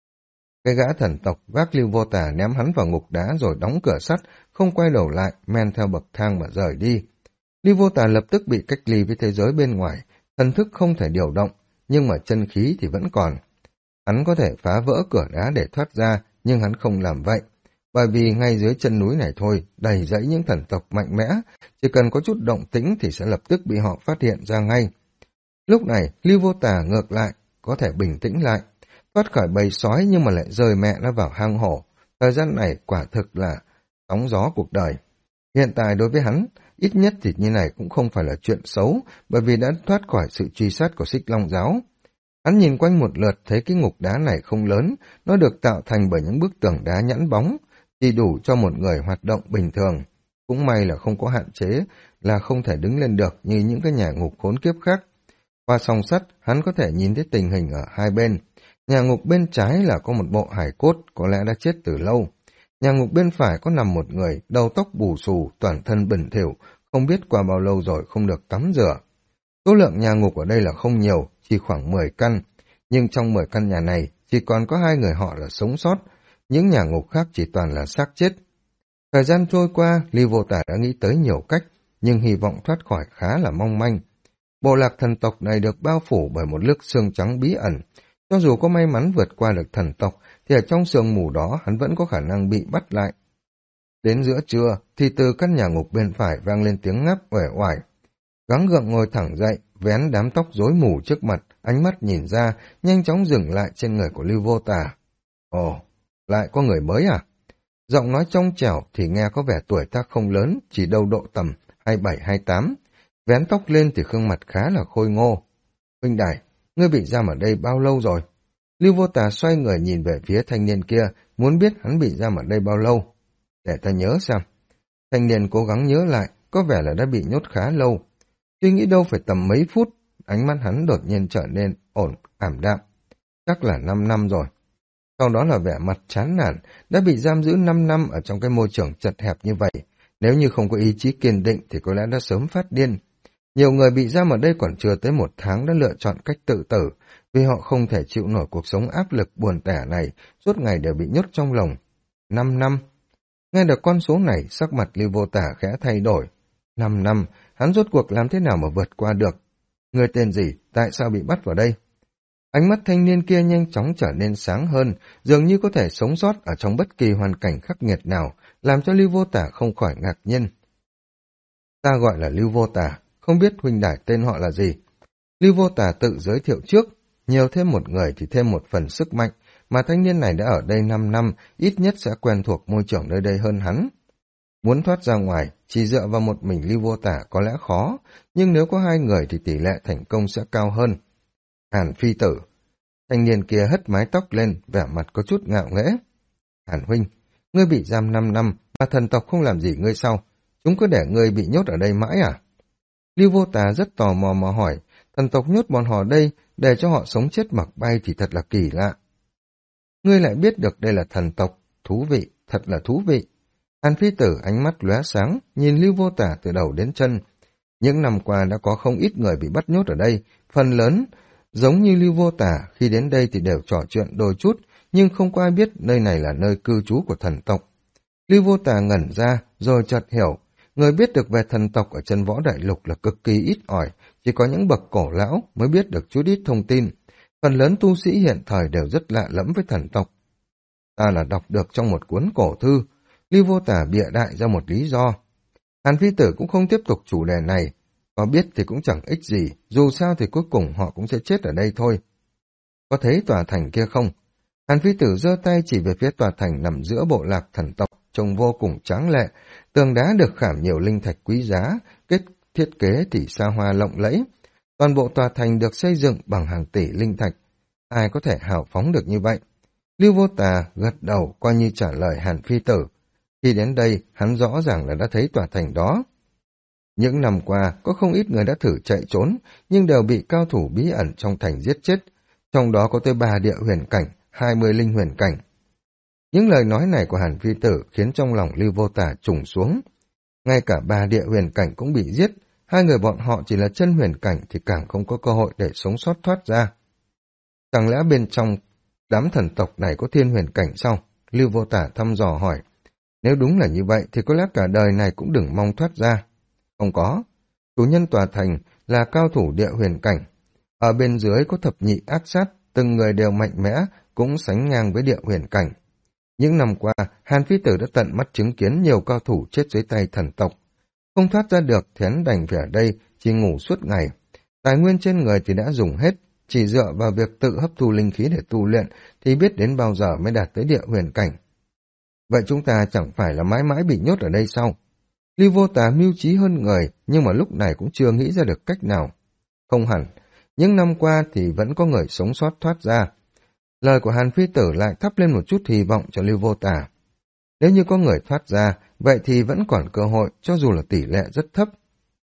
Cái gã thần tộc vác Lưu Vô Tà ném hắn vào ngục đá rồi đóng cửa sắt, không quay đầu lại, men theo bậc thang mà rời đi. Lưu Vô Tà lập tức bị cách ly với thế giới bên ngoài, thần thức không thể điều động, nhưng mà chân khí thì vẫn còn. Hắn có thể phá vỡ cửa đá để thoát ra, nhưng hắn không làm vậy. Bởi vì ngay dưới chân núi này thôi, đầy dẫy những thần tộc mạnh mẽ, chỉ cần có chút động tĩnh thì sẽ lập tức bị họ phát hiện ra ngay. Lúc này, Lưu Vô Tà ngược lại, có thể bình tĩnh lại, thoát khỏi bầy sói nhưng mà lại rời mẹ nó vào hang hổ. Thời gian này quả thực là sóng gió cuộc đời. Hiện tại đối với hắn, ít nhất thì như này cũng không phải là chuyện xấu, bởi vì đã thoát khỏi sự truy sát của Xích Long Giáo. Hắn nhìn quanh một lượt thấy cái ngục đá này không lớn, nó được tạo thành bởi những bức tường đá nhẵn bóng, chỉ đủ cho một người hoạt động bình thường. Cũng may là không có hạn chế, là không thể đứng lên được như những cái nhà ngục khốn kiếp khác. Qua song sắt, hắn có thể nhìn thấy tình hình ở hai bên. Nhà ngục bên trái là có một bộ hài cốt, có lẽ đã chết từ lâu. Nhà ngục bên phải có nằm một người, đầu tóc bù xù, toàn thân bẩn thỉu, không biết qua bao lâu rồi không được tắm rửa. Số lượng nhà ngục ở đây là không nhiều, chỉ khoảng 10 căn, nhưng trong 10 căn nhà này chỉ còn có 2 người họ là sống sót, những nhà ngục khác chỉ toàn là xác chết. Thời gian trôi qua, Lưu Vô Tà đã nghĩ tới nhiều cách, nhưng hy vọng thoát khỏi khá là mong manh. Bộ lạc thần tộc này được bao phủ bởi một lớp sương trắng bí ẩn. Cho dù có may mắn vượt qua được thần tộc, thì ở trong sương mù đó hắn vẫn có khả năng bị bắt lại. Đến giữa trưa, thì từ căn nhà ngục bên phải vang lên tiếng ngáp uể oải. Gắng gượng ngồi thẳng dậy, vén đám tóc rối mù trước mặt, ánh mắt nhìn ra, nhanh chóng dừng lại trên người của Lưu Vô Tà. Ồ, lại có người mới à? Giọng nói trong trẻo thì nghe có vẻ tuổi tác không lớn, chỉ đâu độ tầm 27-28. Vén tóc lên thì gương mặt khá là khôi ngô. Huynh đài, ngươi bị giam ở đây bao lâu rồi? Lưu Vô Tà xoay người nhìn về phía thanh niên kia, muốn biết hắn bị giam ở đây bao lâu. Để ta nhớ xem. Thanh niên cố gắng nhớ lại, có vẻ là đã bị nhốt khá lâu. Suy nghĩ đâu phải tầm mấy phút, ánh mắt hắn đột nhiên trở nên ảm đạm. Chắc là 5 năm rồi. Sau đó là vẻ mặt chán nản, đã bị giam giữ 5 năm ở trong cái môi trường chật hẹp như vậy. Nếu như không có ý chí kiên định thì có lẽ đã sớm phát điên. Nhiều người bị giam ở đây còn chưa tới 1 tháng đã lựa chọn cách tự tử, vì họ không thể chịu nổi cuộc sống áp lực buồn tẻ này, suốt ngày đều bị nhốt trong lồng. 5 năm. Nghe được con số này, sắc mặt Lưu Vô Tà khẽ thay đổi. 5 năm, hắn rốt cuộc làm thế nào mà vượt qua được? Người tên gì, tại sao bị bắt vào đây? Ánh mắt thanh niên kia nhanh chóng trở nên sáng hơn, dường như có thể sống sót ở trong bất kỳ hoàn cảnh khắc nghiệt nào, làm cho Lưu Vô Tả không khỏi ngạc nhiên. Ta gọi là Lưu Vô Tả, không biết huynh đài tên họ là gì? Lưu Vô Tả tự giới thiệu trước, nhiều thêm một người thì thêm một phần sức mạnh, mà thanh niên này đã ở đây 5 năm, ít nhất sẽ quen thuộc môi trường nơi đây hơn hắn. Muốn thoát ra ngoài, chỉ dựa vào một mình Lưu Vô Tả có lẽ khó, nhưng nếu có hai người thì tỷ lệ thành công sẽ cao hơn. Hàn Phi Tử. Thanh niên kia hất mái tóc lên, vẻ mặt có chút ngạo nghễ. Hàn huynh, ngươi bị giam 5 năm, mà thần tộc không làm gì ngươi sao? Chúng cứ để ngươi bị nhốt ở đây mãi à? Lưu Vô Tả rất tò mò mà hỏi, thần tộc nhốt bọn họ đây, để cho họ sống chết mặc bay thì thật là kỳ lạ. Ngươi lại biết được đây là thần tộc, thú vị, thật là thú vị. Hàn Phi Tử ánh mắt lóe sáng, nhìn Lưu Vô Tả từ đầu đến chân. Những năm qua đã có không ít người bị bắt nhốt ở đây, phần lớn giống như Lưu Vô Tả, khi đến đây thì đều trò chuyện đôi chút, nhưng không có ai biết nơi này là nơi cư trú của thần tộc. Lưu Vô Tả ngẩn ra, rồi chợt hiểu, người biết được về thần tộc ở chân võ đại lục là cực kỳ ít ỏi, chỉ có những bậc cổ lão mới biết được chút ít thông tin. Phần lớn tu sĩ hiện thời đều rất lạ lẫm với thần tộc. Ta là đọc được trong một cuốn cổ thư, Lưu Vô Tả bịa đại ra một lý do. Hàn Phi Tử cũng không tiếp tục chủ đề này, có biết thì cũng chẳng ích gì, dù sao thì cuối cùng họ cũng sẽ chết ở đây thôi. Có thấy tòa thành kia không? Hàn Phi Tử giơ tay chỉ về phía tòa thành nằm giữa bộ lạc thần tộc, trông vô cùng tráng lệ, tường đá được khảm nhiều linh thạch quý giá, thiết kế thì xa hoa lộng lẫy. Toàn bộ tòa thành được xây dựng bằng hàng tỷ linh thạch, ai có thể hào phóng được như vậy? Lưu Vô Tà gật đầu coi như trả lời Hàn Phi Tử. Khi đến đây, hắn rõ ràng là đã thấy tòa thành đó. Những năm qua, có không ít người đã thử chạy trốn, nhưng đều bị cao thủ bí ẩn trong thành giết chết. Trong đó có tới 3 địa huyền cảnh, 20 linh huyền cảnh. Những lời nói này của Hàn Phi Tử khiến trong lòng Lưu Vô Tả trùng xuống. Ngay cả 3 địa huyền cảnh cũng bị giết, hai người bọn họ chỉ là chân huyền cảnh thì càng không có cơ hội để sống sót thoát ra. Chẳng lẽ bên trong đám thần tộc này có thiên huyền cảnh sao? Lưu Vô Tả thăm dò hỏi. Nếu đúng là như vậy thì có lẽ cả đời này cũng đừng mong thoát ra. Không có. Chủ nhân tòa thành là cao thủ địa huyền cảnh. Ở bên dưới có thập nhị ác sát, từng người đều mạnh mẽ, cũng sánh ngang với địa huyền cảnh. Những năm qua, Hàn Phi Tử đã tận mắt chứng kiến nhiều cao thủ chết dưới tay thần tộc. Không thoát ra được thì hắn đành phải ở đây, chỉ ngủ suốt ngày. Tài nguyên trên người thì đã dùng hết, chỉ dựa vào việc tự hấp thu linh khí để tu luyện thì biết đến bao giờ mới đạt tới địa huyền cảnh. Vậy chúng ta chẳng phải là mãi mãi bị nhốt ở đây sao? Lưu Vô Tà mưu trí hơn người, nhưng mà lúc này cũng chưa nghĩ ra được cách nào. Không hẳn, những năm qua thì vẫn có người sống sót thoát ra. Lời của Hàn Phi Tử lại thắp lên một chút hy vọng cho Lưu Vô Tà. Nếu như có người thoát ra, vậy thì vẫn còn cơ hội, cho dù là tỷ lệ rất thấp.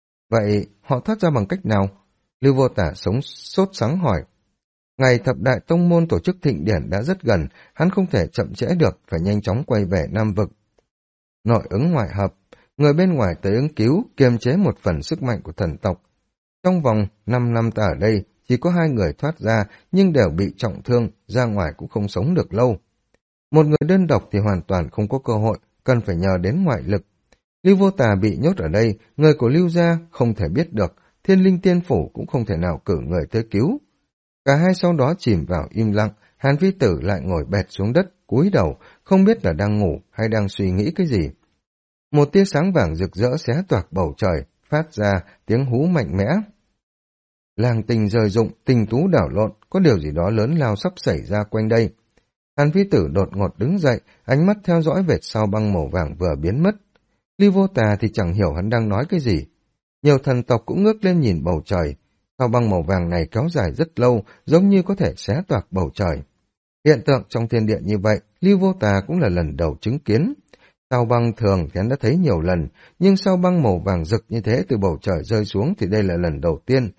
Vậy họ thoát ra bằng cách nào? Lưu Vô Tả sống sốt sắng hỏi. Ngày thập đại tông môn tổ chức thịnh điển đã rất gần, hắn không thể chậm trễ được, phải nhanh chóng quay về Nam Vực. Nội ứng ngoại hợp, người bên ngoài tới ứng cứu, kiềm chế một phần sức mạnh của thần tộc. Trong vòng 5 năm ta ở đây, chỉ có 2 người thoát ra, nhưng đều bị trọng thương, ra ngoài cũng không sống được lâu. Một người đơn độc thì hoàn toàn không có cơ hội, cần phải nhờ đến ngoại lực. Lưu Vô Tà bị nhốt ở đây, người của Lưu gia không thể biết được, Thiên Linh Tiên Phủ cũng không thể nào cử người tới cứu. Cả hai sau đó chìm vào im lặng, Hàn Phi Tử lại ngồi bệt xuống đất, cúi đầu, không biết là đang ngủ hay đang suy nghĩ cái gì. Một tia sáng vàng rực rỡ xé toạc bầu trời, phát ra tiếng hú mạnh mẽ. Làng tình rời rụng, tình tú đảo lộn, có điều gì đó lớn lao sắp xảy ra quanh đây. Hàn Phi Tử đột ngột đứng dậy, ánh mắt theo dõi vệt sao băng màu vàng vừa biến mất. Lưu Vô Tà thì chẳng hiểu hắn đang nói cái gì. Nhiều thần tộc cũng ngước lên nhìn bầu trời. Sao băng màu vàng này kéo dài rất lâu, giống như có thể xé toạc bầu trời. Hiện tượng trong thiên địa như vậy, Lưu Vô Tà cũng là lần đầu chứng kiến. Sao băng thường thì hắn đã thấy nhiều lần, nhưng sao băng màu vàng rực như thế từ bầu trời rơi xuống thì đây là lần đầu tiên.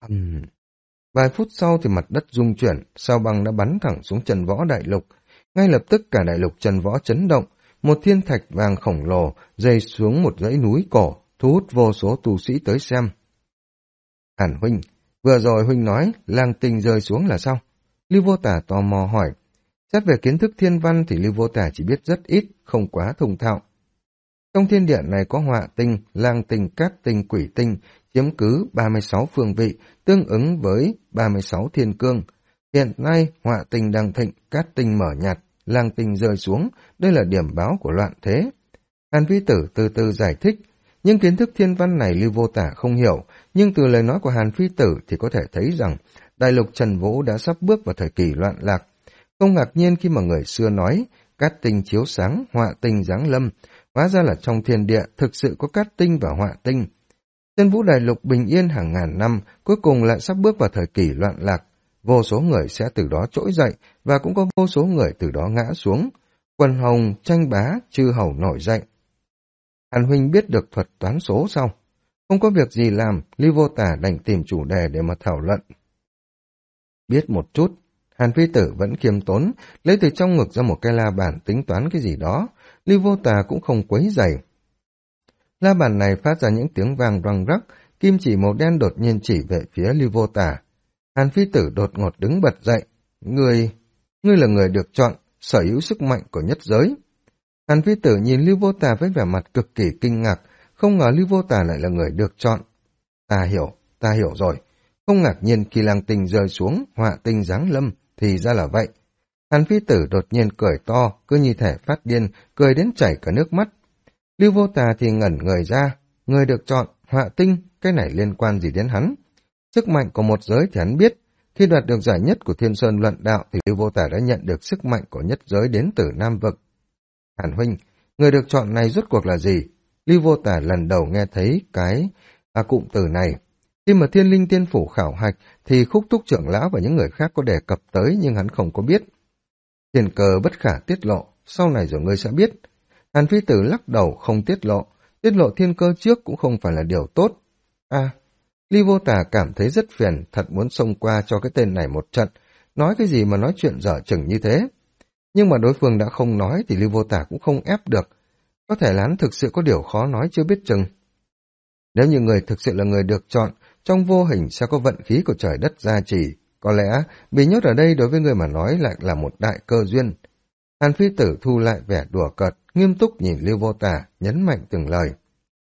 Vài phút sau thì mặt đất rung chuyển, sao băng đã bắn thẳng xuống chân võ đại lục. Ngay lập tức cả đại lục chân võ chấn động, một thiên thạch vàng khổng lồ rơi xuống một dãy núi cổ, thu hút vô số tu sĩ tới xem. Hàn huynh, vừa rồi huynh nói lang tinh rơi xuống là sao? Lưu Vô Tả tò mò hỏi. Xét về kiến thức thiên văn thì Lưu Vô Tả chỉ biết rất ít, không quá thông thạo. Trong thiên địa này có họa tinh, lang tinh, cát tinh, quỷ tinh, chiếm cứ 36 phương vị, tương ứng với 36 thiên cương. Hiện nay, họa tinh đang thịnh, cát tinh mở nhạt, lang tinh rơi xuống, đây là điểm báo của loạn thế. Hàn Phi Tử từ từ giải thích, nhưng kiến thức thiên văn này Lưu Vô Tả không hiểu, nhưng từ lời nói của Hàn Phi Tử thì có thể thấy rằng đại lục Trần Vũ đã sắp bước vào thời kỳ loạn lạc. Không ngạc nhiên khi mà người xưa nói, cát tinh chiếu sáng, họa tinh giáng lâm, hóa ra là trong thiên địa thực sự có cát tinh và họa tinh. Chân vũ đại lục bình yên hàng ngàn năm, cuối cùng lại sắp bước vào thời kỳ loạn lạc. Vô số người sẽ từ đó trỗi dậy, và cũng có vô số người từ đó ngã xuống. Quần hồng, tranh bá, chư hầu nổi dậy. Hàn huynh biết được thuật toán số sao? Không có việc gì làm, Lưu Vô Tả đành tìm chủ đề để mà thảo luận. Biết một chút, Hàn Phi Tử vẫn khiêm tốn, lấy từ trong ngực ra một cái la bàn tính toán cái gì đó. Lưu Vô Tả cũng không quấy rầy. La bàn này phát ra những tiếng vang răng rắc, kim chỉ màu đen đột nhiên chỉ về phía Lưu Vô Tả. Hàn Phi Tử đột ngột đứng bật dậy. Ngươi là người được chọn, sở hữu sức mạnh của nhất giới. Hàn Phi Tử nhìn Lưu Vô Tả với vẻ mặt cực kỳ kinh ngạc, không ngờ Lưu Vô Tả lại là người được chọn. Ta hiểu rồi. Không ngạc nhiên khi lang tinh rơi xuống, họa tinh giáng lâm, thì ra là vậy. Hàn Phi Tử đột nhiên cười to, cứ như thể phát điên, cười đến chảy cả nước mắt. Lưu Vô Tả thì ngẩn người ra, người được chọn, họa tinh, cái này liên quan gì đến hắn? Sức mạnh của một giới thì hắn biết, khi đoạt được giải nhất của Thiên Sơn luận đạo thì Lưu Vô Tả đã nhận được sức mạnh của nhất giới đến từ Nam Vực. Hàn huynh, người được chọn này rốt cuộc là gì? Lưu Vô Tả lần đầu nghe thấy cụm từ này. Khi mà Thiên Linh Tiên Phủ khảo hạch thì Khúc Túc trưởng lão và những người khác có đề cập tới nhưng hắn không có biết. Thiên cơ bất khả tiết lộ, sau này rồi ngươi sẽ biết. Hàn Phi Tử lắc đầu không tiết lộ thiên cơ trước cũng không phải là điều tốt. Lưu Vô Tả cảm thấy rất phiền, thật muốn xông qua cho cái tên này một trận, nói cái gì mà nói chuyện dở chừng như thế. Nhưng mà đối phương đã không nói thì Lưu Vô Tả cũng không ép được, có thể là hắn thực sự có điều khó nói chưa biết chừng. Nếu như người thực sự là người được chọn, trong vô hình sẽ có vận khí của trời đất gia trì, có lẽ bị nhốt ở đây đối với người mà nói lại là một đại cơ duyên. Hàn Phi Tử thu lại vẻ đùa cợt, nghiêm túc nhìn Lưu Vô Tả, nhấn mạnh từng lời.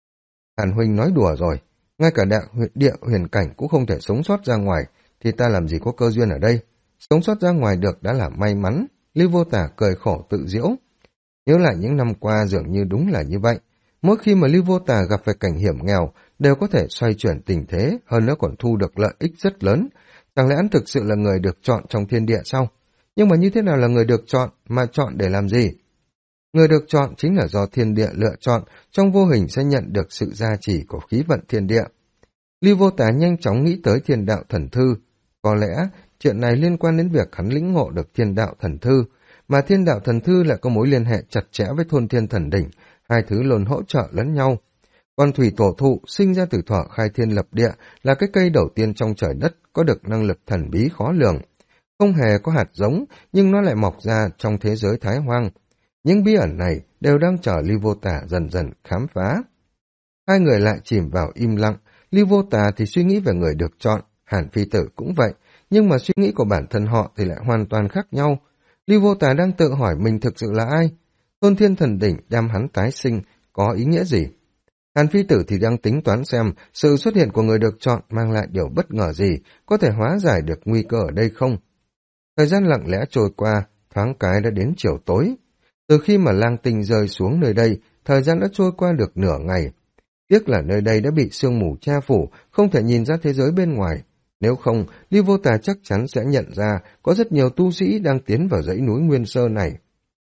Hàn huynh nói đùa rồi, ngay cả địa huyền cảnh cũng không thể sống sót ra ngoài, thì ta làm gì có cơ duyên ở đây. Sống sót ra ngoài được đã là may mắn. Lưu Vô Tả cười khổ tự giễu. Nhớ lại những năm qua dường như đúng là như vậy. Mỗi khi mà Lưu Vô Tả gặp phải cảnh hiểm nghèo, đều có thể xoay chuyển tình thế, hơn nữa còn thu được lợi ích rất lớn. Chẳng lẽ hắn thực sự là người được chọn trong thiên địa sao? Nhưng mà như thế nào là người được chọn, mà chọn để làm gì? Người được chọn chính là do thiên địa lựa chọn, trong vô hình sẽ nhận được sự gia trì của khí vận thiên địa. Lưu Vô Tả nhanh chóng nghĩ tới Thiên Đạo Thần Thư. Có lẽ chuyện này liên quan đến việc hắn lĩnh ngộ được Thiên Đạo Thần Thư, mà Thiên Đạo Thần Thư lại có mối liên hệ chặt chẽ với Thôn Thiên Thần Đỉnh, hai thứ luôn hỗ trợ lẫn nhau. Còn thủy tổ thụ sinh ra từ thuở khai thiên lập địa là cái cây đầu tiên trong trời đất có được năng lực thần bí khó lường. Không hề có hạt giống, nhưng nó lại mọc ra trong thế giới Thái Hoang. Những bí ẩn này đều đang chờ Lưu Vô Tả dần dần khám phá. Hai người lại chìm vào im lặng. Lưu Vô Tả thì suy nghĩ về người được chọn, Hàn Phi Tử cũng vậy, nhưng mà suy nghĩ của bản thân họ thì lại hoàn toàn khác nhau. Lưu Vô Tả đang tự hỏi mình thực sự là ai? Thôn Thiên Thần Đỉnh đem hắn tái sinh có ý nghĩa gì? Hàn Phi Tử thì đang tính toán xem sự xuất hiện của người được chọn mang lại điều bất ngờ gì, có thể hóa giải được nguy cơ ở đây không? Thời gian lặng lẽ trôi qua, thoáng cái đã đến chiều tối. Từ khi mà lang tinh rơi xuống nơi đây, thời gian đã trôi qua được nửa ngày. Tiếc là nơi đây đã bị sương mù che phủ, không thể nhìn ra thế giới bên ngoài. Nếu không, Lưu Vô Tả chắc chắn sẽ nhận ra có rất nhiều tu sĩ đang tiến vào dãy núi Nguyên Sơ này.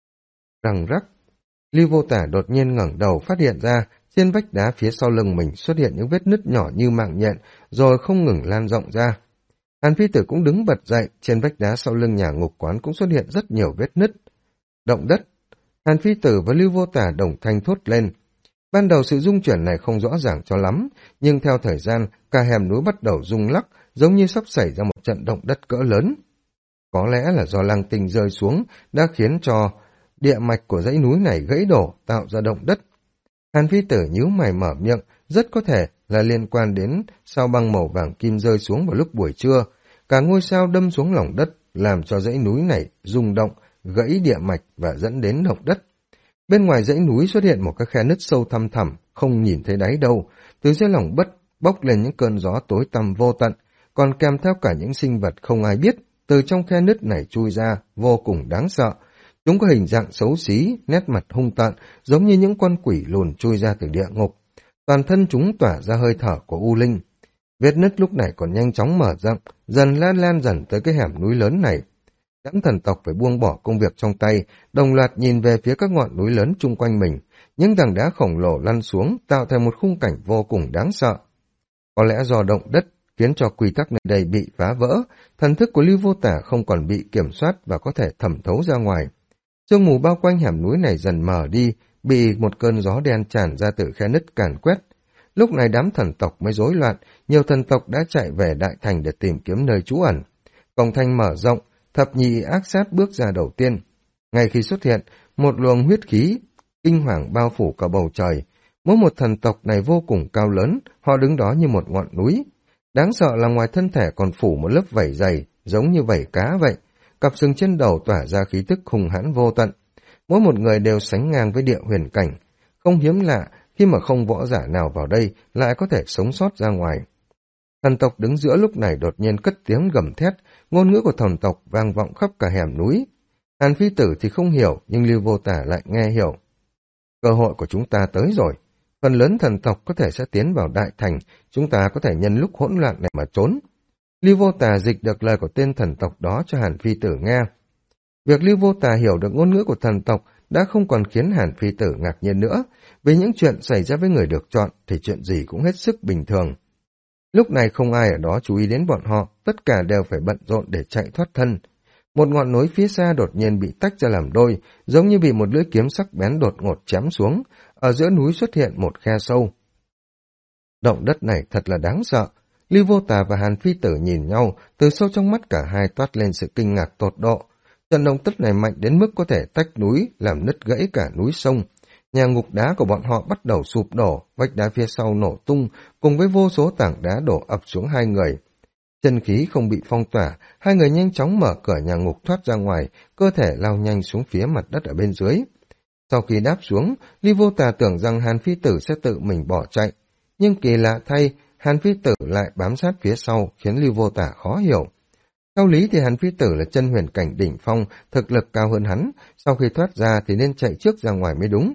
Răng rắc, Lưu Vô Tả đột nhiên ngẩng đầu phát hiện ra trên vách đá phía sau lưng mình xuất hiện những vết nứt nhỏ như mạng nhện, rồi không ngừng lan rộng ra. Hàn Phi Tử cũng đứng bật dậy, trên vách đá sau lưng nhà ngục quán cũng xuất hiện rất nhiều vết nứt. Động đất. Hàn Phi Tử và Lưu Vô Tả đồng thanh thốt lên. Ban đầu sự rung chuyển này không rõ ràng cho lắm, nhưng theo thời gian, cả hẻm núi bắt đầu rung lắc, giống như sắp xảy ra một trận động đất cỡ lớn. Có lẽ là do lang tinh rơi xuống đã khiến cho địa mạch của dãy núi này gãy đổ, tạo ra động đất. Hàn Phi Tử nhíu mày mở miệng, rất có thể là liên quan đến sao băng màu vàng kim rơi xuống vào lúc buổi trưa. Cả ngôi sao đâm xuống lòng đất, làm cho dãy núi này rung động, gãy địa mạch và dẫn đến động đất. Bên ngoài dãy núi xuất hiện một cái khe nứt sâu thăm thẳm, không nhìn thấy đáy đâu. Từ dưới lòng đất bốc lên những cơn gió tối tăm vô tận, còn kèm theo cả những sinh vật không ai biết từ trong khe nứt này chui ra, vô cùng đáng sợ. Chúng có hình dạng xấu xí, nét mặt hung tợn, giống như những con quỷ lùn chui ra từ địa ngục. Toàn thân chúng tỏa ra hơi thở của u linh. Vết nứt lúc này còn nhanh chóng mở rộng, dần lan dần tới cái hẻm núi lớn này. Đám thần tộc phải buông bỏ công việc trong tay, đồng loạt nhìn về phía các ngọn núi lớn chung quanh mình. Những tảng đá khổng lồ lăn xuống, tạo thành một khung cảnh vô cùng đáng sợ. Có lẽ do động đất khiến cho quy tắc nơi đây bị phá vỡ, thần thức của Lưu Vô Tả không còn bị kiểm soát và có thể thẩm thấu ra ngoài. Sương mù bao quanh hẻm núi này dần mờ đi, bị một cơn gió đen tràn ra từ khe nứt càn quét. Lúc này đám thần tộc mới rối loạn, nhiều thần tộc đã chạy về đại thành để tìm kiếm nơi trú ẩn. Cổng thành mở rộng, thập nhị ác sát bước ra đầu tiên. Ngay khi xuất hiện, một luồng huyết khí kinh hoàng bao phủ cả bầu trời. Mỗi một thần tộc này vô cùng cao lớn, họ đứng đó như một ngọn núi. Đáng sợ là ngoài thân thể còn phủ một lớp vảy dày, giống như vảy cá vậy. Cặp sừng trên đầu tỏa ra khí tức hung hãn vô tận. Mỗi một người đều sánh ngang với địa huyền cảnh. Không hiếm lạ khi mà không võ giả nào vào đây lại có thể sống sót ra ngoài. Thần tộc đứng giữa lúc này đột nhiên cất tiếng gầm thét, ngôn ngữ của thần tộc vang vọng khắp cả hẻm núi. Hàn Phi Tử thì không hiểu, nhưng Lưu Vô Tả lại nghe hiểu. Cơ hội của chúng ta tới rồi. Phần lớn thần tộc có thể sẽ tiến vào đại thành, chúng ta có thể nhân lúc hỗn loạn này mà trốn. Lưu Vô Tả dịch được lời của tên thần tộc đó cho Hàn Phi Tử nghe. Việc Lưu Vô Tả hiểu được ngôn ngữ của thần tộc đã không còn khiến Hàn Phi Tử ngạc nhiên nữa, vì những chuyện xảy ra với người được chọn thì chuyện gì cũng hết sức bình thường. Lúc này không ai ở đó chú ý đến bọn họ, tất cả đều phải bận rộn để chạy thoát thân. Một ngọn núi phía xa đột nhiên bị tách ra làm đôi, giống như bị một lưỡi kiếm sắc bén đột ngột chém xuống, ở giữa núi xuất hiện một khe sâu. Động đất này thật là đáng sợ. Lưu Vô Tả và Hàn Phi Tử nhìn nhau, từ sâu trong mắt cả hai toát lên sự kinh ngạc tột độ. Trận động đất này mạnh đến mức có thể tách núi, làm nứt gãy cả núi sông. Nhà ngục đá của bọn họ bắt đầu sụp đổ, vách đá phía sau nổ tung, cùng với vô số tảng đá đổ ập xuống hai người. Chân khí không bị phong tỏa, hai người nhanh chóng mở cửa nhà ngục thoát ra ngoài, cơ thể lao nhanh xuống phía mặt đất ở bên dưới. Sau khi đáp xuống, Lưu Vô Tả tưởng rằng Hàn Phi Tử sẽ tự mình bỏ chạy, nhưng kỳ lạ thay, Hàn Phi Tử lại bám sát phía sau, khiến Lưu Vô Tả khó hiểu. Theo lý thì Hàn Phi Tử là chân huyền cảnh đỉnh phong, thực lực cao hơn hắn, sau khi thoát ra thì nên chạy trước ra ngoài mới đúng.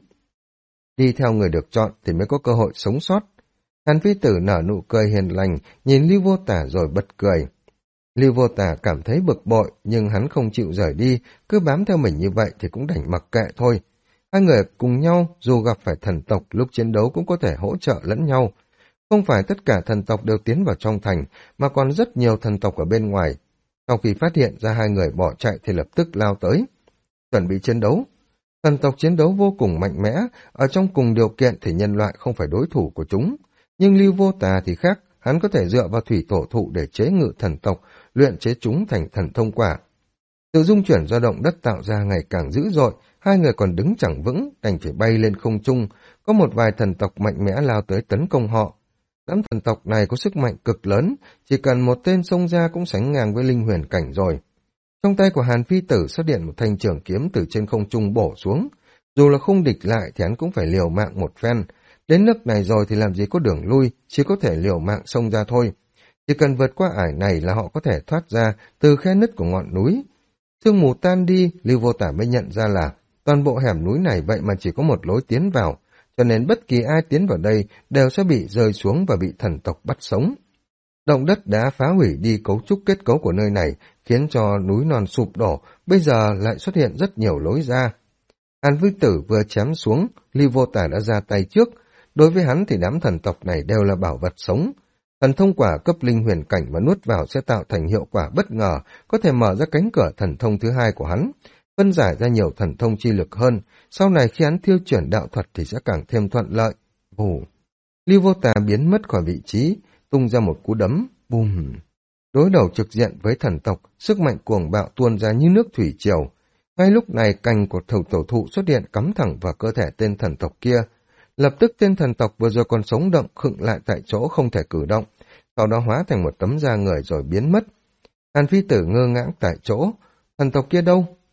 Đi theo người được chọn thì mới có cơ hội sống sót. Hàn Phi Tử nở nụ cười hiền lành, nhìn Lưu Vô Tả rồi bật cười. Lưu Vô Tả cảm thấy bực bội, nhưng hắn không chịu rời đi, cứ bám theo mình như vậy thì cũng đành mặc kệ thôi. Hai người cùng nhau, dù gặp phải thần tộc, lúc chiến đấu cũng có thể hỗ trợ lẫn nhau. Không phải tất cả thần tộc đều tiến vào trong thành, mà còn rất nhiều thần tộc ở bên ngoài. Sau khi phát hiện ra hai người bỏ chạy thì lập tức lao tới. Chuẩn bị chiến đấu. Thần tộc chiến đấu vô cùng mạnh mẽ, ở trong cùng điều kiện thì nhân loại không phải đối thủ của chúng. Nhưng Lưu Vô Tả thì khác, hắn có thể dựa vào thủy tổ thụ để chế ngự thần tộc, luyện chế chúng thành thần thông quả. Sự dung chuyển do động đất tạo ra ngày càng dữ dội, hai người còn đứng chẳng vững, đành phải bay lên không trung, có một vài thần tộc mạnh mẽ lao tới tấn công họ. Đám thần tộc này có sức mạnh cực lớn, chỉ cần một tên xông ra cũng sánh ngang với linh huyền cảnh rồi. Trong tay của Hàn Phi Tử xuất hiện một thanh trường kiếm từ trên không trung bổ xuống. Dù là không địch lại thì hắn cũng phải liều mạng một phen. Đến nước này rồi thì làm gì có đường lui, chỉ có thể liều mạng xông ra thôi. Chỉ cần vượt qua ải này là họ có thể thoát ra từ khe nứt của ngọn núi. Sương mù tan đi, Lưu Vô Tả mới nhận ra là toàn bộ hẻm núi này vậy mà chỉ có một lối tiến vào, cho nên bất kỳ ai tiến vào đây đều sẽ bị rơi xuống và bị thần tộc bắt sống. Động đất đã phá hủy đi cấu trúc kết cấu của nơi này, khiến cho núi non sụp đổ, bây giờ lại xuất hiện rất nhiều lối ra. Hàn Phi Tử vừa chém xuống, Lưu Vô Tả đã ra tay trước. Đối với hắn thì đám thần tộc này đều là bảo vật sống. Thần thông quả cấp linh huyền cảnh mà nuốt vào sẽ tạo thành hiệu quả bất ngờ, có thể mở ra cánh cửa thần thông thứ hai của hắn, phân giải ra nhiều thần thông chi lực hơn. Sau này khi hắn thiêu chuyển đạo thuật thì sẽ càng thêm thuận lợi. Vù! Lưu Vô Tả biến mất khỏi vị trí, tung ra một cú đấm, bùm! Đối đầu trực diện với thần tộc, sức mạnh cuồng bạo tuôn ra như nước thủy triều. Ngay lúc này cành của thầu tổ thụ xuất hiện cắm thẳng vào cơ thể tên thần tộc kia. Lập tức tên thần tộc vừa rồi còn sống động khựng lại tại chỗ không thể cử động, sau đó hóa thành một tấm da người rồi biến mất. Hàn Phi Tử ngơ ngác tại chỗ, thần tộc kia đâu?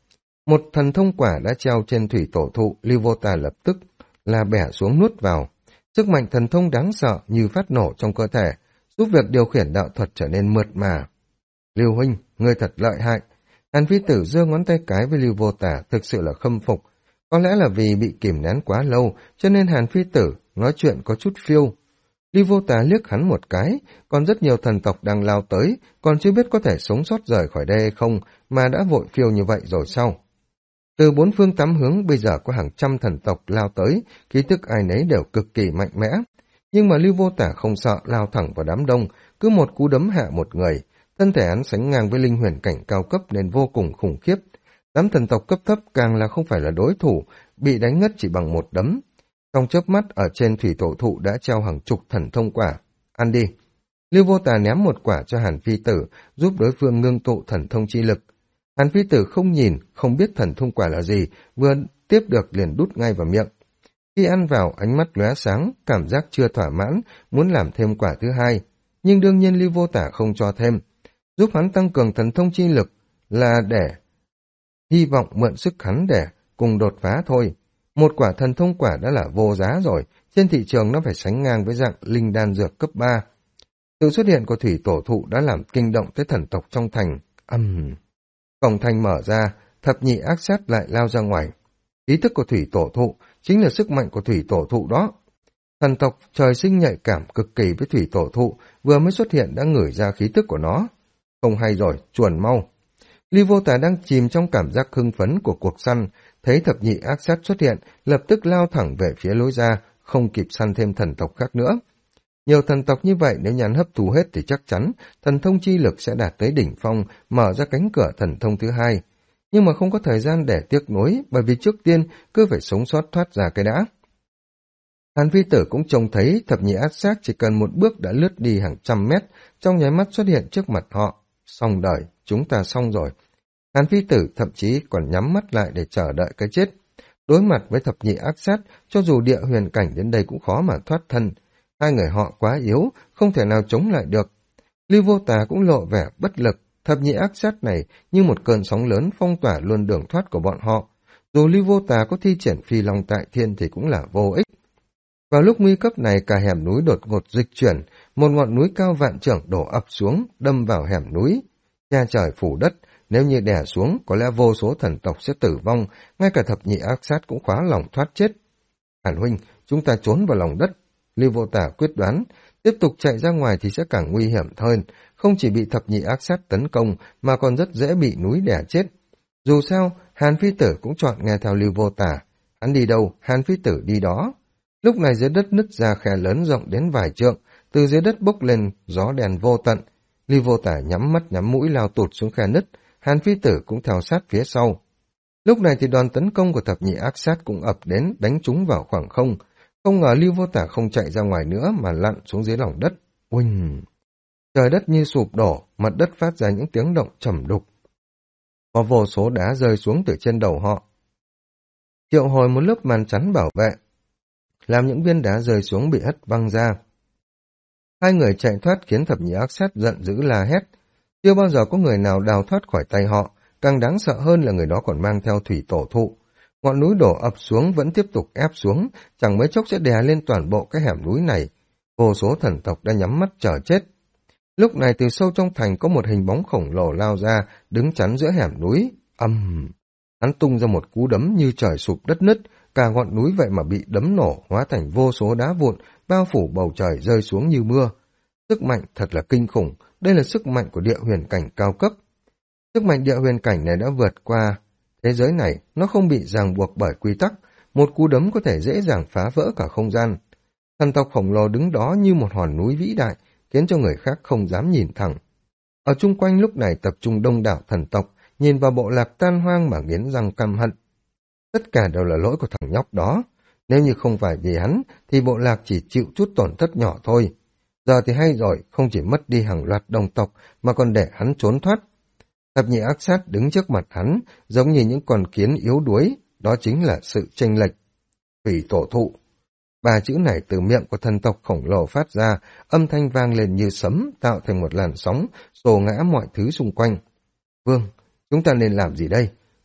Một thần thông quả đã treo trên thủy tổ thụ, Lưu Vô Tà lập tức là bẻ xuống nuốt vào. Sức mạnh thần thông đáng sợ như phát nổ trong cơ thể, giúp việc điều khiển đạo thuật trở nên mượt mà. Lưu huynh, ngươi thật lợi hại. Hàn Phi Tử giơ ngón tay cái với Lưu Vô Tà, thực sự là khâm phục. Có lẽ là vì bị kìm nén quá lâu, cho nên Hàn Phi Tử nói chuyện có chút phiêu. Lưu Vô Tà liếc hắn một cái, còn rất nhiều thần tộc đang lao tới, còn chưa biết có thể sống sót rời khỏi đây hay không, mà đã vội phiêu như vậy rồi sao? Từ bốn phương tám hướng bây giờ có hàng trăm thần tộc lao tới, khí tức ai nấy đều cực kỳ mạnh mẽ. Nhưng mà Lưu Vô Tả không sợ lao thẳng vào đám đông, cứ một cú đấm hạ một người. Thân thể hắn sánh ngang với linh huyền cảnh cao cấp nên vô cùng khủng khiếp. Đám thần tộc cấp thấp càng là không phải là đối thủ, bị đánh ngất chỉ bằng một đấm. Trong chớp mắt ở trên thủy tổ thụ đã treo hàng chục thần thông quả. Ăn đi. Lưu Vô Tà ném một quả cho Hàn Phi Tử, giúp đối phương ngưng tụ thần thông chi lực. Hàn Phi Tử không nhìn, không biết thần thông quả là gì, vừa tiếp được liền đút ngay vào miệng. Khi ăn vào, ánh mắt lóe sáng, cảm giác chưa thỏa mãn, muốn làm thêm quả thứ hai. Nhưng đương nhiên Lưu Vô Tả không cho thêm. Giúp hắn tăng cường thần thông chi lực là để hy vọng mượn sức hắn để cùng đột phá thôi. Một quả thần thông quả đã là vô giá rồi, trên thị trường nó phải sánh ngang với dạng linh đan dược cấp 3. Sự xuất hiện của thủy tổ thụ đã làm kinh động tới thần tộc trong thành. Cổng thành mở ra, thập nhị ác sát lại lao ra ngoài. Ý thức của thủy tổ thụ chính là sức mạnh của thủy tổ thụ đó. Thần tộc trời sinh nhạy cảm cực kỳ với thủy tổ thụ, vừa mới xuất hiện đã ngửi ra khí tức của nó. Không hay rồi, chuồn mau. Lưu Vô Tà đang chìm trong cảm giác hưng phấn của cuộc săn, thấy thập nhị ác sát xuất hiện, lập tức lao thẳng về phía lối ra, không kịp săn thêm thần tộc khác nữa. Nhiều thần tộc như vậy nếu nhắn hấp thụ hết thì chắc chắn thần thông chi lực sẽ đạt tới đỉnh phong, mở ra cánh cửa thần thông thứ hai. Nhưng mà không có thời gian để tiếc nuối, bởi vì trước tiên cứ phải sống sót thoát ra cái đã. Hàn Phi Tử cũng trông thấy thập nhị ác sát chỉ cần một bước đã lướt đi hàng trăm mét, trong nháy mắt xuất hiện trước mặt họ. Xong đời, chúng ta xong rồi. Hàn Phi Tử thậm chí còn nhắm mắt lại để chờ đợi cái chết. Đối mặt với thập nhị ác sát, cho dù địa huyền cảnh đến đây cũng khó mà thoát thân. Hai người họ quá yếu, không thể nào chống lại được. Lưu Vô Tà cũng lộ vẻ bất lực, thập nhị ác sát này như một cơn sóng lớn phong tỏa luôn đường thoát của bọn họ. Dù Lưu Vô Tà có thi triển phi long tại thiên thì cũng là vô ích. Vào lúc nguy cấp này cả hẻm núi đột ngột dịch chuyển, một ngọn núi cao vạn trượng đổ ập xuống, đâm vào hẻm núi. Che trời phủ đất, nếu như đè xuống có lẽ vô số thần tộc sẽ tử vong, ngay cả thập nhị ác sát cũng khóa lòng thoát chết. Hàn huynh, chúng ta trốn vào lòng đất. Lưu Vô Tả quyết đoán, tiếp tục chạy ra ngoài thì sẽ càng nguy hiểm hơn, không chỉ bị thập nhị ác sát tấn công mà còn rất dễ bị núi đè chết. Dù sao, Hàn Phi Tử cũng chọn nghe theo Lưu Vô Tả, hắn đi đâu, Hàn Phi Tử đi đó. Lúc này dưới đất nứt ra khe lớn rộng đến vài trượng, từ dưới đất bốc lên gió đèn vô tận. Lưu Vô Tả nhắm mắt nhắm mũi lao tụt xuống khe nứt, Hàn Phi Tử cũng theo sát phía sau. Lúc này thì đoàn tấn công của thập nhị ác sát cũng ập đến đánh chúng vào khoảng không. Không ngờ Lưu Vô Tả không chạy ra ngoài nữa mà lặn xuống dưới lòng đất. Uỳnh! Trời đất như sụp đổ, mặt đất phát ra những tiếng động trầm đục. Có vô số đá rơi xuống từ trên đầu họ. Triệu hồi một lớp màn chắn bảo vệ, làm những viên đá rơi xuống bị hất văng ra. Hai người chạy thoát khiến thập nhị ác sát giận dữ la hét. Chưa bao giờ có người nào đào thoát khỏi tay họ, càng đáng sợ hơn là người đó còn mang theo thủy tổ thụ. Ngọn núi đổ ập xuống vẫn tiếp tục ép xuống, chẳng mấy chốc sẽ đè lên toàn bộ cái hẻm núi này. Vô số thần tộc đã nhắm mắt chờ chết. Lúc này từ sâu trong thành có một hình bóng khổng lồ lao ra, đứng chắn giữa hẻm núi. Hắn tung ra một cú đấm như trời sụp đất nứt, cả ngọn núi vậy mà bị đấm nổ, hóa thành vô số đá vụn, bao phủ bầu trời rơi xuống như mưa. Sức mạnh thật là kinh khủng, đây là sức mạnh của địa huyền cảnh cao cấp. Sức mạnh địa huyền cảnh này đã vượt qua thế giới này, nó không bị ràng buộc bởi quy tắc, một cú đấm có thể dễ dàng phá vỡ cả không gian. Thần tộc khổng lồ đứng đó như một hòn núi vĩ đại, khiến cho người khác không dám nhìn thẳng. Ở chung quanh lúc này tập trung đông đảo thần tộc, nhìn vào bộ lạc tan hoang mà nghiến răng căm hận. Tất cả đều là lỗi của thằng nhóc đó. Nếu như không phải vì hắn, thì bộ lạc chỉ chịu chút tổn thất nhỏ thôi. Giờ thì hay rồi, không chỉ mất đi hàng loạt đồng tộc, mà còn để hắn trốn thoát. Thập nhị ác sát đứng trước mặt hắn, giống như những con kiến yếu đuối, đó chính là sự chênh lệch. Thủy tổ thụ. Ba chữ này từ miệng của thần tộc khổng lồ phát ra, âm thanh vang lên như sấm, tạo thành một làn sóng, xô ngã mọi thứ xung quanh. Vương, chúng ta nên làm gì đây?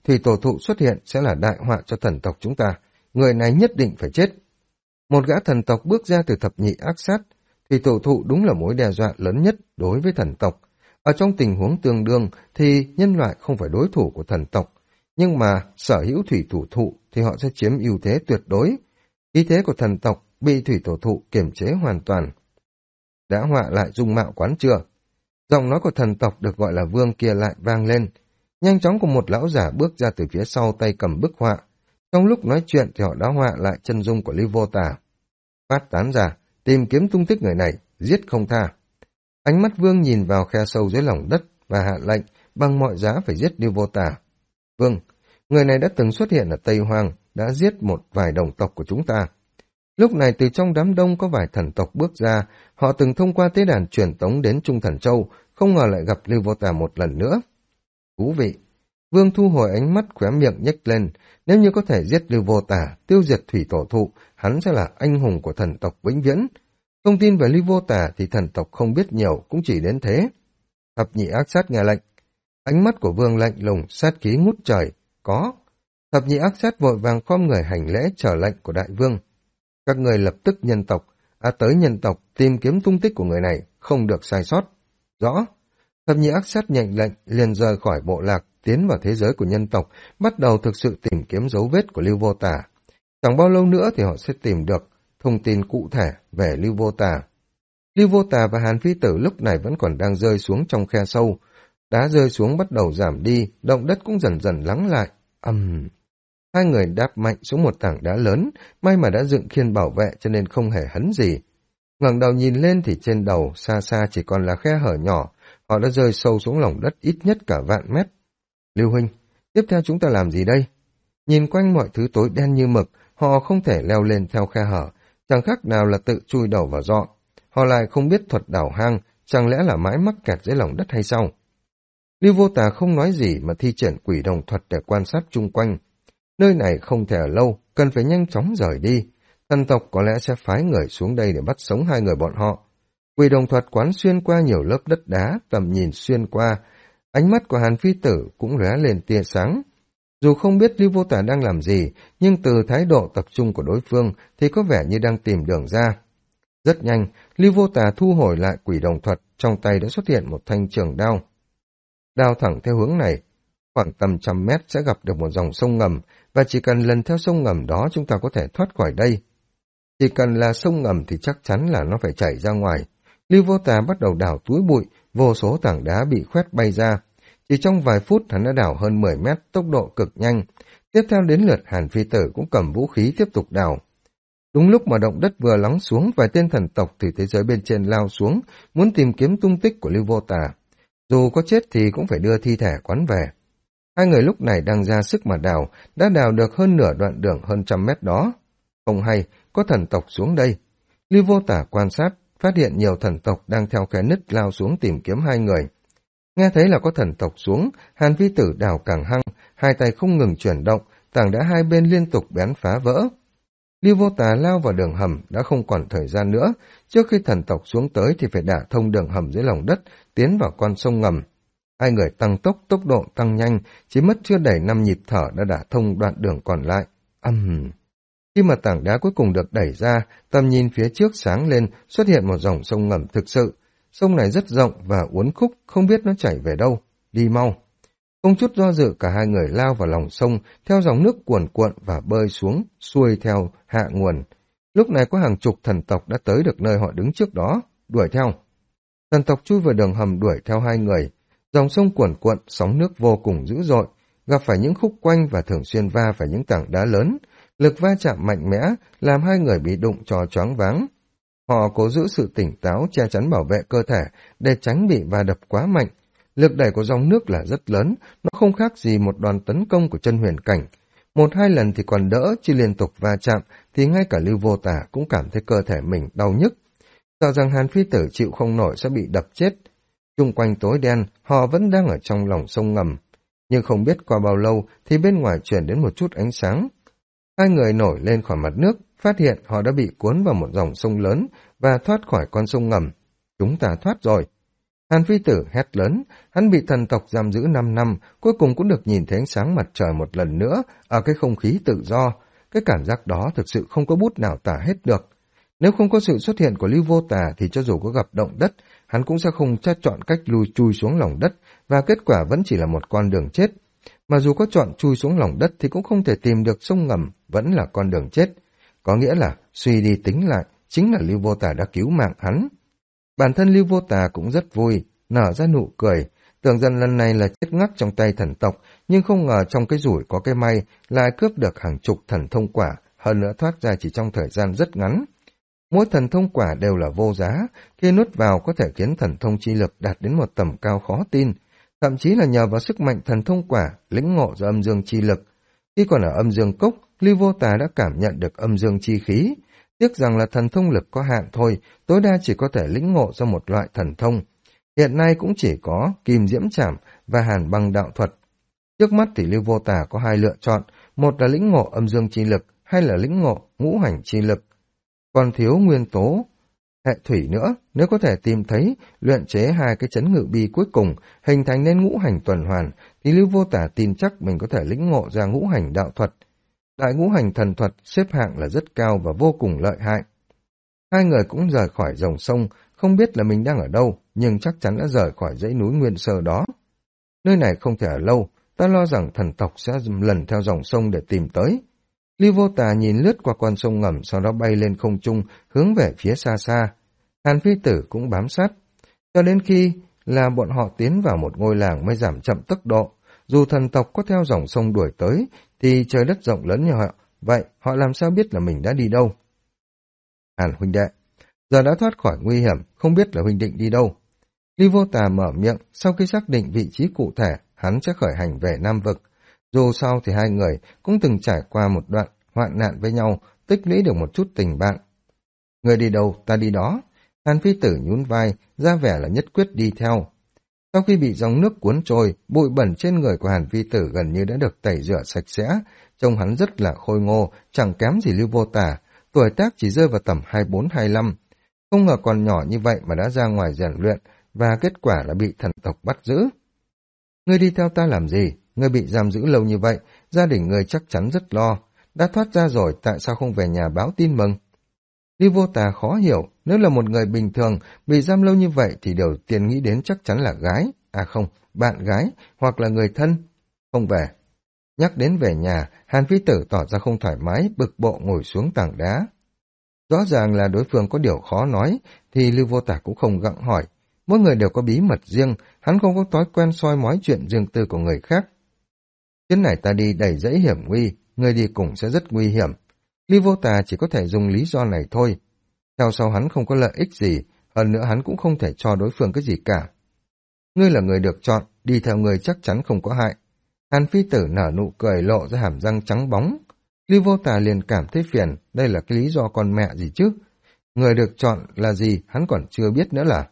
thủy tổ thụ xuất hiện sẽ là đại họa cho thần tộc chúng ta. Người này nhất định phải chết. Một gã thần tộc bước ra từ thập nhị ác sát. Thủy tổ thụ đúng là mối đe dọa lớn nhất đối với thần tộc. Ở trong tình huống tương đương thì nhân loại không phải đối thủ của thần tộc. Nhưng mà sở hữu thủy tổ thụ thì họ sẽ chiếm ưu thế tuyệt đối. Ý thế của thần tộc bị thủy tổ thụ kiềm chế hoàn toàn. Đã họa lại dung mạo quán chưa? Giọng nói của thần tộc được gọi là Vương kia lại vang lên. Nhanh chóng của một lão giả bước ra từ phía sau tay cầm bức họa. Trong lúc nói chuyện thì họ đã họa lại chân dung của Lưu Vô Tà. Phát tán ra, tìm kiếm tung tích người này, giết không tha. Ánh mắt Vương nhìn vào khe sâu dưới lòng đất và hạ lệnh bằng mọi giá phải giết Lưu Vô Tà. Vương, người này đã từng xuất hiện ở Tây Hoang, đã giết một vài đồng tộc của chúng ta. Lúc này từ trong đám đông có vài thần tộc bước ra, họ từng thông qua tế đàn truyền tống đến Trung Thần Châu, không ngờ lại gặp Lưu Vô Tà một lần nữa. Thú vị. Vương thu hồi ánh mắt, khóe miệng nhếch lên, nếu như có thể giết Lưu Vô Tà, tiêu diệt thủy tổ thụ, hắn sẽ là anh hùng của thần tộc vĩnh viễn. Thông tin về Lưu Vô Tà thì thần tộc không biết nhiều, cũng chỉ đến thế. Thập nhị ác sát nghe lệnh. Ánh mắt của Vương lạnh lùng, sát khí ngút trời. Có. Thập nhị ác sát vội vàng khom người hành lễ chờ lệnh của đại vương. Các người lập tức tới nhân tộc tìm kiếm tung tích của người này, không được sai sót. Rõ. Thập nhị ác sát nhận lệnh liền rời khỏi bộ lạc, tiến vào thế giới của nhân tộc, bắt đầu thực sự tìm kiếm dấu vết của Lưu Vô Tà. Chẳng bao lâu nữa thì họ sẽ tìm được thông tin cụ thể về Lưu Vô Tà. Lưu Vô Tà và Hàn Phi Tử lúc này vẫn còn đang rơi xuống trong khe sâu. Đá rơi xuống bắt đầu giảm đi, động đất cũng dần dần lắng lại. Hai người đáp mạnh xuống một tảng đá lớn, may mà đã dựng khiên bảo vệ cho nên không hề hấn gì. Ngẩng đầu nhìn lên thì trên đầu xa xa chỉ còn là khe hở nhỏ, họ đã rơi sâu xuống lòng đất ít nhất cả vạn mét. Lưu huynh, tiếp theo chúng ta làm gì đây? Nhìn quanh mọi thứ tối đen như mực, họ không thể leo lên theo khe hở, chẳng khác nào là tự chui đầu vào giọ. Họ lại không biết thuật đào hang, chẳng lẽ là mãi mắc kẹt dưới lòng đất hay sao? Lưu Vô Tà không nói gì mà thi triển quỷ đồng thuật để quan sát chung quanh. Nơi này không thể ở lâu, cần phải nhanh chóng rời đi. Thần tộc có lẽ sẽ phái người xuống đây để bắt sống hai người bọn họ. Quỷ đồng thuật quán xuyên qua nhiều lớp đất đá, tầm nhìn xuyên qua. Ánh mắt của Hàn Phi Tử cũng lóe lên tia sáng. Dù không biết Lưu Vô Tà đang làm gì, nhưng từ thái độ tập trung của đối phương thì có vẻ như đang tìm đường ra. Rất nhanh, Lưu Vô Tà thu hồi lại quỷ đồng thuật, trong tay đã xuất hiện một thanh trường đao. Đao thẳng theo hướng này, khoảng tầm 100 mét sẽ gặp được một dòng sông ngầm, và chỉ cần lần theo sông ngầm đó chúng ta có thể thoát khỏi đây. Chỉ cần là sông ngầm thì chắc chắn là nó phải chảy ra ngoài. Lưu Vô Tà bắt đầu đào túi bụi, vô số tảng đá bị khoét bay ra. Chỉ trong vài phút hắn đã đào hơn 10 mét, tốc độ cực nhanh. Tiếp theo đến lượt Hàn Phi Tử cũng cầm vũ khí tiếp tục đào. Đúng lúc mà động đất vừa lắng xuống, vài tên thần tộc từ thế giới bên trên lao xuống, muốn tìm kiếm tung tích của Lưu Vô Tà. Dù có chết thì cũng phải đưa thi thể quán về. Hai người lúc này đang ra sức mà đào, đã đào được hơn nửa đoạn đường hơn 100 mét đó. Không hay, có thần tộc xuống đây. Lưu Vô Tà quan sát, phát hiện nhiều thần tộc đang theo khe nứt lao xuống tìm kiếm hai người. Nghe thấy là có thần tộc xuống, Hàn Phi Tử đào càng hăng, hai tay không ngừng chuyển động, tảng đá hai bên liên tục bén phá vỡ. Lưu Vô Tà lao vào đường hầm đã không còn thời gian nữa, trước khi thần tộc xuống tới thì phải đả thông đường hầm dưới lòng đất, tiến vào con sông ngầm. Hai người tăng tốc, tốc độ tăng nhanh, chỉ mất chưa đầy 5 nhịp thở đã đả thông đoạn đường còn lại. Khi mà tảng đá cuối cùng được đẩy ra, tầm nhìn phía trước sáng lên, xuất hiện một dòng sông ngầm thực sự. Sông này rất rộng và uốn khúc, không biết nó chảy về đâu. Đi mau. Không chút do dự cả hai người lao vào lòng sông, theo dòng nước cuồn cuộn và bơi xuống, xuôi theo hạ nguồn. Lúc này có hàng chục thần tộc đã tới được nơi họ đứng trước đó, đuổi theo. Thần tộc chui vào đường hầm đuổi theo hai người. Dòng sông cuồn cuộn, sóng nước vô cùng dữ dội, gặp phải những khúc quanh và thường xuyên va phải những tảng đá lớn. Lực va chạm mạnh mẽ, làm hai người bị đụng cho choáng váng. Họ cố giữ sự tỉnh táo, che chắn bảo vệ cơ thể để tránh bị va đập quá mạnh. Lực đẩy của dòng nước là rất lớn, nó không khác gì một đòn tấn công của chân huyền cảnh. Một hai lần thì còn đỡ, chứ liên tục va chạm thì ngay cả Lưu Vô Tà cũng cảm thấy cơ thể mình đau nhức. Sợ rằng Hàn Phi Tử chịu không nổi sẽ bị đập chết. Chung quanh tối đen, họ vẫn đang ở trong lòng sông ngầm. Nhưng không biết qua bao lâu thì bên ngoài chuyển đến một chút ánh sáng. Hai người nổi lên khỏi mặt nước, phát hiện họ đã bị cuốn vào một dòng sông lớn và thoát khỏi con sông ngầm. Chúng ta thoát rồi. Hàn Phi Tử hét lớn, hắn bị thần tộc giam giữ 5 năm, cuối cùng cũng được nhìn thấy ánh sáng mặt trời một lần nữa, ở cái không khí tự do. Cái cảm giác đó thực sự không có bút nào tả hết được. Nếu không có sự xuất hiện của Lưu Vô Tà thì cho dù có gặp động đất, hắn cũng sẽ không chọn cách chui xuống lòng đất, và kết quả vẫn chỉ là một con đường chết. Mà dù có chọn chui xuống lòng đất thì cũng không thể tìm được sông ngầm, vẫn là con đường chết. Có nghĩa là, suy đi tính lại, chính là Lưu Vô Tà đã cứu mạng hắn. Bản thân Lưu Vô Tà cũng rất vui, nở ra nụ cười, tưởng rằng lần này là chết ngắt trong tay thần tộc, nhưng không ngờ trong cái rủi có cái may, lại cướp được hàng chục thần thông quả, hơn nữa thoát ra chỉ trong thời gian rất ngắn. Mỗi thần thông quả đều là vô giá, khi nuốt vào có thể khiến thần thông chi lực đạt đến một tầm cao khó tin, thậm chí là nhờ vào sức mạnh thần thông quả, lĩnh ngộ ra âm dương chi lực. Khi còn ở âm dương cốc, Lưu Vô Tà đã cảm nhận được âm dương chi khí. Tiếc rằng là thần thông lực có hạn thôi, tối đa chỉ có thể lĩnh ngộ ra một loại thần thông. Hiện nay cũng chỉ có Kim Diễm Trảm và Hàn Băng Đạo Thuật. Trước mắt thì Lưu Vô Tà có hai lựa chọn, một là lĩnh ngộ âm dương chi lực, hay là lĩnh ngộ ngũ hành chi lực. Còn thiếu nguyên tố hệ thủy nữa, nếu có thể tìm thấy, luyện chế hai cái chấn ngự bi cuối cùng, hình thành nên ngũ hành tuần hoàn, thì Lưu Vô Tà tin chắc mình có thể lĩnh ngộ ra ngũ hành đạo thuật. Đại ngũ hành thần thuật xếp hạng là rất cao và vô cùng lợi hại. Hai người cũng rời khỏi dòng sông, không biết là mình đang ở đâu, nhưng chắc chắn đã rời khỏi dãy núi nguyên sơ đó. Nơi này không thể ở lâu, ta lo rằng thần tộc sẽ lần theo dòng sông để tìm tới. Lưu Vô Tà nhìn lướt qua con sông ngầm, sau đó bay lên không trung, hướng về phía xa xa. Hàn Phi Tử cũng bám sát, cho đến khi là bọn họ tiến vào một ngôi làng mới giảm chậm tốc độ. Dù thần tộc có theo dòng sông đuổi tới, thì trời đất rộng lớn như họ, vậy họ làm sao biết là mình đã đi đâu? Hàn huynh đệ, giờ đã thoát khỏi nguy hiểm, không biết là huynh định đi đâu. Lưu Vô Tà mở miệng, sau khi xác định vị trí cụ thể, hắn sẽ khởi hành về Nam Vực. Dù sao thì hai người cũng từng trải qua một đoạn hoạn nạn với nhau, tích lũy được một chút tình bạn. Người đi đâu, ta đi đó. Hàn Phi Tử nhún vai, ra vẻ là nhất quyết đi theo. Sau khi bị dòng nước cuốn trôi, bụi bẩn trên người của Hàn Phi Tử gần như đã được tẩy rửa sạch sẽ, trông hắn rất là khôi ngô, chẳng kém gì Lưu Vô Tà, tuổi tác chỉ rơi vào tầm 24-25. Không ngờ còn nhỏ như vậy mà đã ra ngoài rèn luyện, và kết quả là bị thần tộc bắt giữ. Ngươi đi theo ta làm gì? Ngươi bị giam giữ lâu như vậy, gia đình ngươi chắc chắn rất lo. Đã thoát ra rồi, tại sao không về nhà báo tin mừng? Lưu Vô Tà khó hiểu, nếu là một người bình thường, bị giam lâu như vậy thì điều tiên nghĩ đến chắc chắn là gái, bạn gái, hoặc là người thân. Không về. Nhắc đến về nhà, Hàn Phi Tử tỏ ra không thoải mái, bực bộ ngồi xuống tảng đá. Rõ ràng là đối phương có điều khó nói, thì Lưu Vô Tà cũng không gặng hỏi. Mỗi người đều có bí mật riêng, hắn không có thói quen soi mói chuyện riêng tư của người khác. Chuyến này ta đi đầy dẫy hiểm nguy, người đi cùng sẽ rất nguy hiểm. Lưu Vô Tà chỉ có thể dùng lý do này thôi. Theo sau hắn không có lợi ích gì, hơn nữa hắn cũng không thể cho đối phương cái gì cả. Ngươi là người được chọn, đi theo người chắc chắn không có hại. Hàn Phi Tử nở nụ cười lộ ra hàm răng trắng bóng. Lưu Vô Tà liền cảm thấy phiền, đây là cái lý do con mẹ gì chứ. Người được chọn là gì hắn còn chưa biết nữa là.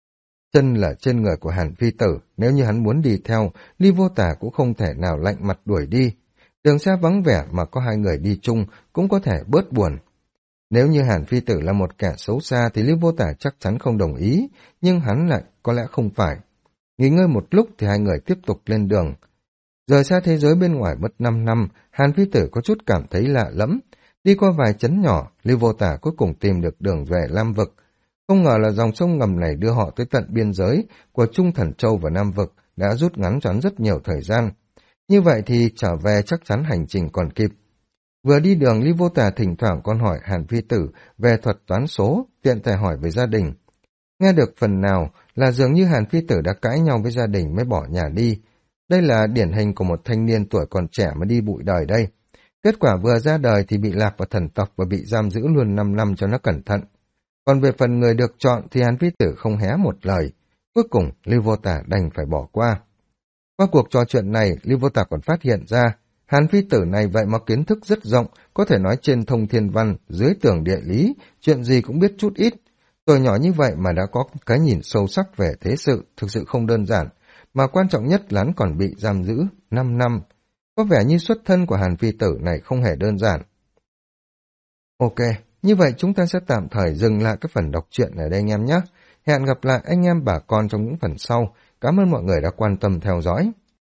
Chân là trên người của Hàn Phi Tử, nếu như hắn muốn đi theo, Lưu Vô Tà cũng không thể nào lạnh mặt đuổi đi. Đường xa vắng vẻ mà có hai người đi chung cũng có thể bớt buồn. Nếu như Hàn Phi Tử là một kẻ xấu xa thì Lưu Vô Tà chắc chắn không đồng ý, nhưng hắn lại có lẽ không phải. Nghỉ ngơi một lúc thì hai người tiếp tục lên đường. Rời xa thế giới bên ngoài mất 5 năm, Hàn Phi Tử có chút cảm thấy lạ lẫm. Đi qua vài trấn nhỏ, Lưu Vô Tà cuối cùng tìm được đường về Lam Vực. Không ngờ là dòng sông ngầm này đưa họ tới tận biên giới của Trung Thần Châu và Nam Vực, đã rút ngắn cho hắn rất nhiều thời gian. Như vậy thì trở về chắc chắn hành trình còn kịp. Vừa đi đường, Lưu Vô Tà thỉnh thoảng còn hỏi Hàn Phi Tử về thuật toán số, tiện thể hỏi về gia đình. Nghe được phần nào là dường như Hàn Phi Tử đã cãi nhau với gia đình mới bỏ nhà đi. Đây là điển hình của một thanh niên tuổi còn trẻ mà đi bụi đời đây. Kết quả vừa ra đời thì bị lạc vào thần tộc và bị giam giữ luôn 5 năm cho nó cẩn thận. Còn về phần người được chọn thì Hàn Phi Tử không hé một lời. Cuối cùng, Lưu Vô Tà đành phải bỏ qua. Qua cuộc trò chuyện này, Lưu Vô Tà còn phát hiện ra, Hàn Phi Tử này vậy mà kiến thức rất rộng, có thể nói trên thông thiên văn, dưới tường địa lý, chuyện gì cũng biết chút ít. Tuổi nhỏ như vậy mà đã có cái nhìn sâu sắc về thế sự, thực sự không đơn giản, mà quan trọng nhất là hắn còn bị giam giữ 5 năm. Có vẻ như xuất thân của Hàn Phi Tử này không hề đơn giản. Ok, như vậy chúng ta sẽ tạm thời dừng lại cái phần đọc truyện ở đây anh em nhé. Hẹn gặp lại anh em bà con trong những phần sau. Cảm ơn mọi người đã quan tâm theo dõi.